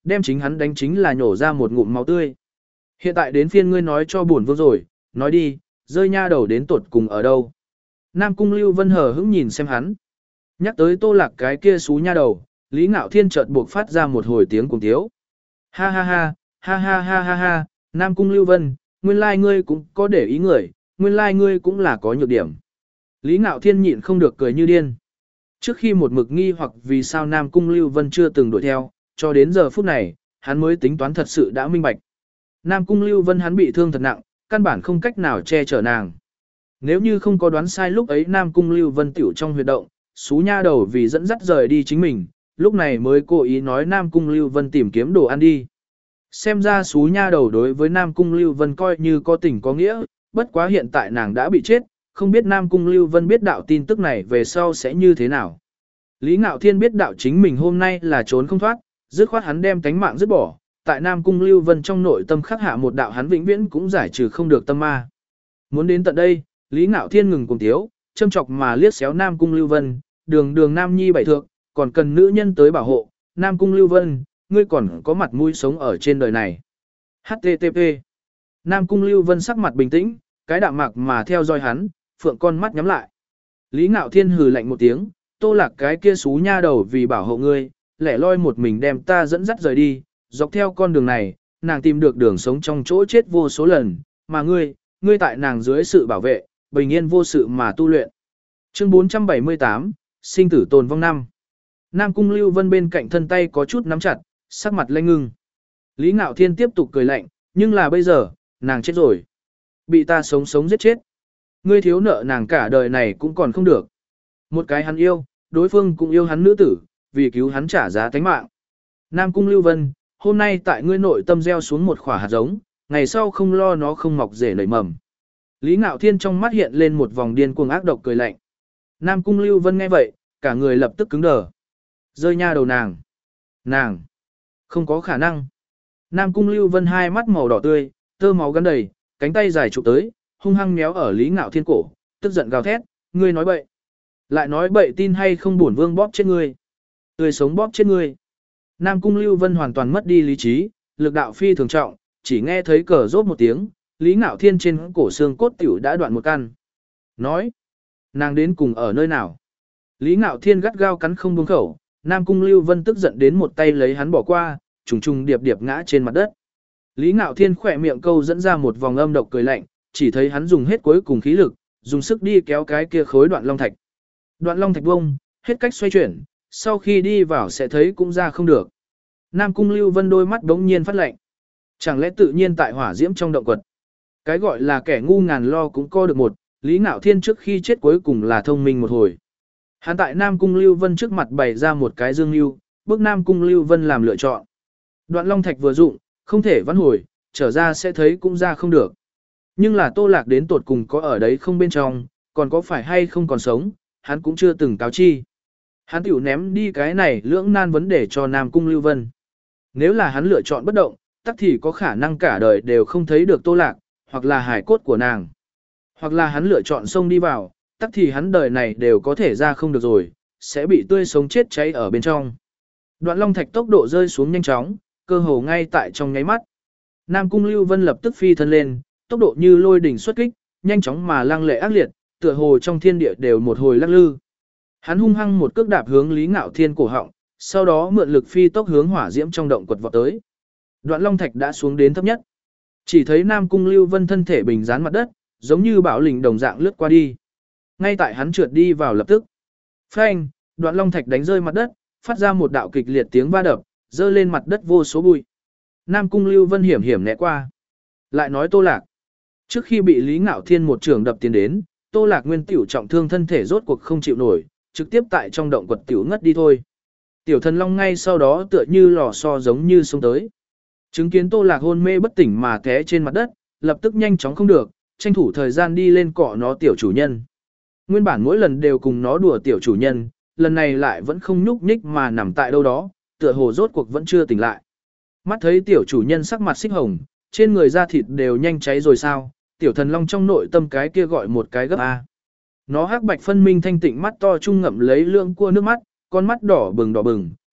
đem chính hắn đánh chính là nhổ ra một ngụm máu tươi. Hiện tại đến phiên ngươi nói cho bổn vương rồi, nói đi, rơi nha đầu đến tột cùng ở đâu. Nam Cung Lưu Vân hờ hững nhìn xem hắn. Nhắc tới Tô Lạc cái kia xú nha đầu, Lý Ngạo Thiên chợt buộc phát ra một hồi tiếng cùng tiếu. Ha ha ha, ha ha ha ha ha, Nam Cung Lưu Vân, nguyên lai ngươi cũng có để ý người, nguyên lai ngươi cũng là có nhược điểm. Lý Ngạo Thiên nhịn không được cười như điên. Trước khi một mực nghi hoặc vì sao Nam Cung Lưu Vân chưa từng đuổi theo, cho đến giờ phút này, hắn mới tính toán thật sự đã minh bạch. Nam Cung Lưu Vân hắn bị thương thật nặng, căn bản không cách nào che chở nàng. Nếu như không có đoán sai lúc ấy Nam Cung Lưu Vân tiểu trong huyệt động, xú nha đầu vì dẫn dắt rời đi chính mình, lúc này mới cố ý nói Nam Cung Lưu Vân tìm kiếm đồ ăn đi. Xem ra xú nha đầu đối với Nam Cung Lưu Vân coi như có tình có nghĩa, bất quá hiện tại nàng đã bị chết, không biết Nam Cung Lưu Vân biết đạo tin tức này về sau sẽ như thế nào. Lý Ngạo Thiên biết đạo chính mình hôm nay là trốn không thoát, dứt khoát hắn đem tánh mạng dứt bỏ, tại Nam Cung Lưu Vân trong nội tâm khắc hạ một đạo hắn vĩnh viễn cũng giải trừ không được tâm ma. Muốn đến tận đây, Lý Ngạo Thiên ngừng cùng tiếu, châm chọc mà liếc xéo Nam Cung Lưu Vân, đường đường Nam Nhi bảy thượng, còn cần nữ nhân tới bảo hộ, Nam Cung Lưu Vân, ngươi còn có mặt mũi sống ở trên đời này. hát tê tê pê Nam Cung Lưu Vân sắc mặt bình tĩnh, cái đạm mạc mà theo dõi hắn, phượng con mắt nhắm lại. Lý Ngạo Thiên hừ lạnh một tiếng, Tô Lạc cái kia xú nha đầu vì bảo hộ ngươi, lẻ loi một mình đem ta dẫn dắt rời đi, dọc theo con đường này, nàng tìm được đường sống trong chỗ chết vô số lần, mà ngươi, ngươi tại nàng dưới sự bảo vệ, bình yên vô sự mà tu luyện. Chương bốn trăm bảy mươi tám, sinh tử tồn vong năm. Nam Cung Lưu Vân bên cạnh thân tay có chút nắm chặt, sắc mặt lanh ngưng. Lý Ngạo Thiên tiếp tục cười lạnh, nhưng là bây giờ, nàng chết rồi. Bị ta sống sống giết chết. Ngươi thiếu nợ nàng cả đời này cũng còn không được. Một cái hắn yêu, đối phương cũng yêu hắn nữ tử, vì cứu hắn trả giá tánh mạng. Nam Cung Lưu Vân, hôm nay tại ngươi nội tâm gieo xuống một khỏa hạt giống, ngày sau không lo nó không mọc rễ nảy mầm. Lý Ngạo Thiên trong mắt hiện lên một vòng điên cuồng ác độc cười lạnh. Nam Cung Lưu Vân nghe vậy, cả người lập tức cứng đờ. Rơi nha đầu nàng. Nàng. Không có khả năng. Nam Cung Lưu Vân hai mắt màu đỏ tươi, tơ máu gắn đầy, cánh tay dài chụp tới, hung hăng méo ở Lý Ngạo Thiên cổ, tức giận gào thét, ngươi nói bậy. Lại nói bậy tin hay không bổn vương bóp chết ngươi. Tươi sống bóp chết ngươi. Nam Cung Lưu Vân hoàn toàn mất đi lý trí, lực đạo phi thường trọng, chỉ nghe thấy cờ rốt một tiếng, Lý Ngạo Thiên trên cổ xương cốt tiểu đã đoạn một căn. Nói, nàng đến cùng ở nơi nào? Lý Ngạo Thiên gắt gao cắn không buông khẩu, Nam Cung Lưu Vân tức giận đến một tay lấy hắn bỏ qua, trùng trùng điệp điệp ngã trên mặt đất. Lý Ngạo Thiên khỏe miệng câu dẫn ra một vòng âm độc cười lạnh, chỉ thấy hắn dùng hết cuối cùng khí lực, dùng sức đi kéo cái kia khối đoạn long thạch. Đoạn long thạch bông, hết cách xoay chuyển, sau khi đi vào sẽ thấy cũng ra không được. Nam Cung Lưu Vân đôi mắt đống nhiên phát lạnh. Chẳng lẽ tự nhiên tại hỏa diễm trong động quật? Cái gọi là kẻ ngu ngàn lo cũng co được một, Lý Ngạo Thiên trước khi chết cuối cùng là thông minh một hồi. Hắn tại Nam Cung Lưu Vân trước mặt bày ra một cái dương lưu, bước Nam Cung Lưu Vân làm lựa chọn. Đoạn long thạch vừa dụng, không thể vãn hồi, trở ra sẽ thấy cũng ra không được. Nhưng là Tô Lạc đến tột cùng có ở đấy không bên trong, còn có phải hay không còn sống, hắn cũng chưa từng cáo chi. Hắn tiểu ném đi cái này lưỡng nan vấn đề cho Nam Cung Lưu Vân. Nếu là hắn lựa chọn bất động, tắc thì có khả năng cả đời đều không thấy được Tô Lạc, hoặc là hải cốt của nàng. Hoặc là hắn lựa chọn xông đi vào, tắc thì hắn đời này đều có thể ra không được rồi, sẽ bị tươi sống chết cháy ở bên trong. Đoạn long thạch tốc độ rơi xuống nhanh chóng, cơ hồ ngay tại trong nháy mắt. Nam Cung Lưu Vân lập tức phi thân lên, tốc độ như lôi đỉnh xuất kích, nhanh chóng mà lăng lệ ác liệt, tựa hồ trong thiên địa đều một hồi lắc lư. Hắn hung hăng một cước đạp hướng Lý Ngạo Thiên cổ họng, sau đó mượn lực phi tốc hướng hỏa diễm trong động quật vọt tới. Đoạn long thạch đã xuống đến thấp nhất. Chỉ thấy Nam Cung Lưu Vân thân thể bình dán mặt đất, giống như bão lình đồng dạng lướt qua đi. Ngay tại hắn trượt đi vào lập tức. Phanh, đoạn long thạch đánh rơi mặt đất, phát ra một đạo kịch liệt tiếng va đập, rơi lên mặt đất vô số bụi. Nam Cung Lưu Vân hiểm hiểm né qua. Lại nói Tô Lạc. Trước khi bị Lý Ngạo Thiên một trường đập tiến đến, Tô Lạc nguyên tiểu trọng thương thân thể rốt cuộc không chịu nổi, trực tiếp tại trong động quật tiểu ngất đi thôi. Tiểu Thần Long ngay sau đó tựa như lò xo giống như xông tới. Chứng kiến Tô Lạc hôn mê bất tỉnh mà té trên mặt đất, lập tức nhanh chóng không được, tranh thủ thời gian đi lên cọ nó tiểu chủ nhân. Nguyên bản mỗi lần đều cùng nó đùa tiểu chủ nhân, lần này lại vẫn không nhúc nhích mà nằm tại đâu đó, tựa hồ rốt cuộc vẫn chưa tỉnh lại. Mắt thấy tiểu chủ nhân sắc mặt xích hồng, trên người da thịt đều nhanh cháy rồi sao, Tiểu Thần Long trong nội tâm cái kia gọi một cái gấp A. Nó hắc bạch phân minh thanh tịnh mắt to trung ngậm lấy lượng cua nước mắt, con mắt đỏ bừng đỏ bừng,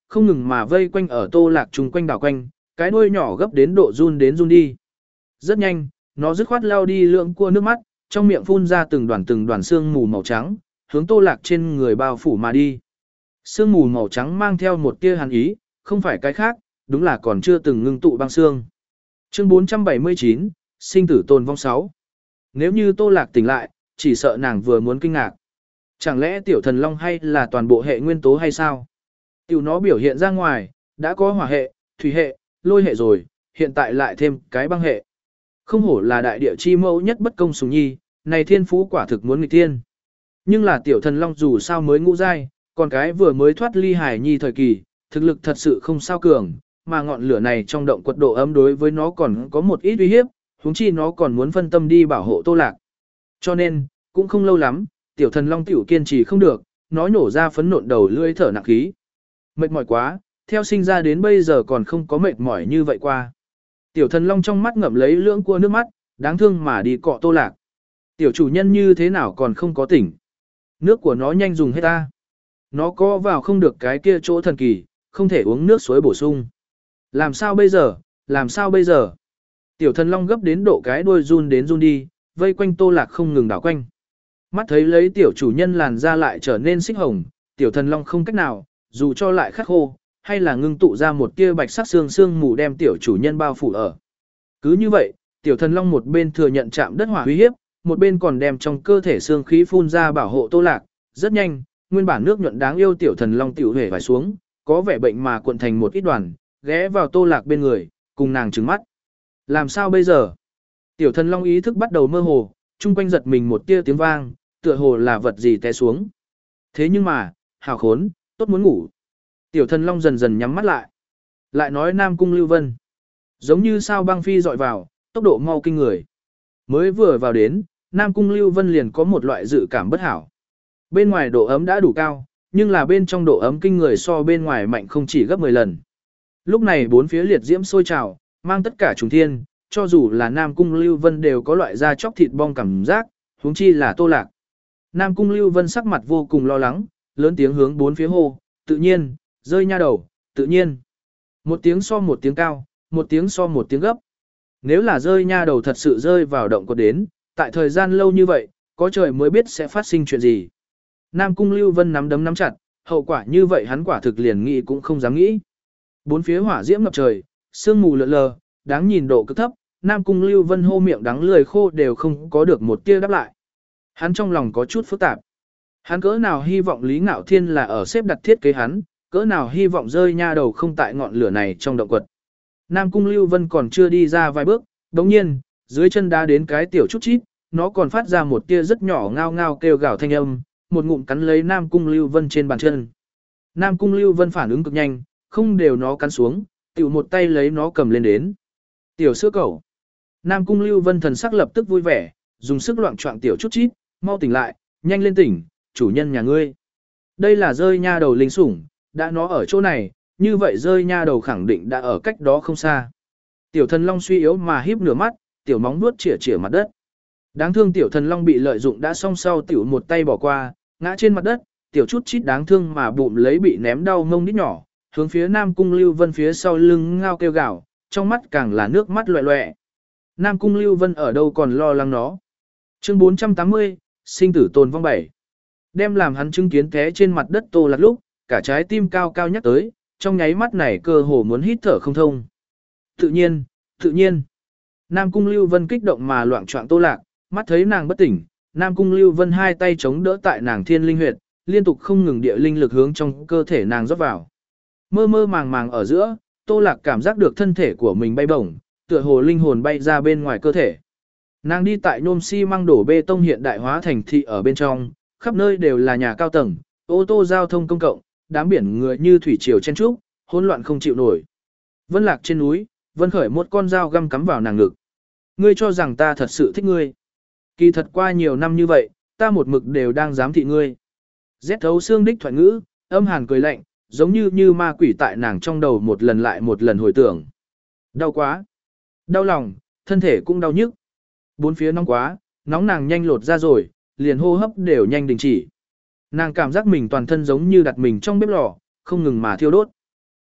không ngừng mà vây quanh ở Tô Lạc chung quanh đảo quanh, cái đuôi nhỏ gấp đến độ run đến run đi. Rất nhanh, nó dứt khoát lao đi lượng cua nước mắt, trong miệng phun ra từng đoàn từng đoàn sương mù màu trắng, hướng Tô Lạc trên người bao phủ mà đi. Sương mù màu trắng mang theo một tia hàn ý, không phải cái khác, đúng là còn chưa từng ngưng tụ băng xương. Chương bốn trăm bảy mươi chín, sinh tử tồn vong sáu. Nếu như Tô Lạc tỉnh lại, chỉ sợ nàng vừa muốn kinh ngạc. Chẳng lẽ tiểu thần long hay là toàn bộ hệ nguyên tố hay sao? Tiểu nó biểu hiện ra ngoài, đã có hỏa hệ, thủy hệ, lôi hệ rồi, hiện tại lại thêm cái băng hệ. Không hổ là đại địa chi mẫu nhất bất công sùng nhi, này thiên phú quả thực muốn nghịch thiên. Nhưng là tiểu thần long dù sao mới ngũ giai, còn cái vừa mới thoát ly hải nhi thời kỳ, thực lực thật sự không sao cường, mà ngọn lửa này trong động quật độ ấm đối với nó còn có một ít uy hiếp, huống chi nó còn muốn phân tâm đi bảo hộ Tô Lạc. Cho nên, cũng không lâu lắm, tiểu thần long tiểu kiên trì không được, nó nhổ ra phấn nộn đầu lưỡi thở nặng khí. Mệt mỏi quá, theo sinh ra đến bây giờ còn không có mệt mỏi như vậy qua. Tiểu thần long trong mắt ngậm lấy lưỡng cua nước mắt, đáng thương mà đi cọ Tô Lạc. Tiểu chủ nhân như thế nào còn không có tỉnh. Nước của nó nhanh dùng hết ta. Nó có vào không được cái kia chỗ thần kỳ, không thể uống nước suối bổ sung. Làm sao bây giờ, làm sao bây giờ? Tiểu thần long gấp đến độ cái đuôi run đến run đi, vây quanh Tô Lạc không ngừng đảo quanh. Mắt thấy lấy tiểu chủ nhân làn da lại trở nên xích hồng, tiểu thần long không cách nào, dù cho lại khắc khô, hay là ngưng tụ ra một tia bạch sắc xương xương mù đem tiểu chủ nhân bao phủ ở. Cứ như vậy, tiểu thần long một bên thừa nhận chạm đất hỏa uy hiếp, một bên còn đem trong cơ thể xương khí phun ra bảo hộ Tô Lạc. Rất nhanh, nguyên bản nước nhuận đáng yêu tiểu thần long tiểu hề phải xuống, có vẻ bệnh mà cuộn thành một ít đoàn, ghé vào Tô Lạc bên người, cùng nàng trừng mắt. Làm sao bây giờ? Tiểu thần long ý thức bắt đầu mơ hồ, chung quanh giật mình một tia tiếng vang, tựa hồ là vật gì té xuống. Thế nhưng mà, hào khốn, tốt muốn ngủ. Tiểu thần long dần dần nhắm mắt lại. Lại nói Nam Cung Lưu Vân. Giống như sao băng phi dọi vào, tốc độ mau kinh người. Mới vừa vào đến, Nam Cung Lưu Vân liền có một loại dự cảm bất hảo. Bên ngoài độ ấm đã đủ cao, nhưng là bên trong độ ấm kinh người so bên ngoài mạnh không chỉ gấp mười lần. Lúc này bốn phía liệt diễm sôi trào, mang tất cả trùng thiên, cho dù là Nam Cung Lưu Vân đều có loại da chóc thịt bong cảm giác, huống chi là Tô Lạc. Nam Cung Lưu Vân sắc mặt vô cùng lo lắng, lớn tiếng hướng bốn phía hô, tự nhiên, rơi nha đầu, tự nhiên. Một tiếng so một tiếng cao, một tiếng so một tiếng gấp. Nếu là rơi nha đầu thật sự rơi vào động cột đến, tại thời gian lâu như vậy, có trời mới biết sẽ phát sinh chuyện gì. Nam Cung Lưu Vân nắm đấm nắm chặt, hậu quả như vậy hắn quả thực liền nghĩ cũng không dám nghĩ. Bốn phía hỏa diễm ngập trời, sương mù lượn lờ, đáng nhìn độ cực thấp, Nam Cung Lưu Vân hô miệng đắng lười khô đều không có được một tia đáp lại. Hắn trong lòng có chút phức tạp. Hắn cỡ nào hy vọng Lý Ngạo Thiên là ở xếp đặt thiết kế hắn, cỡ nào hy vọng rơi nha đầu không tại ngọn lửa này trong động quật. Nam Cung Lưu Vân còn chưa đi ra vài bước, đồng nhiên, dưới chân đá đến cái tiểu chút chít, nó còn phát ra một tia rất nhỏ ngao ngao kêu gào thanh âm, một ngụm cắn lấy Nam Cung Lưu Vân trên bàn chân. Nam Cung Lưu Vân phản ứng cực nhanh, không đều nó cắn xuống, tiểu một tay lấy nó cầm lên đến. Tiểu sữa cẩu. Nam Cung Lưu Vân thần sắc lập tức vui vẻ, dùng sức loạn choạng tiểu chút chít, mau tỉnh lại, nhanh lên tỉnh, chủ nhân nhà ngươi. Đây là rơi nha đầu linh sủng, đã nó ở chỗ này, như vậy rơi nha đầu khẳng định đã ở cách đó không xa. Tiểu thần long suy yếu mà híp nửa mắt, tiểu móng vuốt chĩa chĩa mặt đất. Đáng thương tiểu thần long bị lợi dụng đã xong sau tiểu một tay bỏ qua, ngã trên mặt đất, tiểu chút chít đáng thương mà bụng lấy bị ném đau mông đít nhỏ, hướng phía Nam Cung Lưu Vân phía sau lưng ngao kêu gào, trong mắt càng là nước mắt loẹ loẹ. Nam Cung Lưu Vân ở đâu còn lo lắng nó. Chương bốn trăm tám mươi, sinh tử tồn vong bảy. Đem làm hắn chứng kiến té trên mặt đất Tô Lạc lúc, cả trái tim cao cao nhắc tới, trong nháy mắt này cơ hồ muốn hít thở không thông. Tự nhiên, tự nhiên. Nam Cung Lưu Vân kích động mà loạn choạng Tô Lạc, mắt thấy nàng bất tỉnh, Nam Cung Lưu Vân hai tay chống đỡ tại nàng thiên linh huyệt, liên tục không ngừng địa linh lực hướng trong cơ thể nàng rót vào. Mơ mơ màng màng ở giữa, Tô Lạc cảm giác được thân thể của mình bay bổng, tựa hồ linh hồn bay ra bên ngoài cơ thể. Nàng đi tại nhôm xi măng đổ bê tông hiện đại hóa thành thị ở bên trong, khắp nơi đều là nhà cao tầng, ô tô giao thông công cộng, đám biển người như thủy triều chen trúc, hỗn loạn không chịu nổi. Vân Lạc trên núi, Vân Khởi một con dao găm cắm vào nàng ngực. Ngươi cho rằng ta thật sự thích ngươi. Kỳ thật qua nhiều năm như vậy, ta một mực đều đang giám thị ngươi. Rét thấu xương đích thoại ngữ, âm hàn cười lạnh, giống như như ma quỷ tại nàng trong đầu một lần lại một lần hồi tưởng. Đau quá. Đau lòng, thân thể cũng đau nhức. Bốn phía nóng quá, nóng nàng nhanh lột ra rồi, liền hô hấp đều nhanh đình chỉ. Nàng cảm giác mình toàn thân giống như đặt mình trong bếp lò, không ngừng mà thiêu đốt.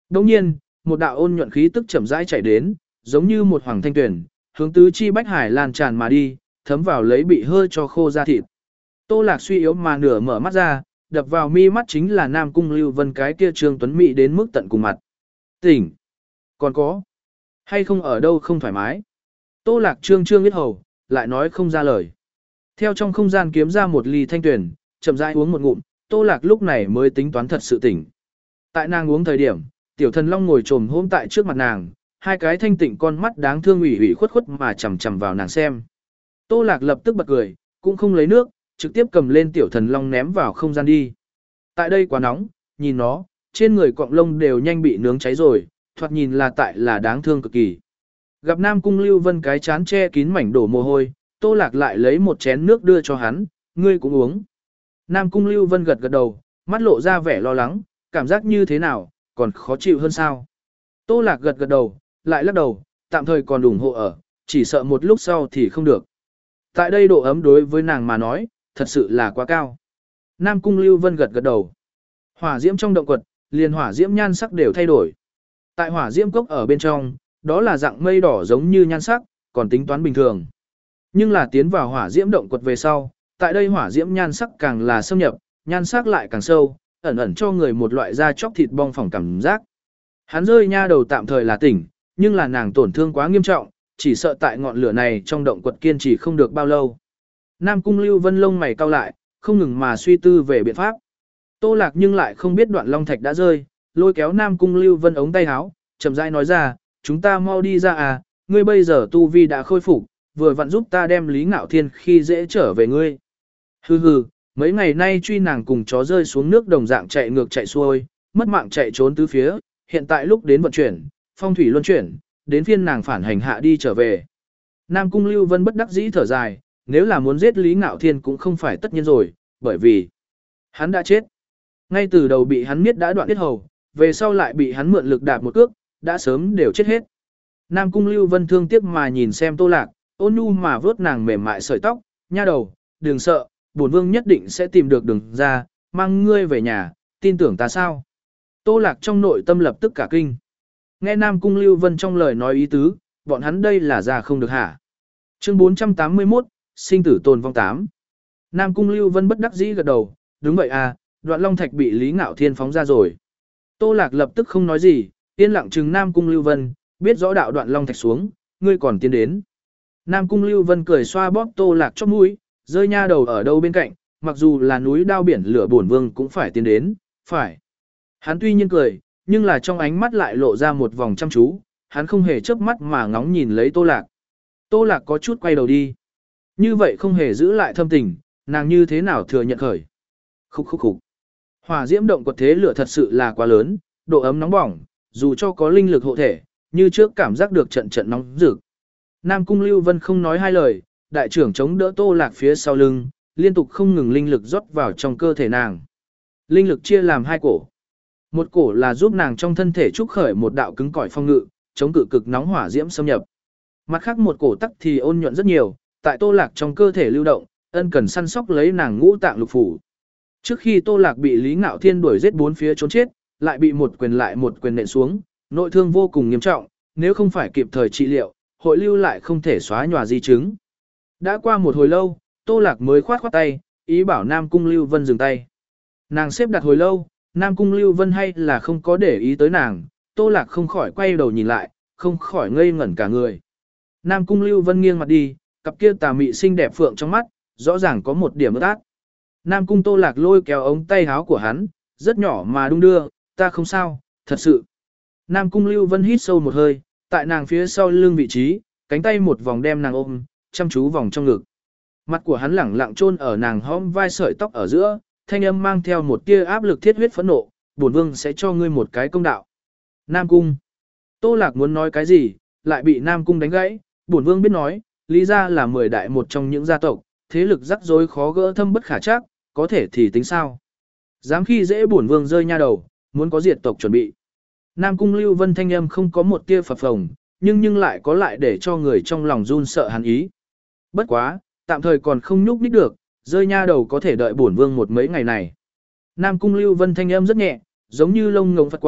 Đồng nhiên, một đạo ôn nhuận khí tức chậm rãi chảy đến, giống như một hoàng thanh tuyển, hướng tứ chi bách hải lan tràn mà đi, thấm vào lấy bị hơi cho khô da thịt. Tô Lạc suy yếu mà nửa mở mắt ra, đập vào mi mắt chính là Nam Cung Lưu Vân cái kia Trương Tuấn Mỹ đến mức tận cùng mặt. Tỉnh! Còn có? Hay không ở đâu không thoải mái? Tô Lạc trương trương biết hầu, lại nói không ra lời. Theo trong không gian kiếm ra một ly thanh tuyển, chậm rãi uống một ngụm, Tô Lạc lúc này mới tính toán thật sự tỉnh. Tại nàng uống thời điểm, Tiểu Thần Long ngồi trồm hôm tại trước mặt nàng, hai cái thanh tịnh con mắt đáng thương ủy ủy khuất khuất mà chằm chằm vào nàng xem. Tô Lạc lập tức bật cười, cũng không lấy nước, trực tiếp cầm lên Tiểu Thần Long ném vào không gian đi. Tại đây quá nóng, nhìn nó, trên người cọng lông đều nhanh bị nướng cháy rồi, thoạt nhìn là tại là đáng thương cực kỳ. Gặp Nam Cung Lưu Vân cái chán che kín mảnh đổ mồ hôi, Tô Lạc lại lấy một chén nước đưa cho hắn, ngươi cũng uống. Nam Cung Lưu Vân gật gật đầu, mắt lộ ra vẻ lo lắng, cảm giác như thế nào, còn khó chịu hơn sao. Tô Lạc gật gật đầu, lại lắc đầu, tạm thời còn ủng hộ ở, chỉ sợ một lúc sau thì không được. Tại đây độ ấm đối với nàng mà nói, thật sự là quá cao. Nam Cung Lưu Vân gật gật đầu. Hỏa diễm trong động quật, liền hỏa diễm nhan sắc đều thay đổi. Tại hỏa diễm cốc ở bên trong, đó là dạng mây đỏ giống như nhan sắc, còn tính toán bình thường. Nhưng là tiến vào hỏa diễm động quật về sau, tại đây hỏa diễm nhan sắc càng là xâm nhập, nhan sắc lại càng sâu, ẩn ẩn cho người một loại da chóc thịt bong phỏng cảm giác. Hắn rơi nha đầu tạm thời là tỉnh, nhưng là nàng tổn thương quá nghiêm trọng, chỉ sợ tại ngọn lửa này trong động quật kiên trì không được bao lâu. Nam Cung Lưu Vân lông mày cau lại, không ngừng mà suy tư về biện pháp. Tô Lạc nhưng lại không biết Đoạn Long Thạch đã rơi, lôi kéo Nam Cung Lưu Vân ống tay áo, chậm rãi nói ra, chúng ta mau đi ra à, ngươi bây giờ tu vi đã khôi phục, vừa vặn giúp ta đem Lý Ngạo Thiên khi dễ trở về ngươi. Hừ hừ, mấy ngày nay truy nàng cùng chó rơi xuống nước đồng dạng chạy ngược chạy xuôi, mất mạng chạy trốn tứ phía, hiện tại lúc đến vận chuyển, phong thủy luân chuyển, đến phiên nàng phản hành hạ đi trở về. Nam Cung Lưu Vân bất đắc dĩ thở dài, nếu là muốn giết Lý Ngạo Thiên cũng không phải tất nhiên rồi, bởi vì hắn đã chết. Ngay từ đầu bị hắn miết đã đoạn tiết hầu, về sau lại bị hắn mượn lực đạp một cước, đã sớm đều chết hết. Nam Cung Lưu Vân thương tiếc mà nhìn xem Tô Lạc, ôn nhu mà vớt nàng mềm mại sợi tóc, nha đầu, đừng sợ, bổn vương nhất định sẽ tìm được đường ra, mang ngươi về nhà, tin tưởng ta sao. Tô Lạc trong nội tâm lập tức cả kinh. Nghe Nam Cung Lưu Vân trong lời nói ý tứ, bọn hắn đây là ra không được hả. Chương bốn trăm tám mươi mốt, sinh tử tồn vong tám. Nam Cung Lưu Vân bất đắc dĩ gật đầu, đúng vậy à, Đoạn Long Thạch bị Lý Ngạo Thiên phóng ra rồi. Tô Lạc lập tức không nói gì, yên lặng chừng Nam Cung Lưu Vân, biết rõ đạo Đoạn Long Thạch xuống, ngươi còn tiến đến. Nam Cung Lưu Vân cười xoa bóp Tô Lạc chóp mũi, rơi nha đầu ở đâu bên cạnh, mặc dù là núi đao biển lửa bổn vương cũng phải tiến đến, phải. Hắn tuy nhiên cười, nhưng là trong ánh mắt lại lộ ra một vòng chăm chú, hắn không hề chớp mắt mà ngóng nhìn lấy Tô Lạc. Tô Lạc có chút quay đầu đi. Như vậy không hề giữ lại thâm tình, nàng như thế nào thừa nhận khởi. Khúc khúc khúc. Hỏa diễm động quật thế lửa thật sự là quá lớn, độ ấm nóng bỏng, dù cho có linh lực hộ thể, như trước cảm giác được trận trận nóng rực. Nam Cung Lưu Vân không nói hai lời, đại trưởng chống đỡ Tô Lạc phía sau lưng, liên tục không ngừng linh lực rót vào trong cơ thể nàng. Linh lực chia làm hai cổ. Một cổ là giúp nàng trong thân thể trúc khởi một đạo cứng cỏi phong ngự, chống cự cực nóng hỏa diễm xâm nhập. Mặt khác một cổ tắc thì ôn nhuận rất nhiều, tại Tô Lạc trong cơ thể lưu động, ân cần săn sóc lấy nàng ngũ tạng lục phủ. Trước khi Tô Lạc bị Lý Ngạo Thiên đuổi giết bốn phía trốn chết, lại bị một quyền lại một quyền nện xuống, nội thương vô cùng nghiêm trọng, nếu không phải kịp thời trị liệu, hội lưu lại không thể xóa nhòa di chứng. Đã qua một hồi lâu, Tô Lạc mới khoát khoát tay, ý bảo Nam Cung Lưu Vân dừng tay. Nàng xếp đặt hồi lâu, Nam Cung Lưu Vân hay là không có để ý tới nàng, Tô Lạc không khỏi quay đầu nhìn lại, không khỏi ngây ngẩn cả người. Nam Cung Lưu Vân nghiêng mặt đi, cặp kia tà mị xinh đẹp phượng trong mắt, rõ ràng có một điểm ướt át. Nam Cung Tô Lạc lôi kéo ống tay áo của hắn, rất nhỏ mà đung đưa, ta không sao, thật sự. Nam Cung Lưu Vân hít sâu một hơi, tại nàng phía sau lưng vị trí, cánh tay một vòng đem nàng ôm, chăm chú vòng trong ngực. Mặt của hắn lẳng lặng chôn ở nàng hõm vai sợi tóc ở giữa, thanh âm mang theo một tia áp lực thiết huyết phẫn nộ, bổn vương sẽ cho ngươi một cái công đạo. Nam Cung. Tô Lạc muốn nói cái gì, lại bị Nam Cung đánh gãy, bổn vương biết nói, lý gia là mười đại một trong những gia tộc, thế lực rắc rối khó gỡ thâm bất khả trắc, có thể thì tính sao. Dám khi dễ bổn vương rơi nha đầu, muốn có diệt tộc chuẩn bị. Nam Cung Lưu Vân thanh âm không có một tia phập phồng, nhưng nhưng lại có lại để cho người trong lòng run sợ hắn ý. Bất quá, tạm thời còn không nhúc nhích được, rơi nha đầu có thể đợi bổn vương một mấy ngày này. Nam Cung Lưu Vân thanh âm rất nhẹ, giống như lông ngỗng phật qua,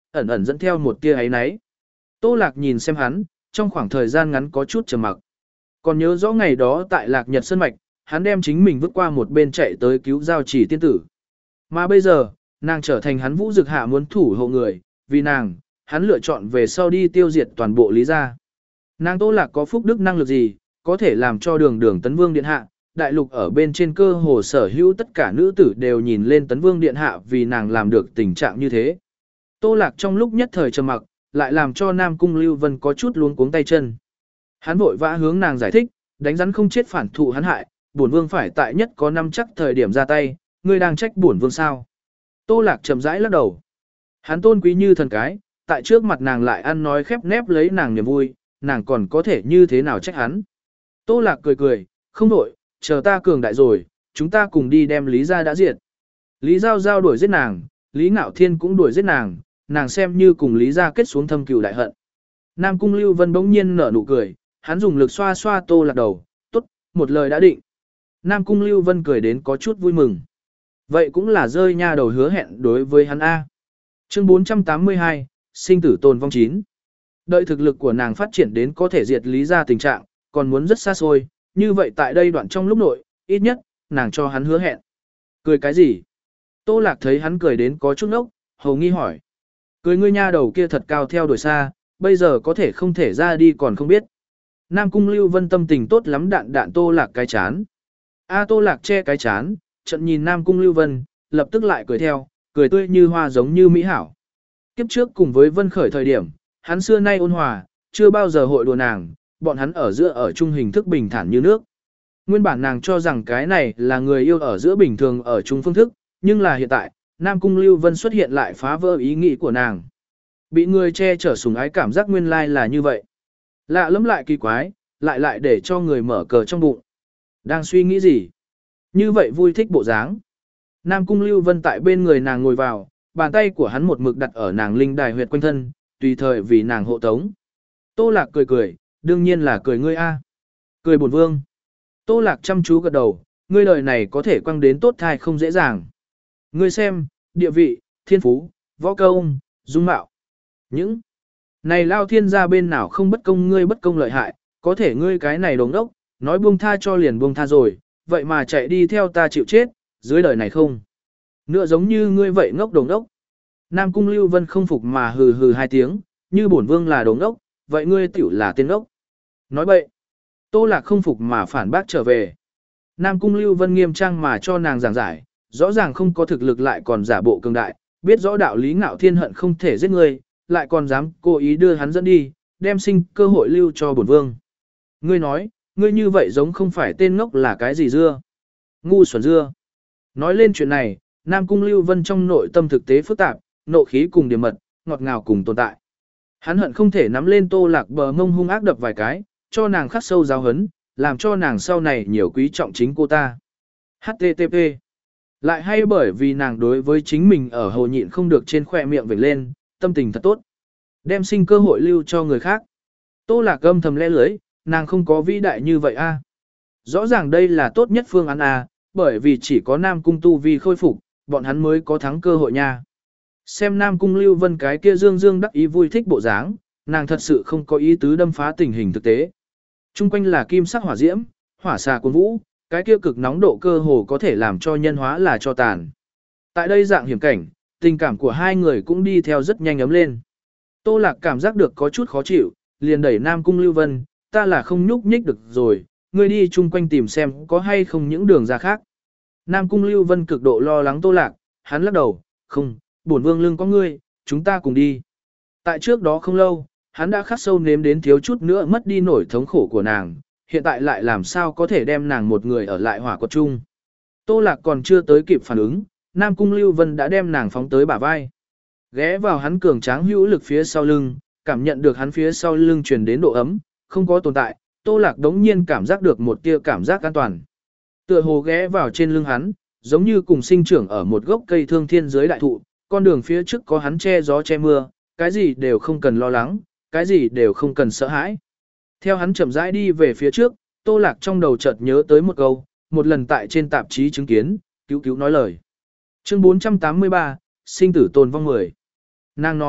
ẩn ẩn dẫn theo một tia ấy náy. Tô Lạc nhìn xem hắn, trong khoảng thời gian ngắn có chút trầm mặc. Còn nhớ rõ ngày đó tại Lạc Nhật Sơn Mạch, hắn đem chính mình vứt qua một bên chạy tới cứu Giao Chỉ tiên tử. Mà bây giờ, nàng trở thành hắn Vũ Dực Hạ muốn thủ hộ người, vì nàng, hắn lựa chọn về sau đi tiêu diệt toàn bộ Lý gia. Nàng Tô Lạc có phúc đức năng lực gì, có thể làm cho đường đường Tấn Vương Điện Hạ, đại lục ở bên trên cơ hồ sở hữu tất cả nữ tử đều nhìn lên Tấn Vương Điện Hạ vì nàng làm được tình trạng như thế. Tô Lạc trong lúc nhất thời trầm mặc, lại làm cho Nam Cung Lưu Vân có chút luống cuống tay chân. Hắn vội vã hướng nàng giải thích, đánh rắn không chết phản thụ hắn hại, bổn vương phải tại nhất có năm chắc thời điểm ra tay, ngươi đang trách bổn vương sao? Tô Lạc chậm rãi lắc đầu. Hắn tôn quý như thần cái, tại trước mặt nàng lại ăn nói khép nép lấy nàng niềm vui, nàng còn có thể như thế nào trách hắn? Tô Lạc cười cười, không đổi, chờ ta cường đại rồi, chúng ta cùng đi đem Lý gia đã diệt. Lý Giao Giao đuổi giết nàng, Lý Ngạo Thiên cũng đuổi giết nàng, nàng xem như cùng Lý gia kết xuống thâm cừu đại hận. Nam Cung Lưu Vân bỗng nhiên nở nụ cười, hắn dùng lực xoa xoa Tô Lạc đầu, tốt, một lời đã định. Nam Cung Lưu Vân cười đến có chút vui mừng. Vậy cũng là rơi nha đầu hứa hẹn đối với hắn A. Chương bốn trăm tám mươi hai, sinh tử tồn vong chín. Đợi thực lực của nàng phát triển đến có thể diệt Lý gia tình trạng, còn muốn rất xa xôi, như vậy tại đây đoạn trong lúc nội, ít nhất, nàng cho hắn hứa hẹn. Cười cái gì? Tô Lạc thấy hắn cười đến có chút ngốc, hầu nghi hỏi. Cười ngươi nha đầu kia thật cao theo đuổi xa, bây giờ có thể không thể ra đi còn không biết. Nam Cung Lưu Vân tâm tình tốt lắm đạn đạn Tô Lạc cái chán. A Tô Lạc che cái chán, trận nhìn Nam Cung Lưu Vân, lập tức lại cười theo, cười tươi như hoa giống như mỹ hảo. Kiếp trước cùng với Vân Khởi thời điểm, hắn xưa nay ôn hòa, chưa bao giờ hội đùa nàng, bọn hắn ở giữa ở chung hình thức bình thản như nước. Nguyên bản nàng cho rằng cái này là người yêu ở giữa bình thường ở chung phương thức, nhưng là hiện tại, Nam Cung Lưu Vân xuất hiện lại phá vỡ ý nghĩ của nàng. Bị người che chở sủng ái cảm giác nguyên lai là như vậy. Lạ lắm lại kỳ quái, lại lại để cho người mở cờ trong bụng. Đang suy nghĩ gì? Như vậy vui thích bộ dáng. Nam Cung Lưu Vân tại bên người nàng ngồi vào, bàn tay của hắn một mực đặt ở nàng linh đài huyệt quanh thân, tùy thời vì nàng hộ tống. Tô Lạc cười cười, đương nhiên là cười ngươi a. Cười bổn vương. Tô Lạc chăm chú gật đầu, ngươi đời này có thể quăng đến tốt thai không dễ dàng. Ngươi xem, địa vị, thiên phú, võ công, dung mạo. Những này lao thiên gia bên nào không bất công ngươi bất công lợi hại, có thể ngươi cái này đồng đốc, nói buông tha cho liền buông tha rồi, vậy mà chạy đi theo ta chịu chết, dưới đời này không. Nữa giống như ngươi vậy ngốc đồng đốc. Nam Cung Lưu Vân không phục mà hừ hừ hai tiếng, như bổn vương là đồng đốc, vậy ngươi tiểu là tên ngốc. Nói bậy. Tô Lạc không phục mà phản bác trở về. Nam Cung Lưu Vân nghiêm trang mà cho nàng giảng giải, rõ ràng không có thực lực lại còn giả bộ cường đại, biết rõ đạo lý Ngạo Thiên hận không thể giết ngươi, lại còn dám cố ý đưa hắn dẫn đi, đem sinh cơ hội lưu cho bổn vương. Ngươi nói, ngươi như vậy giống không phải tên ngốc là cái gì dưa? Ngu xuẩn dưa. Nói lên chuyện này, Nam Cung Lưu Vân trong nội tâm thực tế phức tạp, nộ khí cùng điểm mật, ngọt ngào cùng tồn tại. Hắn hận không thể nắm lên Tô Lạc bờ mông hung ác đập vài cái, cho nàng khắc sâu giáo hấn, làm cho nàng sau này nhiều quý trọng chính cô ta. hát tê tê pê. Lại hay bởi vì nàng đối với chính mình ở hồ nhịn không được trên khoe miệng vểnh lên, tâm tình thật tốt. Đem sinh cơ hội lưu cho người khác. Tô Lạc âm thầm le lưới, nàng không có vĩ đại như vậy a. Rõ ràng đây là tốt nhất phương án a, bởi vì chỉ có Nam Cung tu vi khôi phục, bọn hắn mới có thắng cơ hội nha. Xem Nam Cung Lưu Vân cái kia dương dương đắc ý vui thích bộ dáng, nàng thật sự không có ý tứ đâm phá tình hình thực tế. Trung quanh là kim sắc hỏa diễm, hỏa xà cuốn vũ, cái kia cực nóng độ cơ hồ có thể làm cho nhân hóa là cho tàn. Tại đây dạng hiểm cảnh, tình cảm của hai người cũng đi theo rất nhanh ấm lên. Tô Lạc cảm giác được có chút khó chịu, liền đẩy Nam Cung Lưu Vân, ta là không nhúc nhích được rồi, ngươi đi chung quanh tìm xem có hay không những đường ra khác. Nam Cung Lưu Vân cực độ lo lắng Tô Lạc, hắn lắc đầu, không, bổn vương lưng có ngươi, chúng ta cùng đi. Tại trước đó không lâu, hắn đã khắc sâu nếm đến thiếu chút nữa mất đi nổi thống khổ của nàng, hiện tại lại làm sao có thể đem nàng một người ở lại hỏa quật chung. Tô Lạc còn chưa tới kịp phản ứng, Nam Cung Lưu Vân đã đem nàng phóng tới bả vai. Ghé vào hắn cường tráng hữu lực phía sau lưng, cảm nhận được hắn phía sau lưng truyền đến độ ấm, không có tồn tại, Tô Lạc đống nhiên cảm giác được một tia cảm giác an toàn. Tựa hồ ghé vào trên lưng hắn, giống như cùng sinh trưởng ở một gốc cây thương thiên dưới đại thụ, con đường phía trước có hắn che gió che mưa, cái gì đều không cần lo lắng, cái gì đều không cần sợ hãi. Theo hắn chậm rãi đi về phía trước, Tô Lạc trong đầu chợt nhớ tới một câu, một lần tại trên tạp chí chứng kiến, cứu cứu nói lời. Chương bốn trăm tám mươi ba, sinh tử tồn vong mười. Nàng nói,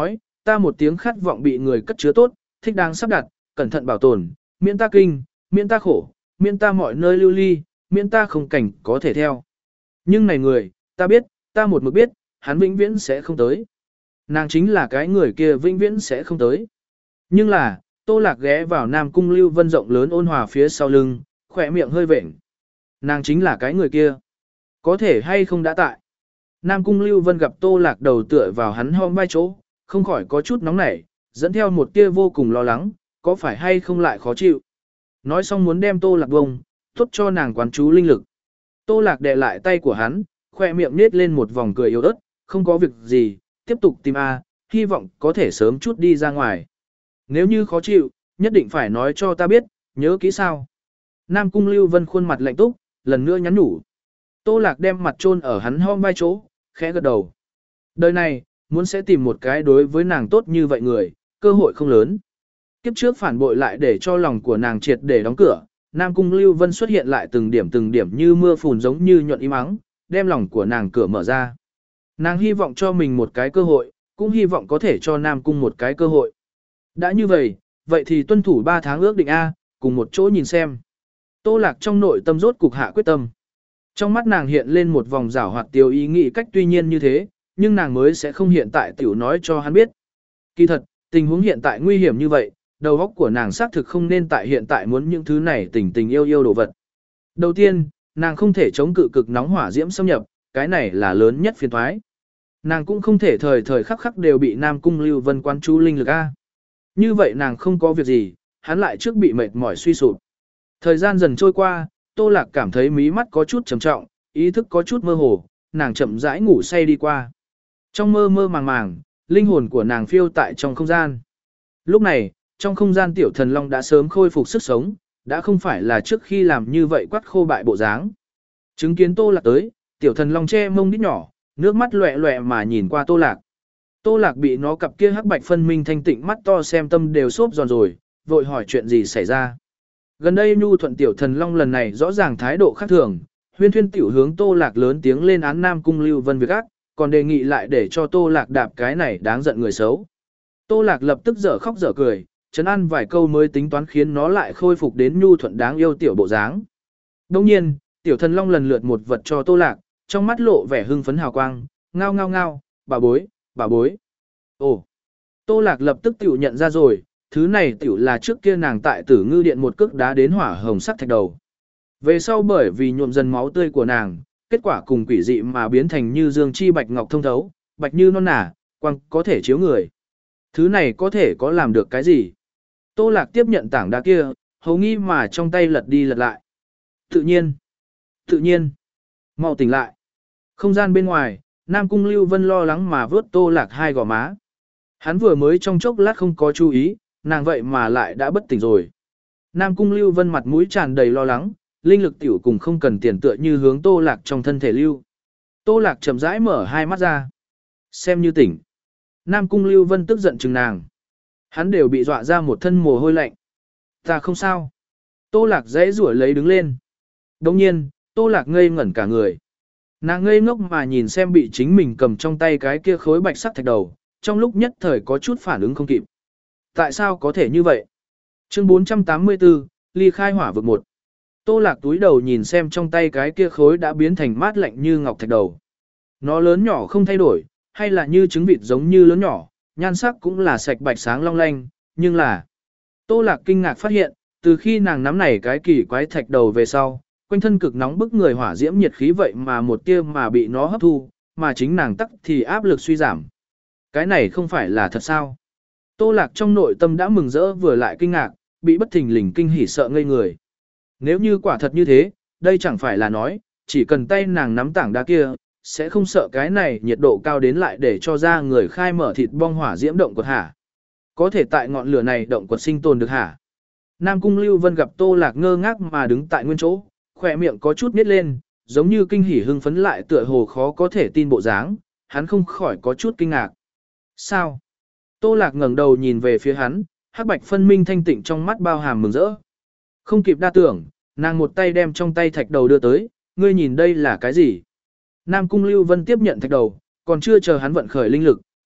ta một tiếng khát vọng bị người cất chứa tốt, thích đáng sắp đặt, cẩn thận bảo tồn, miễn ta kinh, miễn ta khổ, miễn ta mọi nơi lưu ly, miễn ta không cảnh có thể theo. Nhưng này người, ta biết, ta một mực biết, hắn vĩnh viễn sẽ không tới. Nàng chính là cái người kia vĩnh viễn sẽ không tới. Nhưng là, Tô Lạc ghé vào Nam Cung Lưu Vân rộng lớn ôn hòa phía sau lưng, khỏe miệng hơi vện. Nàng chính là cái người kia. Có thể hay không đã tại. Nam Cung Lưu Vân gặp Tô Lạc đầu tựa vào hắn hông vai chỗ, không khỏi có chút nóng nảy, dẫn theo một tia vô cùng lo lắng, có phải hay không lại khó chịu. Nói xong muốn đem Tô Lạc bông, tốt cho nàng quán chú linh lực. Tô Lạc đè lại tay của hắn, khỏe miệng nết lên một vòng cười yếu ớt, không có việc gì, tiếp tục tìm A, hy vọng có thể sớm chút đi ra ngoài. Nếu như khó chịu, nhất định phải nói cho ta biết, nhớ kỹ sao. Nam Cung Lưu Vân khuôn mặt lạnh túc, lần nữa nhắn nhủ. Tô Lạc đem mặt chôn ở hắn hông vai chỗ, khẽ gật đầu. Đời này, muốn sẽ tìm một cái đối với nàng tốt như vậy người, cơ hội không lớn. Kiếp trước phản bội lại để cho lòng của nàng triệt để đóng cửa, Nam Cung Lưu Vân xuất hiện lại từng điểm từng điểm như mưa phùn giống như nhuận im ắng, đem lòng của nàng cửa mở ra. Nàng hy vọng cho mình một cái cơ hội, cũng hy vọng có thể cho Nam Cung một cái cơ hội. Đã như vậy, vậy thì tuân thủ ba tháng ước định A, cùng một chỗ nhìn xem. Tô Lạc trong nội tâm rốt cục hạ quyết tâm. Trong mắt nàng hiện lên một vòng rảo hoạt tiêu ý nghĩ cách tuy nhiên như thế, nhưng nàng mới sẽ không hiện tại tiểu nói cho hắn biết. Kỳ thật, tình huống hiện tại nguy hiểm như vậy, đầu óc của nàng xác thực không nên tại hiện tại muốn những thứ này tình tình yêu yêu đồ vật. Đầu tiên, nàng không thể chống cự cực nóng hỏa diễm xâm nhập, cái này là lớn nhất phiền toái. Nàng cũng không thể thời thời khắc khắc đều bị Nam Cung Lưu Vân quan chú linh lực A. Như vậy nàng không có việc gì, hắn lại trước bị mệt mỏi suy sụp. Thời gian dần trôi qua, Tô Lạc cảm thấy mí mắt có chút trầm trọng, ý thức có chút mơ hồ, nàng chậm rãi ngủ say đi qua. Trong mơ mơ màng màng, linh hồn của nàng phiêu tại trong không gian. Lúc này, trong không gian tiểu thần long đã sớm khôi phục sức sống, đã không phải là trước khi làm như vậy quát khô bại bộ dáng. Chứng kiến Tô Lạc tới, tiểu thần long che mông đít nhỏ, nước mắt loẹ loẹ mà nhìn qua Tô Lạc. Tô Lạc bị nó cặp kia hắc bạch phân minh thanh tịnh mắt to xem tâm đều xốp giòn rồi, vội hỏi chuyện gì xảy ra. Gần đây nhu thuận tiểu thần long lần này rõ ràng thái độ khác thường, huyên thuyên tiểu hướng Tô Lạc lớn tiếng lên án Nam Cung Lưu Vân việc ác, còn đề nghị lại để cho Tô Lạc đạp cái này đáng giận người xấu. Tô Lạc lập tức dở khóc dở cười, trấn an vài câu mới tính toán khiến nó lại khôi phục đến nhu thuận đáng yêu tiểu bộ dáng. Đồng nhiên, tiểu thần long lần lượt một vật cho Tô Lạc, trong mắt lộ vẻ hưng phấn hào quang, ngao ngao ngao, bà bối, bà bối. Ồ, Tô Lạc lập tức tiểu nhận ra rồi, thứ này tiểu là trước kia nàng tại Tử Ngư Điện một cước đá đến hỏa hồng sắc thạch đầu. Về sau bởi vì nhuộm dần máu tươi của nàng, kết quả cùng quỷ dị mà biến thành như dương chi bạch ngọc thông thấu, bạch như non nả, quang có thể chiếu người. Thứ này có thể có làm được cái gì? Tô Lạc tiếp nhận tảng đá kia, hầu nghi mà trong tay lật đi lật lại. Tự nhiên, tự nhiên, mau tỉnh lại. Không gian bên ngoài, Nam Cung Lưu Vân lo lắng mà vớt Tô Lạc hai gò má. Hắn vừa mới trong chốc lát không có chú ý, nàng vậy mà lại đã bất tỉnh rồi. Nam Cung Lưu Vân mặt mũi tràn đầy lo lắng, linh lực tiểu cùng không cần tiền tựa như hướng Tô Lạc trong thân thể lưu. Tô Lạc chậm rãi mở hai mắt ra. Xem như tỉnh. Nam Cung Lưu Vân tức giận chừng nàng. Hắn đều bị dọa ra một thân mồ hôi lạnh. Ta không sao. Tô Lạc dãy rủa lấy đứng lên. Đồng nhiên, Tô Lạc ngây ngẩn cả người. Nàng ngây ngốc mà nhìn xem bị chính mình cầm trong tay cái kia khối bạch sắc thạch đầu, trong lúc nhất thời có chút phản ứng không kịp. Tại sao có thể như vậy? Chương bốn trăm tám mươi tư, ly khai hỏa vực một. Tô Lạc túi đầu nhìn xem trong tay cái kia khối đã biến thành mát lạnh như ngọc thạch đầu. Nó lớn nhỏ không thay đổi, hay là như trứng vịt giống như lớn nhỏ, nhan sắc cũng là sạch bạch sáng long lanh, nhưng là... Tô Lạc kinh ngạc phát hiện, từ khi nàng nắm này cái kỳ quái thạch đầu về sau, quanh thân cực nóng bức người hỏa diễm nhiệt khí vậy mà một tia mà bị nó hấp thu, mà chính nàng tắc thì áp lực suy giảm. Cái này không phải là thật sao? Tô Lạc trong nội tâm đã mừng rỡ vừa lại kinh ngạc, bị bất thình lình kinh hỉ sợ ngây người. Nếu như quả thật như thế, đây chẳng phải là nói, chỉ cần tay nàng nắm tảng đá kia, sẽ không sợ cái này nhiệt độ cao đến lại để cho ra người khai mở thịt bong hỏa diễm động quật hả? Có thể tại ngọn lửa này động quật sinh tồn được hả? Nam Cung Lưu Vân gặp Tô Lạc ngơ ngác mà đứng tại nguyên chỗ, khỏe miệng có chút nít lên, giống như kinh hỉ hưng phấn lại tựa hồ khó có thể tin bộ dáng, hắn không khỏi có chút kinh ngạc. Sao? Tô Lạc ngẩng đầu nhìn về phía hắn, hắc bạch phân minh thanh tịnh trong mắt bao hàm mừng rỡ. Không kịp đa tưởng, nàng một tay đem trong tay thạch đầu đưa tới, ngươi nhìn đây là cái gì? Nam Cung Lưu Vân tiếp nhận thạch đầu, còn chưa chờ hắn vận khởi linh lực,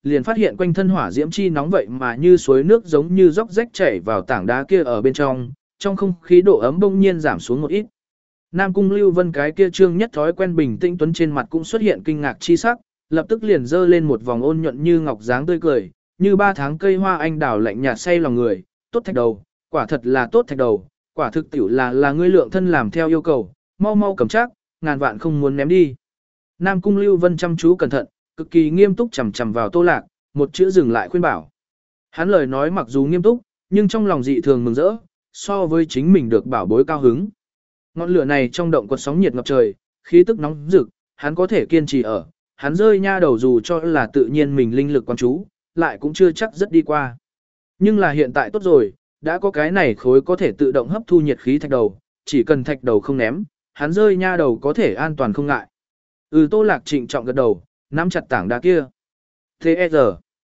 liền phát hiện quanh thân hỏa diễm chi nóng vậy mà như suối nước giống như róc rách chảy vào tảng đá kia ở bên trong, trong không khí độ ấm bỗng nhiên giảm xuống một ít. Nam Cung Lưu Vân cái kia trương nhất thói quen bình tĩnh tuấn trên mặt cũng xuất hiện kinh ngạc chi sắc, lập tức liền dơ lên một vòng ôn nhuận như ngọc dáng tươi cười, như ba tháng cây hoa anh đào lạnh nhạt say lòng người, tốt thạch đầu, quả thật là tốt thạch đầu, quả thực tiểu là là ngươi lượng thân làm theo yêu cầu, mau mau cầm chắc, ngàn vạn không muốn ném đi. Nam Cung Lưu Vân chăm chú cẩn thận, cực kỳ nghiêm túc chằm chằm vào Tô Lạc, một chữ dừng lại khuyên bảo. Hắn lời nói mặc dù nghiêm túc, nhưng trong lòng dị thường mừng rỡ, so với chính mình được bảo bối cao hứng. Ngọn lửa này trong động quật sóng nhiệt ngập trời, khí tức nóng rực, hắn có thể kiên trì ở, hắn rơi nha đầu dù cho là tự nhiên mình linh lực quan chú, lại cũng chưa chắc rất đi qua. Nhưng là hiện tại tốt rồi, đã có cái này khối có thể tự động hấp thu nhiệt khí thạch đầu, chỉ cần thạch đầu không ném, hắn rơi nha đầu có thể an toàn không ngại. Ừ, Tô Lạc trịnh trọng gật đầu, nắm chặt tảng đá kia. T-E-R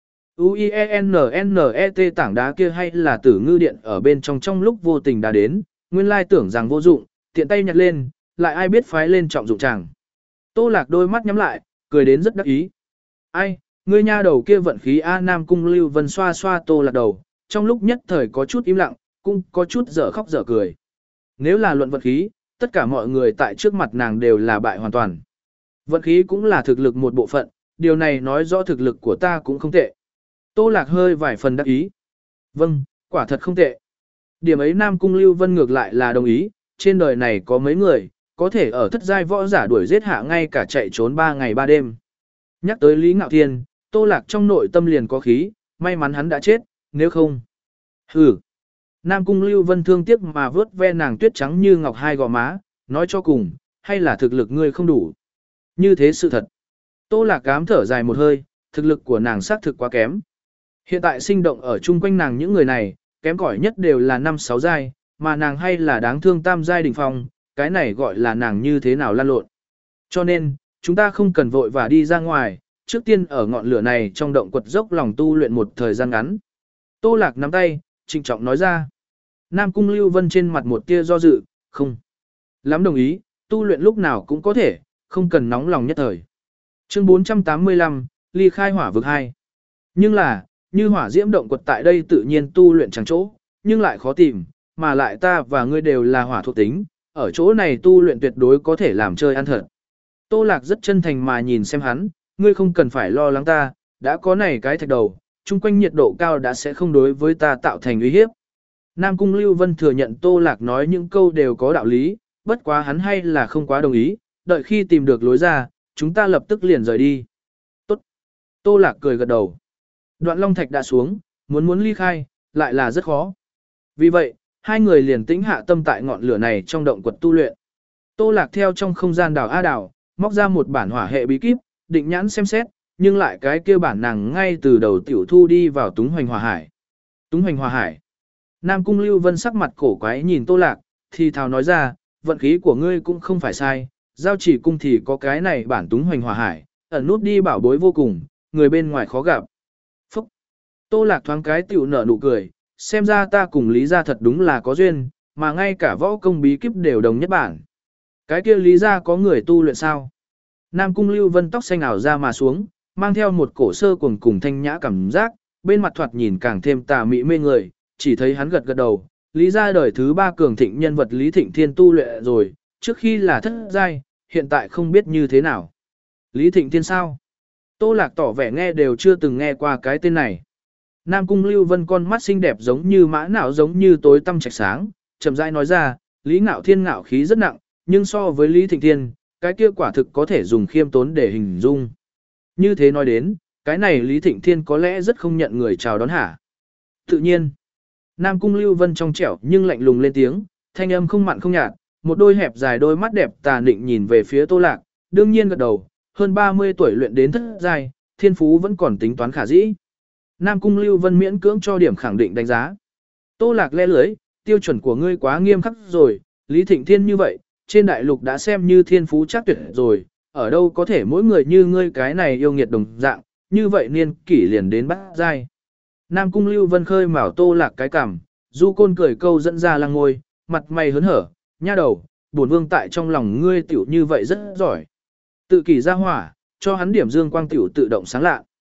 U-I-E-N-N-E-T tảng đá kia hay là tử ngư điện ở bên trong trong lúc vô tình đã đến, nguyên lai tưởng rằng vô dụng, tiện tay nhặt lên, lại ai biết phái lên trọng dụng chẳng. Tô Lạc đôi mắt nhắm lại, cười đến rất đắc ý. Ai, ngươi nha đầu kia vận khí A. Nam Cung Lưu Vân xoa xoa Tô Lạc đầu, trong lúc nhất thời có chút im lặng, cũng có chút dở khóc dở cười. Nếu là luận vận khí, tất cả mọi người tại trước mặt nàng đều là bại hoàn toàn. Vận khí cũng là thực lực một bộ phận, điều này nói rõ thực lực của ta cũng không tệ. Tô Lạc hơi vài phần đắc ý. Vâng, quả thật không tệ. Điểm ấy Nam Cung Lưu Vân ngược lại là đồng ý, trên đời này có mấy người, có thể ở thất giai võ giả đuổi giết hạ ngay cả chạy trốn ba ngày ba đêm. Nhắc tới Lý Ngạo Thiên, Tô Lạc trong nội tâm liền có khí, may mắn hắn đã chết, nếu không. Hừ. Nam Cung Lưu Vân thương tiếc mà vớt ve nàng tuyết trắng như ngọc hai gò má, nói cho cùng, hay là thực lực ngươi không đủ. Như thế sự thật. Tô Lạc cám thở dài một hơi, thực lực của nàng xác thực quá kém. Hiện tại sinh động ở chung quanh nàng những người này, kém cỏi nhất đều là năm sáu giai, mà nàng hay là đáng thương tam giai đỉnh phong, cái này gọi là nàng như thế nào lan lộn. Cho nên, chúng ta không cần vội và đi ra ngoài, trước tiên ở ngọn lửa này trong động quật dốc lòng tu luyện một thời gian ngắn. Tô Lạc nắm tay, trịnh trọng nói ra. Nam Cung Lưu Vân trên mặt một tia do dự, không. Lắm đồng ý, tu luyện lúc nào cũng có thể, không cần nóng lòng nhất thời. Chương bốn trăm tám mươi lăm, ly khai hỏa vực hai. Nhưng là, như hỏa diễm động quật tại đây tự nhiên tu luyện chẳng chỗ, nhưng lại khó tìm, mà lại ta và ngươi đều là hỏa thuộc tính, ở chỗ này tu luyện tuyệt đối có thể làm chơi ăn thật. Tô Lạc rất chân thành mà nhìn xem hắn, ngươi không cần phải lo lắng ta, đã có này cái thạch đầu, chung quanh nhiệt độ cao đã sẽ không đối với ta tạo thành uy hiếp. Nam Cung Lưu Vân thừa nhận Tô Lạc nói những câu đều có đạo lý, bất quá hắn hay là không quá đồng ý, đợi khi tìm được lối ra, chúng ta lập tức liền rời đi. Tốt. Tô Lạc cười gật đầu. Đoạn Long Thạch đã xuống, muốn muốn ly khai, lại là rất khó. Vì vậy, hai người liền tĩnh hạ tâm tại ngọn lửa này trong động quật tu luyện. Tô Lạc theo trong không gian đảo A đảo, móc ra một bản hỏa hệ bí kíp, định nhãn xem xét, nhưng lại cái kia bản nàng ngay từ đầu tiểu thu đi vào Túng Hoành Hỏa Hải. Túng Hoành Hỏa Hải. Nam Cung Lưu Vân sắc mặt cổ quái nhìn Tô Lạc, thì thào nói ra, vận khí của ngươi cũng không phải sai, giao chỉ cung thì có cái này bản Túng Hoành Hỏa Hải, ẩn nút đi bảo bối vô cùng, người bên ngoài khó gặp. Phúc! Tô Lạc thoáng cái tiểu nở nụ cười, xem ra ta cùng Lý gia thật đúng là có duyên, mà ngay cả võ công bí kíp đều đồng nhất bản. Cái kia Lý gia có người tu luyện sao? Nam Cung Lưu Vân tóc xanh ảo ra mà xuống, mang theo một cổ sơ cuồng cùng thanh nhã cảm giác, bên mặt thoạt nhìn càng thêm tà mị mê người, chỉ thấy hắn gật gật đầu, Lý gia đời thứ ba cường thịnh nhân vật Lý Thịnh Thiên tu luyện rồi, trước khi là thất giai, hiện tại không biết như thế nào. Lý Thịnh Thiên sao? Tô Lạc tỏ vẻ nghe đều chưa từng nghe qua cái tên này. Nam Cung Lưu Vân con mắt xinh đẹp giống như mã não giống như tối tăm trạch sáng, chậm rãi nói ra, Lý Ngạo Thiên ngạo khí rất nặng, nhưng so với Lý Thịnh Thiên, cái kia quả thực có thể dùng khiêm tốn để hình dung. Như thế nói đến, cái này Lý Thịnh Thiên có lẽ rất không nhận người chào đón hả. Tự nhiên, Nam Cung Lưu Vân trong trẻo nhưng lạnh lùng lên tiếng, thanh âm không mặn không nhạt, một đôi hẹp dài đôi mắt đẹp tà định nhìn về phía Tô Lạc, đương nhiên gật đầu, hơn ba mươi tuổi luyện đến thất giai, thiên phú vẫn còn tính toán khả dĩ. Nam Cung Lưu Vân miễn cưỡng cho điểm khẳng định đánh giá. Tô Lạc le lưới, tiêu chuẩn của ngươi quá nghiêm khắc rồi, Lý Thịnh Thiên như vậy, trên đại lục đã xem như thiên phú chắc tuyệt rồi, ở đâu có thể mỗi người như ngươi cái này yêu nghiệt đồng dạng, như vậy niên kỷ liền đến bát giai. Nam Cung Lưu Vân khơi mào Tô Lạc cái cằm, du côn cười câu dẫn ra lăng ngôi, mặt mày hớn hở, nha đầu, bổn vương tại trong lòng ngươi tiểu như vậy rất giỏi. Tự kỷ ra hỏa, cho hắn điểm dương quang tiểu tự động sáng lạ.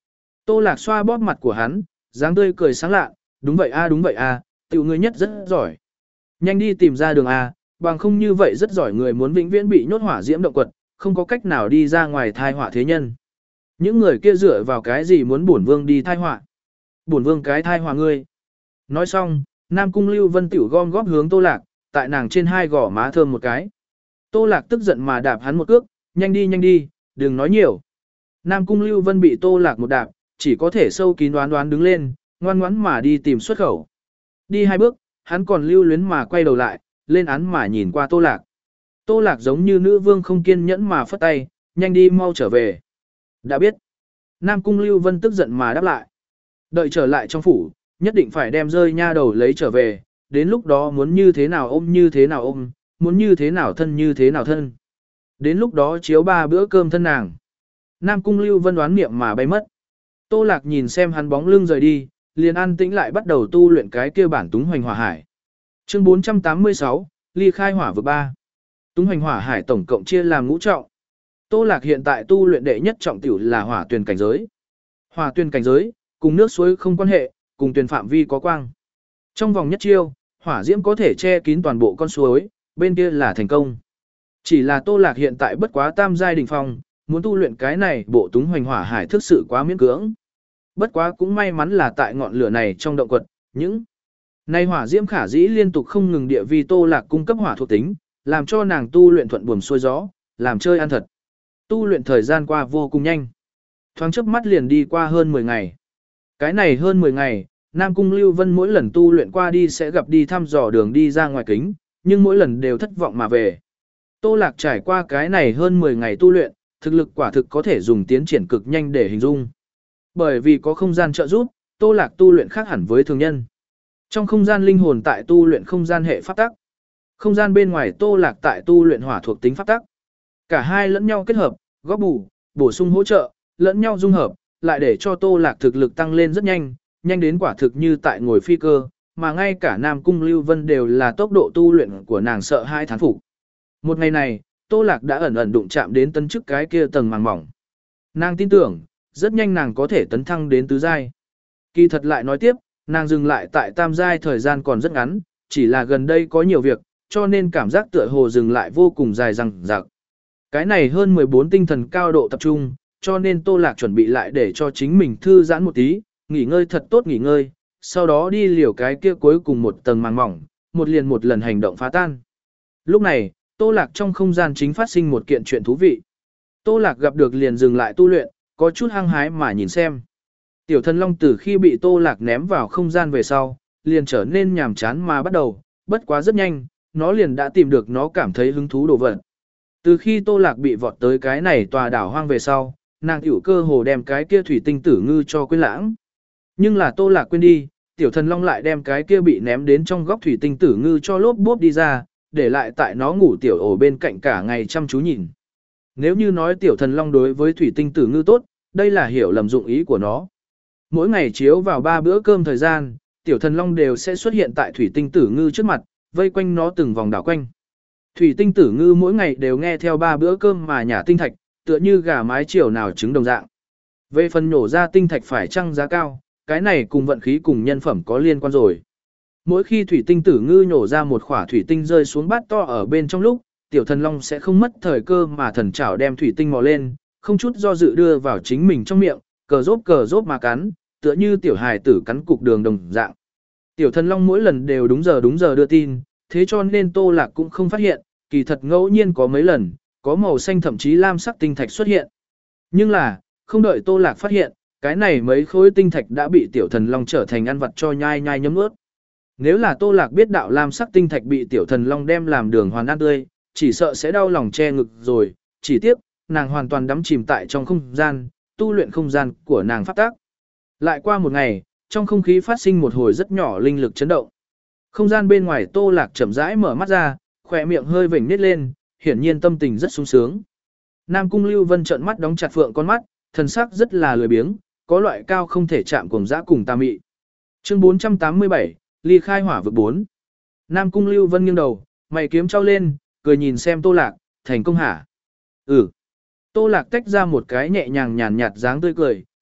Tô Lạc xoa bóp mặt của hắn, dáng tươi cười sáng lạ, đúng vậy a đúng vậy a, tiểu ngươi nhất rất giỏi. Nhanh đi tìm ra đường a, bằng không như vậy rất giỏi người muốn vĩnh viễn bị nhốt hỏa diễm động quật, không có cách nào đi ra ngoài thai họa thế nhân. Những người kia dựa vào cái gì muốn bổn vương đi thai họa? Bổn vương cái thai họa ngươi. Nói xong, Nam Cung Lưu Vân tiểu gom góp hướng Tô Lạc, tại nàng trên hai gò má thơm một cái. Tô Lạc tức giận mà đạp hắn một cước, nhanh đi nhanh đi, đừng nói nhiều. Nam Cung Lưu Vân bị Tô Lạc một đạp, chỉ có thể sâu kín đoán đoán đứng lên, ngoan ngoãn mà đi tìm xuất khẩu. Đi hai bước, hắn còn lưu luyến mà quay đầu lại, lên án mà nhìn qua Tô Lạc. Tô Lạc giống như nữ vương không kiên nhẫn mà phất tay, nhanh đi mau trở về. Đã biết. Nam Cung Lưu Vân tức giận mà đáp lại. Đợi trở lại trong phủ, nhất định phải đem rơi nha đầu lấy trở về, đến lúc đó muốn như thế nào ôm như thế nào ôm, muốn như thế nào thân như thế nào thân. Đến lúc đó chiếu ba bữa cơm thân nàng. Nam Cung Lưu Vân đoán niệm mà bay mất. Tô Lạc nhìn xem hắn bóng lưng rời đi, liền an tĩnh lại bắt đầu tu luyện cái kia bản Túng Hoành Hỏa Hải. Chương bốn trăm tám mươi sáu, ly khai hỏa vực ba. Túng Hoành Hỏa Hải tổng cộng chia làm ngũ trọng. Tô Lạc hiện tại tu luyện đệ nhất trọng tiểu là hỏa tuyền cảnh giới. Hỏa tuyền cảnh giới, cùng nước suối không quan hệ, cùng tuyền phạm vi có quang. Trong vòng nhất chiêu, hỏa diễm có thể che kín toàn bộ con suối, bên kia là thành công. Chỉ là Tô Lạc hiện tại bất quá tam giai đỉnh phong, muốn tu luyện cái này bộ Túng Hoành Hỏa Hải thực sự quá miễn cưỡng. Bất quá cũng may mắn là tại ngọn lửa này trong động quật, những nay hỏa diễm khả dĩ liên tục không ngừng địa vi Tô Lạc cung cấp hỏa thuộc tính, làm cho nàng tu luyện thuận buồm xuôi gió, làm chơi ăn thật. Tu luyện thời gian qua vô cùng nhanh. Thoáng chớp mắt liền đi qua hơn mười ngày. Cái này hơn mười ngày, Nam Cung Lưu Vân mỗi lần tu luyện qua đi sẽ gặp đi thăm dò đường đi ra ngoài kính, nhưng mỗi lần đều thất vọng mà về. Tô Lạc trải qua cái này hơn mười ngày tu luyện, thực lực quả thực có thể dùng tiến triển cực nhanh để hình dung. Bởi vì có không gian trợ giúp, Tô Lạc tu luyện khác hẳn với thường nhân. Trong không gian linh hồn tại tu luyện không gian hệ pháp tắc. Không gian bên ngoài Tô Lạc tại tu luyện hỏa thuộc tính pháp tắc. Cả hai lẫn nhau kết hợp, góp bù, bổ sung hỗ trợ, lẫn nhau dung hợp, lại để cho Tô Lạc thực lực tăng lên rất nhanh, nhanh đến quả thực như tại ngồi phi cơ, mà ngay cả Nam Cung Lưu Vân đều là tốc độ tu luyện của nàng sợ hai thán phục. Một ngày này, Tô Lạc đã ẩn ẩn đụng chạm đến tấn chức cái kia tầng màng mỏng. Nàng tin tưởng, rất nhanh nàng có thể tấn thăng đến tứ giai. Kỳ thật lại nói tiếp, nàng dừng lại tại tam giai thời gian còn rất ngắn, chỉ là gần đây có nhiều việc, cho nên cảm giác tựa hồ dừng lại vô cùng dài dằng dặc. Cái này hơn mười bốn tinh thần cao độ tập trung, cho nên Tô Lạc chuẩn bị lại để cho chính mình thư giãn một tí, nghỉ ngơi thật tốt nghỉ ngơi, sau đó đi liều cái kia cuối cùng một tầng màng mỏng, một liền một lần hành động phá tan. Lúc này, Tô Lạc trong không gian chính phát sinh một kiện chuyện thú vị. Tô Lạc gặp được liền dừng lại tu luyện, có chút hăng hái mà nhìn xem. Tiểu Thần Long từ khi bị Tô Lạc ném vào không gian về sau, liền trở nên nhàm chán mà bắt đầu, bất quá rất nhanh, nó liền đã tìm được nó cảm thấy hứng thú đồ vật. Từ khi Tô Lạc bị vọt tới cái này tòa đảo hoang về sau, nàng tiểu cơ hồ đem cái kia thủy tinh tử ngư cho quên lãng. Nhưng là Tô Lạc quên đi, Tiểu Thần Long lại đem cái kia bị ném đến trong góc thủy tinh tử ngư cho lốp bốp đi ra, để lại tại nó ngủ tiểu ổ bên cạnh cả ngày chăm chú nhìn. Nếu như nói Tiểu Thần Long đối với thủy tinh tử ngư tốt, đây là hiểu lầm dụng ý của nó. Mỗi ngày chiếu vào ba bữa cơm thời gian, Tiểu Thần Long đều sẽ xuất hiện tại thủy tinh tử ngư trước mặt, vây quanh nó từng vòng đảo quanh. Thủy tinh tử ngư mỗi ngày đều nghe theo ba bữa cơm mà nhả tinh thạch, tựa như gà mái chiều nào trứng đồng dạng. Về phần nhổ ra tinh thạch phải chăng giá cao, cái này cùng vận khí cùng nhân phẩm có liên quan rồi. Mỗi khi thủy tinh tử ngư nhổ ra một khỏa thủy tinh rơi xuống bát to ở bên trong lúc, Tiểu Thần Long sẽ không mất thời cơ mà thần chảo đem thủy tinh mò lên, không chút do dự đưa vào chính mình trong miệng, cờ rốp cờ rốp mà cắn, tựa như tiểu hài tử cắn cục đường đồng dạng. Tiểu Thần Long mỗi lần đều đúng giờ đúng giờ đưa tin, thế cho nên Tô Lạc cũng không phát hiện, kỳ thật ngẫu nhiên có mấy lần, có màu xanh thậm chí lam sắc tinh thạch xuất hiện. Nhưng là, không đợi Tô Lạc phát hiện, cái này mấy khối tinh thạch đã bị Tiểu Thần Long trở thành ăn vặt cho nhai nhai nhấm nuốt. Nếu là Tô Lạc biết đạo lam sắc tinh thạch bị Tiểu Thần Long đem làm đường hoàn ăn tươi, chỉ sợ sẽ đau lòng che ngực rồi, chỉ tiếc, nàng hoàn toàn đắm chìm tại trong không gian, tu luyện không gian của nàng pháp tác. Lại qua một ngày, trong không khí phát sinh một hồi rất nhỏ linh lực chấn động. Không gian bên ngoài Tô Lạc chậm rãi mở mắt ra, khỏe miệng hơi vểnh nít lên, hiển nhiên tâm tình rất sung sướng. Nam Cung Lưu Vân trợn mắt đóng chặt phượng con mắt, thần sắc rất là lười biếng, có loại cao không thể chạm cuồng dã cùng tà mị. Chương bốn trăm tám mươi bảy, ly khai hỏa vực bốn. Nam Cung Lưu Vân nghiêng đầu, mày kiếm trao lên, cười nhìn xem Tô Lạc, thành công hả? Ừ. Tô Lạc tách ra một cái nhẹ nhàng nhàn nhạt dáng tươi cười,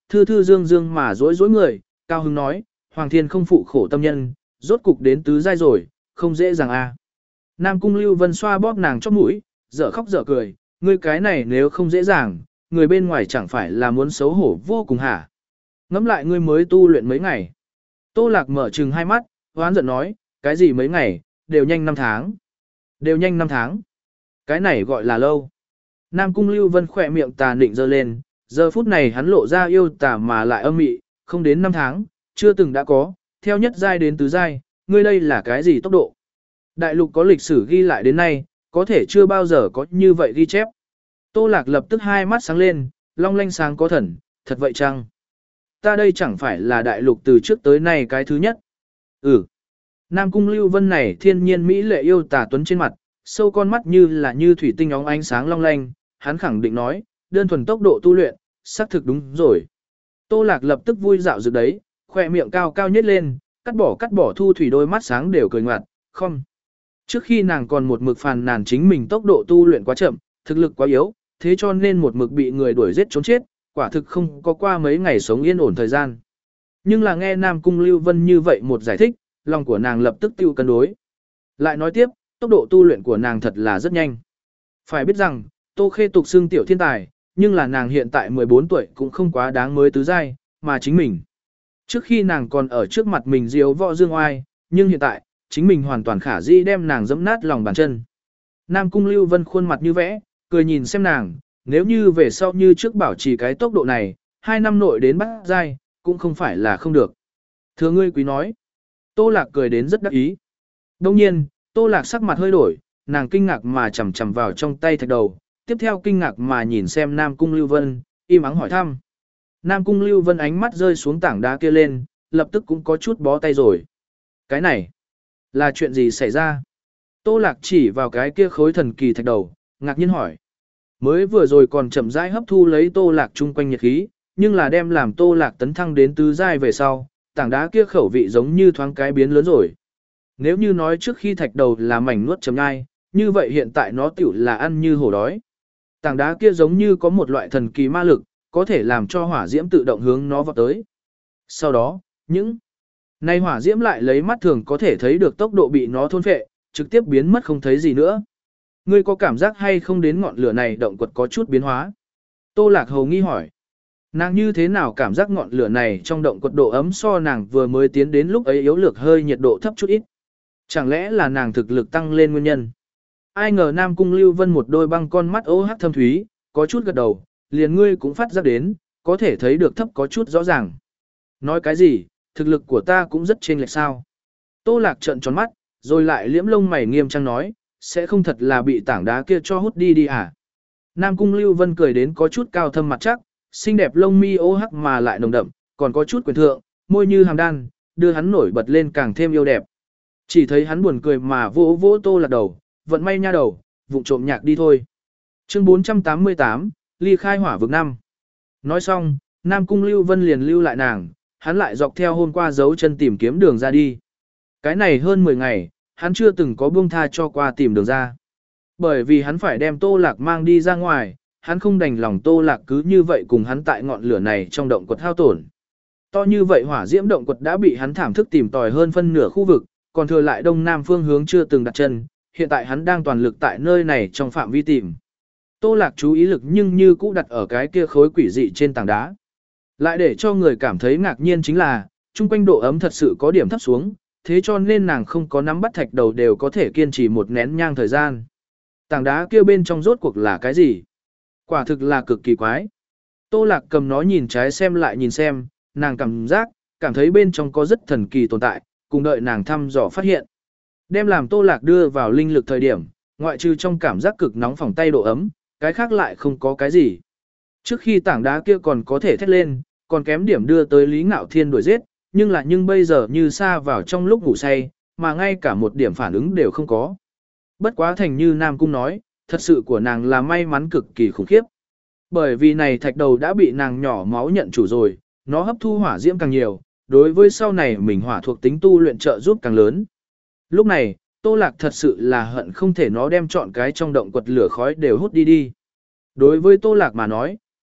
thư thư dương dương mà dối dối người, cao hứng nói, Hoàng Thiên không phụ khổ tâm nhân, rốt cục đến tứ giai rồi, không dễ dàng a. Nam Cung Lưu Vân xoa bóp nàng chóp mũi, dở khóc dở cười, ngươi cái này nếu không dễ dàng, người bên ngoài chẳng phải là muốn xấu hổ vô cùng hả? Ngẫm lại ngươi mới tu luyện mấy ngày. Tô Lạc mở trừng hai mắt, hoán giận nói, cái gì mấy ngày, đều nhanh năm tháng. Đều nhanh năm tháng. Cái này gọi là lâu. Nam Cung Lưu Vân khỏe miệng tà nịnh giơ lên, giờ phút này hắn lộ ra yêu tà mà lại âm mị, không đến năm tháng, chưa từng đã có, theo nhất giai đến tứ giai, ngươi đây là cái gì tốc độ? Đại lục có lịch sử ghi lại đến nay, có thể chưa bao giờ có như vậy ghi chép. Tô Lạc lập tức hai mắt sáng lên, long lanh sáng có thần, thật vậy chăng? Ta đây chẳng phải là đại lục từ trước tới nay cái thứ nhất. Ừ. Nam Cung Lưu Vân này thiên nhiên mỹ lệ yêu tà tuấn trên mặt, sâu con mắt như là như thủy tinh óng ánh sáng long lanh, hắn khẳng định nói, đơn thuần tốc độ tu luyện, xác thực đúng rồi. Tô Lạc lập tức vui dạo dự đấy, khỏe miệng cao cao nhếch lên, cắt bỏ cắt bỏ thu thủy đôi mắt sáng đều cười ngoặt, không. Trước khi nàng còn một mực phàn nàn chính mình tốc độ tu luyện quá chậm, thực lực quá yếu, thế cho nên một mực bị người đuổi giết trốn chết, quả thực không có qua mấy ngày sống yên ổn thời gian. Nhưng là nghe Nam Cung Lưu Vân như vậy một giải thích, lòng của nàng lập tức tiêu cân đối. Lại nói tiếp, tốc độ tu luyện của nàng thật là rất nhanh. Phải biết rằng, Tô Khê tục xưng tiểu thiên tài, nhưng là nàng hiện tại mười bốn tuổi cũng không quá đáng mới tứ giai, mà chính mình. Trước khi nàng còn ở trước mặt mình diếu võ dương oai, nhưng hiện tại, chính mình hoàn toàn khả dĩ đem nàng dẫm nát lòng bàn chân. Nam Cung Lưu Vân khuôn mặt như vẽ, cười nhìn xem nàng, nếu như về sau như trước bảo trì cái tốc độ này, hai năm nội đến bát giai, cũng không phải là không được. Thưa ngươi quý nói, Tô Lạc cười đến rất đắc ý. Đông nhiên, Tô Lạc sắc mặt hơi đổi, nàng kinh ngạc mà chầm chầm vào trong tay thạch đầu, tiếp theo kinh ngạc mà nhìn xem Nam Cung Lưu Vân, im ắng hỏi thăm. Nam Cung Lưu Vân ánh mắt rơi xuống tảng đá kia lên, lập tức cũng có chút bó tay rồi. Cái này, là chuyện gì xảy ra? Tô Lạc chỉ vào cái kia khối thần kỳ thạch đầu, ngạc nhiên hỏi. Mới vừa rồi còn chậm rãi hấp thu lấy Tô Lạc chung quanh nhiệt khí, nhưng là đem làm Tô Lạc tấn thăng đến tứ giai về sau, tảng đá kia khẩu vị giống như thoáng cái biến lớn rồi. Nếu như nói trước khi thạch đầu là mảnh nuốt chấm nhai, như vậy hiện tại nó tiểu là ăn như hổ đói. Tảng đá kia giống như có một loại thần kỳ ma lực, có thể làm cho hỏa diễm tự động hướng nó vào tới. Sau đó, những này hỏa diễm lại lấy mắt thường có thể thấy được tốc độ bị nó thôn phệ, trực tiếp biến mất không thấy gì nữa. Ngươi có cảm giác hay không đến ngọn lửa này động quật có chút biến hóa? Tô Lạc hầu nghi hỏi. Nàng như thế nào cảm giác ngọn lửa này trong động quật độ ấm so nàng vừa mới tiến đến lúc ấy yếu lược hơi nhiệt độ thấp chút ít. Chẳng lẽ là nàng thực lực tăng lên nguyên nhân? Ai ngờ Nam Cung Lưu Vân một đôi băng con mắt ố hắc thâm thúy, có chút gật đầu, liền ngươi cũng phát giác đến, có thể thấy được thấp có chút rõ ràng. Nói cái gì, thực lực của ta cũng rất chênh lệch sao? Tô Lạc trợn tròn mắt, rồi lại liễm lông mày nghiêm trang nói, sẽ không thật là bị tảng đá kia cho hút đi đi à? Nam Cung Lưu Vân cười đến có chút cao thâm mặt chắc, xinh đẹp lông mi ô hắc mà lại nồng đậm, còn có chút quyền thượng, môi như hàm đan, đưa hắn nổi bật lên càng thêm yêu đẹp. Chỉ thấy hắn buồn cười mà vỗ vỗ Tô Lạc đầu, vận may nha đầu, vụng trộm nhạc đi thôi. Chương bốn trăm tám mươi tám, ly khai hỏa vực năm. Nói xong, Nam Cung Lưu Vân liền lưu lại nàng, hắn lại dọc theo hôm qua dấu chân tìm kiếm đường ra đi. Cái này hơn mười ngày, hắn chưa từng có buông tha cho qua tìm đường ra. Bởi vì hắn phải đem Tô Lạc mang đi ra ngoài, hắn không đành lòng Tô Lạc cứ như vậy cùng hắn tại ngọn lửa này trong động quật hao tổn. To như vậy hỏa diễm động quật đã bị hắn thảm thức tìm tòi hơn phân nửa khu vực, còn thừa lại đông nam phương hướng chưa từng đặt chân, hiện tại hắn đang toàn lực tại nơi này trong phạm vi tìm. Tô Lạc chú ý lực nhưng như cũ đặt ở cái kia khối quỷ dị trên tảng đá. Lại để cho người cảm thấy ngạc nhiên chính là, chung quanh độ ấm thật sự có điểm thấp xuống, thế cho nên nàng không có nắm bắt thạch đầu đều có thể kiên trì một nén nhang thời gian. Tảng đá kia bên trong rốt cuộc là cái gì? Quả thực là cực kỳ quái. Tô Lạc cầm nó nhìn trái xem lại nhìn xem, nàng cảm giác, cảm thấy bên trong có rất thần kỳ tồn tại, cùng đợi nàng thăm dò phát hiện. Đem làm Tô Lạc đưa vào linh lực thời điểm, ngoại trừ trong cảm giác cực nóng phòng tay độ ấm, cái khác lại không có cái gì. Trước khi tảng đá kia còn có thể thét lên, còn kém điểm đưa tới Lý Ngạo Thiên đuổi giết, nhưng là nhưng bây giờ như xa vào trong lúc ngủ say, mà ngay cả một điểm phản ứng đều không có. Bất quá thành như Nam Cung nói, thật sự của nàng là may mắn cực kỳ khủng khiếp. Bởi vì này thạch đầu đã bị nàng nhỏ máu nhận chủ rồi, nó hấp thu hỏa diễm càng nhiều, đối với sau này mình hỏa thuộc tính tu luyện trợ giúp càng lớn. Lúc này, Tô Lạc thật sự là hận không thể nó đem trọn cái trong động quật lửa khói đều hút đi đi. Đối với Tô Lạc mà nói,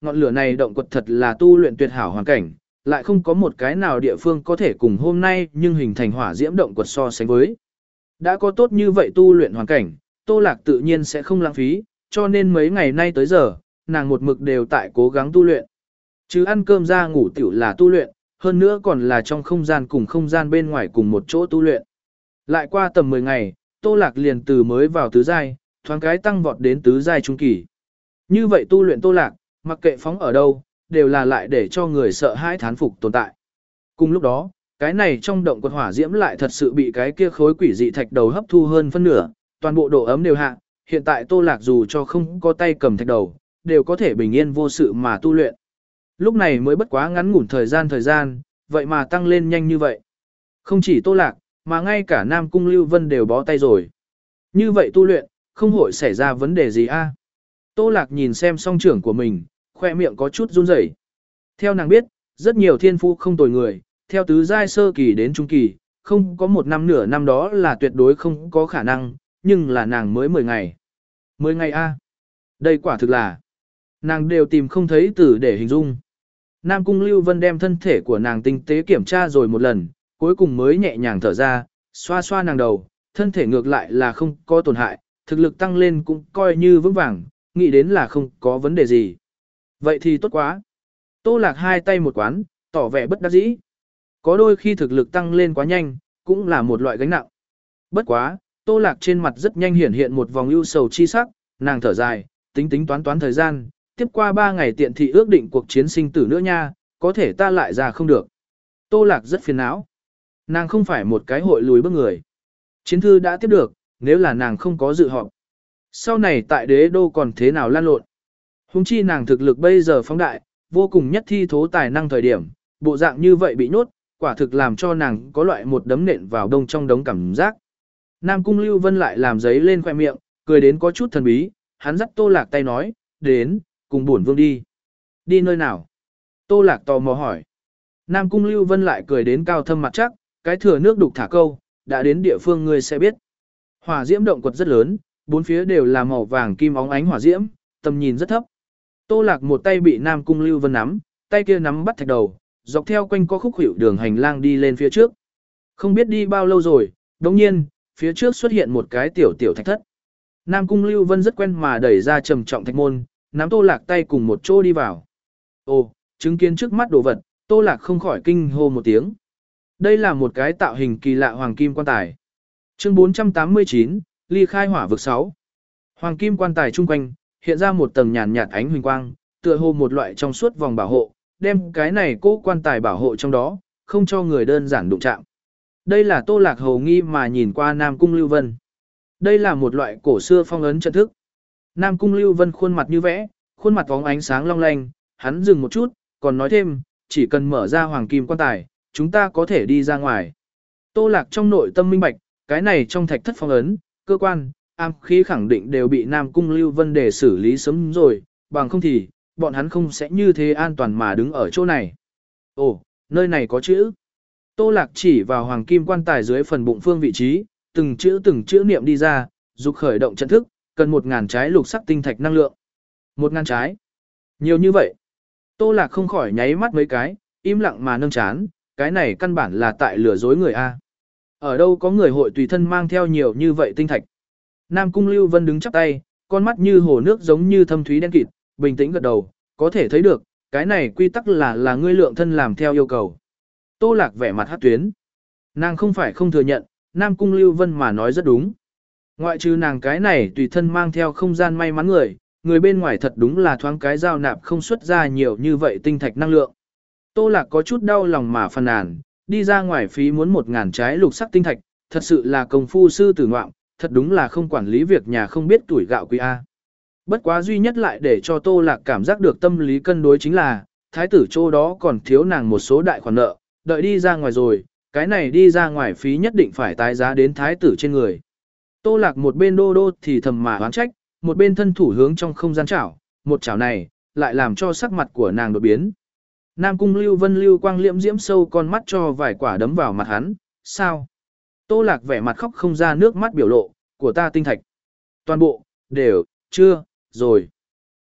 ngọn lửa này động quật thật là tu luyện tuyệt hảo hoàn cảnh, lại không có một cái nào địa phương có thể cùng hôm nay nhưng hình thành hỏa diễm động quật so sánh với. Đã có tốt như vậy tu luyện hoàn cảnh, Tô Lạc tự nhiên sẽ không lãng phí, cho nên mấy ngày nay tới giờ, nàng một mực đều tại cố gắng tu luyện. Chứ ăn cơm ra ngủ tiểu là tu luyện, hơn nữa còn là trong không gian cùng không gian bên ngoài cùng một chỗ tu luyện. Lại qua tầm mười ngày, Tô Lạc liền từ mới vào tứ giai, thoáng cái tăng vọt đến tứ giai trung kỳ. Như vậy tu luyện Tô Lạc, mặc kệ phóng ở đâu, đều là lại để cho người sợ hãi thán phục tồn tại. Cùng lúc đó, cái này trong động quật hỏa diễm lại thật sự bị cái kia khối quỷ dị thạch đầu hấp thu hơn phân nửa, toàn bộ độ ấm đều hạ, hiện tại Tô Lạc dù cho không có tay cầm thạch đầu, đều có thể bình yên vô sự mà tu luyện. Lúc này mới bất quá ngắn ngủn thời gian thời gian, vậy mà tăng lên nhanh như vậy. Không chỉ Tô Lạc, mà ngay cả Nam Cung Lưu Vân đều bó tay rồi. Như vậy tu luyện, không hội xảy ra vấn đề gì a? Tô Lạc nhìn xem song trưởng của mình, khoe miệng có chút run rẩy. Theo nàng biết, rất nhiều thiên phu không tồi người, theo tứ giai sơ kỳ đến trung kỳ, không có một năm nửa năm đó là tuyệt đối không có khả năng, nhưng là nàng mới mười ngày. mười ngày a? Đây quả thực là, nàng đều tìm không thấy từ để hình dung. Nam Cung Lưu Vân đem thân thể của nàng tinh tế kiểm tra rồi một lần, cuối cùng mới nhẹ nhàng thở ra, xoa xoa nàng đầu, thân thể ngược lại là không có tổn hại, thực lực tăng lên cũng coi như vững vàng, nghĩ đến là không có vấn đề gì. Vậy thì tốt quá. Tô Lạc hai tay một quán, tỏ vẻ bất đắc dĩ. Có đôi khi thực lực tăng lên quá nhanh, cũng là một loại gánh nặng. Bất quá, Tô Lạc trên mặt rất nhanh hiển hiện một vòng ưu sầu chi sắc, nàng thở dài, tính tính toán toán thời gian, tiếp qua ba ngày tiện thị ước định cuộc chiến sinh tử nữa nha, có thể ta lại ra không được. Tô Lạc rất phiền não. Nàng không phải một cái hội lùi bước người. Chiến thư đã tiếp được, nếu là nàng không có dự họp. Sau này tại đế đô còn thế nào lan lộn. Hùng chi nàng thực lực bây giờ phóng đại, vô cùng nhất thi thố tài năng thời điểm, bộ dạng như vậy bị nhốt, quả thực làm cho nàng có loại một đấm nện vào đông trong đống cảm giác. Nam Cung Lưu Vân lại làm giấy lên khoe miệng, cười đến có chút thần bí, hắn dắt Tô Lạc tay nói, đến, cùng bổn vương đi. Đi nơi nào? Tô Lạc tò mò hỏi. Nam Cung Lưu Vân lại cười đến cao thâm mặt chắc, cái thừa nước đục thả câu, đã đến địa phương ngươi sẽ biết. Hỏa diễm động quật rất lớn, bốn phía đều là màu vàng kim óng ánh hỏa diễm, tầm nhìn rất thấp. Tô Lạc một tay bị Nam Cung Lưu Vân nắm, tay kia nắm bắt thạch đầu, dọc theo quanh co khúc hiệu đường hành lang đi lên phía trước. Không biết đi bao lâu rồi, đồng nhiên, phía trước xuất hiện một cái tiểu tiểu thạch thất. Nam Cung Lưu Vân rất quen mà đẩy ra trầm trọng thạch môn, nắm Tô Lạc tay cùng một chỗ đi vào. Ồ, chứng kiến trước mắt đồ vật, Tô Lạc không khỏi kinh hô một tiếng. Đây là một cái tạo hình kỳ lạ hoàng kim quan tài. Chương bốn trăm tám mươi chín, ly khai hỏa vực sáu. Hoàng kim quan tài chung quanh, hiện ra một tầng nhàn nhạt ánh huỳnh quang, tựa hồ một loại trong suốt vòng bảo hộ, đem cái này cố quan tài bảo hộ trong đó, không cho người đơn giản đụng chạm. Đây là Tô Lạc hầu nghi mà nhìn qua Nam Cung Lưu Vân. Đây là một loại cổ xưa phong ấn trận thức. Nam Cung Lưu Vân khuôn mặt như vẽ, khuôn mặt bóng ánh sáng long lanh, hắn dừng một chút, còn nói thêm, chỉ cần mở ra hoàng kim quan tài, chúng ta có thể đi ra ngoài. Tô Lạc trong nội tâm minh bạch, cái này trong thạch thất phong ấn, cơ quan, am khí khẳng định đều bị Nam Cung Lưu Vân để xử lý sớm rồi, bằng không thì, bọn hắn không sẽ như thế an toàn mà đứng ở chỗ này. Ồ, nơi này có chữ. Tô Lạc chỉ vào hoàng kim quan tài dưới phần bụng phương vị trí, từng chữ từng chữ niệm đi ra, dục khởi động trận thức, cần một ngàn trái lục sắc tinh thạch năng lượng. Một ngàn trái. Nhiều như vậy. Tô Lạc không khỏi nháy mắt mấy cái, im lặng mà nâng chán, cái này căn bản là tại lừa dối người A. Ở đâu có người hội tùy thân mang theo nhiều như vậy tinh thạch. Nam Cung Lưu Vân đứng chắp tay, con mắt như hồ nước giống như thâm thúy đen kịt, bình tĩnh gật đầu, có thể thấy được, cái này quy tắc là là ngươi lượng thân làm theo yêu cầu. Tô Lạc vẻ mặt hát tuyến. Nàng không phải không thừa nhận, Nam Cung Lưu Vân mà nói rất đúng. Ngoại trừ nàng cái này tùy thân mang theo không gian may mắn người, người bên ngoài thật đúng là thoáng cái giao nạp không xuất ra nhiều như vậy tinh thạch năng lượng. Tô Lạc có chút đau lòng mà phàn nàn, đi ra ngoài phí muốn một ngàn trái lục sắc tinh thạch, thật sự là công phu sư tử ngoạm, thật đúng là không quản lý việc nhà không biết tuổi gạo quý A. Bất quá duy nhất lại để cho Tô Lạc cảm giác được tâm lý cân đối chính là, thái tử chỗ đó còn thiếu nàng một số đại khoản nợ, đợi đi ra ngoài rồi, cái này đi ra ngoài phí nhất định phải tái giá đến thái tử trên người. Tô Lạc một bên đô đô thì thầm mà oán trách, một bên thân thủ hướng trong không gian chảo, một chảo này, lại làm cho sắc mặt của nàng đột biến. Nam Cung Lưu Vân lưu quang liễm diễm sâu con mắt cho vài quả đấm vào mặt hắn, sao? Tô Lạc vẻ mặt khóc không ra nước mắt biểu lộ, của ta tinh thạch. Toàn bộ, đều, chưa, rồi.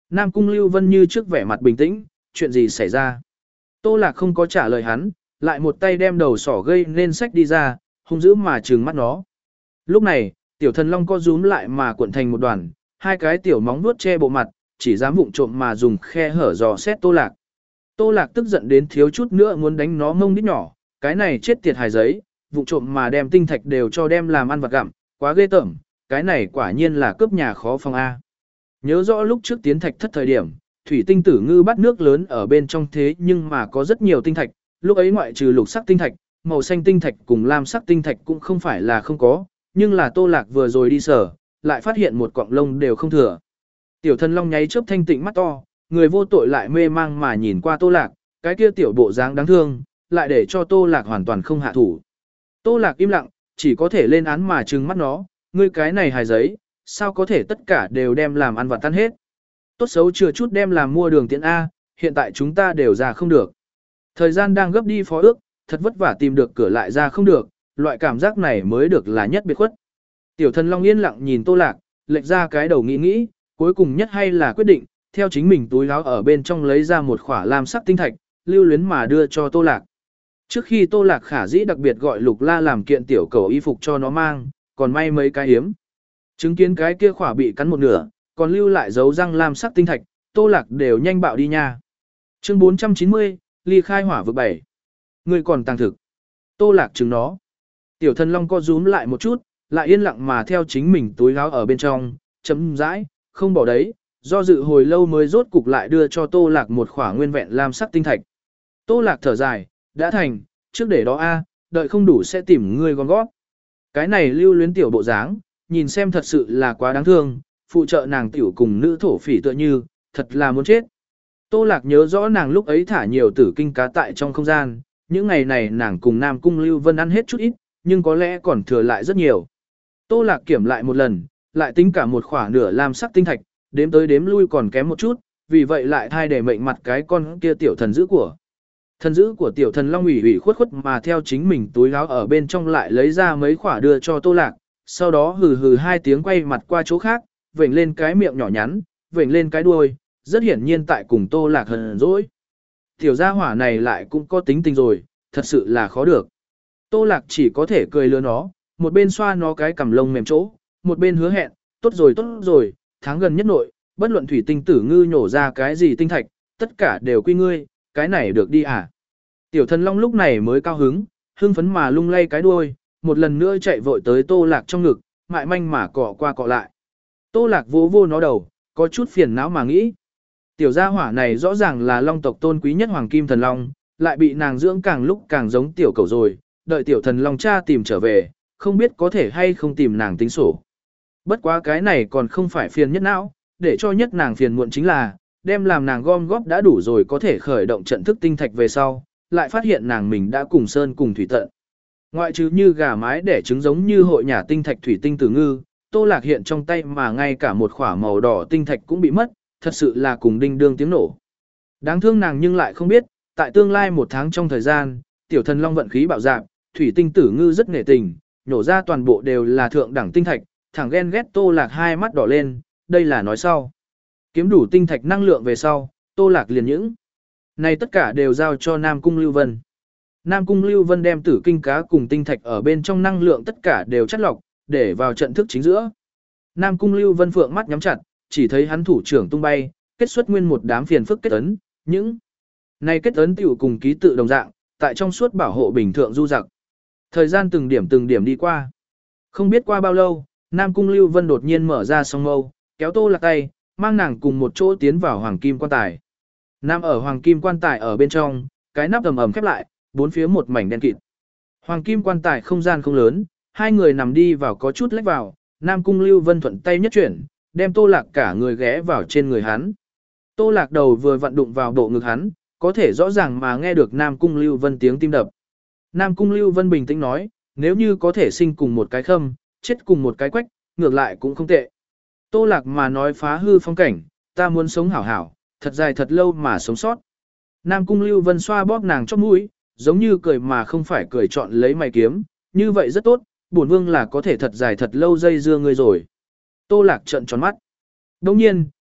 Nam Cung Lưu Vân như trước vẻ mặt bình tĩnh, chuyện gì xảy ra? Tô Lạc không có trả lời hắn, lại một tay đem đầu sỏ gây nên sách đi ra, hung dữ mà trừng mắt nó. Lúc này, tiểu thần long co rúm lại mà cuộn thành một đoàn, hai cái tiểu móng vuốt che bộ mặt, chỉ dám vụng trộm mà dùng khe hở dò xét Tô Lạc. Tô Lạc tức giận đến thiếu chút nữa muốn đánh nó mông đít nhỏ, cái này chết tiệt hài giấy, vụng trộm mà đem tinh thạch đều cho đem làm ăn vặt gặm, quá ghê tởm, cái này quả nhiên là cướp nhà khó phòng A. Nhớ rõ lúc trước tiến thạch thất thời điểm, thủy tinh tử ngư bắt nước lớn ở bên trong thế nhưng mà có rất nhiều tinh thạch, lúc ấy ngoại trừ lục sắc tinh thạch, màu xanh tinh thạch cùng lam sắc tinh thạch cũng không phải là không có, nhưng là Tô Lạc vừa rồi đi sở, lại phát hiện một cọng lông đều không thừa. Tiểu thần long nháy chớp thanh tịnh mắt to, người vô tội lại mê mang mà nhìn qua Tô Lạc, cái kia tiểu bộ dáng đáng thương, lại để cho Tô Lạc hoàn toàn không hạ thủ. Tô Lạc im lặng, chỉ có thể lên án mà trừng mắt nó, ngươi cái này hài giấy, sao có thể tất cả đều đem làm ăn vặt tan hết. Tốt xấu chưa chút đem làm mua đường tiện A, hiện tại chúng ta đều ra không được. Thời gian đang gấp đi phó ước, thật vất vả tìm được cửa lại ra không được, loại cảm giác này mới được là nhất biệt khuất. Tiểu thần long yên lặng nhìn Tô Lạc, lệch ra cái đầu nghĩ nghĩ, cuối cùng nhất hay là quyết định, theo chính mình túi áo ở bên trong lấy ra một khỏa lam sắc tinh thạch, lưu luyến mà đưa cho Tô Lạc. Trước khi Tô Lạc khả dĩ đặc biệt gọi Lục La làm kiện tiểu cầu y phục cho nó mang, còn may mấy cái hiếm. Chứng kiến cái kia khỏa bị cắn một nửa, còn lưu lại dấu răng lam sắc tinh thạch, Tô Lạc đều nhanh bạo đi nha. Chương bốn trăm chín mươi, ly khai hỏa vực bảy. Người còn tăng thực. Tô Lạc chứng nó. Tiểu thần long co rúm lại một chút, lại yên lặng mà theo chính mình túi áo ở bên trong, chấm rãi, không bỏ đấy, do dự hồi lâu mới rốt cục lại đưa cho Tô Lạc một khỏa nguyên vẹn lam sắc tinh thạch. Tô Lạc thở dài, đã thành, trước để đó a, đợi không đủ sẽ tìm người gom gót. Cái này lưu luyến tiểu bộ dáng, nhìn xem thật sự là quá đáng thương, phụ trợ nàng tiểu cùng nữ thổ phỉ tựa như, thật là muốn chết. Tô Lạc nhớ rõ nàng lúc ấy thả nhiều tử kinh cá tại trong không gian, những ngày này nàng cùng Nam Cung Lưu Vân ăn hết chút ít, nhưng có lẽ còn thừa lại rất nhiều. Tô Lạc kiểm lại một lần, lại tính cả một khỏa nửa lam sắc tinh thạch, đếm tới đếm lui còn kém một chút, vì vậy lại thay để mệnh mặt cái con kia tiểu thần dữ của. Thần dữ của tiểu thần long ủy ủy khuất khuất mà theo chính mình túi áo ở bên trong lại lấy ra mấy khỏa đưa cho Tô Lạc, sau đó hừ hừ hai tiếng quay mặt qua chỗ khác, vểnh lên cái miệng nhỏ nhắn, vểnh lên cái đuôi, rất hiển nhiên tại cùng Tô Lạc hờn dỗi. Tiểu gia hỏa này lại cũng có tính tình rồi, thật sự là khó được. Tô Lạc chỉ có thể cười lừa nó, một bên xoa nó cái cằm lông mềm chỗ, một bên hứa hẹn, tốt rồi tốt rồi, tháng gần nhất nội, bất luận thủy tinh tử ngư nhổ ra cái gì tinh thạch, tất cả đều quy ngươi, cái này được đi à. Tiểu thần long lúc này mới cao hứng, hưng phấn mà lung lay cái đuôi, một lần nữa chạy vội tới Tô Lạc trong ngực, mại manh mà cọ qua cọ lại. Tô Lạc vô vô nó đầu, có chút phiền não mà nghĩ. Tiểu gia hỏa này rõ ràng là long tộc tôn quý nhất hoàng kim thần long, lại bị nàng dưỡng càng lúc càng giống tiểu cầu rồi, đợi tiểu thần long cha tìm trở về, không biết có thể hay không tìm nàng tính sổ. Bất quá cái này còn không phải phiền nhất não, để cho nhất nàng phiền muộn chính là, đem làm nàng gom góp đã đủ rồi có thể khởi động trận thức tinh thạch về sau, lại phát hiện nàng mình đã cùng sơn cùng thủy tận. Ngoại trừ như gà mái để trứng giống như hội nhà tinh thạch thủy tinh tử ngư, Tô Lạc hiện trong tay mà ngay cả một khỏa màu đỏ tinh thạch cũng bị mất, thật sự là cùng đinh đương tiếng nổ. Đáng thương nàng nhưng lại không biết, tại tương lai một tháng trong thời gian, tiểu thần long vận khí bạo dạn, thủy tinh tử ngư rất nghệ tình, nhổ ra toàn bộ đều là thượng đẳng tinh thạch, thẳng ghen ghét Tô Lạc hai mắt đỏ lên, đây là nói sau. Kiếm đủ tinh thạch năng lượng về sau, Tô Lạc liền những. Này tất cả đều giao cho Nam Cung Lưu Vân. Nam Cung Lưu Vân đem tử kinh cá cùng tinh thạch ở bên trong năng lượng tất cả đều chất lọc, để vào trận thức chính giữa. Nam Cung Lưu Vân phượng mắt nhắm chặt, chỉ thấy hắn thủ trưởng tung bay, kết xuất nguyên một đám phiền phức kết ấn, những này kết ấn tiểu cùng ký tự đồng dạng, tại trong suốt bảo hộ bình thường du giặc. Thời gian từng điểm từng điểm đi qua. Không biết qua bao lâu, Nam Cung Lưu Vân đột nhiên mở ra song mâu, kéo Tô Lạc tay, mang nàng cùng một chỗ tiến vào hoàng kim quan tài. Nam ở hoàng kim quan tài ở bên trong, cái nắp ầm ầm khép lại, bốn phía một mảnh đen kịt. Hoàng kim quan tài không gian không lớn, hai người nằm đi vào có chút lách vào, Nam Cung Lưu Vân thuận tay nhất chuyển, đem Tô Lạc cả người ghé vào trên người hắn. Tô Lạc đầu vừa vặn đụng vào bộ ngực hắn, có thể rõ ràng mà nghe được Nam Cung Lưu Vân tiếng tim đập. Nam Cung Lưu Vân bình tĩnh nói, nếu như có thể sinh cùng một cái khâm, chết cùng một cái quách, ngược lại cũng không tệ. Tô Lạc mà nói phá hư phong cảnh, ta muốn sống hảo hảo, thật dài thật lâu mà sống sót. Nam Cung Lưu Vân xoa bóp nàng chóp mũi, giống như cười mà không phải cười chọn lấy mày kiếm, như vậy rất tốt, bổn vương là có thể thật dài thật lâu dây dưa ngươi rồi. Tô Lạc trợn tròn mắt. Đồng nhiên,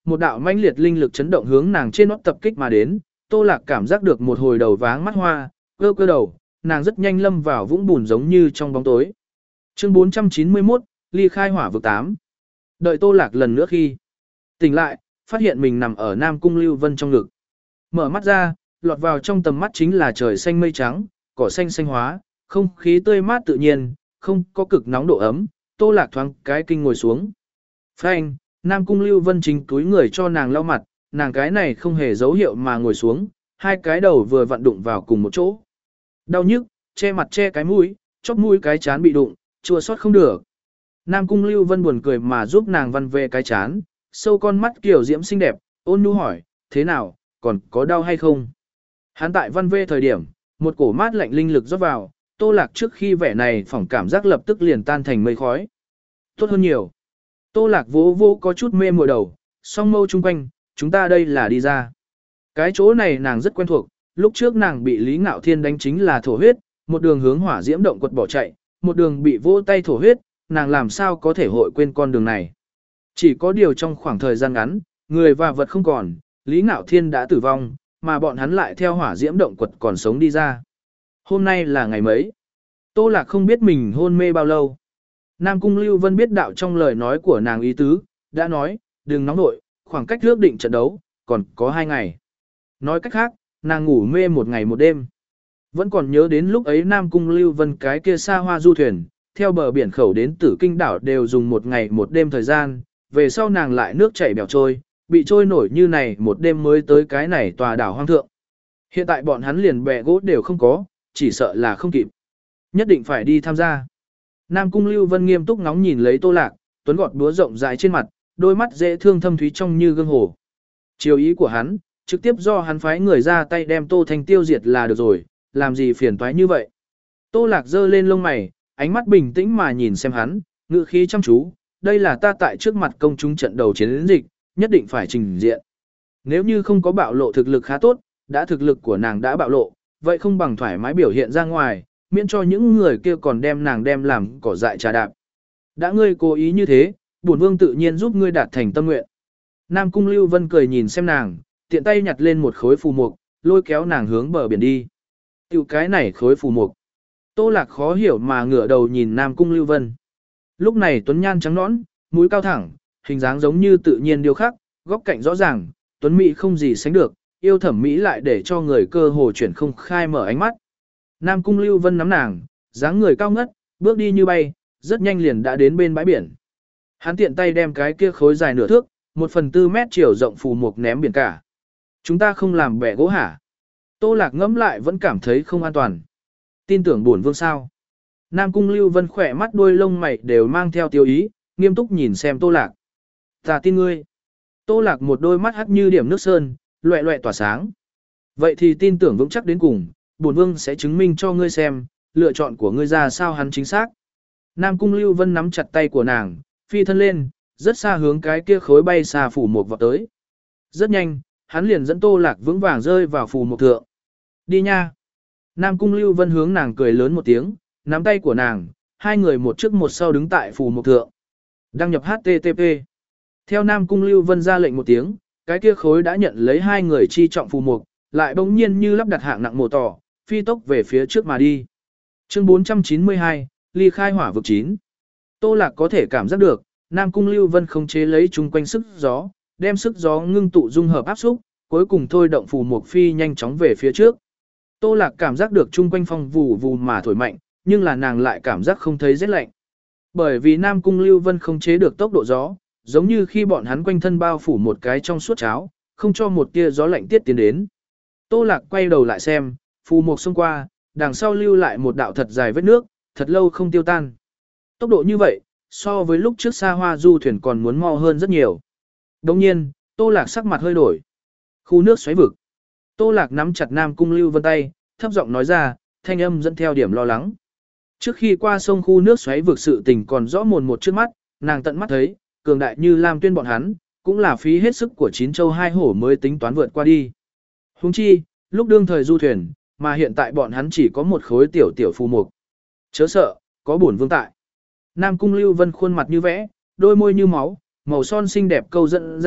một đạo mãnh liệt linh lực chấn động hướng nàng trên nót tập kích mà đến, Tô Lạc cảm giác được một hồi đầu váng mắt hoa, cơ cơ đầu, nàng rất nhanh lâm vào vũng bùn giống như trong bóng tối. Chương bốn trăm chín mươi mốt, ly khai hỏa vực tám. Đợi Tô Lạc lần nữa khi tỉnh lại, phát hiện mình nằm ở Nam Cung Lưu Vân trong ngực. Mở mắt ra, lọt vào trong tầm mắt chính là trời xanh mây trắng, cỏ xanh xanh hóa, không khí tươi mát tự nhiên, không có cực nóng độ ấm. Tô Lạc thoáng cái kinh ngồi xuống. Phanh, Nam Cung Lưu Vân chính túi người cho nàng lau mặt, nàng cái này không hề dấu hiệu mà ngồi xuống, hai cái đầu vừa vặn đụng vào cùng một chỗ. Đau nhức, che mặt che cái mũi, chóp mũi cái chán bị đụng, chua xót không được. Nam Cung Lưu Vân buồn cười mà giúp nàng văn về cái chán, sâu con mắt kiểu diễm xinh đẹp, ôn nhu hỏi, thế nào, còn có đau hay không? Hắn tại văn vê thời điểm, một cổ mát lạnh linh lực rót vào, Tô Lạc trước khi vẻ này phỏng cảm giác lập tức liền tan thành mây khói. Tốt hơn nhiều. Tô Lạc vỗ vỗ có chút mê mùa đầu, song mâu chung quanh, chúng ta đây là đi ra. Cái chỗ này nàng rất quen thuộc, lúc trước nàng bị Lý Ngạo Thiên đánh chính là thổ huyết, một đường hướng hỏa diễm động quật bỏ chạy, một đường bị vỗ tay thổ huyết, nàng làm sao có thể hội quên con đường này. Chỉ có điều trong khoảng thời gian ngắn, người và vật không còn, Lý Ngạo Thiên đã tử vong, mà bọn hắn lại theo hỏa diễm động quật còn sống đi ra. Hôm nay là ngày mấy? Tô Lạc không biết mình hôn mê bao lâu. Nam Cung Lưu Vân biết đạo trong lời nói của nàng ý tứ, đã nói, đừng nóng nội, khoảng cách ước định trận đấu, còn có hai ngày. Nói cách khác, nàng ngủ mê một ngày một đêm. Vẫn còn nhớ đến lúc ấy Nam Cung Lưu Vân cái kia xa hoa du thuyền, theo bờ biển khẩu đến Tử Kinh đảo đều dùng một ngày một đêm thời gian, về sau nàng lại nước chảy bèo trôi, bị trôi nổi như này một đêm mới tới cái này tòa đảo hoang thượng. Hiện tại bọn hắn liền bè gỗ đều không có, chỉ sợ là không kịp. Nhất định phải đi tham gia. Nam Cung Lưu Vân nghiêm túc ngóng nhìn lấy Tô Lạc, tuấn gọt búa rộng dài trên mặt, đôi mắt dễ thương thâm thúy trong như gương hồ. Chiều ý của hắn, trực tiếp do hắn phái người ra tay đem Tô Thanh tiêu diệt là được rồi, làm gì phiền toái như vậy. Tô Lạc giơ lên lông mày, ánh mắt bình tĩnh mà nhìn xem hắn, ngữ khí chăm chú, đây là ta tại trước mặt công chúng trận đầu chiến dịch, nhất định phải trình diện. Nếu như không có bạo lộ thực lực khá tốt, đã thực lực của nàng đã bạo lộ, vậy không bằng thoải mái biểu hiện ra ngoài, miễn cho những người kia còn đem nàng đem làm cỏ dại trà đạp. Đã ngươi cố ý như thế, bổn vương tự nhiên giúp ngươi đạt thành tâm nguyện. Nam Cung Lưu Vân cười nhìn xem nàng, tiện tay nhặt lên một khối phù mục, lôi kéo nàng hướng bờ biển đi. Tiểu cái này khối phù mục. Tô Lạc khó hiểu mà ngửa đầu nhìn Nam Cung Lưu Vân. Lúc này tuấn nhan trắng nõn, mũi cao thẳng, hình dáng giống như tự nhiên điêu khắc, góc cạnh rõ ràng, tuấn mỹ không gì sánh được, yêu thẩm mỹ lại để cho người cơ hồ chuyển không khai mở ánh mắt. Nam Cung Lưu Vân nắm nàng, dáng người cao ngất, bước đi như bay, rất nhanh liền đã đến bên bãi biển. Hắn tiện tay đem cái kia khối dài nửa thước, một phần tư mét chiều rộng phù mục ném biển cả. Chúng ta không làm bẻ gỗ hả? Tô Lạc ngẫm lại vẫn cảm thấy không an toàn. Tin tưởng bổn vương sao? Nam Cung Lưu Vân khỏe mắt đuôi lông mày đều mang theo tiêu ý, nghiêm túc nhìn xem Tô Lạc. Ta tin ngươi. Tô Lạc một đôi mắt hắt như điểm nước sơn, loẹ loẹ tỏa sáng. Vậy thì tin tưởng vững chắc đến cùng, bổn vương sẽ chứng minh cho ngươi xem, lựa chọn của ngươi ra sao hắn chính xác. Nam Cung Lưu Vân nắm chặt tay của nàng, phi thân lên, rất xa hướng cái kia khối bay xa phủ mục vào tới. Rất nhanh, hắn liền dẫn Tô Lạc vững vàng rơi vào phù mục thượng. Đi nha. Nam Cung Lưu Vân hướng nàng cười lớn một tiếng, nắm tay của nàng, hai người một trước một sau đứng tại phù mục thượng. Đăng nhập hát tê tê pê. Theo Nam Cung Lưu Vân ra lệnh một tiếng, cái kia khối đã nhận lấy hai người chi trọng phù mục, lại bỗng nhiên như lắp đặt hạng nặng mổ tỏ, phi tốc về phía trước mà đi. Chương bốn trăm chín mươi hai, ly khai hỏa vực chín. Tô Lạc có thể cảm giác được, Nam Cung Lưu Vân khống chế lấy chung quanh sức gió, đem sức gió ngưng tụ dung hợp áp xúc, cuối cùng thôi động phù mục phi nhanh chóng về phía trước. Tô Lạc cảm giác được chung quanh phong vù vù mà thổi mạnh, nhưng là nàng lại cảm giác không thấy rét lạnh. Bởi vì Nam Cung Lưu Vân khống chế được tốc độ gió, giống như khi bọn hắn quanh thân bao phủ một cái trong suốt cháo, không cho một tia gió lạnh tiết tiến đến. Tô Lạc quay đầu lại xem, phù mục xông qua, đằng sau lưu lại một đạo thật dài vết nước, thật lâu không tiêu tan. Tốc độ như vậy, so với lúc trước xa hoa du thuyền còn muốn mau hơn rất nhiều. Đồng nhiên, Tô Lạc sắc mặt hơi đổi. Khu nước xoáy vực. Tô Lạc nắm chặt Nam Cung Lưu Vân tay, thấp giọng nói ra, thanh âm dẫn theo điểm lo lắng. Trước khi qua sông khu nước xoáy vực sự tình còn rõ mồn một trước mắt, nàng tận mắt thấy, cường đại như Lam Tuyên bọn hắn, cũng là phí hết sức của chín châu hai hổ mới tính toán vượt qua đi. Huống chi, lúc đương thời du thuyền, mà hiện tại bọn hắn chỉ có một khối tiểu tiểu phù mục. Chớ sợ, có bổn vương tại. Nam Cung Lưu Vân khuôn mặt như vẽ, đôi môi như máu, màu son xinh đẹp câu dẫn ra,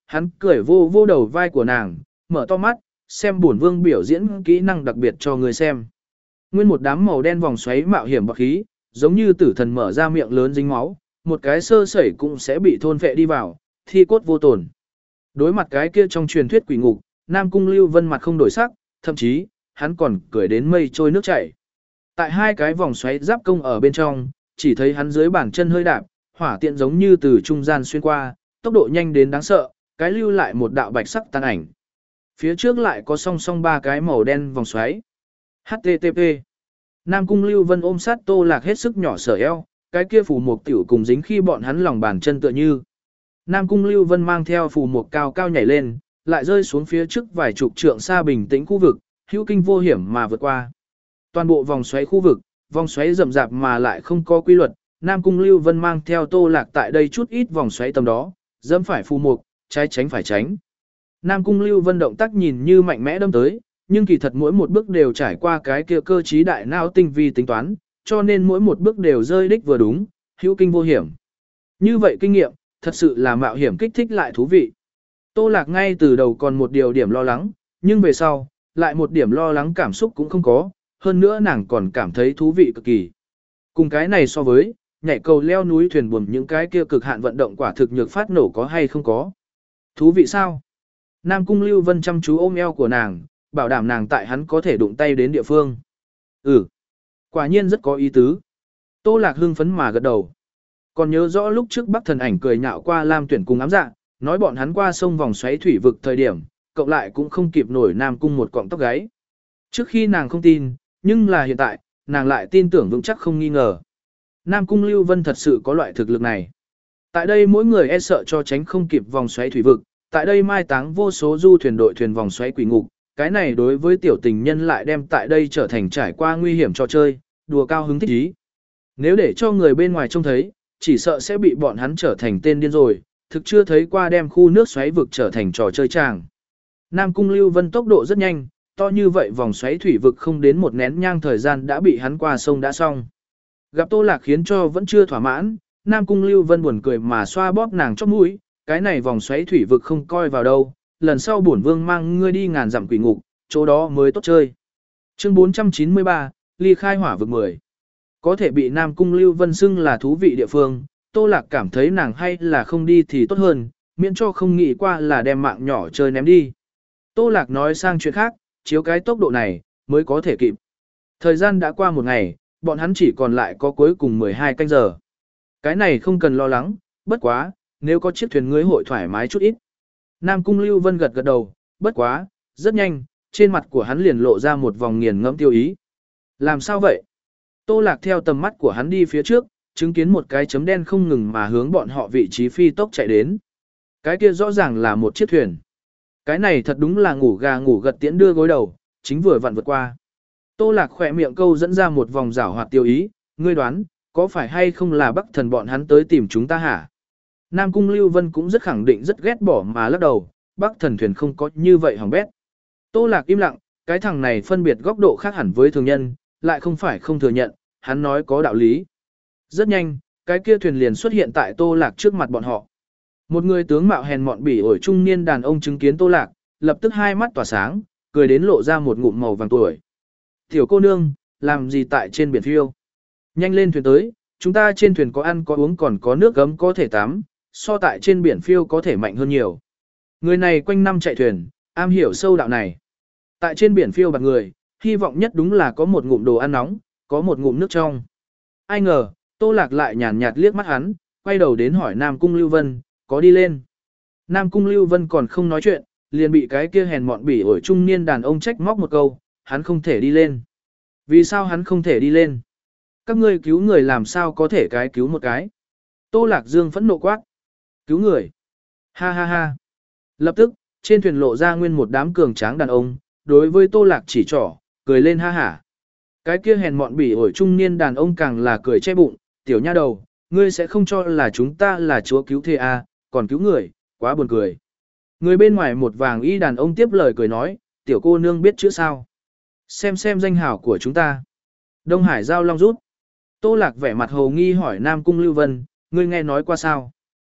hắn cười vô vô đầu vai của nàng, mở to mắt, xem bổn vương biểu diễn kỹ năng đặc biệt cho người xem. Nguyên một đám màu đen vòng xoáy mạo hiểm bạc khí, giống như tử thần mở ra miệng lớn dính máu, một cái sơ sẩy cũng sẽ bị thôn phệ đi vào, thi cốt vô tổn. Đối mặt cái kia trong truyền thuyết quỷ ngục, Nam Cung Lưu Vân mặt không đổi sắc, thậm chí, hắn còn cười đến mây trôi nước chảy. Tại hai cái vòng xoáy giáp công ở bên trong, chỉ thấy hắn dưới bàn chân hơi đạp, hỏa tiện giống như từ trung gian xuyên qua, tốc độ nhanh đến đáng sợ, cái lưu lại một đạo bạch sắc tàn ảnh. Phía trước lại có song song ba cái màu đen vòng xoáy. hát tê tê pê Nam Cung Lưu Vân ôm sát Tô Lạc hết sức nhỏ sở eo, cái kia phù mục tiểu cùng dính khi bọn hắn lòng bàn chân tựa như. Nam Cung Lưu Vân mang theo phù mục cao cao nhảy lên, lại rơi xuống phía trước vài chục trượng xa bình tĩnh khu vực, hữu kinh vô hiểm mà vượt qua. Toàn bộ vòng xoáy khu vực, vòng xoáy rậm rạp mà lại không có quy luật, Nam Cung Lưu Vân mang theo Tô Lạc tại đây chút ít vòng xoáy tầm đó, dẫm phải phù mục, trái tránh phải tránh. Nam Cung Lưu Vân động tác nhìn như mạnh mẽ đâm tới, nhưng kỳ thật mỗi một bước đều trải qua cái kia cơ trí đại não tinh vi tính toán, cho nên mỗi một bước đều rơi đích vừa đúng, hữu kinh vô hiểm. Như vậy kinh nghiệm, thật sự là mạo hiểm kích thích lại thú vị. Tô Lạc ngay từ đầu còn một điều điểm lo lắng, nhưng về sau, lại một điểm lo lắng cảm xúc cũng không có, hơn nữa nàng còn cảm thấy thú vị cực kỳ. Cùng cái này so với, nhảy cầu leo núi thuyền buồm những cái kia cực hạn vận động quả thực nhược phát nổ có hay không có. Thú vị sao? Nam Cung Lưu Vân chăm chú ôm eo của nàng, bảo đảm nàng tại hắn có thể đụng tay đến địa phương. Ừ, quả nhiên rất có ý tứ. Tô Lạc hưng phấn mà gật đầu. Còn nhớ rõ lúc trước Bắc Thần Ảnh cười nhạo qua Lam Tuyển cùng ám dạ, nói bọn hắn qua sông vòng xoáy thủy vực thời điểm, cộng lại cũng không kịp nổi Nam Cung một cọng tóc gáy. Trước khi nàng không tin, nhưng là hiện tại, nàng lại tin tưởng vững chắc không nghi ngờ. Nam Cung Lưu Vân thật sự có loại thực lực này. Tại đây mỗi người e sợ cho tránh không kịp vòng xoáy thủy vực, tại đây mai táng vô số du thuyền đội thuyền vòng xoáy quỷ ngục, cái này đối với tiểu tình nhân lại đem tại đây trở thành trải qua nguy hiểm trò chơi, đùa cao hứng thích ý. Nếu để cho người bên ngoài trông thấy, chỉ sợ sẽ bị bọn hắn trở thành tên điên rồi, thực chưa thấy qua đem khu nước xoáy vực trở thành trò chơi tràng. Nam Cung Lưu Vân tốc độ rất nhanh, to như vậy vòng xoáy thủy vực không đến một nén nhang thời gian đã bị hắn qua sông đã xong. Gặp Tô Lạc khiến cho vẫn chưa thỏa mãn, Nam Cung Lưu Vân buồn cười mà xoa bóp nàng chóp mũi, cái này vòng xoáy thủy vực không coi vào đâu, lần sau bổn vương mang ngươi đi ngàn dặm quỷ ngục, chỗ đó mới tốt chơi. Chương bốn trăm chín mươi ba, ly khai hỏa vực mười. Có thể bị Nam Cung Lưu Vân xưng là thú vị địa phương, Tô Lạc cảm thấy nàng hay là không đi thì tốt hơn, miễn cho không nghĩ qua là đem mạng nhỏ chơi ném đi. Tô Lạc nói sang chuyện khác, chiếu cái tốc độ này, mới có thể kịp. Thời gian đã qua một ngày, bọn hắn chỉ còn lại có cuối cùng mười hai canh giờ. Cái này không cần lo lắng, bất quá, nếu có chiếc thuyền ngươi hội thoải mái chút ít. Nam Cung Lưu Vân gật gật đầu, bất quá, rất nhanh, trên mặt của hắn liền lộ ra một vòng nghiền ngẫm tiêu ý. Làm sao vậy? Tô Lạc theo tầm mắt của hắn đi phía trước, chứng kiến một cái chấm đen không ngừng mà hướng bọn họ vị trí phi tốc chạy đến. Cái kia rõ ràng là một chiếc thuyền. Cái này thật đúng là ngủ gà ngủ gật tiễn đưa gối đầu, chính vừa vặn vượt qua. Tô Lạc khỏe miệng câu dẫn ra một vòng giảo hoạt tiêu ý, ngươi đoán, có phải hay không là Bắc Thần bọn hắn tới tìm chúng ta hả? Nam Cung Lưu Vân cũng rất khẳng định rất ghét bỏ mà lắc đầu, Bắc Thần thuyền không có như vậy hỏng bét. Tô Lạc im lặng, cái thằng này phân biệt góc độ khác hẳn với thường nhân, lại không phải không thừa nhận, hắn nói có đạo lý. Rất nhanh, cái kia thuyền liền xuất hiện tại Tô Lạc trước mặt bọn họ. Một người tướng mạo hèn mọn bỉ ổi trung niên đàn ông chứng kiến Tô Lạc, lập tức hai mắt tỏa sáng, cười đến lộ ra một ngụm màu vàng tuổi. Tiểu cô nương, làm gì tại trên biển phiêu? Nhanh lên thuyền tới, chúng ta trên thuyền có ăn có uống còn có nước gấm có thể tắm, so tại trên biển phiêu có thể mạnh hơn nhiều. Người này quanh năm chạy thuyền, am hiểu sâu đạo này. Tại trên biển phiêu bạc người, hy vọng nhất đúng là có một ngụm đồ ăn nóng, có một ngụm nước trong. Ai ngờ, Tô Lạc lại nhàn nhạt liếc mắt hắn, quay đầu đến hỏi Nam Cung Lưu Vân, có đi lên. Nam Cung Lưu Vân còn không nói chuyện, liền bị cái kia hèn mọn bỉ ổi trung niên đàn ông trách móc một câu, hắn không thể đi lên. Vì sao hắn không thể đi lên? Các ngươi cứu người làm sao có thể cái cứu một cái? Tô Lạc Dương phẫn nộ quát. Cứu người. Ha ha ha. Lập tức, trên thuyền lộ ra nguyên một đám cường tráng đàn ông, đối với Tô Lạc chỉ trỏ, cười lên ha hả. Cái kia hèn mọn bỉ ổi trung niên đàn ông càng là cười che bụng, tiểu nha đầu, ngươi sẽ không cho là chúng ta là chúa cứu thế à, còn cứu người, quá buồn cười. Người bên ngoài một vàng y đàn ông tiếp lời cười nói, tiểu cô nương biết chữ sao. Xem xem danh hảo của chúng ta. Đông Hải Giao Long rút. Tô Lạc vẻ mặt hồ nghi hỏi Nam Cung Lưu Vân, ngươi nghe nói qua sao?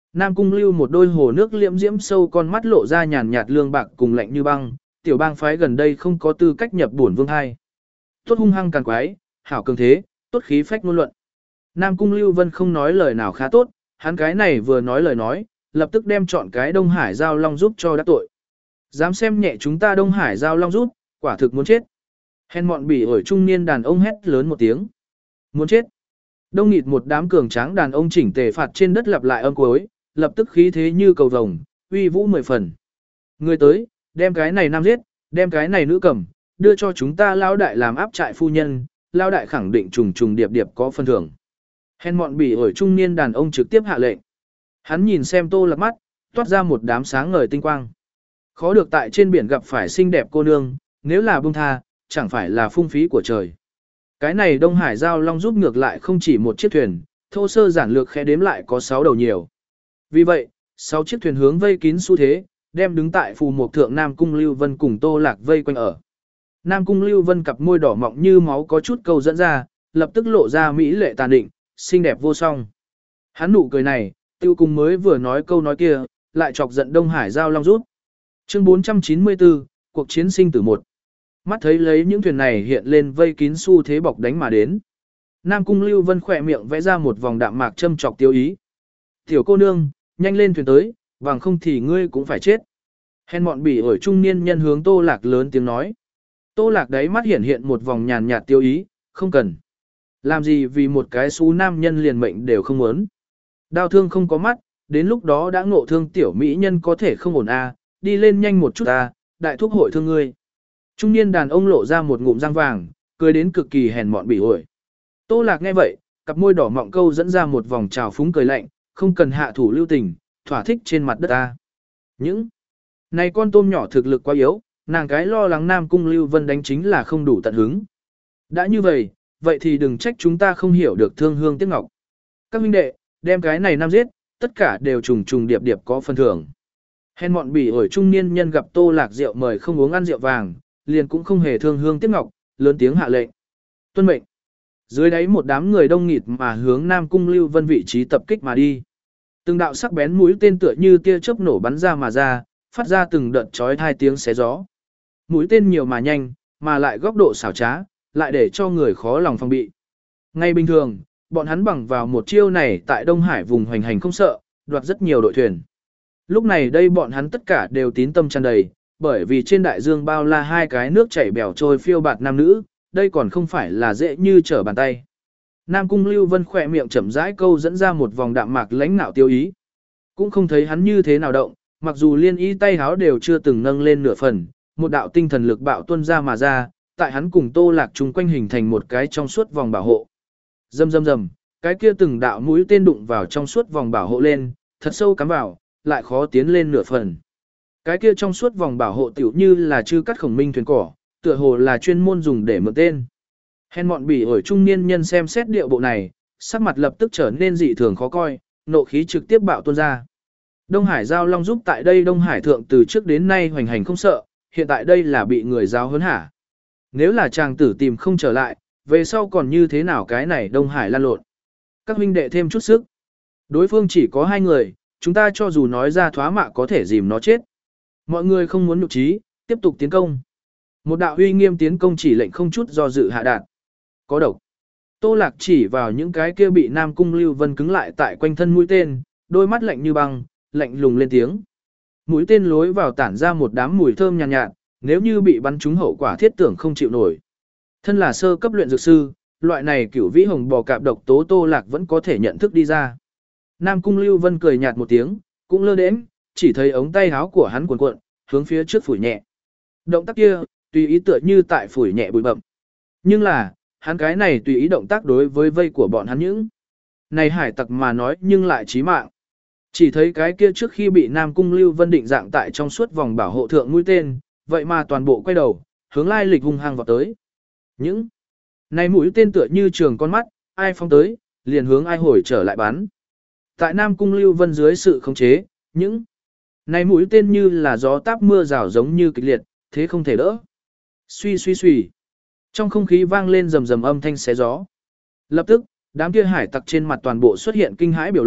Nam Cung Lưu một đôi hồ nước liễm diễm sâu con mắt lộ ra nhàn nhạt lương bạc cùng lạnh như băng, tiểu bang phái gần đây không có tư cách nhập bổn vương hai. Tốt hung hăng càn quái, hảo cường thế, tốt khí phách ngôn luận. Nam Cung Lưu Vân không nói lời nào khá tốt, hắn cái này vừa nói lời nói, lập tức đem chọn cái Đông Hải Giao Long giúp cho đắc tội. Dám xem nhẹ chúng ta Đông Hải Giao Long giúp, quả thực muốn chết. Hèn mọn bỉ ổi trung niên đàn ông hét lớn một tiếng. Muốn chết. Đông nghịt một đám cường tráng đàn ông chỉnh tề phạt trên đất lặp lại âm cuối, lập tức khí thế như cầu vồng, uy vũ mười phần. Người tới, đem cái này nam giết, đem cái này nữ cầm, đưa cho chúng ta lao đại làm áp trại phu nhân, lao đại khẳng định trùng trùng điệp điệp có phân thưởng. Hèn mọn bỉ ổi trung niên đàn ông trực tiếp hạ lệnh. Hắn nhìn xem Tô Lạc mắt, toát ra một đám sáng ngời tinh quang. Khó được tại trên biển gặp phải xinh đẹp cô nương, nếu là buông tha, chẳng phải là phung phí của trời. Cái này Đông Hải Giao Long giúp ngược lại không chỉ một chiếc thuyền, thô sơ giản lược khẽ đếm lại có sáu đầu nhiều. Vì vậy, sáu chiếc thuyền hướng vây kín xu thế, đem đứng tại phù mục thượng Nam Cung Lưu Vân cùng Tô Lạc vây quanh ở. Nam Cung Lưu Vân cặp môi đỏ mọng như máu có chút câu dẫn ra, lập tức lộ ra mỹ lệ tàn định, xinh đẹp vô song. Hắn nụ cười này, tiêu cùng mới vừa nói câu nói kia, lại chọc giận Đông Hải Giao Long rút. Chương bốn trăm chín mươi tư, cuộc chiến sinh tử một. Mắt thấy lấy những thuyền này hiện lên vây kín xu thế bọc đánh mà đến. Nam Cung Lưu Vân khỏe miệng vẽ ra một vòng đạm mạc châm chọc tiêu ý. Tiểu cô nương, nhanh lên thuyền tới, bằng không thì ngươi cũng phải chết. Hèn mọn bỉ ổi trung niên nhân hướng Tô Lạc lớn tiếng nói. Tô Lạc đấy mắt hiện hiện một vòng nhàn nhạt tiêu ý, không cần. Làm gì vì một cái xú nam nhân liền mệnh đều không muốn. Đao thương không có mắt, đến lúc đó đã ngộ thương tiểu mỹ nhân có thể không ổn a, đi lên nhanh một chút a, đại thúc hội thương ngươi. Trung niên đàn ông lộ ra một ngụm răng vàng, cười đến cực kỳ hèn mọn bỉ ổi. Tô Lạc nghe vậy, cặp môi đỏ mọng câu dẫn ra một vòng trào phúng cười lạnh, không cần hạ thủ lưu tình, thỏa thích trên mặt đất ta. Những này con tôm nhỏ thực lực quá yếu, nàng cái lo lắng Nam Cung Lưu Vân đánh chính là không đủ tận hứng. Đã như vậy, vậy thì đừng trách chúng ta không hiểu được thương hương tiếc ngọc. Các huynh đệ, đem cái này nam giết, tất cả đều trùng trùng điệp điệp có phần thưởng. Hèn mọn bỉ ổi trung niên nhân gặp Tô Lạc rượu mời không uống ăn rượu vàng, liền cũng không hề thương hương tiếc ngọc, lớn tiếng hạ lệnh. Tuân mệnh. Dưới đáy một đám người đông nghịt mà hướng Nam Cung Lưu Vân vị trí tập kích mà đi. Từng đạo sắc bén mũi tên tựa như tia chớp nổ bắn ra mà ra, phát ra từng đợt chói tai tiếng xé gió. Mũi tên nhiều mà nhanh, mà lại góc độ xảo trá, lại để cho người khó lòng phòng bị. Ngay bình thường, bọn hắn bằng vào một chiêu này tại Đông Hải vùng hoành hành không sợ, đoạt rất nhiều đội thuyền. Lúc này đây bọn hắn tất cả đều tín tâm tràn đầy, bởi vì trên đại dương bao la hai cái nước chảy bèo trôi phiêu bạt nam nữ, đây còn không phải là dễ như trở bàn tay. Nam Cung Lưu Vân khỏe miệng chậm rãi câu dẫn ra một vòng đạm mạc lãnh nạo tiêu ý. Cũng không thấy hắn như thế nào động, mặc dù liên y tay háo đều chưa từng nâng lên nửa phần, một đạo tinh thần lực bạo tuôn ra mà ra, tại hắn cùng Tô Lạc chung quanh hình thành một cái trong suốt vòng bảo hộ. Rầm rầm rầm, cái kia từng đạo mũi tên đụng vào trong suốt vòng bảo hộ lên, thật sâu cắm vào, lại khó tiến lên nửa phần. Cái kia trong suốt vòng bảo hộ tiểu như là chư cắt khổng minh thuyền cỏ, tựa hồ là chuyên môn dùng để mượn tên. Hèn mọn bỉ ổi trung niên nhân xem xét điệu bộ này, sắc mặt lập tức trở nên dị thường khó coi, nộ khí trực tiếp bạo tuôn ra. Đông Hải Giao Long giúp tại đây Đông Hải thượng từ trước đến nay hoành hành không sợ, hiện tại đây là bị người giáo huấn hả. Nếu là chàng tử tìm không trở lại, về sau còn như thế nào cái này Đông Hải lan lộn. Các huynh đệ thêm chút sức. Đối phương chỉ có hai người, chúng ta cho dù nói ra thoá mạ có thể dìm nó chết. Mọi người không muốn nhục trí, tiếp tục tiến công. Một đạo uy nghiêm tiến công chỉ lệnh không chút do dự hạ đạt. Có độc. Tô Lạc chỉ vào những cái kia bị Nam Cung Lưu Vân cứng lại tại quanh thân mũi tên, đôi mắt lạnh như băng, lạnh lùng lên tiếng. Mũi tên lối vào tản ra một đám mùi thơm nhàn nhạt, nhạt, nếu như bị bắn trúng hậu quả thiết tưởng không chịu nổi. Thân là sơ cấp luyện dược sư, loại này cửu vĩ hồng bò cạp độc tố Tô Lạc vẫn có thể nhận thức đi ra. Nam Cung Lưu Vân cười nhạt một tiếng, cũng lơ đễnh, chỉ thấy ống tay áo của hắn cuộn cuộn, hướng phía trước phủi nhẹ. Động tác kia, tùy ý tựa như tại phủi nhẹ bụi bậm. Nhưng là, hắn cái này tùy ý động tác đối với vây của bọn hắn những này hải tặc mà nói nhưng lại chí mạng. Chỉ thấy cái kia trước khi bị Nam Cung Lưu Vân định dạng tại trong suốt vòng bảo hộ thượng mũi tên, vậy mà toàn bộ quay đầu, hướng lai lịch hung hăng vào tới. Những này mũi tên tựa như trường con mắt, ai phóng tới, liền hướng ai hồi trở lại bắn. Tại Nam Cung Lưu Vân dưới sự khống chế, những này mũi tên như là gió táp mưa rào giống như kịch liệt, thế không thể đỡ. Suy suy suy. Trong không khí vang lên rầm rầm âm thanh xé gió. Lập tức, đám kia hải tặc trên mặt toàn bộ xuất hiện kinh hãi biểu lộ,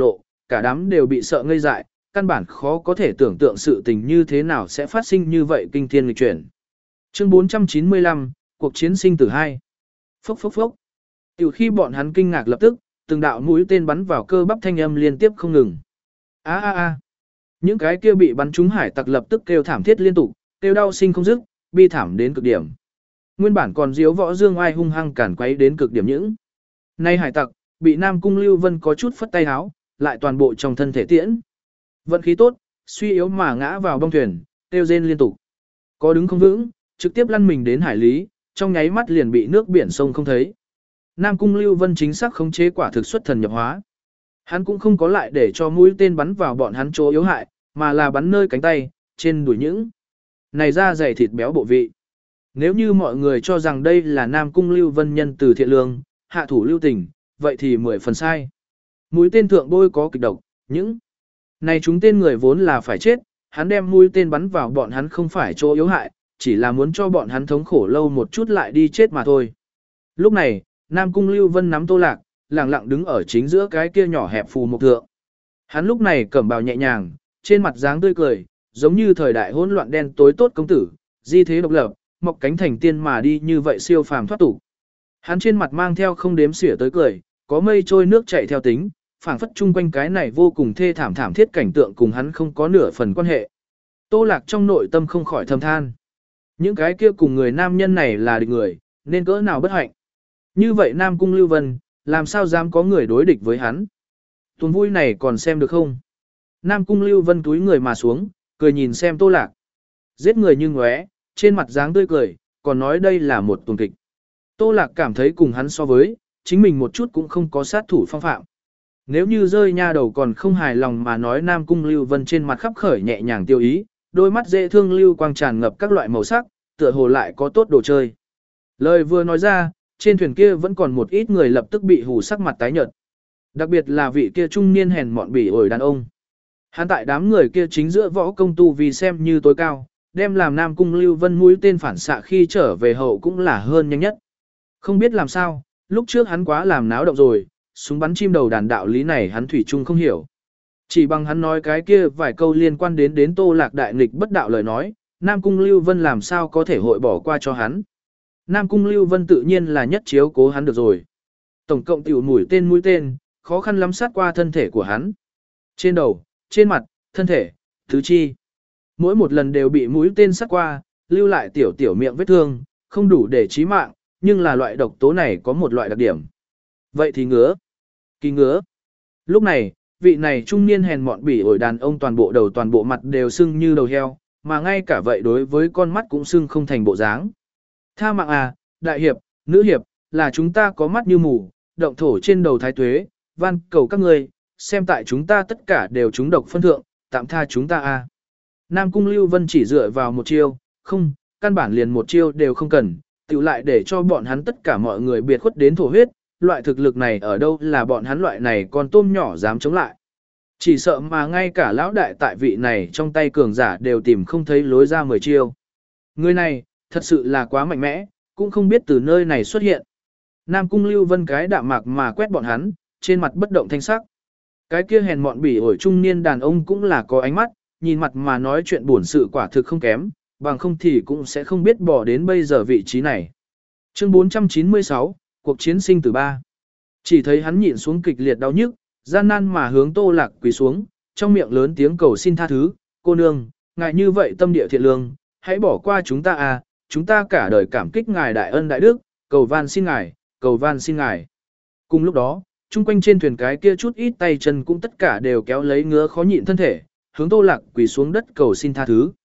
cả đám đều bị sợ ngây dại, căn bản khó có thể tưởng tượng sự tình như thế nào sẽ phát sinh như vậy kinh thiên nghịch chuyển. Chương bốn trăm chín mươi lăm, cuộc chiến sinh tử hai. Phốc phốc phốc. Từ khi bọn hắn kinh ngạc lập tức, từng đạo mũi tên bắn vào cơ bắp thanh âm liên tiếp không ngừng. A a a. Những cái kia bị bắn trúng hải tặc lập tức kêu thảm thiết liên tục, kêu đau sinh không dứt, bi thảm đến cực điểm. Nguyên bản còn diếu võ dương ai hung hăng cản quấy đến cực điểm những. Nay hải tặc, bị Nam Cung Lưu Vân có chút phất tay háo, lại toàn bộ trong thân thể tiễn. Vận khí tốt, suy yếu mà ngã vào bong thuyền, kêu rên liên tục. Có đứng không vững, trực tiếp lăn mình đến hải lý, trong nháy mắt liền bị nước biển sông không thấy. Nam Cung Lưu Vân chính xác khống chế quả thực xuất thần nhập hóa. Hắn cũng không có lại để cho mũi tên bắn vào bọn hắn chỗ yếu hại, mà là bắn nơi cánh tay, trên đùi những. Này ra dày thịt béo bộ vị. Nếu như mọi người cho rằng đây là Nam Cung Lưu Vân nhân từ thiện lương, hạ thủ lưu tình, vậy thì mười phần sai. Mũi tên thượng bôi có kịch độc, những này chúng tên người vốn là phải chết, hắn đem mũi tên bắn vào bọn hắn không phải chỗ yếu hại, chỉ là muốn cho bọn hắn thống khổ lâu một chút lại đi chết mà thôi. Lúc này, Nam Cung Lưu Vân nắm Tô Lạc, lặng lặng đứng ở chính giữa cái kia nhỏ hẹp phù mục thượng. Hắn lúc này cẩm bào nhẹ nhàng, trên mặt dáng tươi cười, giống như thời đại hỗn loạn đen tối tốt công tử, di thế độc lập, mọc cánh thành tiên mà đi như vậy siêu phàm thoát tục. Hắn trên mặt mang theo không đếm xỉa tới cười, có mây trôi nước chảy theo tính, phảng phất chung quanh cái này vô cùng thê thảm thảm thiết cảnh tượng cùng hắn không có nửa phần quan hệ. Tô Lạc trong nội tâm không khỏi thầm than. Những cái kia cùng người nam nhân này là địch người, nên cỡ nào bất hạnh. Như vậy Nam Cung Lưu Vân, làm sao dám có người đối địch với hắn? Tuần vui này còn xem được không? Nam Cung Lưu Vân túi người mà xuống, cười nhìn xem Tô Lạc. Giết người như ngóe, trên mặt dáng tươi cười, còn nói đây là một tuần kịch. Tô Lạc cảm thấy cùng hắn so với, chính mình một chút cũng không có sát thủ phong phạm. Nếu như rơi nha đầu còn không hài lòng mà nói Nam Cung Lưu Vân trên mặt khắp khởi nhẹ nhàng tiêu ý, đôi mắt dễ thương lưu quang tràn ngập các loại màu sắc, tựa hồ lại có tốt đồ chơi. Lời vừa nói ra, trên thuyền kia vẫn còn một ít người lập tức bị hù sắc mặt tái nhợt. Đặc biệt là vị kia trung niên hèn mọn bỉ ổi đàn ông. Hắn tại đám người kia chính giữa võ công tu vì xem như tối cao, đem làm Nam Cung Lưu Vân mũi tên phản xạ khi trở về hậu cũng là hơn nhanh nhất. Không biết làm sao, lúc trước hắn quá làm náo động rồi, súng bắn chim đầu đàn đạo lý này hắn thủy chung không hiểu. Chỉ bằng hắn nói cái kia vài câu liên quan đến đến Tô Lạc đại nghịch bất đạo lời nói, Nam Cung Lưu Vân làm sao có thể hội bỏ qua cho hắn. Nam Cung Lưu Vân tự nhiên là nhất chiếu cố hắn được rồi. Tổng cộng tiểu mũi tên mũi tên, khó khăn lắm sát qua thân thể của hắn. Trên đầu, trên mặt, thân thể, tứ chi. Mỗi một lần đều bị mũi tên sát qua, lưu lại tiểu tiểu miệng vết thương, không đủ để chí mạng, nhưng là loại độc tố này có một loại đặc điểm. Vậy thì ngứa. Kỳ ngứa. Lúc này, vị này trung niên hèn mọn bỉ ổi đàn ông toàn bộ đầu toàn bộ mặt đều sưng như đầu heo, mà ngay cả vậy đối với con mắt cũng sưng không thành bộ dáng. Tha mạng à, đại hiệp, nữ hiệp, là chúng ta có mắt như mù, động thổ trên đầu thái tuế, van cầu các ngươi, xem tại chúng ta tất cả đều trúng độc phân thượng, tạm tha chúng ta à. Nam Cung Lưu Vân chỉ dựa vào một chiêu, không, căn bản liền một chiêu đều không cần, tự lại để cho bọn hắn tất cả mọi người biệt khuất đến thổ huyết, loại thực lực này ở đâu là bọn hắn loại này con tôm nhỏ dám chống lại. Chỉ sợ mà ngay cả lão đại tại vị này trong tay cường giả đều tìm không thấy lối ra mười chiêu. Người này, thật sự là quá mạnh mẽ, cũng không biết từ nơi này xuất hiện. Nam Cung Lưu Vân cái đạm mạc mà quét bọn hắn, trên mặt bất động thanh sắc. Cái kia hèn mọn bỉ ổi trung niên đàn ông cũng là có ánh mắt, nhìn mặt mà nói chuyện buồn sự quả thực không kém, bằng không thì cũng sẽ không biết bỏ đến bây giờ vị trí này. Chương bốn trăm chín mươi sáu, cuộc chiến sinh tử ba. Chỉ thấy hắn nhịn xuống kịch liệt đau nhức, gian nan mà hướng Tô Lạc quỳ xuống, trong miệng lớn tiếng cầu xin tha thứ, cô nương, ngài như vậy tâm địa thiện lương, hãy bỏ qua chúng ta à, chúng ta cả đời cảm kích ngài đại ân đại đức, cầu van xin ngài, cầu van xin ngài. Cùng lúc đó, chung quanh trên thuyền cái kia chút ít tay chân cũng tất cả đều kéo lấy ngứa khó nhịn thân thể, hướng Tô Lạc quỳ xuống đất cầu xin tha thứ.